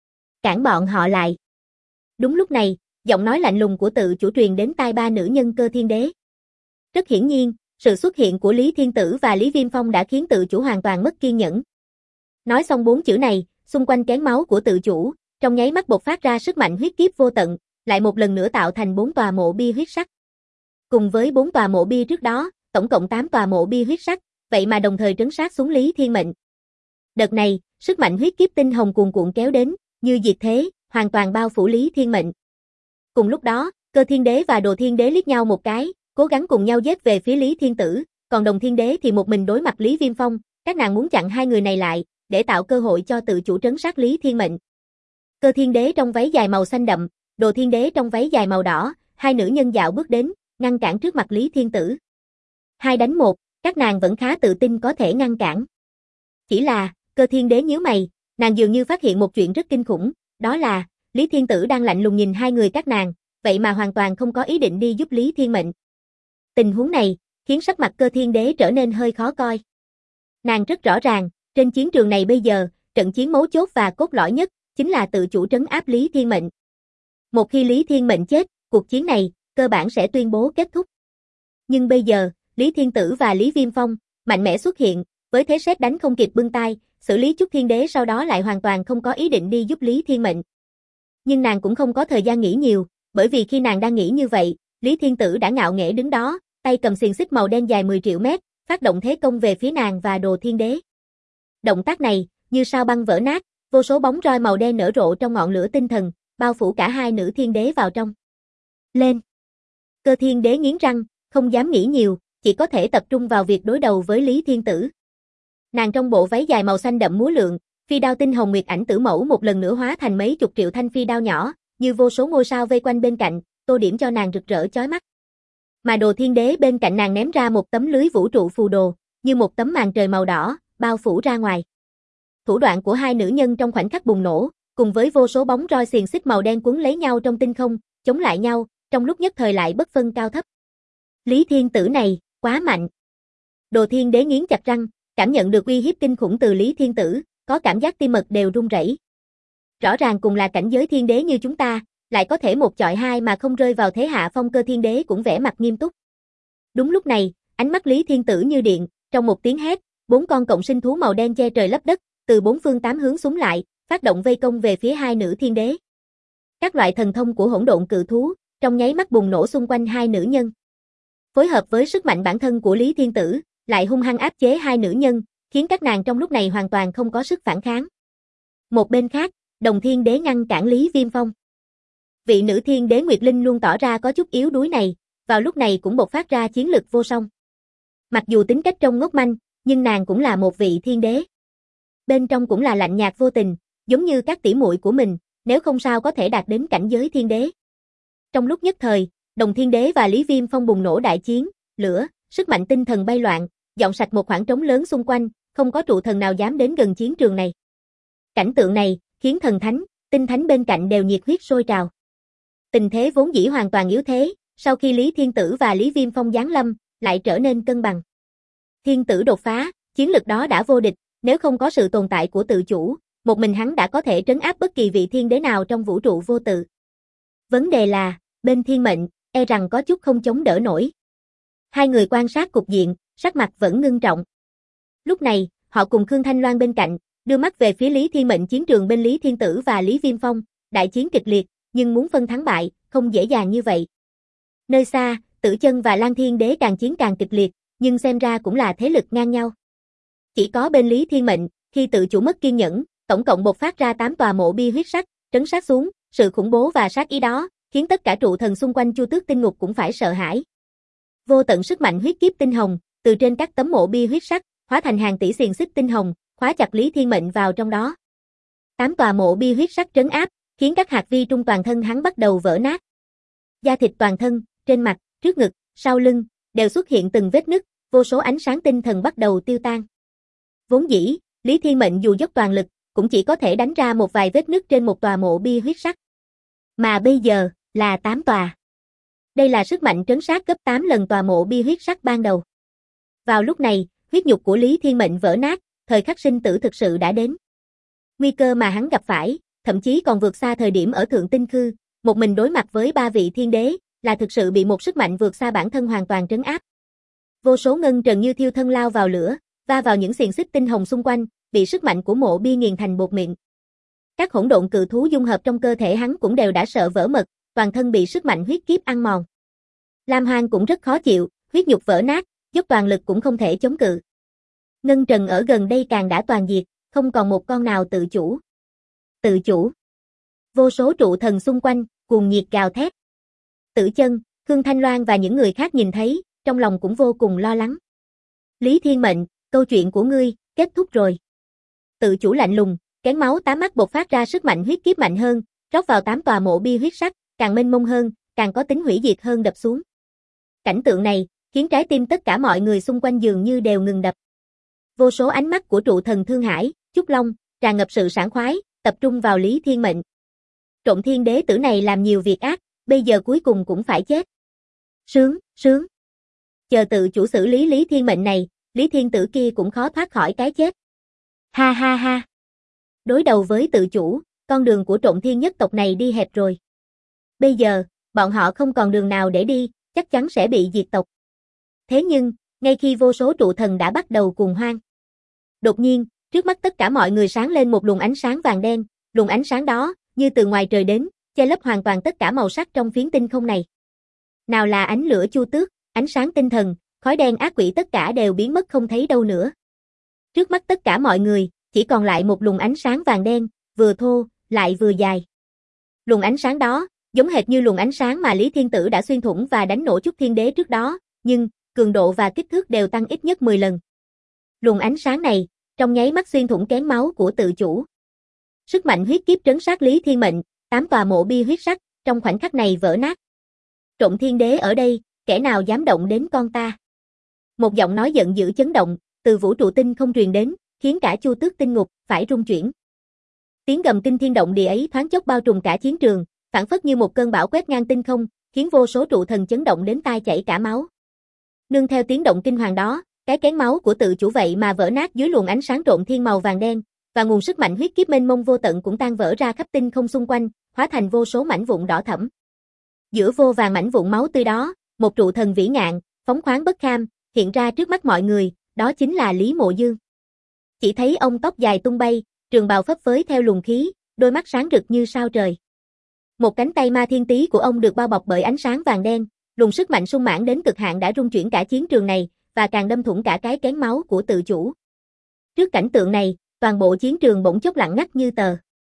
Cản bọn họ lại. Đúng lúc này, giọng nói lạnh lùng của tự chủ truyền đến tai ba nữ nhân Cơ Thiên Đế. Rất hiển nhiên, sự xuất hiện của Lý Thiên Tử và Lý Viêm Phong đã khiến tự chủ hoàn toàn mất kiên nhẫn. Nói xong 4 chữ này, xung quanh kén máu của tự chủ, trong nháy mắt bộc phát ra sức mạnh huyết kiếp vô tận, lại một lần nữa tạo thành 4 tòa mộ bia huyết sắc. Cùng với 4 tòa mộ bia trước đó, tổng cộng 8 tòa mộ bia huyết sắc, vậy mà đồng thời trấn sát xuống Lý Thiên Mệnh. Đợt này, sức mạnh huyết kiếp tinh hồng cuồn cuộn kéo đến, như diệt thế, hoàn toàn bao phủ Lý Thiên Mệnh. Cùng lúc đó, Cơ Thiên Đế và Đồ Thiên Đế liếc nhau một cái, cố gắng cùng nhau giết về phía Lý Thiên Tử, còn Đồng Thiên Đế thì một mình đối mặt Lý Viêm Phong, các nàng muốn chặn hai người này lại, để tạo cơ hội cho tự chủ trấn sát Lý Thiên Mệnh. Cơ Thiên Đế trong váy dài màu xanh đậm, Đồ Thiên Đế trong váy dài màu đỏ, hai nữ nhân dạo bước đến, ngăn cản trước mặt Lý Thiên Tử. 2 đánh 1, các nàng vẫn khá tự tin có thể ngăn cản. Chỉ là, Cơ Thiên Đế nhíu mày, nàng dường như phát hiện một chuyện rất kinh khủng, đó là, Lý Thiên Tử đang lạnh lùng nhìn hai người các nàng, vậy mà hoàn toàn không có ý định đi giúp Lý Thiên Mệnh. Tình huống này, khiến sắc mặt Cơ Thiên Đế trở nên hơi khó coi. Nàng rất rõ ràng, trên chiến trường này bây giờ, trận chiến mấu chốt và cốt lõi nhất, chính là tự chủ trấn áp Lý Thiên Mệnh. Một khi Lý Thiên Mệnh chết, cuộc chiến này, cơ bản sẽ tuyên bố kết thúc. Nhưng bây giờ, Lý Thiên Tử và Lý Viêm Phong, mạnh mẽ xuất hiện, với thế sét đánh không kịp bưng tay, xử lý Chúc Thiên Đế sau đó lại hoàn toàn không có ý định đi giúp Lý Thiên Mệnh. Nhưng nàng cũng không có thời gian nghĩ nhiều, bởi vì khi nàng đang nghĩ như vậy, Lý Thiên Tử đã ngạo nghễ đứng đó, tay cầm xiềng xích màu đen dài 10 triệu mét, phát động thế công về phía nàng và Đồ Thiên Đế. Động tác này, như sao băng vỡ nát, vô số bóng roi màu đen nở rộ trong ngọn lửa tinh thần, bao phủ cả hai nữ thiên đế vào trong. Lên! Cơ Thiên Đế nghiến răng, không dám nghĩ nhiều, chỉ có thể tập trung vào việc đối đầu với Lý Thiên Tử. Nàng trong bộ váy dài màu xanh đậm múa lượn, phi đao tinh hồng nguyệt ảnh tử mẫu một lần nữa hóa thành mấy chục triệu thanh phi đao nhỏ, như vô số ngôi sao vây quanh bên cạnh, tô điểm cho nàng rực rỡ chói mắt. Mà Đồ Thiên Đế bên cạnh nàng ném ra một tấm lưới vũ trụ phù đồ, như một tấm màn trời màu đỏ, bao phủ ra ngoài. Thủ đoạn của hai nữ nhân trong khoảnh khắc bùng nổ, cùng với vô số bóng roi xiềng xích màu đen quấn lấy nhau trong tinh không, chống lại nhau, trong lúc nhất thời lại bất phân cao thấp. Lý Thiên Tử này, quá mạnh. Đồ Thiên Đế nghiến chặt răng, cảm nhận được uy hiếp kinh khủng từ Lý Thiên Tử, có cảm giác tim mật đều run rẩy. Rõ ràng cùng là cảnh giới thiên đế như chúng ta, lại có thể một chọi hai mà không rơi vào thế hạ phong. Cơ Thiên Đế cũng vẻ mặt nghiêm túc. Đúng lúc này, ánh mắt Lý Thiên Tử như điện, trong một tiếng hét, 4 con cộng sinh thú màu đen che trời lấp đất, từ 4 phương 8 hướng xuống lại, phát động vây công về phía hai nữ thiên đế. Các loại thần thông của hỗn độn cự thú, trong nháy mắt bùng nổ xung quanh hai nữ nhân. Phối hợp với sức mạnh bản thân của Lý Thiên Tử, lại hung hăng áp chế hai nữ nhân, khiến các nàng trong lúc này hoàn toàn không có sức phản kháng. Một bên khác, Đồng Thiên Đế ngăn cản Lý Viêm Phong. Vị nữ thiên đế Nguyệt Linh luôn tỏ ra có chút yếu đuối này, vào lúc này cũng bộc phát ra chiến lực vô song. Mặc dù tính cách trông ngốc manh, nhưng nàng cũng là một vị thiên đế. Bên trong cũng là lạnh nhạt vô tình, giống như các tỷ muội của mình, nếu không sao có thể đạt đến cảnh giới thiên đế. Trong lúc nhất thời, Đồng Thiên Đế và Lý Viêm Phong bùng nổ đại chiến, lửa, sức mạnh tinh thần bay loạn, dọn sạch một khoảng trống lớn xung quanh, không có trụ thần nào dám đến gần chiến trường này. Cảnh tượng này khiến thần thánh, tinh thánh bên cạnh đều nhiệt huyết sôi trào. Tình thế vốn dĩ hoàn toàn yếu thế, sau khi Lý Thiên Tử và Lý Viêm Phong giáng lâm, lại trở nên cân bằng. Thiên Tử đột phá, chiến lực đó đã vô địch, nếu không có sự tồn tại của tự chủ, một mình hắn đã có thể trấn áp bất kỳ vị thiên đế nào trong vũ trụ vô tự. Vấn đề là, bên thiên mệnh, e rằng có chút không chống đỡ nổi. Hai người quan sát cục diện, sắc mặt vẫn ngưng trọng. Lúc này, họ cùng Khương Thanh Loan bên cạnh, đưa mắt về phía Lý Thiên Mệnh chiến trường bên Lý Thiên Tử và Lý Viêm Phong, đại chiến kịch liệt, nhưng muốn phân thắng bại, không dễ dàng như vậy. Nơi xa, Tử Chân và Lan Thiên Đế càng chiến càng kịch liệt, nhưng xem ra cũng là thế lực ngang nhau. Chỉ có bên Lý Thiên Mệnh, khi tự chủ mất kiên nhẫn, tổng cộng bộc phát ra 8 tòa mộ bia huyết sắc, trấn sát xuống, sự khủng bố và sát ý đó, khiến tất cả trụ thần xung quanh Chu Tước Tinh Ngục cũng phải sợ hãi. Vô tận sức mạnh huyết kiếp tinh hồng, từ trên các tấm mộ bia huyết sắc, hóa thành hàng tỷ xiềng xích tinh hồng, khóa chặt Lý Thiên Mệnh vào trong đó. 8 tòa mộ bia huyết sắc trấn áp, khiến các hạt vi trung toàn thân hắn bắt đầu vỡ nát. Da thịt toàn thân, trên mặt, trước ngực, sau lưng, đều xuất hiện từng vết nứt, vô số ánh sáng tinh thần bắt đầu tiêu tan. Vốn dĩ, Lý Thiên Mệnh dù dốc toàn lực, cũng chỉ có thể đánh ra một vài vết nứt trên một tòa mộ bia huyết sắc. Mà bây giờ, là 8 tòa. Đây là sức mạnh trấn sát gấp 8 lần tòa mộ bia huyết sắc ban đầu. Vào lúc này, huyết nhục của Lý Thiên Mệnh vỡ nát, thời khắc sinh tử thực sự đã đến. Nguy cơ mà hắn gặp phải, thậm chí còn vượt xa thời điểm ở Thượng Tinh Khư, một mình đối mặt với 3 vị thiên đế, là thực sự bị một sức mạnh vượt xa bản thân hoàn toàn trấn áp. Vô số ngân trần như thiêu thân lao vào lửa, va vào những xiềng xích tinh hồng xung quanh, bị sức mạnh của mộ bia nghiền thành bột mịn. Các hỗn độn cự thú dung hợp trong cơ thể hắn cũng đều đã sợ vỡ mật, toàn thân bị sức mạnh huyết kiếp ăn mòn. Lam Hoang cũng rất khó chịu, huyết nhục vỡ nát, dốc toàn lực cũng không thể chống cự. Ngân trần ở gần đây càng đã toàn diệt, không còn một con nào tự chủ. Tự chủ. Vô số trụ thần xung quanh, cuồng nhiệt gào thét. Tử Chân, Khương Thanh Loan và những người khác nhìn thấy, trong lòng cũng vô cùng lo lắng. Lý Thiên Mệnh, câu chuyện của ngươi, kết thúc rồi. Tự chủ lạnh lùng, kén máu 8 mắt bộc phát ra sức mạnh huyết kiếp mạnh hơn, rót vào 8 tòa mộ bia huyết sắc, càng mênh mông hơn, càng có tính hủy diệt hơn đập xuống. Cảnh tượng này, khiến trái tim tất cả mọi người xung quanh dường như đều ngừng đập. Vô số ánh mắt của trụ thần Thương Hải, Trúc Long, tràn ngập sự sảng khoái, tập trung vào Lý Thiên Mệnh. Trộm thiên đế tử này làm nhiều việc ác, bây giờ cuối cùng cũng phải chết. Sướng, sướng. Chờ tự chủ xử lý Lý Thiên Mệnh này, Lý Thiên Tử kia cũng khó thoát khỏi cái chết. Ha ha ha. Đối đầu với tự chủ, con đường của Trộm Thiên nhất tộc này đi hẹp rồi. Bây giờ, bọn họ không còn đường nào để đi, chắc chắn sẽ bị diệt tộc. Thế nhưng, ngay khi vô số trụ thần đã bắt đầu cuồng hoan, đột nhiên, trước mắt tất cả mọi người sáng lên một luồng ánh sáng vàng đen, luồng ánh sáng đó, như từ ngoài trời đến, che lấp hoàn toàn tất cả màu sắc trong phiến tinh không này. Nào là ánh lửa Chu Tước, ánh sáng tinh thần, khói đen ác quỷ tất cả đều biến mất không thấy đâu nữa. Trước mắt tất cả mọi người, chỉ còn lại một luồng ánh sáng vàng đen, vừa thô, lại vừa dài. Luồng ánh sáng đó, giống hệt như luồng ánh sáng mà Lý Thiên Tử đã xuyên thủng và đánh nổ Chúc Thiên Đế trước đó, nhưng, cường độ và kích thước đều tăng ít nhất 10 lần. Luồng ánh sáng này, trong nháy mắt xuyên thủng kén máu của tự chủ. Sức mạnh huyết kiếp trấn sát Lý Thiên Mệnh, 8 tòa mộ bia huyết sắc, trong khoảnh khắc này vỡ nát. Trộm Thiên Đế ở đây, kẻ nào dám động đến con ta? Một giọng nói giận dữ chấn động, từ vũ trụ tinh không truyền đến, khiến cả Chu Tước Tinh Ngục phải rung chuyển. Tiếng gầm kinh thiên động địa ấy thoáng chốc bao trùm cả chiến trường, phảng phất như một cơn bão quét ngang tinh không, khiến vô số trụ thần chấn động đến tai chảy cả máu. Nương theo tiếng động kinh hoàng đó, cái kén máu của tự chủ vậy mà vỡ nát dưới luồng ánh sáng Trộm Thiên màu vàng đen, và nguồn sức mạnh huyết kiếp mênh mông vô tận cũng tan vỡ ra khắp tinh không xung quanh, hóa thành vô số mảnh vụn đỏ thẫm. Giữa vô vàng mảnh vụn máu tươi đó, một trụ thần vĩ ngạn, phóng khoáng bất kham, hiện ra trước mắt mọi người, đó chính là Lý Mộ Dương. Chỉ thấy ông tóc dài tung bay, trường bào phấp phới theo luồng khí, đôi mắt sáng rực như sao trời. Một cánh tay ma thiên tý của ông được bao bọc bởi ánh sáng vàng đen, luồng sức mạnh sung mãn đến cực hạn đã rung chuyển cả chiến trường này, và càng đâm thủng cả cái kén máu của tự chủ. Trước cảnh tượng này, toàn bộ chiến trường bỗng chốc lặng ngắt như tờ.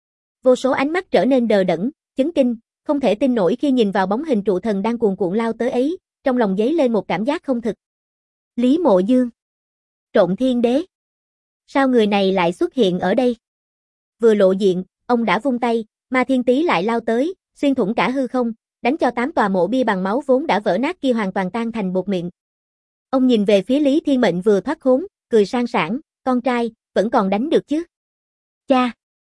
Vô số ánh mắt trở nên đờ đẫn, chấn kinh, không thể tin nổi khi nhìn vào bóng hình trụ thần đang cuồn cuộn lao tới ấy, trong lòng dấy lên một cảm giác không thực. Lý Mộ Dương. Trộn Thiên Đế. Sao người này lại xuất hiện ở đây? Vừa lộ diện, ông đã vung tay, Ma Thiên Tý lại lao tới, xuyên thủng cả hư không, đánh cho 8 tòa mộ bia bằng máu vốn đã vỡ nát kia hoàn toàn tan thành bột mịn. Ông nhìn về phía Lý Thiên Mệnh vừa thoát khốn, cười sang sảng, con trai, vẫn còn đánh được chứ? Cha!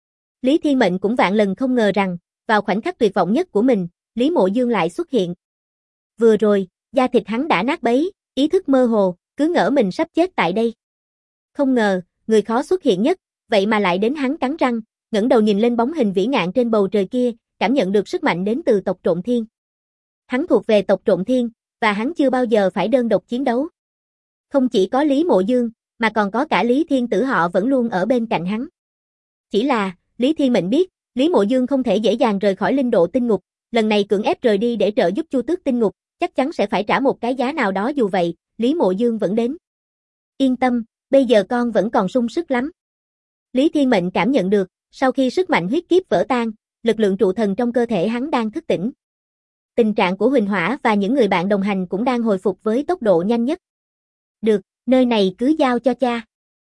Lý Thiên Mệnh cũng vạn lần không ngờ rằng, vào khoảnh khắc tuyệt vọng nhất của mình, Lý Mộ Dương lại xuất hiện. Vừa rồi, da thịt hắn đã nát bấy, ý thức mơ hồ, cứ ngỡ mình sắp chết tại đây. Không ngờ, người khó xuất hiện nhất, vậy mà lại đến hắn cắn răng, ngẩng đầu nhìn lên bóng hình vĩ ngạn trên bầu trời kia, cảm nhận được sức mạnh đến từ tộc Trộn Thiên. Hắn thuộc về tộc Trộn Thiên, và hắn chưa bao giờ phải đơn độc chiến đấu. Không chỉ có Lý Mộ Dương, mà còn có cả Lý Thiên Tử họ vẫn luôn ở bên cạnh hắn. Chỉ là, Lý Thiên Mệnh biết, Lý Mộ Dương không thể dễ dàng rời khỏi linh độ tinh ngục, lần này cưỡng ép rời đi để trợ giúp Chu Tước tinh ngục, chắc chắn sẽ phải trả một cái giá nào đó, dù vậy, Lý Mộ Dương vẫn đến. Yên tâm, bây giờ con vẫn còn sung sức lắm. Lý Thiên Mệnh cảm nhận được, sau khi sức mạnh huyết kiếp vỡ tan, lực lượng trụ thần trong cơ thể hắn đang thức tỉnh. Tình trạng của Huỳnh Hỏa và những người bạn đồng hành cũng đang hồi phục với tốc độ nhanh nhất. Được, nơi này cứ giao cho cha.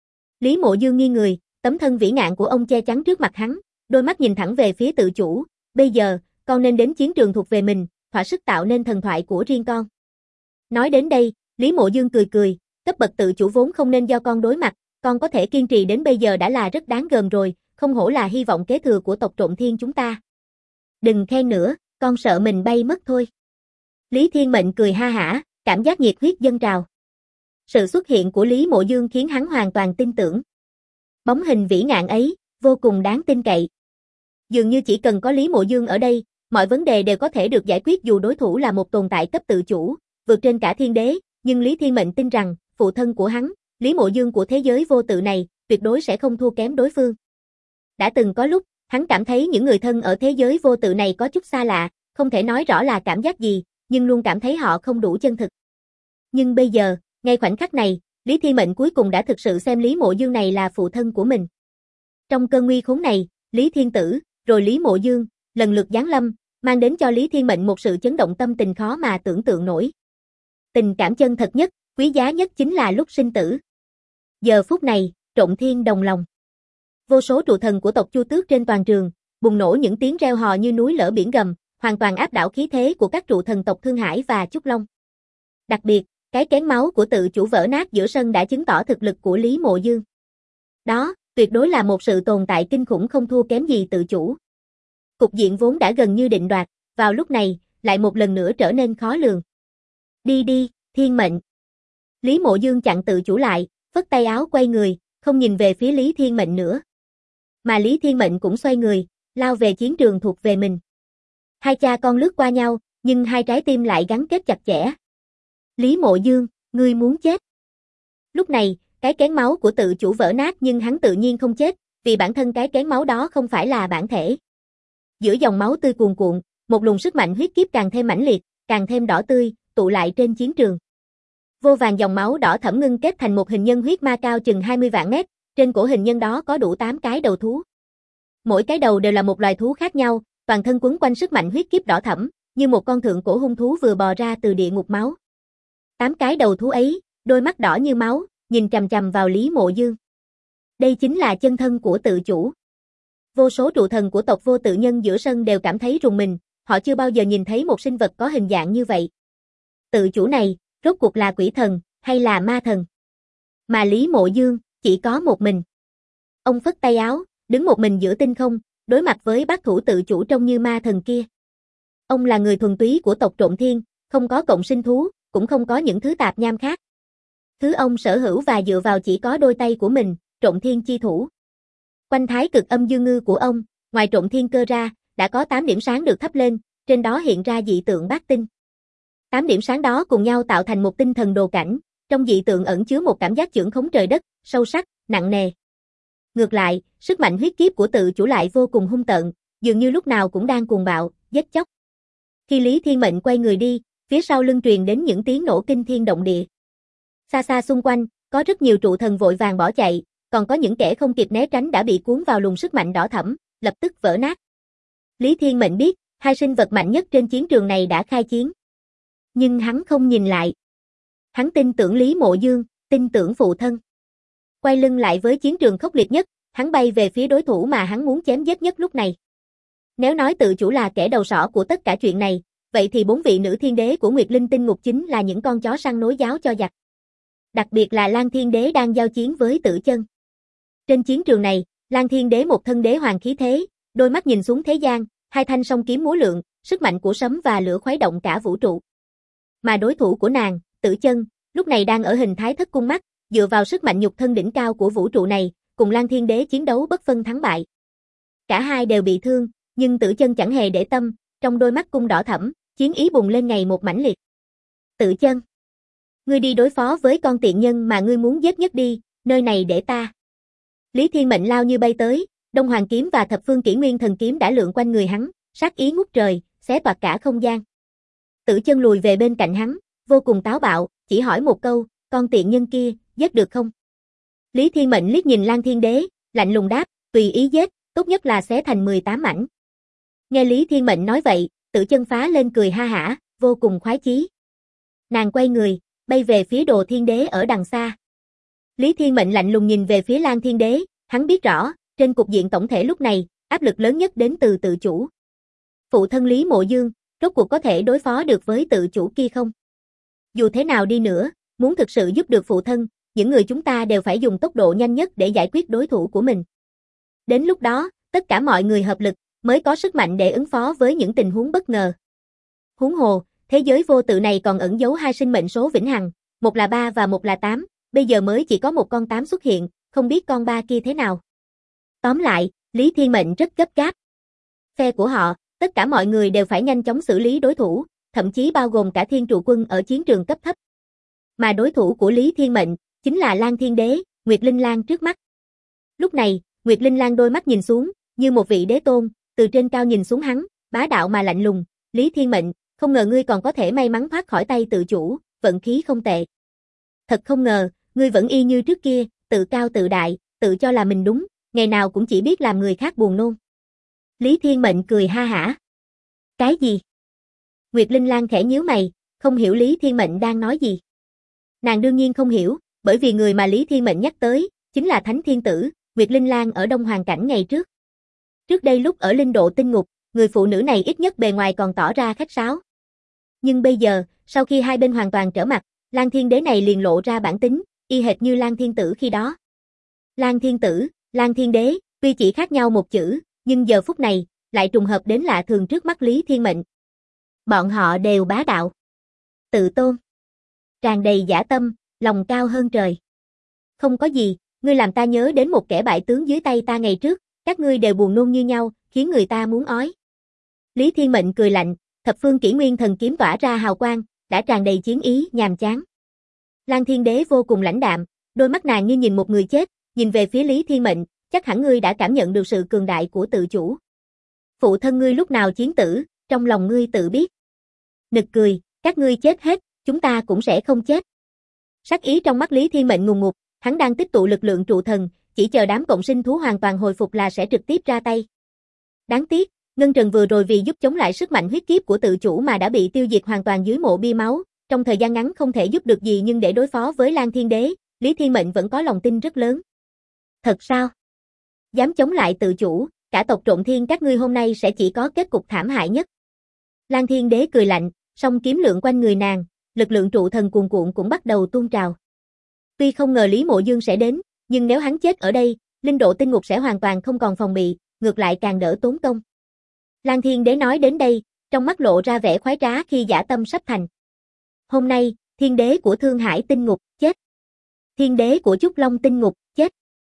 Lý Mộ Dương nghiêng người, tấm thân vĩ ngạn của ông che chắn trước mặt hắn, đôi mắt nhìn thẳng về phía tự chủ. Bây giờ, con nên đến chiến trường thuộc về mình, thỏa sức tạo nên thần thoại của riêng con. Nói đến đây, Lý Mộ Dương cười cười, cấp bậc tự chủ vốn không nên do con đối mặt, con có thể kiên trì đến bây giờ đã là rất đáng gờm rồi, không hổ là hy vọng kế thừa của tộc Trộn Thiên chúng ta. Đừng khen nữa, con sợ mình bay mất thôi. Lý Thiên Mệnh cười ha hả, cảm giác nhiệt huyết dâng trào. Sự xuất hiện của Lý Mộ Dương khiến hắn hoàn toàn tin tưởng. Bóng hình vĩ ngạn ấy, vô cùng đáng tin cậy. Dường như chỉ cần có Lý Mộ Dương ở đây, mọi vấn đề đều có thể được giải quyết dù đối thủ là một tồn tại cấp tự chủ, vượt trên cả thiên đế, nhưng Lý Thiên Mệnh tin rằng, phụ thân của hắn, Lý Mộ Dương của thế giới vô tự này, tuyệt đối sẽ không thua kém đối phương. Đã từng có lúc, hắn cảm thấy những người thân ở thế giới vô tự này có chút xa lạ, không thể nói rõ là cảm giác gì, nhưng luôn cảm thấy họ không đủ chân thực. Nhưng bây giờ, ngay khoảnh khắc này, Lý Thiên Mệnh cuối cùng đã thực sự xem Lý Mộ Dương này là phụ thân của mình. Trong cơn nguy khốn này, Lý Thiên Tử, rồi Lý Mộ Dương, lần lượt giáng lâm, mang đến cho Lý Thiên Mệnh một sự chấn động tâm tình khó mà tưởng tượng nổi. Tình cảm chân thật nhất, quý giá nhất chính là lúc sinh tử. Giờ phút này, Trộn Thiên đồng lòng. Vô số trụ thần của tộc Chu Tước trên toàn trường, bùng nổ những tiếng reo hò như núi lở biển gầm, hoàn toàn áp đảo khí thế của các trụ thần tộc Thương Hải và Trúc Long. Đặc biệt, cái kén máu của tự chủ vỡ nát giữa sân đã chứng tỏ thực lực của Lý Mộ Dương. Đó, tuyệt đối là một sự tồn tại kinh khủng không thua kém gì tự chủ. Cục diện vốn đã gần như định đoạt, vào lúc này, lại một lần nữa trở nên khó lường. Đi đi, Thiên Mệnh. Lý Mộ Dương chặn tự chủ lại, phất tay áo quay người, không nhìn về phía Lý Thiên Mệnh nữa. Mà Lý Thiên Mệnh cũng xoay người, lao về chiến trường thuộc về mình. Hai cha con lướt qua nhau, nhưng hai trái tim lại gắn kết chặt chẽ. Lý Mộ Dương, ngươi muốn chết. Lúc này, cái kén máu của tự chủ vỡ nát nhưng hắn tự nhiên không chết, vì bản thân cái kén máu đó không phải là bản thể. Giữa dòng máu tươi cuồn cuộn, một luồng sức mạnh huyết kiếp càng thêm mãnh liệt, càng thêm đỏ tươi, tụ lại trên chiến trường. Vô vàn dòng máu đỏ thẫm ngưng kết thành một hình nhân huyết ma cao chừng 20 vạn mét, trên cổ hình nhân đó có đủ 8 cái đầu thú. Mỗi cái đầu đều là một loài thú khác nhau, toàn thân quấn quanh sức mạnh huyết kiếp đỏ thẫm, như một con thượng cổ hung thú vừa bò ra từ địa ngục máu. 8 cái đầu thú ấy, đôi mắt đỏ như máu, nhìn chằm chằm vào Lý Mộ Dương. Đây chính là chân thân của tự chủ. Vô số trụ thần của tộc Vô Tự Nhân giữa sân đều cảm thấy rùng mình, họ chưa bao giờ nhìn thấy một sinh vật có hình dạng như vậy. Tự chủ này, rốt cuộc là quỷ thần, hay là ma thần? Mà Lý Mộ Dương, chỉ có một mình. Ông phất tay áo, đứng một mình giữa tinh không, đối mặt với bác thủ tự chủ trông như ma thần kia. Ông là người thuần túy của tộc Trộn Thiên, không có cộng sinh thú, cũng không có những thứ tạp nham khác. Thứ ông sở hữu và dựa vào chỉ có đôi tay của mình, Trộn Thiên chi thủ. Quanh thái cực âm dương ngư của ông, ngoài Trộn Thiên cơ ra, đã có 8 điểm sáng được thắp lên, trên đó hiện ra dị tượng bát tinh. 8 điểm sáng đó cùng nhau tạo thành một tinh thần đồ cảnh, trong dị tượng ẩn chứa một cảm giác chưởng khống trời đất, sâu sắc, nặng nề. Ngược lại, sức mạnh huyết kiếp của tự chủ lại vô cùng hung tợn, dường như lúc nào cũng đang cuồng bạo, giết chóc. Khi Lý Thiên Mệnh quay người đi, phía sau lưng truyền đến những tiếng nổ kinh thiên động địa. Xa xa xung quanh, có rất nhiều trụ thần vội vàng bỏ chạy, còn có những kẻ không kịp né tránh đã bị cuốn vào luồng sức mạnh đỏ thẫm, lập tức vỡ nát. Lý Thiên Mệnh biết, hai sinh vật mạnh nhất trên chiến trường này đã khai chiến. Nhưng hắn không nhìn lại. Hắn tin tưởng Lý Mộ Dương, tin tưởng phụ thân. Quay lưng lại với chiến trường khốc liệt nhất, hắn bay về phía đối thủ mà hắn muốn chém giết nhất lúc này. Nếu nói tự chủ là kẻ đầu sỏ của tất cả chuyện này, vậy thì 4 vị nữ thiên đế của Nguyệt Linh Tinh Ngục chính là những con chó săn nối giáo cho giặc. Đặc biệt là Lan Thiên Đế đang giao chiến với Tử Chân. Trên chiến trường này, Lan Thiên Đế một thân đế hoàng khí thế, đôi mắt nhìn xuống thế gian, hai thanh song kiếm múa lượn, sức mạnh của sấm và lửa khuấy động cả vũ trụ. Mà đối thủ của nàng, Tử Chân, lúc này đang ở hình thái thất cung mắt, dựa vào sức mạnh nhục thân đỉnh cao của vũ trụ này, cùng Lan Thiên Đế chiến đấu bất phân thắng bại. Cả hai đều bị thương, nhưng Tử Chân chẳng hề để tâm, trong đôi mắt cung đỏ thẫm, chiến ý bùng lên ngày một mãnh liệt. Tử Chân, ngươi đi đối phó với con tiện nhân mà ngươi muốn giết nhất đi, nơi này để ta. Lý Thiên Mệnh lao như bay tới, Đông Hoàng kiếm và Thập Phương Kỷ Nguyên Thần kiếm đã lượn quanh người hắn, sát ý ngút trời, xé toạc cả không gian. Tử Chân lùi về bên cạnh hắn, vô cùng táo bạo, chỉ hỏi một câu, con tiện nhân kia, giết được không? Lý Thiên Mệnh liếc nhìn Lan Thiên Đế, lạnh lùng đáp, tùy ý giết, tốt nhất là xé thành 18 mảnh. Nghe Lý Thiên Mệnh nói vậy, Tử Chân phá lên cười ha hả, vô cùng khoái chí. Nàng quay người, bay về phía Đồ Thiên Đế ở đằng xa. Lý Thiên Mệnh lạnh lùng nhìn về phía Lan Thiên Đế, hắn biết rõ, trên cục diện tổng thể lúc này, áp lực lớn nhất đến từ tự chủ. Phụ thân Lý Mộ Dương, rốt cuộc có thể đối phó được với tự chủ kia không? Dù thế nào đi nữa, muốn thực sự giúp được phụ thân, những người chúng ta đều phải dùng tốc độ nhanh nhất để giải quyết đối thủ của mình. Đến lúc đó, tất cả mọi người hợp lực, mới có sức mạnh để ứng phó với những tình huống bất ngờ. Huống hồ, thế giới vô tự này còn ẩn giấu hai sinh mệnh số vĩnh hằng, một là 3 và một là 8, bây giờ mới chỉ có một con 8 xuất hiện, không biết con 3 kia thế nào. Tóm lại, Lý Thiên Mệnh rất gấp gáp. Phe của họ, tất cả mọi người đều phải nhanh chóng xử lý đối thủ, thậm chí bao gồm cả Thiên Trụ Quân ở chiến trường cấp thấp. Mà đối thủ của Lý Thiên Mệnh, chính là Lan Thiên Đế, Nguyệt Linh Lan trước mắt. Lúc này, Nguyệt Linh Lan đôi mắt nhìn xuống, như một vị đế tôn, từ trên cao nhìn xuống hắn, bá đạo mà lạnh lùng, Lý Thiên Mệnh, không ngờ ngươi còn có thể may mắn thoát khỏi tay tự chủ, vận khí không tệ. Thật không ngờ, ngươi vẫn y như trước kia, tự cao tự đại, tự cho là mình đúng, ngày nào cũng chỉ biết làm người khác buồn nôn. Lý Thiên Mệnh cười ha hả. Cái gì? Nguyệt Linh Lan khẽ nhíu mày, không hiểu Lý Thiên Mệnh đang nói gì. Nàng đương nhiên không hiểu, bởi vì người mà Lý Thiên Mệnh nhắc tới, chính là Thánh Thiên Tử, Nguyệt Linh Lan ở Đông Hoàng Cảnh ngày trước. Trước đây lúc ở Linh Độ Tinh Ngục, người phụ nữ này ít nhất bề ngoài còn tỏ ra khách sáo. Nhưng bây giờ, sau khi hai bên hoàn toàn trở mặt, Lan Thiên Đế này liền lộ ra bản tính, y hệt như Lan Thiên Tử khi đó. Lan Thiên Tử, Lan Thiên Đế, tuy chỉ khác nhau một chữ, nhưng giờ phút này, lại trùng hợp đến lạ thường trước mắt Lý Thiên Mệnh. Bọn họ đều bá đạo, tự tôn, tràn đầy dã tâm, lòng cao hơn trời. Không có gì, ngươi làm ta nhớ đến một kẻ bại tướng dưới tay ta ngày trước, các ngươi đều buồn nôn như nhau, khiến người ta muốn ói. Lý Thiên Mệnh cười lạnh, Thập Phương Kỷ Nguyên Thần kiếm tỏa ra hào quang, đã tràn đầy chiến ý, nhàm chán. Lan Thiên Đế vô cùng lãnh đạm, đôi mắt nàng như nhìn một người chết, nhìn về phía Lý Thiên Mệnh, chắc hẳn ngươi đã cảm nhận được sự cường đại của tự chủ. Phụ thân ngươi lúc nào chiến tử, trong lòng ngươi tự biết. Nực cười, các ngươi chết hết, chúng ta cũng sẽ không chết. Sắc ý trong mắt Lý Thiên Mệnh ngùng ngục, hắn đang tích tụ lực lượng trụ thần, chỉ chờ đám cộng sinh thú hoàn toàn hồi phục là sẽ trực tiếp ra tay. Đáng tiếc, Ngân Trần vừa rồi vì giúp chống lại sức mạnh huyết kiếp của tự chủ mà đã bị tiêu diệt hoàn toàn dưới mộ bia máu, trong thời gian ngắn không thể giúp được gì, nhưng để đối phó với Lan Thiên Đế, Lý Thiên Mệnh vẫn có lòng tin rất lớn. Thật sao? Dám chống lại tự chủ, cả tộc Trộn Thiên các ngươi hôm nay sẽ chỉ có kết cục thảm hại nhất. Lan Thiên Đế cười lạnh, song kiếm lượn quanh người nàng, lực lượng trụ thần cuồn cuộn cũng bắt đầu tuôn trào. Tuy không ngờ Lý Mộ Dương sẽ đến, nhưng nếu hắn chết ở đây, Linh Độ Tinh Ngục sẽ hoàn toàn không còn phòng bị, ngược lại càng đỡ tốn công. Lan Thiên Đế nói đến đây, trong mắt lộ ra vẻ khoái trá khi dã tâm sắp thành. Hôm nay, Thiên Đế của Thương Hải Tinh Ngục, chết. Thiên Đế của Trúc Long Tinh Ngục, chết.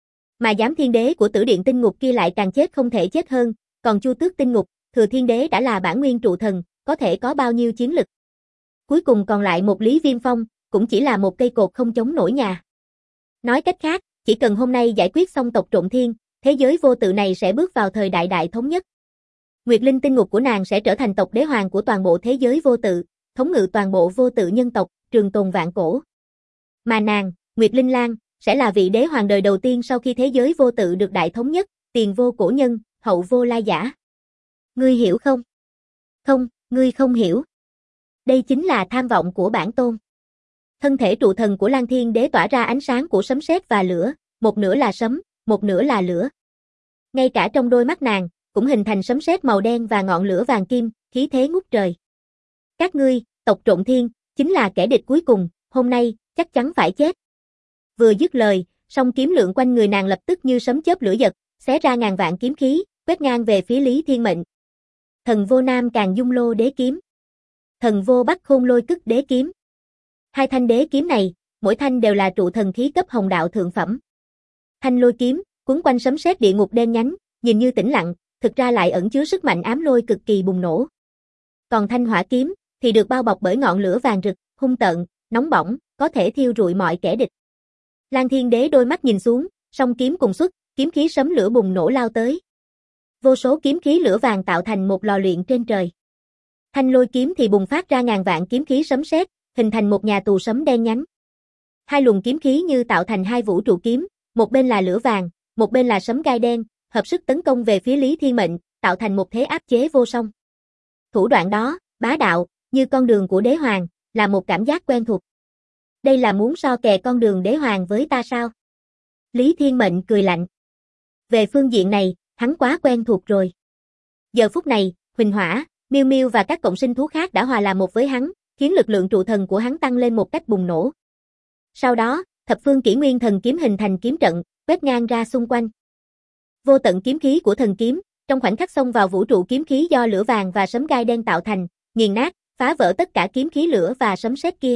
Mà dám Thiên Đế của Tử Điện Tinh Ngục kia lại càng chết không thể chết hơn, còn Chu Tước Tinh Ngục, Thừa Thiên Đế đã là bản nguyên trụ thần, có thể có bao nhiêu chiến lực. Cuối cùng còn lại một Lý Viêm Phong, cũng chỉ là một cây cột không chống nổi nhà. Nói cách khác, chỉ cần hôm nay giải quyết xong tộc Trộn Thiên, thế giới vô tự này sẽ bước vào thời đại đại thống nhất. Nguyệt Linh Tinh Ngục của nàng sẽ trở thành tộc đế hoàng của toàn bộ thế giới vô tự, thống ngự toàn bộ vô tự nhân tộc, trường tồn vạn cổ. Mà nàng, Nguyệt Linh Lan, sẽ là vị đế hoàng đời đầu tiên sau khi thế giới vô tự được đại thống nhất, tiền vô cổ nhân, hậu vô lai giả. Ngươi hiểu không? Không, ngươi không hiểu. Đây chính là tham vọng của bản tôn. Thân thể trụ thần của Lan Thiên Đế tỏa ra ánh sáng của sấm sét và lửa, một nửa là sấm, một nửa là lửa. Ngay cả trong đôi mắt nàng, cũng hình thành sấm sét màu đen và ngọn lửa vàng kim, khí thế ngút trời. Các ngươi, tộc Trộn Thiên, chính là kẻ địch cuối cùng, hôm nay, chắc chắn phải chết. Vừa dứt lời, song kiếm lượng quanh người nàng lập tức như sấm chớp lửa giật, xé ra ngàn vạn kiếm khí, quét ngang về phía Lý Thiên Mệnh. Thần vô Nam Càn Dung Lô Đế kiếm, thần vô Bắc Khôn Lôi Cức Đế kiếm. Hai thanh đế kiếm này, mỗi thanh đều là trụ thần khí cấp hồng đạo thượng phẩm. Thanh lôi kiếm, cuốn quanh sấm sét địa ngục đen nhánh, nhìn như tĩnh lặng, thực ra lại ẩn chứa sức mạnh ám lôi cực kỳ bùng nổ. Còn thanh hỏa kiếm thì được bao bọc bởi ngọn lửa vàng rực, hung tợn, nóng bỏng, có thể thiêu rụi mọi kẻ địch. Lan Thiên Đế đôi mắt nhìn xuống, song kiếm cùng xuất, kiếm khí sấm lửa bùng nổ lao tới. Vô số kiếm khí lửa vàng tạo thành một lò luyện trên trời. Thanh lôi kiếm thì bùng phát ra ngàn vạn kiếm khí sấm sét, hình thành một nhà tù sấm đen nhánh. Hai luồng kiếm khí như tạo thành hai vũ trụ kiếm, một bên là lửa vàng, một bên là sấm gai đen, hợp sức tấn công về phía Lý Thiên Mệnh, tạo thành một thế áp chế vô song. Thủ đoạn đó, bá đạo, như con đường của đế hoàng, là một cảm giác quen thuộc. Đây là muốn so kè con đường đế hoàng với ta sao? Lý Thiên Mệnh cười lạnh. Về phương diện này, hắn quá quen thuộc rồi. Giờ phút này, Huỳnh Hỏa, Miêu Miêu và các cộng sinh thú khác đã hòa làm một với hắn, khiến lực lượng trụ thần của hắn tăng lên một cách bùng nổ. Sau đó, thập phương kỷ nguyên thần kiếm hình thành kiếm trận, quét ngang ra xung quanh. Vô tận kiếm khí của thần kiếm, trong khoảnh khắc xông vào vũ trụ kiếm khí do lửa vàng và sấm gai đen tạo thành, nghiền nát, phá vỡ tất cả kiếm khí lửa và sấm sét kia.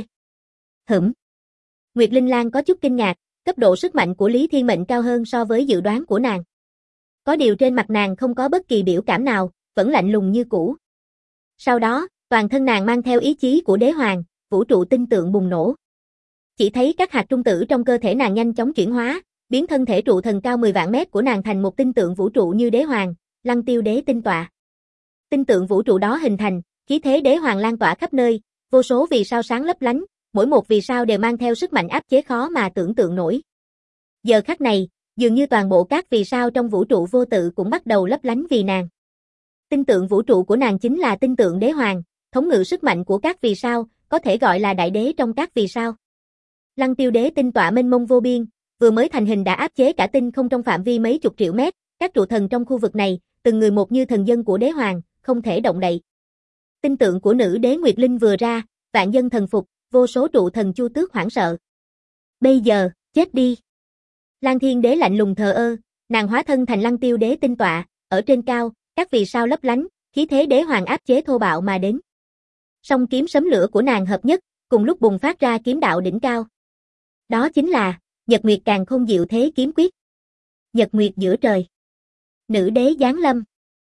Nguyệt Linh Lang có chút kinh ngạc, cấp độ sức mạnh của Lý Thiên Mệnh cao hơn so với dự đoán của nàng. Có điều trên mặt nàng không có bất kỳ biểu cảm nào, vẫn lạnh lùng như cũ. Sau đó, toàn thân nàng mang theo ý chí của đế hoàng, vũ trụ tinh tượng bùng nổ. Chỉ thấy các hạt trung tử trong cơ thể nàng nhanh chóng chuyển hóa, biến thân thể trụ thần cao 10 vạn mét của nàng thành một tinh tượng vũ trụ như đế hoàng, Lăng Tiêu Đế tinh tọa. Tinh tượng vũ trụ đó hình thành, khí thế đế hoàng lan tỏa khắp nơi, vô số vì sao sáng lấp lánh, mỗi một vì sao đều mang theo sức mạnh áp chế khó mà tưởng tượng nổi. Giờ khắc này, dường như toàn bộ các vì sao trong vũ trụ vô tự cũng bắt đầu lấp lánh vì nàng. Tinh tượng vũ trụ của nàng chính là tinh tượng đế hoàng, thống ngự sức mạnh của các vì sao, có thể gọi là đại đế trong các vì sao. Lăng Tiêu Đế tinh tọa mênh mông vô biên, vừa mới thành hình đã áp chế cả tinh không trong phạm vi mấy chục triệu mét, các trụ thần trong khu vực này, từng người một như thần dân của đế hoàng, không thể động đậy. Tinh tượng của nữ đế Nguyệt Linh vừa ra, vạn dân thần phục, vô số trụ thần Chu Tước hoảng sợ. Bây giờ, chết đi. Lan Thiên Đế lạnh lùng thờ ơ, nàng hóa thân thành Lăng Tiêu Đế tinh tọa, ở trên cao, các vì sao lấp lánh, khí thế đế hoàng áp chế thô bạo mà đến. Song kiếm sấm lửa của nàng hợp nhất, cùng lúc bùng phát ra kiếm đạo đỉnh cao. Đó chính là Nhật Nguyệt Càn Khôn Diệu Thế Kiếm Quyết. Nhật Nguyệt giữa trời. Nữ đế giáng lâm.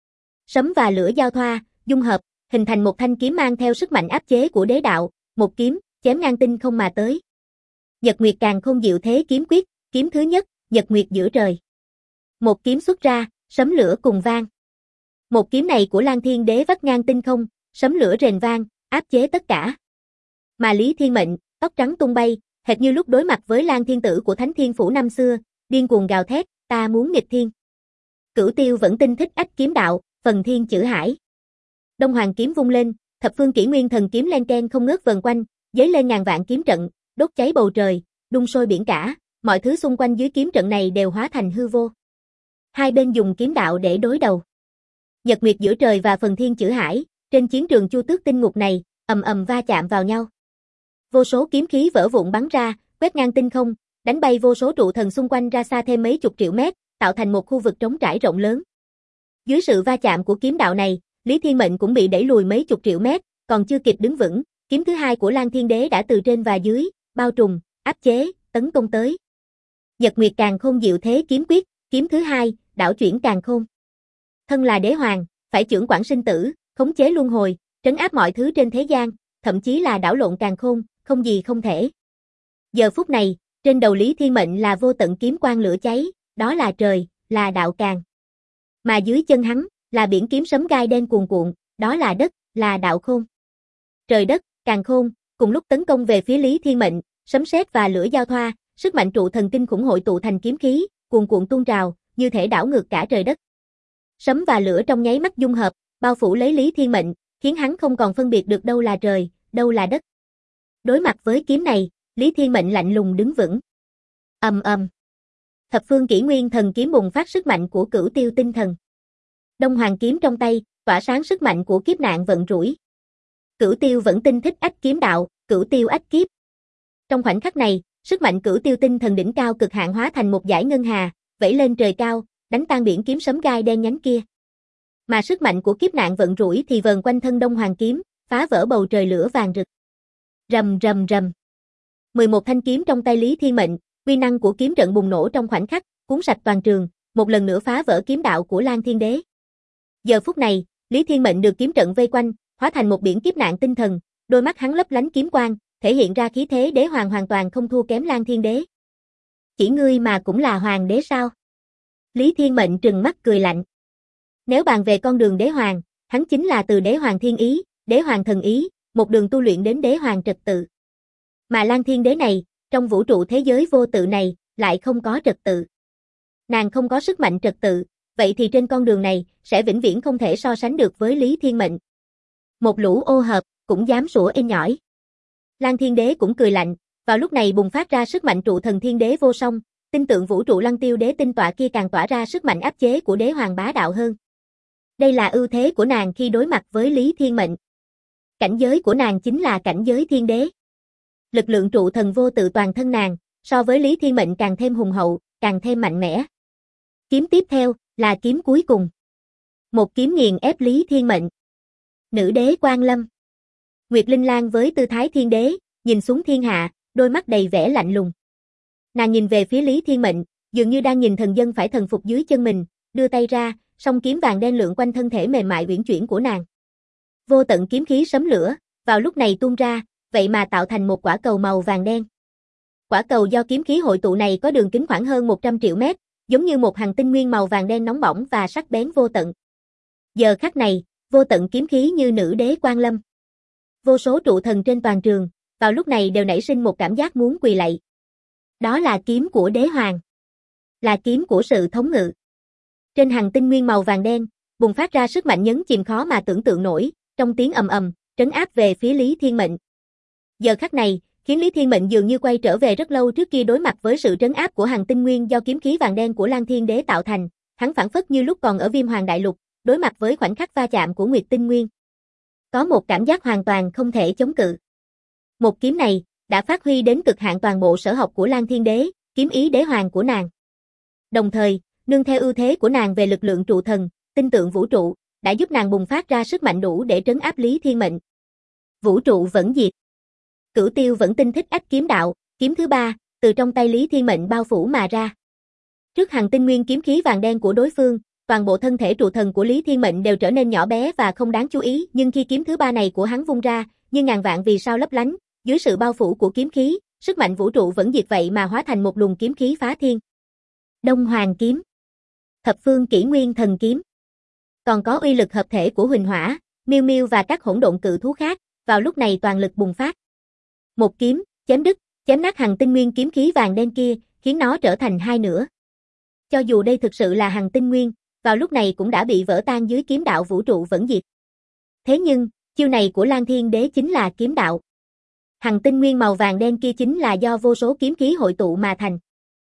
Sấm và lửa giao thoa, dung hợp, hình thành một thanh kiếm mang theo sức mạnh áp chế của đế đạo, một kiếm, chém ngang tinh không mà tới. Nhật Nguyệt Càn Khôn Diệu Thế Kiếm Quyết, kiếm thứ nhất, Nhật Nguyệt giữa trời. Một kiếm xuất ra, sấm lửa cùng vang. Một kiếm này của Lan Thiên Đế vắt ngang tinh không, sấm lửa rền vang, áp chế tất cả. Mà Lý Thiên Mệnh, tóc trắng tung bay, hệt như lúc đối mặt với Lan Thiên Tử của Thánh Thiên Phủ năm xưa, điên cuồng gào thét, ta muốn nghịch thiên. Cửu Tiêu vẫn tinh thích ách kiếm đạo, phần thiên chữ hải. Đông Hoàng kiếm vung lên, thập phương kỷ nguyên thần kiếm len ken không ngớt vần quanh, giấy lên ngàn vạn kiếm trận, đốt cháy bầu trời, đun sôi biển cả, mọi thứ xung quanh dưới kiếm trận này đều hóa thành hư vô. Hai bên dùng kiếm đạo để đối đầu. Nhật Nguyệt giữa trời và phần thiên chữ hải, trên chiến trường Chu Tước tinh ngục này, ầm ầm va chạm vào nhau. Vô số kiếm khí vỡ vụn bắn ra, quét ngang tinh không, đánh bay vô số trụ thần xung quanh ra xa thêm mấy chục triệu mét, tạo thành một khu vực trống trải rộng lớn. Dưới sự va chạm của kiếm đạo này, Lý Thiên Mệnh cũng bị đẩy lùi mấy chục triệu mét, còn chưa kịp đứng vững, kiếm thứ hai của Lan Thiên Đế đã từ trên và dưới, bao trùm, áp chế, tấn công tới. Nhật Nguyệt Càn Khôn Diệu Thế Kiếm Quyết, kiếm thứ hai, đảo chuyển càn khôn. Thân là đế hoàng, phải chưởng quản sinh tử, khống chế luân hồi, trấn áp mọi thứ trên thế gian, thậm chí là đảo lộn càn khôn, không gì không thể. Giờ phút này, trên đầu Lý Thiên Mệnh là vô tận kiếm quang lửa cháy, đó là trời, là đạo càn. Mà dưới chân hắn, là biển kiếm sấm gai đen cuồn cuộn, đó là đất, là đạo khôn. Trời đất, càn khôn, cùng lúc tấn công về phía Lý Thiên Mệnh, sấm sét và lửa giao thoa, sức mạnh trụ thần kinh khủng hội tụ thành kiếm khí, cuồn cuộn tuôn trào, như thể đảo ngược cả trời đất. Sấm và lửa trong nháy mắt dung hợp, bao phủ lấy Lý Thiên Mệnh, khiến hắn không còn phân biệt được đâu là trời, đâu là đất. Đối mặt với kiếm này, Lý Thiên Mệnh lạnh lùng đứng vững. Ầm ầm. Thập phương kỷ nguyên thần kiếm bùng phát sức mạnh của Cửu Tiêu tinh thần. Đông Hoàng kiếm trong tay, tỏa sáng sức mạnh của kiếp nạn vận rủi. Cửu Tiêu vẫn tinh thích ách kiếm đạo, Cửu Tiêu ách kiếp. Trong khoảnh khắc này, sức mạnh Cửu Tiêu tinh thần đỉnh cao cực hạn hóa thành một dải ngân hà, vẫy lên trời cao, đánh tan biển kiếm sấm gai đen nhánh kia. Mà sức mạnh của kiếp nạn vận rủi thì vờn quanh thân Đông Hoàng kiếm, phá vỡ bầu trời lửa vàng rực. Rầm rầm rầm. 11 thanh kiếm trong tay Lý Thiên Mệnh, uy năng của kiếm trận bùng nổ trong khoảnh khắc, cuốn sạch toàn trường, một lần nữa phá vỡ kiếm đạo của Lan Thiên Đế. Giờ phút này, Lý Thiên Mệnh được kiếm trận vây quanh, hóa thành một biển kiếp nạn tinh thần, đôi mắt hắn lấp lánh kiếm quang, thể hiện ra khí thế đế hoàng hoàn toàn không thua kém Lan Thiên Đế. Chỉ ngươi mà cũng là hoàng đế sao? Lý Thiên Mệnh trừng mắt cười lạnh. Nếu bàn về con đường đế hoàng, hắn chính là từ đế hoàng thiên ý, đế hoàng thần ý, một đường tu luyện đến đế hoàng trật tự. Mà Lan Thiên Đế này, trong vũ trụ thế giới vô tự này, lại không có trật tự. Nàng không có sức mạnh trật tự, vậy thì trên con đường này, sẽ vĩnh viễn không thể so sánh được với Lý Thiên Mệnh. Một lũ ô hợp, cũng dám sủa inh nhỏi. Lan Thiên Đế cũng cười lạnh, vào lúc này bùng phát ra sức mạnh trụ thần thiên đế vô song, tinh tượng vũ trụ Lăng Tiêu Đế tinh tọa kia càng tỏa ra sức mạnh áp chế của đế hoàng bá đạo hơn. Đây là ưu thế của nàng khi đối mặt với Lý Thiên Mệnh. Cảnh giới của nàng chính là cảnh giới thiên đế. Lực lượng trụ thần vô tự toàn thân nàng, so với Lý Thiên Mệnh càng thêm hùng hậu, càng thêm mạnh mẽ. Kiếm tiếp theo, là kiếm cuối cùng. Một kiếm nghiền ép Lý Thiên Mệnh. Nữ đế Quang Lâm. Nguyệt Linh Lang với tư thái thiên đế, nhìn xuống thiên hạ, đôi mắt đầy vẻ lạnh lùng. Nàng nhìn về phía Lý Thiên Mệnh, dường như đang nhìn thần dân phải thần phục dưới chân mình, đưa tay ra, song kiếm vàng đen lượn quanh thân thể mềm mại uyển chuyển của nàng. Vô tận kiếm khí sấm lửa, vào lúc này tuôn ra, vậy mà tạo thành một quả cầu màu vàng đen. Quả cầu do kiếm khí hội tụ này có đường kính khoảng hơn 100 triệu mét, giống như một hành tinh nguyên màu vàng đen nóng bỏng và sắc bén vô tận. Giờ khắc này, vô tận kiếm khí như nữ đế Quang Lâm. Vô số trụ thần trên toàn trường, vào lúc này đều nảy sinh một cảm giác muốn quỳ lạy. Đó là kiếm của đế hoàng. Là kiếm của sự thống ngự. Trên hành tinh nguyên màu vàng đen, bùng phát ra sức mạnh nhấn chìm khó mà tưởng tượng nổi, trong tiếng ầm ầm, trấn áp về phía Lý Thiên Mệnh. Giờ khắc này, khiến Lý Thiên Mệnh dường như quay trở về rất lâu trước kia đối mặt với sự trấn áp của hành tinh nguyên do kiếm khí vàng đen của Lan Thiên Đế tạo thành, hắn phảng phất như lúc còn ở Viêm Hoàng Đại Lục, đối mặt với khoảnh khắc va chạm của Nguyệt Tinh Nguyên. Có một cảm giác hoàn toàn không thể chống cự. Một kiếm này, đã phát huy đến cực hạn toàn bộ sở học của Lan Thiên Đế, kiếm ý đế hoàng của nàng. Đồng thời, nương theo ưu thế của nàng về lực lượng trụ thần, tinh tượng vũ trụ, đã giúp nàng bùng phát ra sức mạnh đủ để trấn áp Lý Thiên Mệnh. Vũ trụ vẫn diệt. Cửu Tiêu vẫn tinh thích ách kiếm đạo, kiếm thứ ba, từ trong tay Lý Thiên Mệnh bao phủ mà ra. Trước hàng tinh nguyên kiếm khí vàng đen của đối phương, toàn bộ thân thể trụ thần của Lý Thiên Mệnh đều trở nên nhỏ bé và không đáng chú ý, nhưng khi kiếm thứ ba này của hắn vung ra, như ngàn vạn vì sao lấp lánh, dưới sự bao phủ của kiếm khí, sức mạnh vũ trụ vẫn diệt vậy mà hóa thành một luồng kiếm khí phá thiên. Đông Hoàng kiếm, Thập phương kỷ nguyên thần kiếm. Còn có uy lực hợp thể của Huỳnh Hỏa, Miêu Miêu và các hỗn độn cự thú khác, vào lúc này toàn lực bùng phát. Một kiếm, chém đứt, chém nát hành tinh nguyên kiếm khí vàng đen kia, khiến nó trở thành hai nửa. Cho dù đây thực sự là hành tinh nguyên, vào lúc này cũng đã bị vỡ tan dưới kiếm đạo vũ trụ vẫn diệt. Thế nhưng, chiêu này của Lan Thiên Đế chính là kiếm đạo. Hành tinh nguyên màu vàng đen kia chính là do vô số kiếm khí hội tụ mà thành.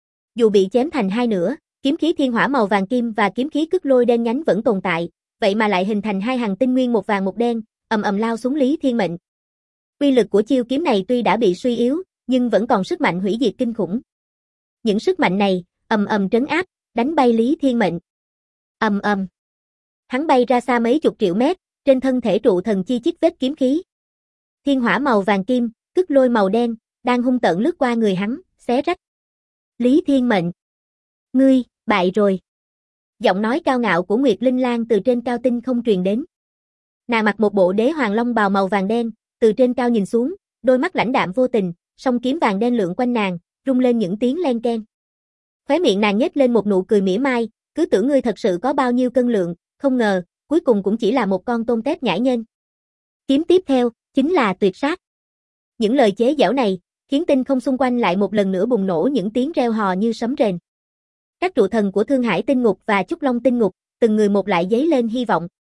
Dù bị chém thành hai nửa, kiếm khí thiên hỏa màu vàng kim và kiếm khí cức lôi đen nhánh vẫn tồn tại, vậy mà lại hình thành hai hành tinh nguyên một vàng một đen, ầm ầm lao xuống Lý Thiên Mệnh. Uy lực của chiêu kiếm này tuy đã bị suy yếu, nhưng vẫn còn sức mạnh hủy diệt kinh khủng. Những sức mạnh này, ầm ầm trấn áp, đánh bay Lý Thiên Mệnh. Ầm ầm. Hắn bay ra xa mấy chục triệu mét, trên thân thể trụ thần chi chít vết kiếm khí. Thiên hỏa màu vàng kim, cức lôi màu đen, đang hung tợn lướt qua người hắn, xé rách. Lý Thiên Mệnh. Ngươi, bại rồi. Giọng nói cao ngạo của Nguyệt Linh Lang từ trên cao tinh không truyền đến. Nàng mặc một bộ đế hoàng long bào màu vàng đen, từ trên cao nhìn xuống, đôi mắt lãnh đạm vô tình, song kiếm vàng đen lượn quanh nàng, rung lên những tiếng len keng. Khóe miệng nàng nhếch lên một nụ cười mỉa mai, cứ tưởng ngươi thật sự có bao nhiêu cân lượng, không ngờ, cuối cùng cũng chỉ là một con tôm tép nhãi nhên. Kiếm tiếp theo, chính là tuyệt sát. Những lời chế giễu này, khiến tinh không xung quanh lại một lần nữa bùng nổ những tiếng reo hò như sấm rền. Các trụ thần của Thương Hải Tinh Ngục và Chúc Long Tinh Ngục, từng người một lại dấy lên hy vọng.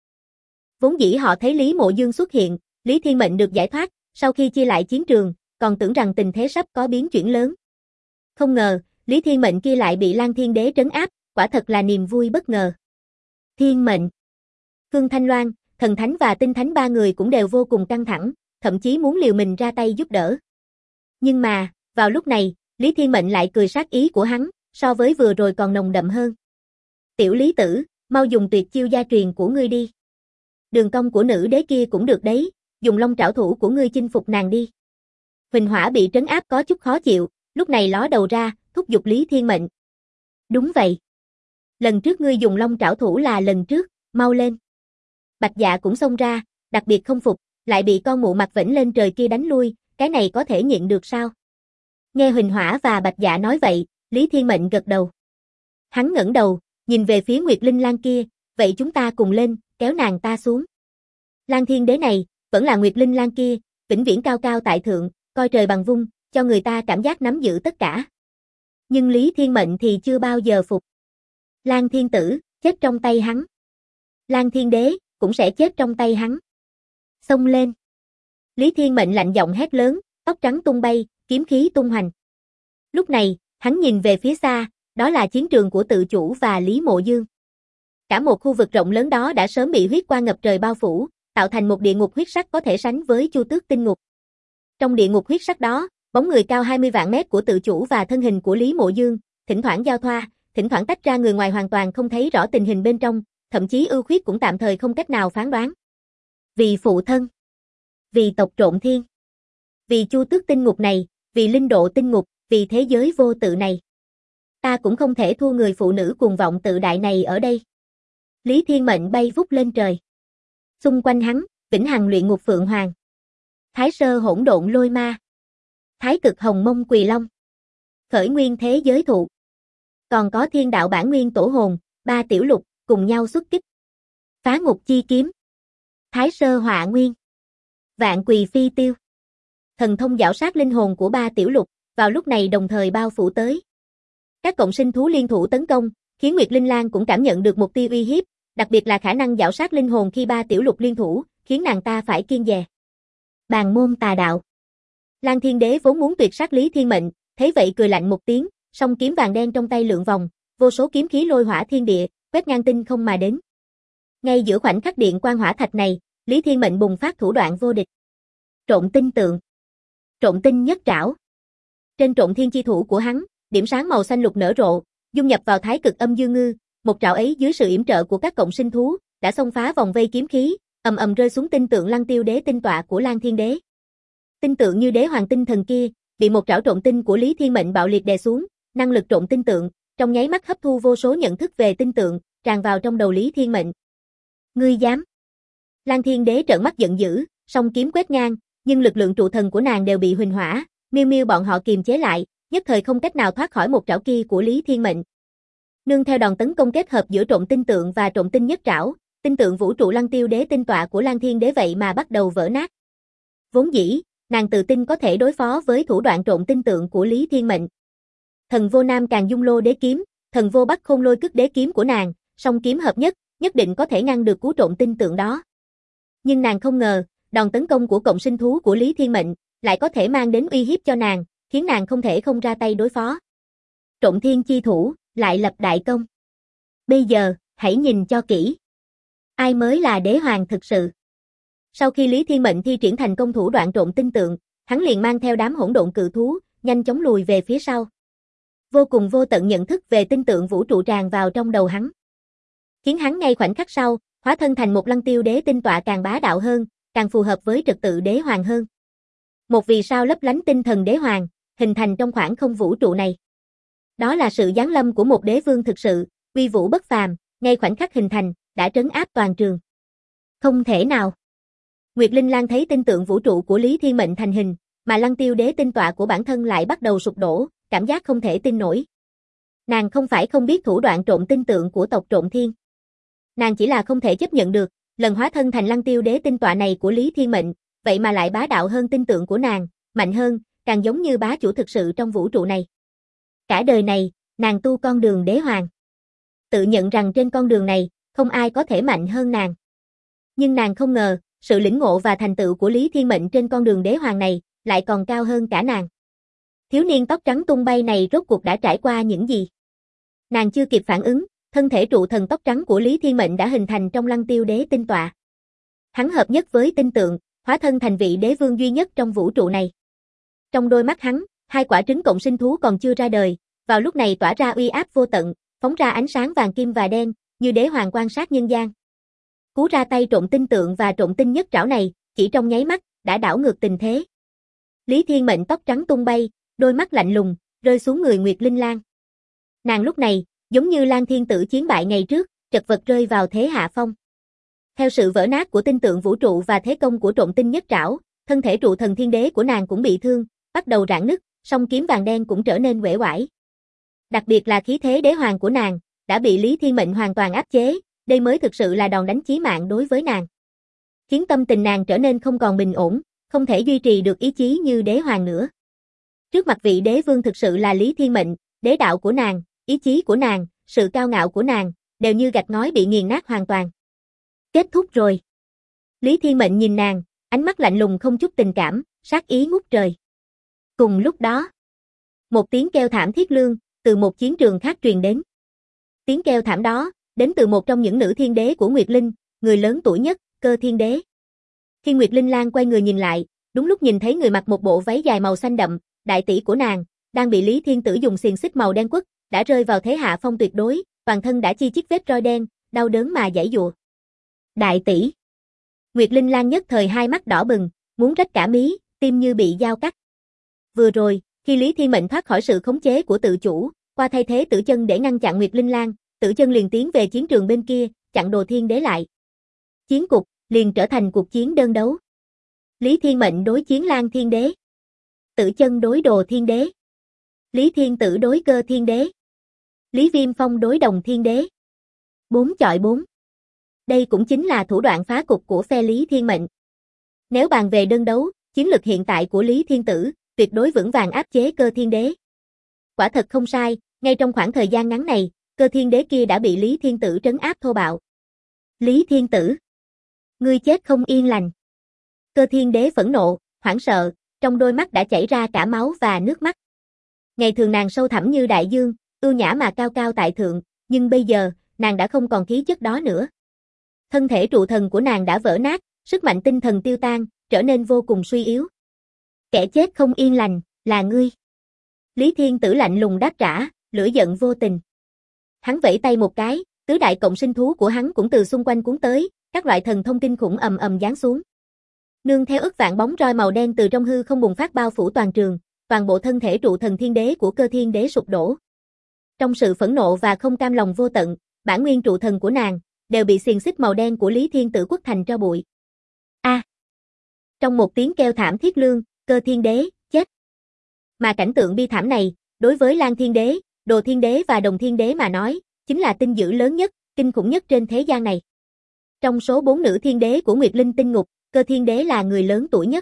Vốn dĩ họ thấy Lý Mộ Dương xuất hiện, Lý Thiên Mệnh được giải thoát, sau khi chia lại chiến trường, còn tưởng rằng tình thế sắp có biến chuyển lớn. Không ngờ, Lý Thiên Mệnh kia lại bị Lang Thiên Đế trấn áp, quả thật là niềm vui bất ngờ. Thiên Mệnh, Phương Thanh Loan, Thần Thánh và Tinh Thánh ba người cũng đều vô cùng căng thẳng, thậm chí muốn liều mình ra tay giúp đỡ. Nhưng mà, vào lúc này, Lý Thiên Mệnh lại cười sát ý của hắn, so với vừa rồi còn nồng đậm hơn. Tiểu Lý Tử, mau dùng tuyệt chiêu gia truyền của ngươi đi. Đường cong của nữ đế kia cũng được đấy, dùng long trảo thủ của ngươi chinh phục nàng đi. Huỳnh Hỏa bị trấn áp có chút khó chịu, lúc này ló đầu ra, thúc giục Lý Thiên Mệnh. Đúng vậy. Lần trước ngươi dùng long trảo thủ là lần trước, mau lên. Bạch Dạ cũng xông ra, đặc biệt không phục, lại bị con mụ mặt vểnh lên trời kia đánh lui, cái này có thể nhịn được sao? Nghe Huỳnh Hỏa và Bạch Dạ nói vậy, Lý Thiên Mệnh gật đầu. Hắn ngẩng đầu, nhìn về phía Nguyệt Linh Lang kia, vậy chúng ta cùng lên, kéo nàng ta xuống. Lang Thiên Đế này, vẫn là Nguyệt Linh Lang kia, vĩnh viễn cao cao tại thượng, coi trời bằng vung, cho người ta cảm giác nắm giữ tất cả. Nhưng Lý Thiên Mệnh thì chưa bao giờ phục. Lang Thiên Tử, chết trong tay hắn. Lang Thiên Đế, cũng sẽ chết trong tay hắn. Xông lên. Lý Thiên Mệnh lạnh giọng hét lớn, tóc trắng tung bay, kiếm khí tung hoành. Lúc này, hắn nhìn về phía xa, đó là chiến trường của tự chủ và Lý Mộ Dương. Cả một khu vực rộng lớn đó đã sớm bị huyết quang ngập trời bao phủ, tạo thành một địa ngục huyết sắc có thể sánh với Chu Tước Tinh Ngục. Trong địa ngục huyết sắc đó, bóng người cao 20 vạn mét của tự chủ và thân hình của Lý Mộ Dương, thỉnh thoảng giao thoa, thỉnh thoảng tách ra, người ngoài hoàn toàn không thấy rõ tình hình bên trong, thậm chí ưu khuyết cũng tạm thời không cách nào phán đoán. Vì phụ thân, vì tộc Trộn Thiên, vì Chu Tước Tinh Ngục này, vì Linh Độ Tinh Ngục, vì thế giới vô tự này. Ta cũng không thể thua người phụ nữ cuồng vọng tự đại này ở đây. Lý Thiên Mệnh bay vút lên trời. Xung quanh hắn, Vĩnh Hằng Luyện Ngục Phượng Hoàng, Thái Sơ Hỗn Độn Lôi Ma, Thái Cực Hồng Mông Quỳ Long, Khởi Nguyên Thế Giới Thụ. Còn có Thiên Đạo Bản Nguyên Tổ Hồn, ba tiểu lục, cùng nhau xuất kích. Phá Ngục Chi Kiếm, Thái Sơ Họa Nguyên, Vạn Quỳ Phi Tiêu. Thần thông giảo sát linh hồn của ba tiểu lục, vào lúc này đồng thời bao phủ tới. Các cộng sinh thú liên thủ tấn công, khiến Nguyệt Linh Lang cũng cảm nhận được một tia uy hiếp, đặc biệt là khả năng giảo sát linh hồn khi ba tiểu lục liên thủ, khiến nàng ta phải kiêng dè. Bàn môn tà đạo. Lang Thiên Đế vốn muốn tuyệt sát Lý Thiên Mệnh, thấy vậy cười lạnh một tiếng, song kiếm vàng đen trong tay lượn vòng, vô số kiếm khí lôi hỏa thiên địa, quét ngang tinh không mà đến. Ngay giữa khoảnh khắc điện quang hỏa thạch này, Lý Thiên Mệnh bùng phát thủ đoạn vô địch. Trộn tinh tượng, Trộn tinh nhất trảo. Trên Trộn Thiên chi thủ của hắn, điểm sáng màu xanh lục nở rộ, dung nhập vào Thái Cực Âm Dương Ngư, một trảo ấy dưới sự yểm trợ của các cộng sinh thú, đã xông phá vòng vây kiếm khí, ầm ầm rơi xuống tinh tượng Lăng Tiêu Đế tinh tọa của Lang Thiên Đế. Tinh tượng như đế hoàng tinh thần kia, bị một trảo trộn tinh của Lý Thiên Mệnh bạo liệt đè xuống, năng lực trộn tinh tượng, trong nháy mắt hấp thu vô số nhận thức về tinh tượng, tràn vào trong đầu Lý Thiên Mệnh. Ngươi dám? Lang Thiên Đế trợn mắt giận dữ, song kiếm quét ngang, nhưng lực lượng trụ thần của nàng đều bị Huỳnh Hỏa, Miêu Miêu bọn họ kiềm chế lại, nhất thời không cách nào thoát khỏi một trảo kia của Lý Thiên Mệnh. Nương theo đòn tấn công kết hợp giữa trộn tinh tượng và trộn tinh nhất trảo, tinh tượng vũ trụ Lăng Tiêu Đế tinh tọa của Lang Thiên Đế vậy mà bắt đầu vỡ nát. Vốn dĩ, nàng tự tin có thể đối phó với thủ đoạn trộn tinh tượng của Lý Thiên Mệnh. Thần vô nam càng dung lô đế kiếm, thần vô bắc khôn lôi cức đế kiếm của nàng, song kiếm hợp nhất, nhất định có thể ngăn được cú trộn tinh tượng đó. Nhưng nàng không ngờ, đòn tấn công của cộng sinh thú của Lý Thiên Mệnh lại có thể mang đến uy hiếp cho nàng, khiến nàng không thể không ra tay đối phó. Trộn thiên chi thủ, lại lập đại công. Bây giờ, hãy nhìn cho kỹ. Ai mới là đế hoàng thực sự? Sau khi Lý Thiên Mệnh thi triển thành công thủ đoạn trộn tinh tượng, hắn liền mang theo đám hỗn độn cự thú, nhanh chóng lùi về phía sau. Vô cùng vô tận nhận thức về tinh tượng vũ trụ tràn vào trong đầu hắn, khiến hắn ngay khoảnh khắc sau, hóa thân thành một Lăng Tiêu Đế tinh tọa càng bá đạo hơn, càng phù hợp với trật tự đế hoàng hơn. Một vì sao lấp lánh tinh thần đế hoàng, hình thành trong khoảng không vũ trụ này. Đó là sự giáng lâm của một đế vương thực sự, uy vũ bất phàm, ngay khoảnh khắc hình thành, đã trấn áp toàn trường. Không thể nào. Nguyệt Linh Lang thấy tinh tượng vũ trụ của Lý Thiên Mệnh thành hình, mà Lăng Tiêu Đế tinh tọa của bản thân lại bắt đầu sụp đổ, cảm giác không thể tin nổi. Nàng không phải không biết thủ đoạn trộn tinh tượng của tộc Trộn Thiên. Nàng chỉ là không thể chấp nhận được, lần hóa thân thành Lăng Tiêu Đế tinh tọa này của Lý Thiên Mệnh, vậy mà lại bá đạo hơn tinh tượng của nàng, mạnh hơn, càng giống như bá chủ thực sự trong vũ trụ này. Cả đời này, nàng tu con đường đế hoàng. Tự nhận rằng trên con đường này, không ai có thể mạnh hơn nàng. Nhưng nàng không ngờ, sự lĩnh ngộ và thành tựu của Lý Thiên Mệnh trên con đường đế hoàng này, lại còn cao hơn cả nàng. Thiếu niên tóc trắng tung bay này rốt cuộc đã trải qua những gì? Nàng chưa kịp phản ứng, thân thể trụ thần tóc trắng của Lý Thiên Mệnh đã hình thành trong Lăng Tiêu Đế tinh tọa. Hắn hợp nhất với tinh tượng, hóa thân thành vị đế vương duy nhất trong vũ trụ này. Trong đôi mắt hắn, hai quả trứng cộng sinh thú còn chưa ra đời, vào lúc này tỏa ra uy áp vô tận, phóng ra ánh sáng vàng kim và đen, như đế hoàng quan sát nhân gian. Cú ra tay trộn tinh tượng và trộn tinh nhất trảo này, chỉ trong nháy mắt, đã đảo ngược tình thế. Lý Thiên Mệnh tóc trắng tung bay, đôi mắt lạnh lùng, rơi xuống người Nguyệt Linh Lang. Nàng lúc này, giống như Lan Thiên Tử chiến bại ngày trước, chật vật rơi vào thế hạ phong. Theo sự vỡ nát của tinh tượng vũ trụ và thế công của trộn tinh nhất trảo, thân thể trụ thần thiên đế của nàng cũng bị thương, bắt đầu rạn nứt, song kiếm vàng đen cũng trở nên uể oải. Đặc biệt là khí thế đế hoàng của nàng, đã bị Lý Thiên Mệnh hoàn toàn áp chế, đây mới thực sự là đòn đánh chí mạng đối với nàng. Khiến tâm tình nàng trở nên không còn bình ổn, không thể duy trì được ý chí như đế hoàng nữa. Trước mặt vị đế vương thực sự là Lý Thiên Mệnh, đế đạo của nàng, ý chí của nàng, sự cao ngạo của nàng, đều như gạch ngói bị nghiền nát hoàn toàn. Kết thúc rồi. Lý Thiên Mệnh nhìn nàng, ánh mắt lạnh lùng không chút tình cảm, sát ý ngút trời. Cùng lúc đó, một tiếng kêu thảm thiết lương, từ một chiến trường khác truyền đến. Tiếng kêu thảm đó, đến từ một trong những nữ thiên đế của Nguyệt Linh, người lớn tuổi nhất, Cơ Thiên Đế. Khi Nguyệt Linh Lang quay người nhìn lại, đúng lúc nhìn thấy người mặc một bộ váy dài màu xanh đậm, đại tỷ của nàng, đang bị Lý Thiên Tử dùng xiềng xích màu đen quất, đã rơi vào thế hạ phong tuyệt đối, toàn thân đã chi chít vết roi đen, đau đớn mà giãy giụa. Đại tỷ. Nguyệt Linh Lang nhất thời hai mắt đỏ bừng, muốn rách cả mí, tim như bị dao cắt. Vừa rồi, khi Lý Thiên Mệnh thoát khỏi sự khống chế của tự chủ, qua thay thế Tử Chân để ngăn chặn Nguyệt Linh Lang, Tử Chân liền tiến về chiến trường bên kia, chặn Đồ Thiên Đế lại. Chiến cục liền trở thành cuộc chiến đơn đấu. Lý Thiên Mệnh đối chiến Lan Thiên Đế, Tử Chân đối Đồ Thiên Đế, Lý Thiên Tử đối Cơ Thiên Đế, Lý Viêm Phong đối Đồng Thiên Đế. 4 chọi 4. Đây cũng chính là thủ đoạn phá cục của phe Lý Thiên Mệnh. Nếu bàn về đơn đấu, chiến lực hiện tại của Lý Thiên Tử tuyệt đối vững vàng áp chế Cơ Thiên Đế. Quả thật không sai, ngay trong khoảng thời gian ngắn này, Cơ Thiên Đế kia đã bị Lý Thiên Tử trấn áp thô bạo. Lý Thiên Tử, ngươi chết không yên lành. Cơ Thiên Đế phẫn nộ, hoảng sợ, trong đôi mắt đã chảy ra cả máu và nước mắt. Ngày thường nàng sâu thẳm như đại dương, ưu nhã mà cao cao tại thượng, nhưng bây giờ, nàng đã không còn khí chất đó nữa. Thân thể trụ thần của nàng đã vỡ nát, sức mạnh tinh thần tiêu tan, trở nên vô cùng suy yếu. Kẻ chết không yên lành, là ngươi. Lý Thiên Tử lạnh lùng đáp trả, lửa giận vô tình. Hắn vẫy tay một cái, tứ đại cộng sinh thú của hắn cũng từ xung quanh cuốn tới, các loại thần thông kinh khủng ầm ầm giáng xuống. Nương theo ức vạn bóng roi màu đen từ trong hư không bùng phát bao phủ toàn trường, toàn bộ thân thể trụ thần thiên đế của Cơ Thiên Đế sụp đổ. Trong sự phẫn nộ và không cam lòng vô tận, bản nguyên trụ thần của nàng đều bị xiềng xích màu đen của Lý Thiên Tử quất thành tro bụi. A! Trong một tiếng kêu thảm thiết lương, Cơ Thiên Đế chết. Mà cảnh tượng bi thảm này, đối với Lan Thiên Đế, Đồ Thiên Đế và Đồng Thiên Đế mà nói, chính là tin dữ lớn nhất, kinh khủng nhất trên thế gian này. Trong số 4 nữ thiên đế của Nguyệt Linh tinh ngục, Cơ Thiên Đế là người lớn tuổi nhất.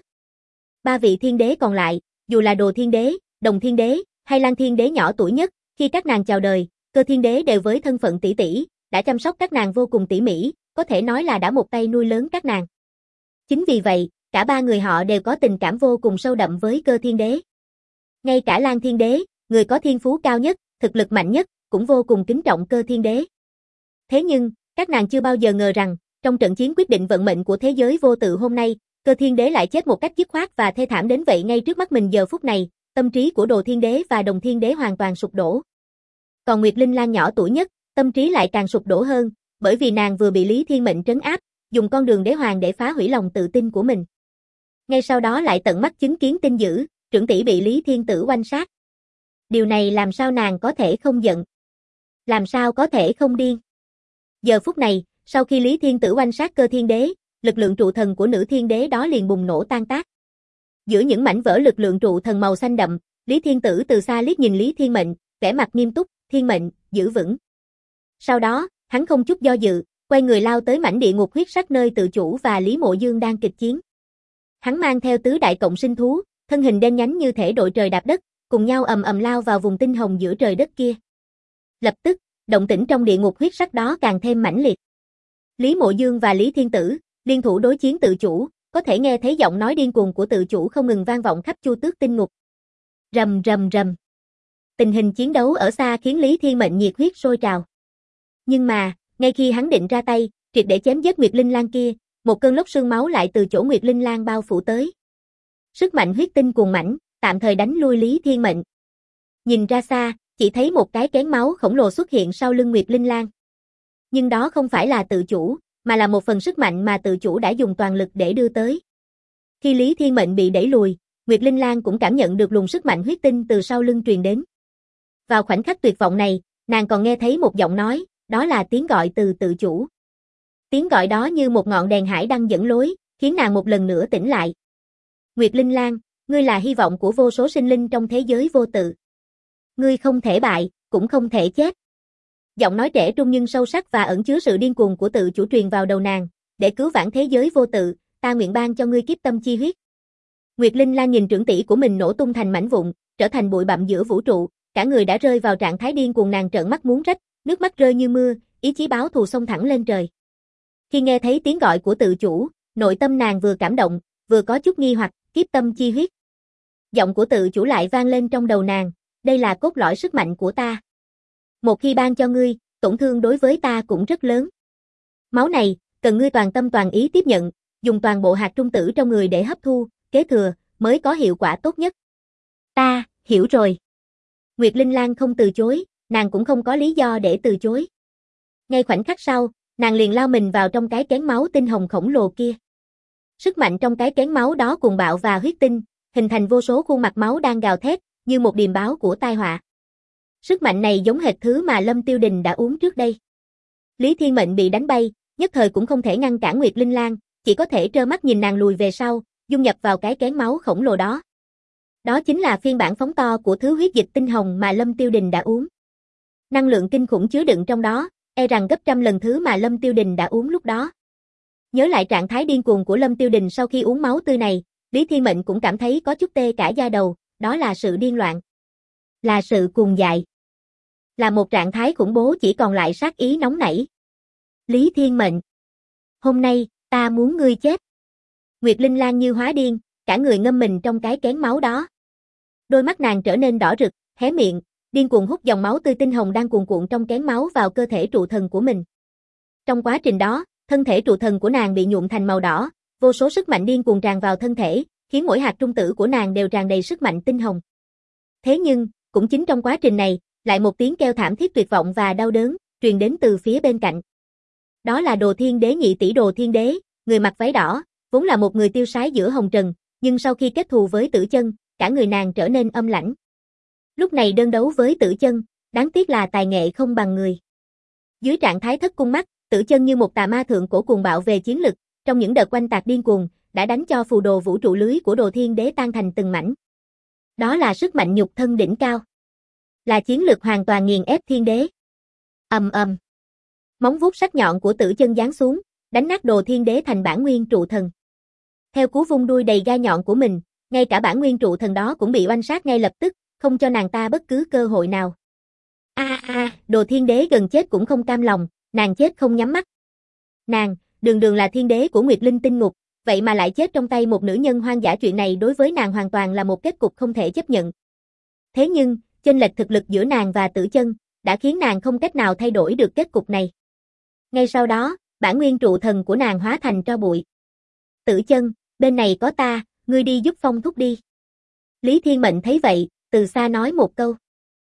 3 vị thiên đế còn lại, dù là Đồ Thiên Đế, Đồng Thiên Đế hay Lan Thiên Đế nhỏ tuổi nhất, khi các nàng chào đời, Cơ Thiên Đế đều với thân phận tỷ tỷ, đã chăm sóc các nàng vô cùng tỉ mỉ, có thể nói là đã một tay nuôi lớn các nàng. Chính vì vậy, cả 3 người họ đều có tình cảm vô cùng sâu đậm với Cơ Thiên Đế. Ngay cả Lan Thiên Đế, người có thiên phú cao nhất, thực lực mạnh nhất, cũng vô cùng kính trọng Cơ Thiên Đế. Thế nhưng, các nàng chưa bao giờ ngờ rằng, trong trận chiến quyết định vận mệnh của thế giới vô tự hôm nay, Cơ Thiên Đế lại chết một cách dứt khoát và thê thảm đến vậy ngay trước mắt mình giờ phút này, tâm trí của Đồ Thiên Đế và Đồng Thiên Đế hoàn toàn sụp đổ. Còn Nguyệt Linh Lang nhỏ tuổi nhất, tâm trí lại càng sụp đổ hơn, bởi vì nàng vừa bị Lý Thiên Mệnh trấn áp, dùng con đường đế hoàng để phá hủy lòng tự tin của mình. Ngay sau đó lại tận mắt chứng kiến tin dữ, trưởng tỷ bị Lý Thiên Tử oanh sát. Điều này làm sao nàng có thể không giận? Làm sao có thể không điên? Giờ phút này, sau khi Lý Thiên Tử oanh sát Cơ Thiên Đế, lực lượng trụ thần của nữ thiên đế đó liền bùng nổ tan tác. Giữa những mảnh vỡ lực lượng trụ thần màu xanh đậm, Lý Thiên Tử từ xa liếc nhìn Lý Thiên Mệnh, vẻ mặt nghiêm túc, "Thiên Mệnh, giữ vững." Sau đó, hắn không chút do dự, quay người lao tới mảnh địa ngục huyết sắc nơi tự chủ và Lý Mộ Dương đang kịch chiến. Hắn mang theo tứ đại cộng sinh thú, thân hình đen nhánh như thể đội trời đạp đất, cùng nhau ầm ầm lao vào vùng tinh hồng giữa trời đất kia. Lập tức, động tĩnh trong địa ngục huyết sắc đó càng thêm mãnh liệt. Lý Mộ Dương và Lý Thiên Tử liên thủ đối chiến tự chủ, có thể nghe thấy giọng nói điên cuồng của tự chủ không ngừng vang vọng khắp Chu Tước tinh ngục. Rầm rầm rầm. Tình hình chiến đấu ở xa khiến Lý Thiên Mệnh nhiệt huyết sôi trào. Nhưng mà, ngay khi hắn định ra tay, triệt để chém giết Nguyệt Linh Lang kia, một cơn lốc sương máu lại từ chỗ Nguyệt Linh Lang bao phủ tới. Sức mạnh huyết tinh cuồng mãnh, tạm thời đánh lui Lý Thiên Mệnh. Nhìn ra xa, chỉ thấy một cái kén máu khổng lồ xuất hiện sau lưng Nguyệt Linh Lang. Nhưng đó không phải là tự chủ, mà là một phần sức mạnh mà tự chủ đã dùng toàn lực để đưa tới. Khi Lý Thiên Mệnh bị đẩy lùi, Nguyệt Linh Lang cũng cảm nhận được luồng sức mạnh huyết tinh từ sau lưng truyền đến. Vào khoảnh khắc tuyệt vọng này, nàng còn nghe thấy một giọng nói, đó là tiếng gọi từ tự chủ. Tiếng gọi đó như một ngọn đèn hải đăng dẫn lối, khiến nàng một lần nữa tỉnh lại. Nguyệt Linh Lang, ngươi là hy vọng của vô số sinh linh trong thế giới vô tự. Ngươi không thể bại, cũng không thể chết. Giọng nói trẻ trung nhưng sâu sắc và ẩn chứa sự điên cuồng của tự chủ truyền vào đầu nàng, để cứu vãn thế giới vô tự, ta nguyện ban cho ngươi kiếp tâm chi huyết. Nguyệt Linh Lang nhìn trưởng tỷ của mình nổ tung thành mảnh vụn, trở thành bụi bặm giữa vũ trụ, cả người đã rơi vào trạng thái điên cuồng, nàng trợn mắt muốn rách, nước mắt rơi như mưa, ý chí báo thù xông thẳng lên trời. Khi nghe thấy tiếng gọi của tự chủ, nội tâm nàng vừa cảm động, vừa có chút nghi hoặc, kiếp tâm chi huyết. Giọng của tự chủ lại vang lên trong đầu nàng, đây là cốt lõi sức mạnh của ta. Một khi ban cho ngươi, tổn thương đối với ta cũng rất lớn. Máu này, cần ngươi toàn tâm toàn ý tiếp nhận, dùng toàn bộ hạt trung tử trong người để hấp thu, kế thừa, mới có hiệu quả tốt nhất. Ta, hiểu rồi. Nguyệt Linh Lang không từ chối, nàng cũng không có lý do để từ chối. Ngay khoảnh khắc sau, nàng liền lao mình vào trong cái kén máu tinh hồng khổng lồ kia. Sức mạnh trong cái kén máu đó cuồng bạo và huyết tinh, hình thành vô số khuôn mặt máu đang gào thét, như một điềm báo của tai họa. Sức mạnh này giống hệt thứ mà Lâm Tiêu Đình đã uống trước đây. Lý Thiên Mệnh bị đánh bay, nhất thời cũng không thể ngăn cản Nguyệt Linh Lang, chỉ có thể trơ mắt nhìn nàng lùi về sau, dung nhập vào cái kén máu khổng lồ đó. Đó chính là phiên bản phóng to của thứ huyết dịch tinh hồng mà Lâm Tiêu Đình đã uống. Năng lượng kinh khủng chứa đựng trong đó, e rằng gấp trăm lần thứ mà Lâm Tiêu Đình đã uống lúc đó. Nhớ lại trạng thái điên cuồng của Lâm Tiêu Đình sau khi uống máu tươi này, Lý Thiên Mệnh cũng cảm thấy có chút tê cả da đầu, đó là sự điên loạn. Là sự cuồng dại. Là một trạng thái khủng bố chỉ còn lại sát ý nóng nảy. Lý Thiên Mệnh. Hôm nay, ta muốn ngươi chết. Nguyệt Linh Lang như hóa điên, cả người ngâm mình trong cái kén máu đó. Đôi mắt nàng trở nên đỏ rực, hé miệng, điên cuồng hút dòng máu tươi tinh hồng đang cuồn cuộn trong kén máu vào cơ thể trụ thần của mình. Trong quá trình đó, thân thể trụ thần của nàng bị nhuộm thành màu đỏ, vô số sức mạnh điên cuồng tràn vào thân thể, khiến mỗi hạt trung tử của nàng đều tràn đầy sức mạnh tinh hồng. Thế nhưng, cũng chính trong quá trình này, lại một tiếng kêu thảm thiết tuyệt vọng và đau đớn, truyền đến từ phía bên cạnh. Đó là Đồ Thiên Đế nhị tỷ Đồ Thiên Đế, người mặc váy đỏ, vốn là một người tiêu sái giữa hồng trần, nhưng sau khi kết thù với Tử Chân, cả người nàng trở nên âm lãnh. Lúc này đơn đấu với Tử Chân, đáng tiếc là tài nghệ không bằng người. Dưới trạng thái thất cung mắt, Tử Chân như một tà ma thượng cổ cuồng bạo về chiến lực, trong những đợt oanh tạc điên cuồng, đã đánh cho phù đồ vũ trụ lưới của Đồ Thiên Đế tan thành từng mảnh. Đó là sức mạnh nhục thân đỉnh cao. Là chiến lực hoàn toàn nghiền ép Thiên Đế. Ầm ầm. Móng vuốt sắc nhọn của Tử Chân giáng xuống, đánh nát Đồ Thiên Đế thành bản nguyên trụ thần. Theo cú vung đuôi đầy gai nhọn của mình, ngay cả bản nguyên trụ thần đó cũng bị oanh sát ngay lập tức, không cho nàng ta bất cứ cơ hội nào. Đồ Thiên Đế gần chết cũng không cam lòng, nàng chết không nhắm mắt. Nàng, đường đường là thiên đế của Nguyệt Linh tinh ngục, vậy mà lại chết trong tay một nữ nhân hoang dã, chuyện này đối với nàng hoàn toàn là một kết cục không thể chấp nhận. Thế nhưng, chênh lệch thực lực giữa nàng và Tử Chân đã khiến nàng không cách nào thay đổi được kết cục này. Ngay sau đó, bản nguyên trụ thần của nàng hóa thành tro bụi. Tử Chân, bên này có ta, ngươi đi giúp Phong thúc đi. Lý Thiên Mệnh thấy vậy, từ xa nói một câu.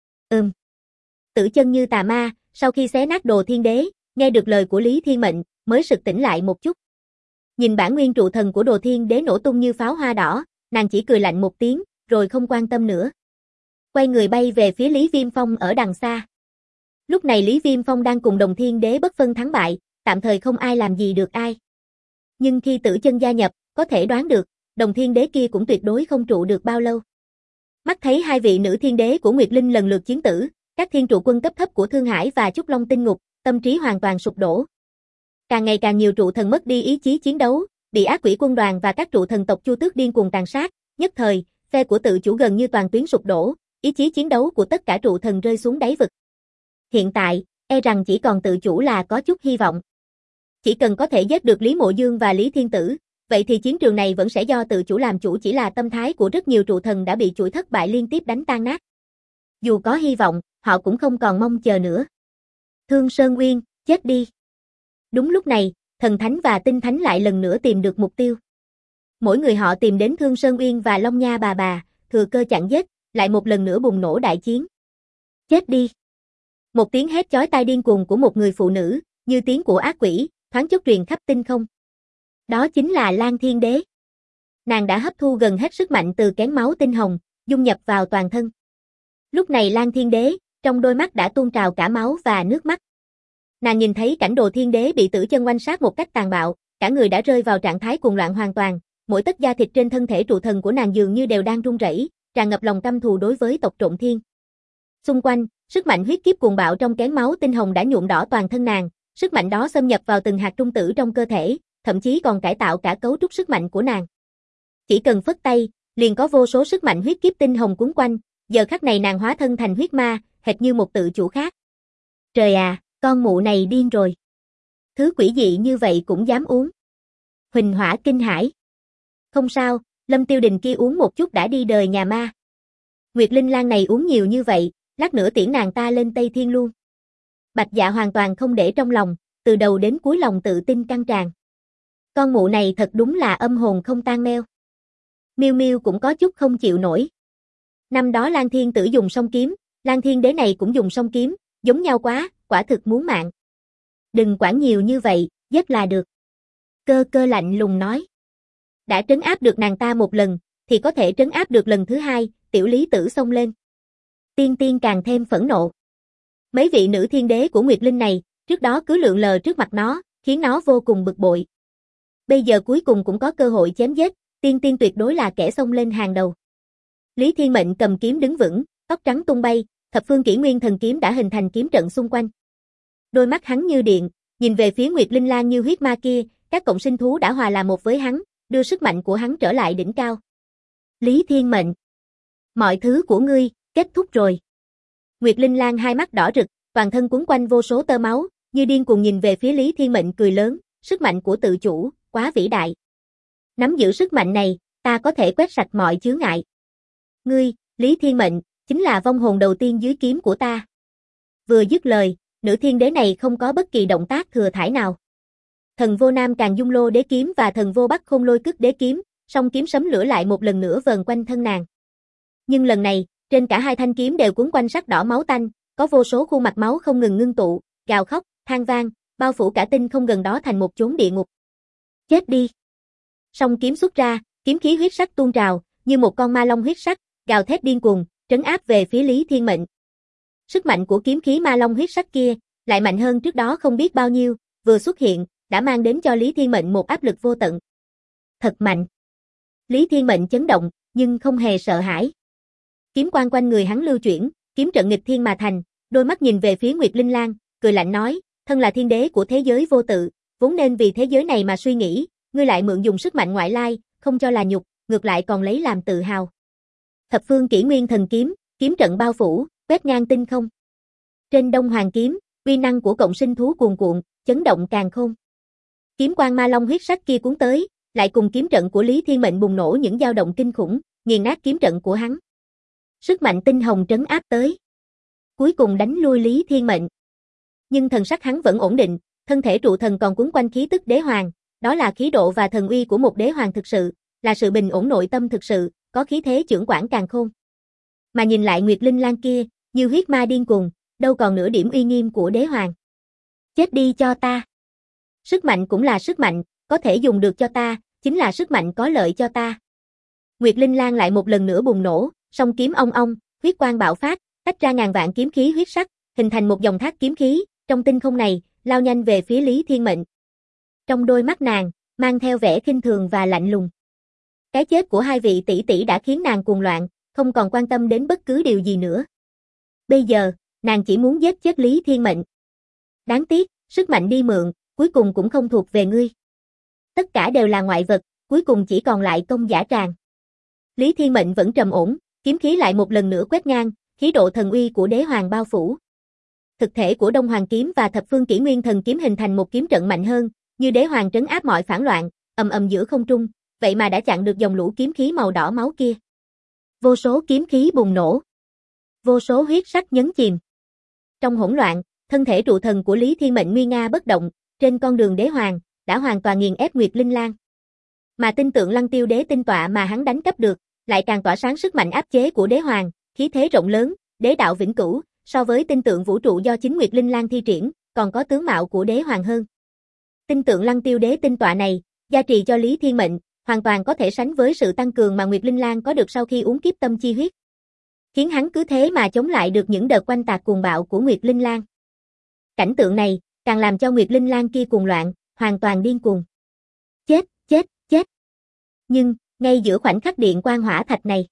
Tử Chân như tà ma, sau khi xé nát Đồ Thiên Đế, nghe được lời của Lý Thiên Mệnh, mới sực tỉnh lại một chút. Nhìn bản nguyên trụ thần của Đồ Thiên Đế nổ tung như pháo hoa đỏ, nàng chỉ cười lạnh một tiếng, rồi không quan tâm nữa. Quay người bay về phía Lý Viêm Phong ở đằng xa. Lúc này Lý Viêm Phong đang cùng Đồng Thiên Đế bất phân thắng bại, tạm thời không ai làm gì được ai. Nhưng khi Tử Chân gia nhập, có thể đoán được, Đồng Thiên Đế kia cũng tuyệt đối không trụ được bao lâu. Mắt thấy hai vị nữ thiên đế của Nguyệt Linh lần lượt chiến tử, các thiên trụ quân cấp thấp của Thương Hải và Trúc Long tinh ngục, tâm trí hoàn toàn sụp đổ. Càng ngày càng nhiều trụ thần mất đi ý chí chiến đấu, bị ác quỷ quân đoàn và các trụ thần tộc Chu Tước điên cuồng tàn sát, nhất thời, Phe của tự chủ gần như toàn tuyến sụp đổ, ý chí chiến đấu của tất cả trụ thần rơi xuống đáy vực. Hiện tại, e rằng chỉ còn tự chủ là có chút hy vọng. Chỉ cần có thể giết được Lý Mộ Dương và Lý Thiên Tử, vậy thì chiến trường này vẫn sẽ do tự chủ làm chủ, chỉ là tâm thái của rất nhiều trụ thần đã bị chuỗi thất bại liên tiếp đánh tan nát. Dù có hy vọng, họ cũng không còn mong chờ nữa. Thương Sơn Uyên, chết đi. Đúng lúc này, thần thánh và tinh thánh lại lần nữa tìm được mục tiêu. Mỗi người họ tìm đến Thương Sơn Uyên và Long Nha bà, thừa cơ chặn giết, lại một lần nữa bùng nổ đại chiến. Chết đi. Một tiếng hét chói tai điên cuồng của một người phụ nữ, như tiếng của ác quỷ, thoáng chốc truyền khắp tinh không. Đó chính là Lan Thiên Đế. Nàng đã hấp thu gần hết sức mạnh từ kén máu tinh hồng, dung nhập vào toàn thân. Lúc này Lan Thiên Đế, trong đôi mắt đã tuôn trào cả máu và nước mắt. Nàng nhìn thấy cảnh Đồ Thiên Đế bị Tử Chân oanh sát một cách tàn bạo, cả người đã rơi vào trạng thái cuồng loạn hoàn toàn, mỗi tấc da thịt trên thân thể trụ thần của nàng dường như đều đang run rẩy, tràn ngập lòng căm thù đối với tộc Trộn Thiên. Xung quanh, sức mạnh huyết kiếp cuồng bạo trong kén máu tinh hồng đã nhuộm đỏ toàn thân nàng, sức mạnh đó xâm nhập vào từng hạt trung tử trong cơ thể, thậm chí còn cải tạo cả cấu trúc sức mạnh của nàng. Chỉ cần phất tay, liền có vô số sức mạnh huyết kiếp tinh hồng cuốn quanh, giờ khắc này nàng hóa thân thành huyết ma, hệt như một tự chủ khác. Trời à, con mụ này điên rồi. Thứ quỷ dị như vậy cũng dám uống. Huỳnh Hỏa kinh hãi. Không sao, Lâm Tiêu Đình kia uống một chút đã đi đời nhà ma. Nguyệt Linh Lan này uống nhiều như vậy, lát nữa tiễn nàng ta lên Tây Thiên luôn. Bạch Dạ hoàn toàn không để trong lòng, từ đầu đến cuối lòng tự tin căng tràn. Con mụ này thật đúng là âm hồn không tan meo. Miêu Miêu cũng có chút không chịu nổi. Năm đó Lan Thiên Tử dùng song kiếm, Lan Thiên Đế này cũng dùng song kiếm, giống nhau quá, quả thực muốn mạng. Đừng quản nhiều như vậy, giết là được. Cơ Cơ lạnh lùng nói. Đã trấn áp được nàng ta một lần, thì có thể trấn áp được lần thứ hai, Tiểu Lý Tử xông lên. Tiên Tiên càng thêm phẫn nộ. Mấy vị nữ thiên đế của Nguyệt Linh này, trước đó cứ lượn lờ trước mặt nó, khiến nó vô cùng bực bội. Bây giờ cuối cùng cũng có cơ hội chém giết, Tiên Tiên tuyệt đối là kẻ xông lên hàng đầu. Lý Thiên Mệnh cầm kiếm đứng vững, tóc trắng tung bay, thập phương kỷ nguyên thần kiếm đã hình thành kiếm trận xung quanh. Đôi mắt hắn như điện, nhìn về phía Nguyệt Linh Lan như huyết ma kia, các cộng sinh thú đã hòa làm một với hắn, đưa sức mạnh của hắn trở lại đỉnh cao. Lý Thiên Mệnh, mọi thứ của ngươi, kết thúc rồi. Nguyệt Linh Lan hai mắt đỏ rực, toàn thân cuốn quanh vô số tơ máu, như điên cuồng nhìn về phía Lý Thiên Mệnh cười lớn, sức mạnh của tự chủ, quá vĩ đại. Nắm giữ sức mạnh này, ta có thể quét sạch mọi chướng ngại. Ngươi, Lý Thiên Mệnh, chính là vong hồn đầu tiên dưới kiếm của ta. Vừa dứt lời, nữ thiên đế này không có bất kỳ động tác thừa thãi nào. Thần vô nam càng dung lô đế kiếm và thần vô bắc khôn lôi cức đế kiếm, song kiếm sấm lửa lại một lần nữa vờn quanh thân nàng. Nhưng lần này, trên cả hai thanh kiếm đều cuốn quanh sắc đỏ máu tanh, có vô số khuôn mặt máu không ngừng ngưng tụ, gào khóc, than vang, bao phủ cả tinh không gần đó thành một chốn địa ngục. Chết đi. Song kiếm xuất ra, kiếm khí huyết sắc tuôn trào, như một con ma long huyết sắc, gào thét điên cuồng, trấn áp về phía Lý Thiên Mệnh. Sức mạnh của kiếm khí ma long huyết sắc kia, lại mạnh hơn trước đó không biết bao nhiêu, vừa xuất hiện, đã mang đến cho Lý Thiên Mệnh một áp lực vô tận. Thật mạnh. Lý Thiên Mệnh chấn động, nhưng không hề sợ hãi. Kiếm quang quanh người hắn lưu chuyển, kiếm trận nghịch thiên mà thành, đôi mắt nhìn về phía Nguyệt Linh Lan, cười lạnh nói, thân là thiên đế của thế giới vô tự, vốn nên vì thế giới này mà suy nghĩ, ngươi lại mượn dùng sức mạnh ngoại lai, không cho là nhục, ngược lại còn lấy làm tự hào. Thập phương kỷ nguyên thần kiếm, kiếm trận bao phủ, quét ngang tinh không. Trên Đông Hoàng kiếm, uy năng của cộng sinh thú cuồn cuộn, chấn động càn khôn. Kiếm quang ma long huyết sắc kia cuốn tới, lại cùng kiếm trận của Lý Thiên Mệnh bùng nổ những dao động kinh khủng, nghiền nát kiếm trận của hắn. Sức mạnh tinh hồng trấn áp tới. Cuối cùng đánh lui Lý Thiên Mệnh. Nhưng thần sắc hắn vẫn ổn định, thân thể trụ thần còn cuốn quanh khí tức đế hoàng, đó là khí độ và thần uy của một đế hoàng thực sự, là sự bình ổn nội tâm thực sự, có khí thế chưởng quản càn khôn. Mà nhìn lại Nguyệt Linh Lan kia, như huyết ma điên cuồng, đâu còn nửa điểm uy nghiêm của đế hoàng. Chết đi cho ta. Sức mạnh cũng là sức mạnh, có thể dùng được cho ta, chính là sức mạnh có lợi cho ta. Nguyệt Linh Lan lại một lần nữa bùng nổ, song kiếm ong ong, huyết quang bạo phát, tách ra ngàn vạn kiếm khí huyết sắc, hình thành một dòng thác kiếm khí, trong tinh không này, lao nhanh về phía Lý Thiên Mệnh. Trong đôi mắt nàng, mang theo vẻ khinh thường và lạnh lùng. Cái chết của hai vị tỷ tỷ đã khiến nàng cuồng loạn, không còn quan tâm đến bất cứ điều gì nữa. Bây giờ, nàng chỉ muốn giết chết Lý Thiên Mệnh. Đáng tiếc, sức mạnh đi mượn, cuối cùng cũng không thuộc về ngươi. Tất cả đều là ngoại vật, cuối cùng chỉ còn lại công giả tràng. Lý Thiên Mệnh vẫn trầm ổn, kiếm khí lại một lần nữa quét ngang, khí độ thần uy của đế hoàng bao phủ. Thực thể của Đông Hoàng kiếm và Thập Phương Kỷ Nguyên Thần kiếm hình thành một kiếm trận mạnh hơn, như đế hoàng trấn áp mọi phản loạn, ầm ầm giữa không trung, vậy mà đã chặn được dòng lũ kiếm khí màu đỏ máu kia. Vô số kiếm khí bùng nổ, vô số huyết sắc nhấn chìm. Trong hỗn loạn, thân thể trụ thần của Lý Thiên Mệnh nguy nga bất động, trên con đường đế hoàng, đã hoàn toàn nghiền ép Nguyệt Linh Lang. Mà tinh tượng Lăng Tiêu Đế tinh tọa mà hắn đánh cắp được, lại càng tỏa sáng sức mạnh áp chế của đế hoàng, khí thế rộng lớn, đế đạo vĩnh cửu, so với tinh tượng vũ trụ do chính Nguyệt Linh Lang thi triển, còn có tướng mạo của đế hoàng hơn. Tinh tượng Lăng Tiêu Đế tinh tọa này, gia trì cho Lý Thiên Mệnh, hoàn toàn có thể sánh với sự tăng cường mà Nguyệt Linh Lang có được sau khi uống kiếp tâm chi huyết. Khiến hắn cứ thế mà chống lại được những đợt quanh tạc cuồng bạo của Nguyệt Linh Lang. Cảnh tượng này, càng làm cho Nguyệt Linh Lang kia cuồng loạn, hoàn toàn điên cuồng. Chết, chết, chết. Nhưng, ngay giữa khoảnh khắc điện quang hỏa thạch này.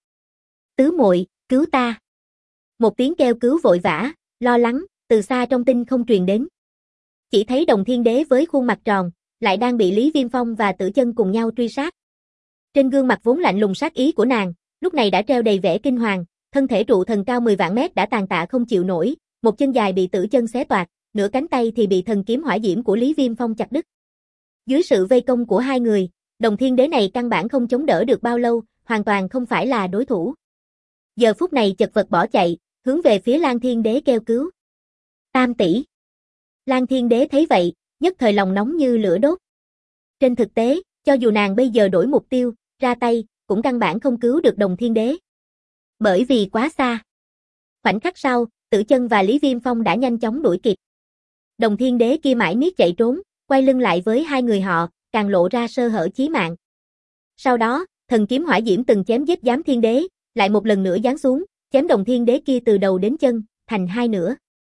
Tứ muội, cứu ta. Một tiếng kêu cứu vội vã, lo lắng, từ xa trong tinh không truyền đến. Chỉ thấy Đồng Thiên Đế với khuôn mặt tròn, lại đang bị Lý Viêm Phong và Tử Chân cùng nhau truy sát. Trên gương mặt vốn lạnh lùng sát ý của nàng, lúc này đã treo đầy vẻ kinh hoàng, thân thể trụ thần cao 10 vạn mét đã tàn tạ không chịu nổi, một chân dài bị Tử Chân xé toạc, nửa cánh tay thì bị thần kiếm hỏa diễm của Lý Viêm Phong chặt đứt. Dưới sự vây công của hai người, Đồng Thiên Đế này căn bản không chống đỡ được bao lâu, hoàn toàn không phải là đối thủ. Giờ phút này chật vật bỏ chạy, hướng về phía Lan Thiên Đế kêu cứu. Tam tỷ. Lan Thiên Đế thấy vậy, nhất thời lòng nóng như lửa đốt. Trên thực tế, cho dù nàng bây giờ đổi mục tiêu, ra tay, cũng căn bản không cứu được Đồng Thiên Đế. Bởi vì quá xa. Khoảnh khắc sau, Tử Chân và Lý Viêm Phong đã nhanh chóng đuổi kịp. Đồng Thiên Đế kia mãi miết chạy trốn, quay lưng lại với hai người họ, càng lộ ra sơ hở chí mạng. Sau đó, thần kiếm hỏa diễm từng chém giết Giám Thiên Đế, lại một lần nữa giáng xuống, chém Đồng Thiên Đế kia từ đầu đến chân, thành hai nửa.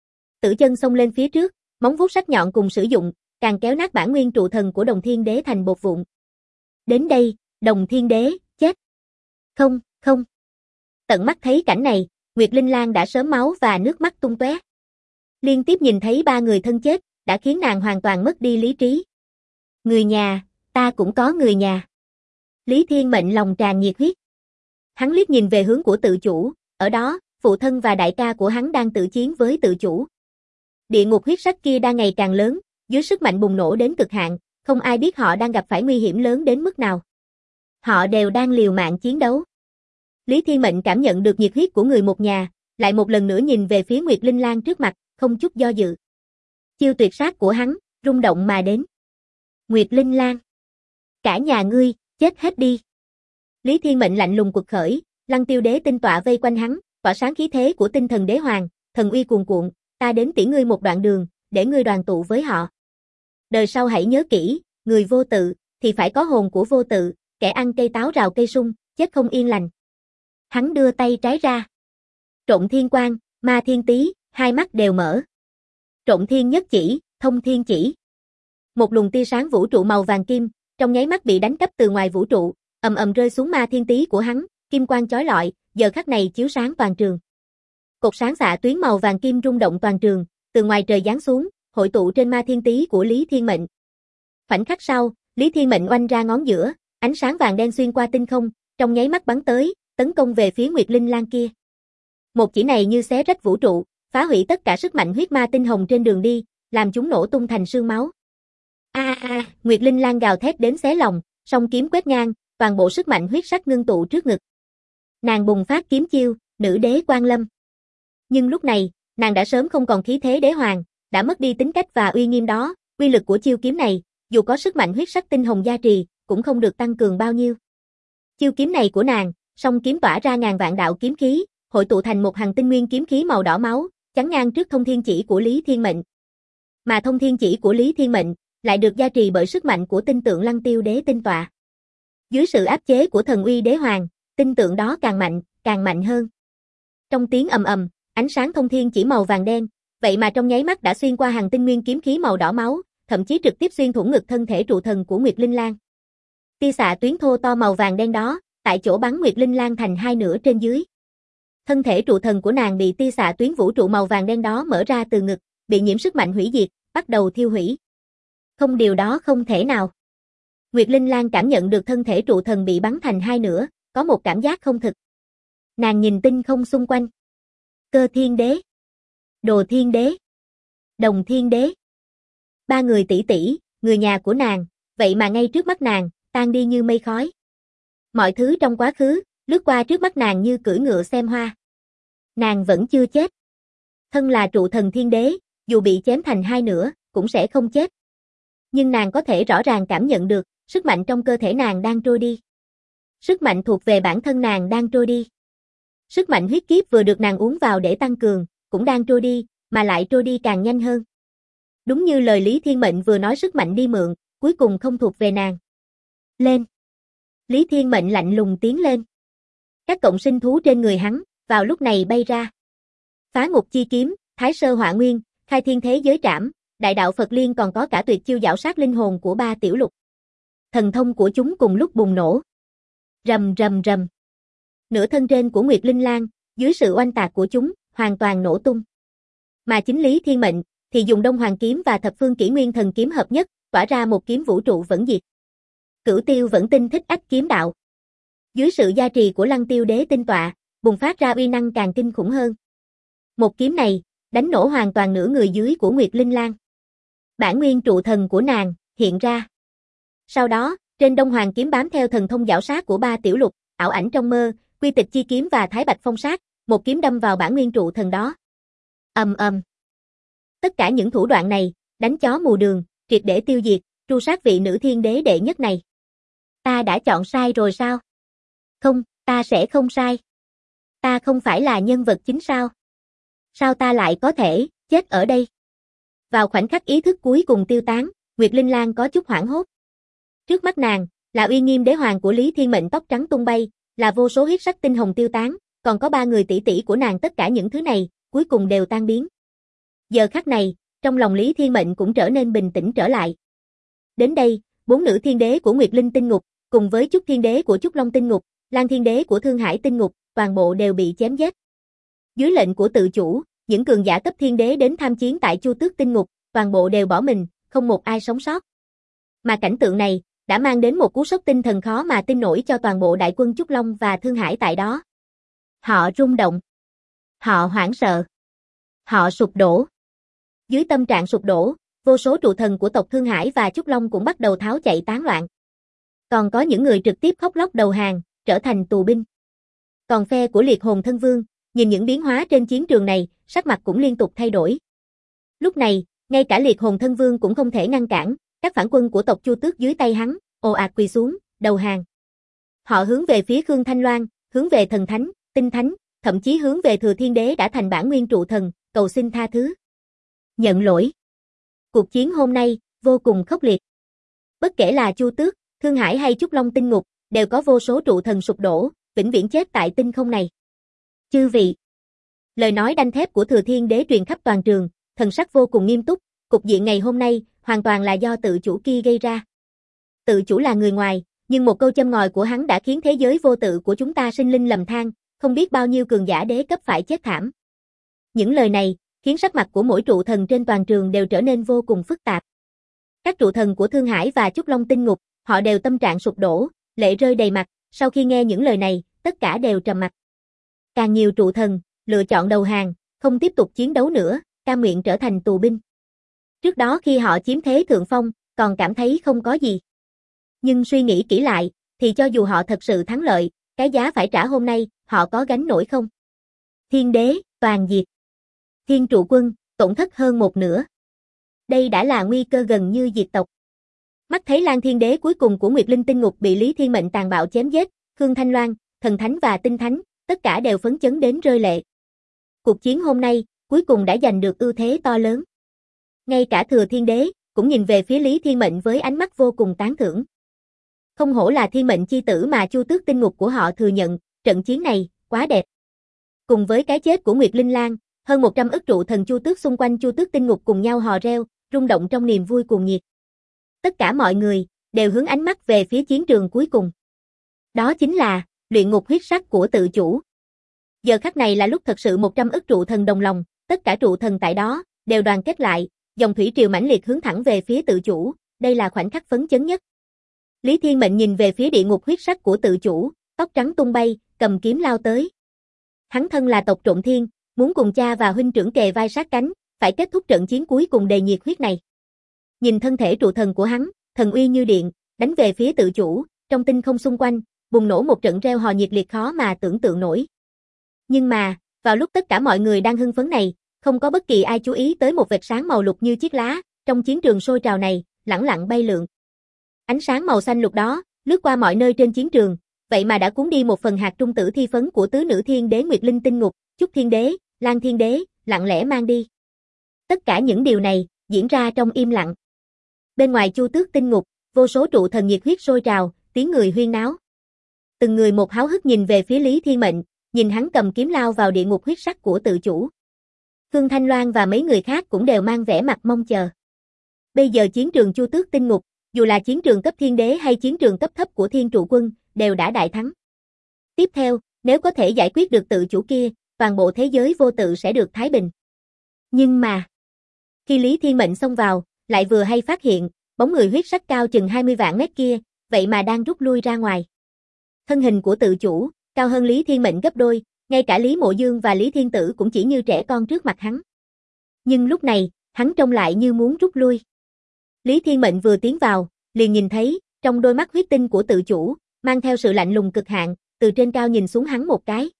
Tử Chân xông lên phía trước, móng vuốt sắc nhọn cùng sử dụng, càng kéo nát bản nguyên trụ thần của Đồng Thiên Đế thành bột vụn. Đến đây, Đồng Thiên Đế, chết. Không, không. Tận mắt thấy cảnh này, Nguyệt Linh Lang đã sớm máu và nước mắt tung tóe. Liên tiếp nhìn thấy ba người thân chết, đã khiến nàng hoàn toàn mất đi lý trí. Người nhà, ta cũng có người nhà. Lý Thiên Mệnh lòng tràn nhiệt huyết. Hắn liếc nhìn về hướng của tự chủ, ở đó, phụ thân và đại ca của hắn đang tự chiến với tự chủ. Địa ngục huyết sắc kia đang ngày càng lớn, dưới sức mạnh bùng nổ đến cực hạn, không ai biết họ đang gặp phải nguy hiểm lớn đến mức nào. Họ đều đang liều mạng chiến đấu. Lý Thiên Mệnh cảm nhận được nhiệt huyết của người một nhà, lại một lần nữa nhìn về phía Nguyệt Linh Lang trước mặt, không chút do dự. Chiêu tuyệt sát của hắn, rung động mà đến. Nguyệt Linh Lang. Cả nhà ngươi, chết hết đi. Lý Thiên Mệnh lạnh lùng quật khởi, Lăng Tiêu Đế tinh tọa vây quanh hắn, tỏa sáng khí thế của tinh thần đế hoàng, thần uy cuồn cuộn, ta đến tiễn ngươi một đoạn đường, để ngươi đoàn tụ với họ. Đời sau hãy nhớ kỹ, người vô tự, thì phải có hồn của vô tự, kẻ ăn cây táo rào cây sung, chết không yên lành. Hắn đưa tay trái ra. Trộn thiên quang, ma thiên tý, hai mắt đều mở. Trộn thiên nhất chỉ, thông thiên chỉ. Một luồng tia sáng vũ trụ màu vàng kim, trong nháy mắt bị đánh cắp từ ngoài vũ trụ, ầm ầm rơi xuống ma thiên tý của hắn, kim quang chói lọi, giờ khắc này chiếu sáng toàn trường. Cột sáng xạ tuyến màu vàng kim rung động toàn trường, từ ngoài trời giáng xuống, hội tụ trên ma thiên tý của Lý Thiên Mệnh. Khoảnh khắc sau, Lý Thiên Mệnh oanh ra ngón giữa, ánh sáng vàng đen xuyên qua tinh không, trong nháy mắt bắn tới, tấn công về phía Nguyệt Linh Lang kia. Một chỉ này như xé rách vũ trụ, phá hủy tất cả sức mạnh huyết ma tinh hồng trên đường đi, làm chúng nổ tung thành sương máu. Nguyệt Linh Lang gào thét đến xé lòng, song kiếm quét ngang, toàn bộ sức mạnh huyết sắc ngưng tụ trước ngực. Nàng bùng phát kiếm chiêu, nữ đế Quan Lâm. Nhưng lúc này, nàng đã sớm không còn khí thế đế hoàng, đã mất đi tính cách và uy nghiêm đó, uy lực của chiêu kiếm này, dù có sức mạnh huyết sắc tinh hồng gia trì, cũng không được tăng cường bao nhiêu. Chiêu kiếm này của nàng, song kiếm tỏa ra ngàn vạn đạo kiếm khí, hội tụ thành một hàng tinh nguyên kiếm khí màu đỏ máu, chắn ngang trước thông thiên chỉ của Lý Thiên Mệnh. Mà thông thiên chỉ của Lý Thiên Mệnh lại được gia trì bởi sức mạnh của tinh tượng Lăng Tiêu Đế tinh tọa. Dưới sự áp chế của thần uy đế hoàng, tinh tượng đó càng mạnh hơn. Trong tiếng ầm ầm, ánh sáng thông thiên chỉ màu vàng đen, vậy mà trong nháy mắt đã xuyên qua hàng tinh nguyên kiếm khí màu đỏ máu, thậm chí trực tiếp xuyên thủng ngực thân thể trụ thần của Nguyệt Linh Lang. Tia xạ tuyến thô to màu vàng đen đó, tại chỗ bắn Nguyệt Linh Lang thành hai nửa trên dưới. Thân thể trụ thần của nàng bị tia xạ tuyến vũ trụ màu vàng đen đó mở ra từ ngực, bị nhiễm sức mạnh hủy diệt, bắt đầu thiêu hủy. Không, điều đó không thể nào. Nguyệt Linh Lang cảm nhận được thân thể trụ thần bị bắn thành hai nửa, có một cảm giác không thực. Nàng nhìn tinh không xung quanh. Cơ thiên đế, Đồ thiên đế, Đồng thiên đế. Ba người tỷ tỷ, người nhà của nàng, vậy mà ngay trước mắt nàng, tan đi như mây khói. Mọi thứ trong quá khứ, lướt qua trước mắt nàng như cưỡi ngựa xem hoa. Nàng vẫn chưa chết. Thân là trụ thần thiên đế, dù bị chém thành hai nửa, cũng sẽ không chết. Nhưng nàng có thể rõ ràng cảm nhận được, sức mạnh trong cơ thể nàng đang trôi đi. Sức mạnh thuộc về bản thân nàng đang trôi đi. Sức mạnh huyết kiếp vừa được nàng uống vào để tăng cường, cũng đang trôi đi, mà lại trôi đi càng nhanh hơn. Đúng như lời Lý Thiên Mệnh vừa nói, sức mạnh đi mượn, cuối cùng không thuộc về nàng. Lên! Lý Thiên Mệnh lạnh lùng tiến lên. Các cộng sinh thú trên người hắn, vào lúc này bay ra. Phá ngục chi kiếm, Thái Sơ Hỏa Nguyên, Khai Thiên Thế Giới Trảm, Đại Đạo Phật Liên, còn có cả tuyệt chiêu giảo sát linh hồn của ba tiểu lục. Thần thông của chúng cùng lúc bùng nổ. Rầm rầm rầm. Nửa thân trên của Nguyệt Linh Lang, dưới sự oanh tạc của chúng, hoàn toàn nổ tung. Mà chính Lý Thiên Mệnh thì dùng Đông Hoàng kiếm và Thập Phương Kỷ Nguyên Thần kiếm hợp nhất, tỏa ra một kiếm vũ trụ vẫn diệt. Cửu Tiêu Vẫn Tinh Thích Ách kiếm đạo. Dưới sự gia trì của Lăng Tiêu Đế tinh tọa, bùng phát ra uy năng càng kinh khủng hơn. Một kiếm này, đánh nổ hoàn toàn nửa người dưới của Nguyệt Linh Lang. Bản nguyên trụ thần của nàng hiện ra. Sau đó, trên Đông Hoàng kiếm bám theo thần thông giảo sát của ba tiểu lục, ảo ảnh trong mơ, Quy Tịch chi kiếm và Thái Bạch phong sát, một kiếm đâm vào bản nguyên trụ thần đó. Ầm ầm. Tất cả những thủ đoạn này, đánh chó mù đường, triệt để tiêu diệt, tru sát vị nữ thiên đế đệ nhất này. Ta đã chọn sai rồi sao? Không, ta sẽ không sai. Ta không phải là nhân vật chính sao? Sao ta lại có thể chết ở đây? Vào khoảnh khắc ý thức cuối cùng tiêu tán, Nguyệt Linh Lang có chút hoảng hốt. Trước mắt nàng, là uy nghiêm đế hoàng của Lý Thiên Mệnh tóc trắng tung bay, là vô số huyết sắc tinh hồng tiêu tán, còn có ba người tỷ tỷ của nàng, tất cả những thứ này, cuối cùng đều tan biến. Giờ khắc này, trong lòng Lý Thiên Mệnh cũng trở nên bình tĩnh trở lại. Đến đây, bốn nữ thiên đế của Nguyệt Linh tinh ngục, cùng với Trúc thiên đế của Trúc Long tinh ngục, Lan thiên đế của Thương Hải tinh ngục, toàn bộ đều bị chém giết. Dưới lệnh của tự chủ, những cường giả cấp thiên đế đến tham chiến tại Chu Tước tinh ngục, toàn bộ đều bỏ mình, không một ai sống sót. Mà cảnh tượng này đã mang đến một cú sốc tinh thần khó mà tin nổi cho toàn bộ đại quân Trúc Long và Thương Hải tại đó. Họ rung động. Họ hoảng sợ. Họ sụp đổ. Dưới tâm trạng sụp đổ, vô số trụ thần của tộc Thương Hải và Trúc Long cũng bắt đầu tháo chạy tán loạn. Còn có những người trực tiếp khóc lóc đầu hàng, trở thành tù binh. Còn phe của Liệt Hồn Thân Vương, nhìn những biến hóa trên chiến trường này, sắc mặt cũng liên tục thay đổi. Lúc này, ngay cả Liệt Hồn Thân Vương cũng không thể ngăn cản, các phản quân của tộc Chu Tước dưới tay hắn, ồ ạt quỳ xuống, đầu hàng. Họ hướng về phía Khương Thanh Loan, hướng về thần thánh, tinh thánh, thậm chí hướng về Thừa Thiên Đế đã thành bản nguyên trụ thần, cầu xin tha thứ. Nhận lỗi. Cuộc chiến hôm nay, vô cùng khốc liệt. Bất kể là Chu Tước, Thương Hải hay Trúc Long tinh ngục, đều có vô số trụ thần sụp đổ, vĩnh viễn chết tại tinh không này. Chư vị. Lời nói đanh thép của Thừa Thiên Đế truyền khắp toàn trường, thần sắc vô cùng nghiêm túc, cục diện ngày hôm nay, hoàn toàn là do tự chủ kia gây ra. Tự chủ là người ngoài, nhưng một câu châm ngòi của hắn đã khiến thế giới vô tự của chúng ta sinh linh lầm than, không biết bao nhiêu cường giả đế cấp phải chết thảm. Những lời này, khiến sắc mặt của mỗi trụ thần trên toàn trường đều trở nên vô cùng phức tạp. Các trụ thần của Thương Hải và Trúc Long tinh ngục, họ đều tâm trạng sụp đổ, lệ rơi đầy mặt, sau khi nghe những lời này, tất cả đều trầm mặc. Càng nhiều trụ thần, lựa chọn đầu hàng, không tiếp tục chiến đấu nữa, cam nguyện trở thành tù binh. Trước đó khi họ chiếm thế thượng phong, còn cảm thấy không có gì. Nhưng suy nghĩ kỹ lại, thì cho dù họ thật sự thắng lợi, cái giá phải trả hôm nay, họ có gánh nổi không? Thiên đế, toàn diệt. Thiên trụ quân, tổn thất hơn một nửa. Đây đã là nguy cơ gần như diệt tộc. Mắt thấy Lan Thiên Đế cuối cùng của Nguyệt Linh tinh ngục bị Lý Thiên Mệnh tàn bạo chém giết, Khương Thanh Loan, thần thánh và tinh thánh, tất cả đều phấn chấn đến rơi lệ. Cuộc chiến hôm nay, cuối cùng đã giành được ưu thế to lớn. Ngay cả Thừa Thiên Đế, cũng nhìn về phía Lý Thiên Mệnh với ánh mắt vô cùng tán thưởng. Không hổ là thiên mệnh chi tử mà Chu Tước tinh ngục của họ thừa nhận, trận chiến này, quá đẹp. Cùng với cái chết của Nguyệt Linh Lang, hơn 100 ức trụ thần Chu Tước xung quanh Chu Tước tinh ngục cùng nhau hò reo, rung động trong niềm vui cuồng nhiệt. Tất cả mọi người, đều hướng ánh mắt về phía chiến trường cuối cùng. Đó chính là, luyện ngục huyết sắc của tự chủ. Giờ khắc này là lúc thật sự 100 ức trụ thần đồng lòng, tất cả trụ thần tại đó, đều đoàn kết lại, dòng thủy triều mãnh liệt hướng thẳng về phía tự chủ, đây là khoảnh khắc phấn chấn nhất. Lý Thiên Mệnh nhìn về phía địa ngục huyết sắc của tự chủ, tóc trắng tung bay, cầm kiếm lao tới. Hắn thân là tộc Trộm Thiên, muốn cùng cha và huynh trưởng kề vai sát cánh, phải kết thúc trận chiến cuối cùng đầy nhiệt huyết này. Nhìn thân thể trụ thần của hắn, thần uy như điện, đánh về phía tự chủ, trong tinh không xung quanh, bùng nổ một trận reo hò nhiệt liệt khó mà tưởng tượng nổi. Nhưng mà, vào lúc tất cả mọi người đang hưng phấn này, không có bất kỳ ai chú ý tới một vệt sáng màu lục như chiếc lá, trong chiến trường sôi trào này, lẳng lặng bay lượn. Ánh sáng màu xanh lục đó, lướt qua mọi nơi trên chiến trường, vậy mà đã cuốn đi một phần hạt trung tử thi phấn của tứ nữ thiên đế Nguyệt Linh Tinh Ngục, Chúc Thiên Đế, Lan Thiên Đế, lặng lẽ mang đi. Tất cả những điều này, diễn ra trong im lặng. Bên ngoài Chu Tước Tinh Ngục, vô số trụ thần nhiệt huyết sôi trào, tiếng người huyên náo. Từng người một háo hức nhìn về phía Lý Thiên Mệnh, nhìn hắn cầm kiếm lao vào địa ngục huyết sắc của tự chủ. Khương Thanh Loan và mấy người khác cũng đều mang vẻ mặt mong chờ. Bây giờ chiến trường Chu Tước Tinh Ngục, dù là chiến trường cấp thiên đế hay chiến trường cấp thấp của Thiên Trụ Quân, đều đã đại thắng. Tiếp theo, nếu có thể giải quyết được tự chủ kia, toàn bộ thế giới vô tự sẽ được thái bình. Nhưng mà, khi Lý Thiên Mệnh xông vào, lại vừa hay phát hiện, bóng người huyết sắc cao chừng 20 vạn mét kia, vậy mà đang rút lui ra ngoài. Thân hình của tự chủ, cao hơn Lý Thiên Mệnh gấp đôi, ngay cả Lý Mộ Dương và Lý Thiên Tử cũng chỉ như trẻ con trước mặt hắn. Nhưng lúc này, hắn trông lại như muốn rút lui. Lý Thiên Mệnh vừa tiến vào, liền nhìn thấy, trong đôi mắt huyết tinh của tự chủ, mang theo sự lạnh lùng cực hạn, từ trên cao nhìn xuống hắn một cái.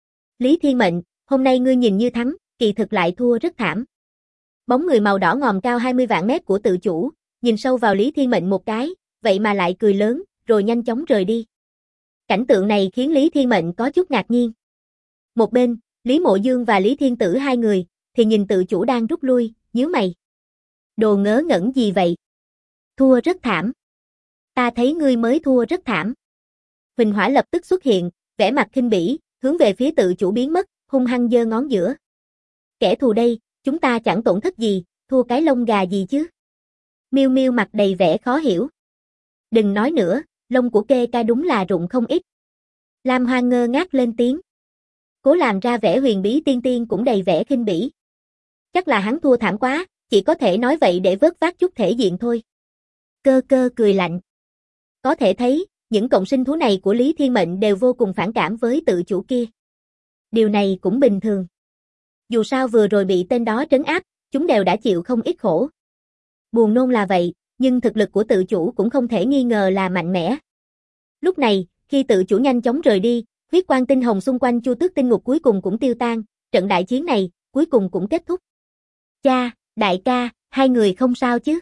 Lý Thiên Mệnh, hôm nay ngươi nhìn như thắng, kỳ thực lại thua rất thảm. Bóng người màu đỏ ngòm cao 20 vạn mét của tự chủ, nhìn sâu vào Lý Thiên Mệnh một cái, vậy mà lại cười lớn, rồi nhanh chóng rời đi. Cảnh tượng này khiến Lý Thiên Mệnh có chút ngạc nhiên. Một bên, Lý Mộ Dương và Lý Thiên Tử hai người, thì nhìn tự chủ đang rút lui, nhíu mày. Đồ ngớ ngẩn gì vậy? Thua rất thảm. Ta thấy ngươi mới thua rất thảm. Huỳnh Hỏa lập tức xuất hiện, vẻ mặt khinh bỉ, hướng về phía tự chủ biến mất, hung hăng giơ ngón giữa. Kẻ thù đây, chúng ta chẳng tổn thất gì, thua cái lông gà gì chứ? Miêu Miêu mặt đầy vẻ khó hiểu. Đừng nói nữa, lông của kê ca đúng là rụng không ít. Lam Hoa ngơ ngác lên tiếng. Cố làm ra vẻ huyền bí tiên tiên cũng đầy vẻ khinh bỉ. Chắc là hắn thua thảm quá, chỉ có thể nói vậy để vớt vát chút thể diện thôi. Cơ cơ cười lạnh. Có thể thấy, những cộng sinh thú này của Lý Thiên Mệnh đều vô cùng phản cảm với tự chủ kia. Điều này cũng bình thường. Dù sao vừa rồi bị tên đó trấn áp, chúng đều đã chịu không ít khổ. Buồn nôn là vậy, nhưng thực lực của tự chủ cũng không thể nghi ngờ là mạnh mẽ. Lúc này, khi tự chủ nhanh chóng rời đi, huyết quang tinh hồng xung quanh Chu Tước Tinh Ngục cuối cùng cũng tiêu tan, trận đại chiến này cuối cùng cũng kết thúc. Cha, đại ca, hai người không sao chứ?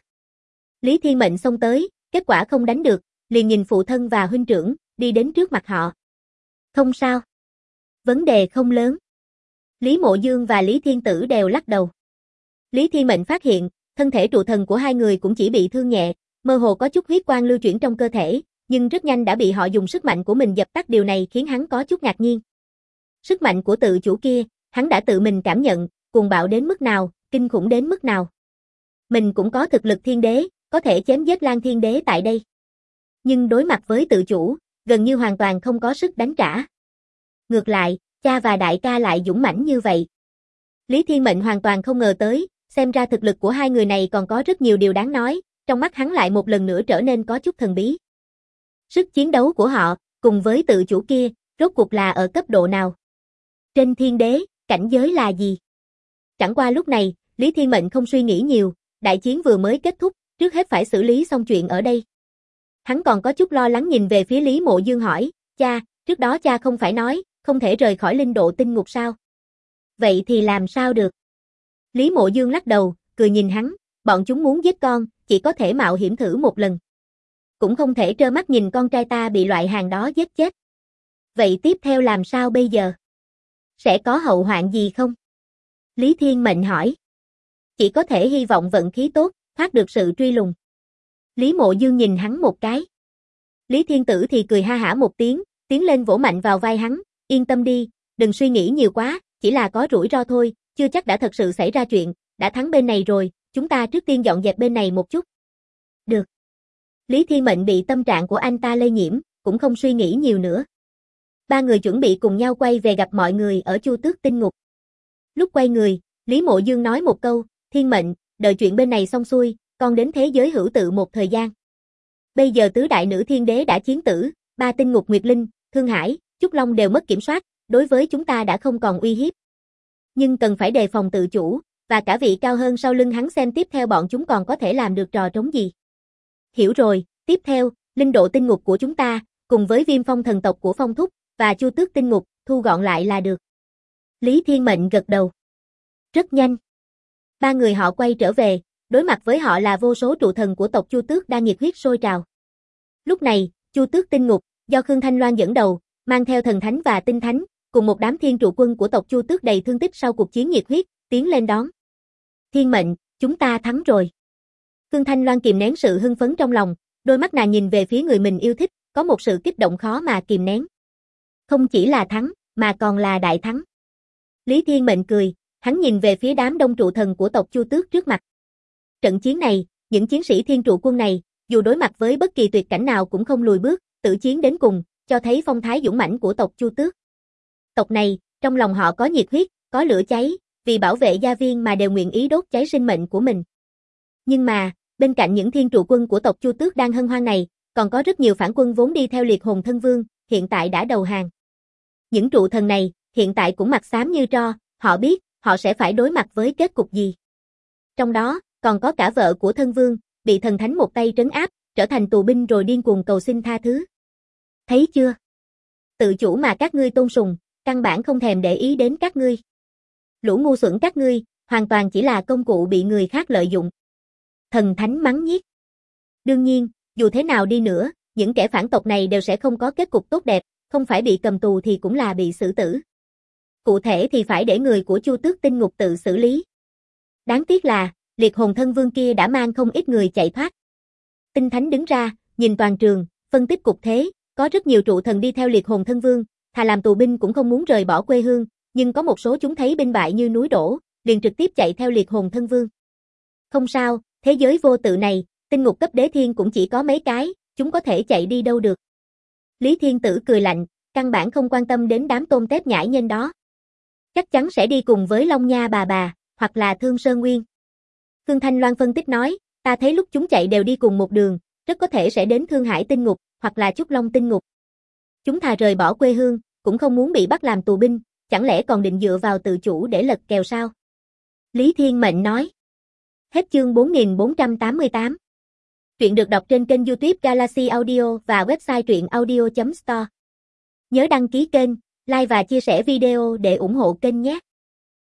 Lý Thiên Mệnh xông tới, kết quả không đánh được, liền nhìn phụ thân và huynh trưởng, đi đến trước mặt họ. Không sao. Vấn đề không lớn. Lý Mộ Dương và Lý Thiên Tử đều lắc đầu. Lý Thiên Mệnh phát hiện, thân thể trụ thần của hai người cũng chỉ bị thương nhẹ, mơ hồ có chút huyết quang lưu chuyển trong cơ thể, nhưng rất nhanh đã bị họ dùng sức mạnh của mình dập tắt, điều này khiến hắn có chút ngạc nhiên. Sức mạnh của tự chủ kia, hắn đã tự mình cảm nhận, cuồng bạo đến mức nào, kinh khủng đến mức nào. Mình cũng có thực lực thiên đế, có thể chém giết Lan Thiên Đế tại đây. Nhưng đối mặt với tự chủ, gần như hoàn toàn không có sức đánh trả. Ngược lại, cha và đại ca lại dũng mãnh như vậy. Lý Thiên Mệnh hoàn toàn không ngờ tới, xem ra thực lực của hai người này còn có rất nhiều điều đáng nói, trong mắt hắn lại một lần nữa trở nên có chút thần bí. Sức chiến đấu của họ, cùng với tự chủ kia, rốt cuộc là ở cấp độ nào? Trên thiên đế, cảnh giới là gì? Chẳng qua lúc này, Lý Thiên Mệnh không suy nghĩ nhiều, đại chiến vừa mới kết thúc, trước hết phải xử lý xong chuyện ở đây. Hắn còn có chút lo lắng nhìn về phía Lý Mộ Dương hỏi, cha, trước đó cha không phải nói, không thể rời khỏi linh độ tinh ngục sao? Vậy thì làm sao được? Lý Mộ Dương lắc đầu, cười nhìn hắn, bọn chúng muốn giết con, chỉ có thể mạo hiểm thử một lần. Cũng không thể trơ mắt nhìn con trai ta bị loại hàng đó giết chết. Vậy tiếp theo làm sao bây giờ? Sẽ có hậu hoạn gì không? Lý Thiên Mệnh hỏi. Chỉ có thể hy vọng vận khí tốt, thoát được sự truy lùng. Lý Mộ Dương nhìn hắn một cái. Lý Thiên Tử thì cười ha hả một tiếng, tiến lên vỗ mạnh vào vai hắn, yên tâm đi, đừng suy nghĩ nhiều quá, chỉ là có rủi ro thôi, chưa chắc đã thật sự xảy ra chuyện, đã thắng bên này rồi, chúng ta trước tiên dọn dẹp bên này một chút. Được. Lý Thiên Mệnh bị tâm trạng của anh ta lây nhiễm, cũng không suy nghĩ nhiều nữa. Ba người chuẩn bị cùng nhau quay về gặp mọi người ở Chu Tước Tinh Ngục. Lúc quay người, Lý Mộ Dương nói một câu, Thiên Mệnh, đợi chuyện bên này xong xuôi, con đến thế giới hữu tự một thời gian. Bây giờ tứ đại nữ thiên đế đã chiến tử, ba tinh ngục Nguyệt Linh, Thương Hải, Trúc Long đều mất kiểm soát, đối với chúng ta đã không còn uy hiếp. Nhưng cần phải đề phòng tự chủ, và cả vị cao hơn sau lưng hắn xem tiếp theo bọn chúng còn có thể làm được trò trống gì. Hiểu rồi, tiếp theo, linh độ tinh ngục của chúng ta, cùng với Viêm Phong thần tộc của Phong Thúc, và Chu Tước tinh ngục, thu gọn lại là được. Lý Thiên Mệnh gật đầu. Rất nhanh. Ba người họ quay trở về, đối mặt với họ là vô số trụ thần của tộc Chu Tước đang nhiệt huyết sôi trào. Lúc này, Chu Tước tinh ngục, do Khương Thanh Loan dẫn đầu, mang theo thần thánh và tinh thánh, cùng một đám thiên trụ quân của tộc Chu Tước đầy thương tích sau cuộc chiến nhiệt huyết, tiến lên đón. Thiên Mệnh, chúng ta thắng rồi. Khương Thanh Loan kìm nén sự hưng phấn trong lòng, đôi mắt nàng nhìn về phía người mình yêu thích, có một sự kích động khó mà kìm nén. Không chỉ là thắng, mà còn là đại thắng. Lý Thiên Mệnh cười, hắn nhìn về phía đám đông trụ thần của tộc Chu Tước trước mặt. Trận chiến này, những chiến sĩ thiên trụ quân này, dù đối mặt với bất kỳ tuyệt cảnh nào cũng không lùi bước, tử chiến đến cùng, cho thấy phong thái dũng mãnh của tộc Chu Tước. Tộc này, trong lòng họ có nhiệt huyết, có lửa cháy, vì bảo vệ gia viên mà đều nguyện ý đốt cháy sinh mệnh của mình. Nhưng mà, bên cạnh những thiên trụ quân của tộc Chu Tước đang hân hoan này, còn có rất nhiều phản quân vốn đi theo Liệt Hồn Thân Vương, hiện tại đã đầu hàng. Những trụ thần này, hiện tại cũng mặt xám như tro, họ biết, họ sẽ phải đối mặt với kết cục gì. Trong đó, còn có cả vợ của Thân Vương, bị thần thánh một tay trấn áp, trở thành tù binh rồi điên cuồng cầu xin tha thứ. Thấy chưa? Tự chủ mà các ngươi tôn sùng, căn bản không thèm để ý đến các ngươi. Lũ ngu xuẩn các ngươi, hoàn toàn chỉ là công cụ bị người khác lợi dụng. Thần thánh mắng nhiếc. Đương nhiên, dù thế nào đi nữa, những kẻ phản tộc này đều sẽ không có kết cục tốt đẹp, không phải bị cầm tù thì cũng là bị xử tử. Cụ thể thì phải để người của Chu Tước tinh ngục tự xử lý. Đáng tiếc là, Liệt Hồn Thân Vương kia đã mang không ít người chạy thoát. Tinh Thánh đứng ra, nhìn toàn trường, phân tích cục thế, có rất nhiều trụ thần đi theo Liệt Hồn Thân Vương, thà làm tù binh cũng không muốn rời bỏ quê hương, nhưng có một số chúng thấy binh bại như núi đổ, liền trực tiếp chạy theo Liệt Hồn Thân Vương. Không sao, thế giới vô tự này, tinh ngục cấp đế thiên cũng chỉ có mấy cái, chúng có thể chạy đi đâu được. Lý Thiên Tử cười lạnh, căn bản không quan tâm đến đám tôm tép nhãi nhên đó. Chắc chắn sẽ đi cùng với Long Nha bà, hoặc là Thương Sơn Nguyên. Khương Thanh Loan phân tích nói, ta thấy lúc chúng chạy đều đi cùng một đường, rất có thể sẽ đến Thương Hải tinh ngục, hoặc là Trúc Long tinh ngục. Chúng thà rời bỏ quê hương, cũng không muốn bị bắt làm tù binh, chẳng lẽ còn định dựa vào tự chủ để lật kèo sao? Lý Thiên Mệnh nói. Hết chương 4488. Truyện được đọc trên kênh YouTube Galaxy Audio và website truyệnaudio.store. Nhớ đăng ký kênh, like và chia sẻ video để ủng hộ kênh nhé.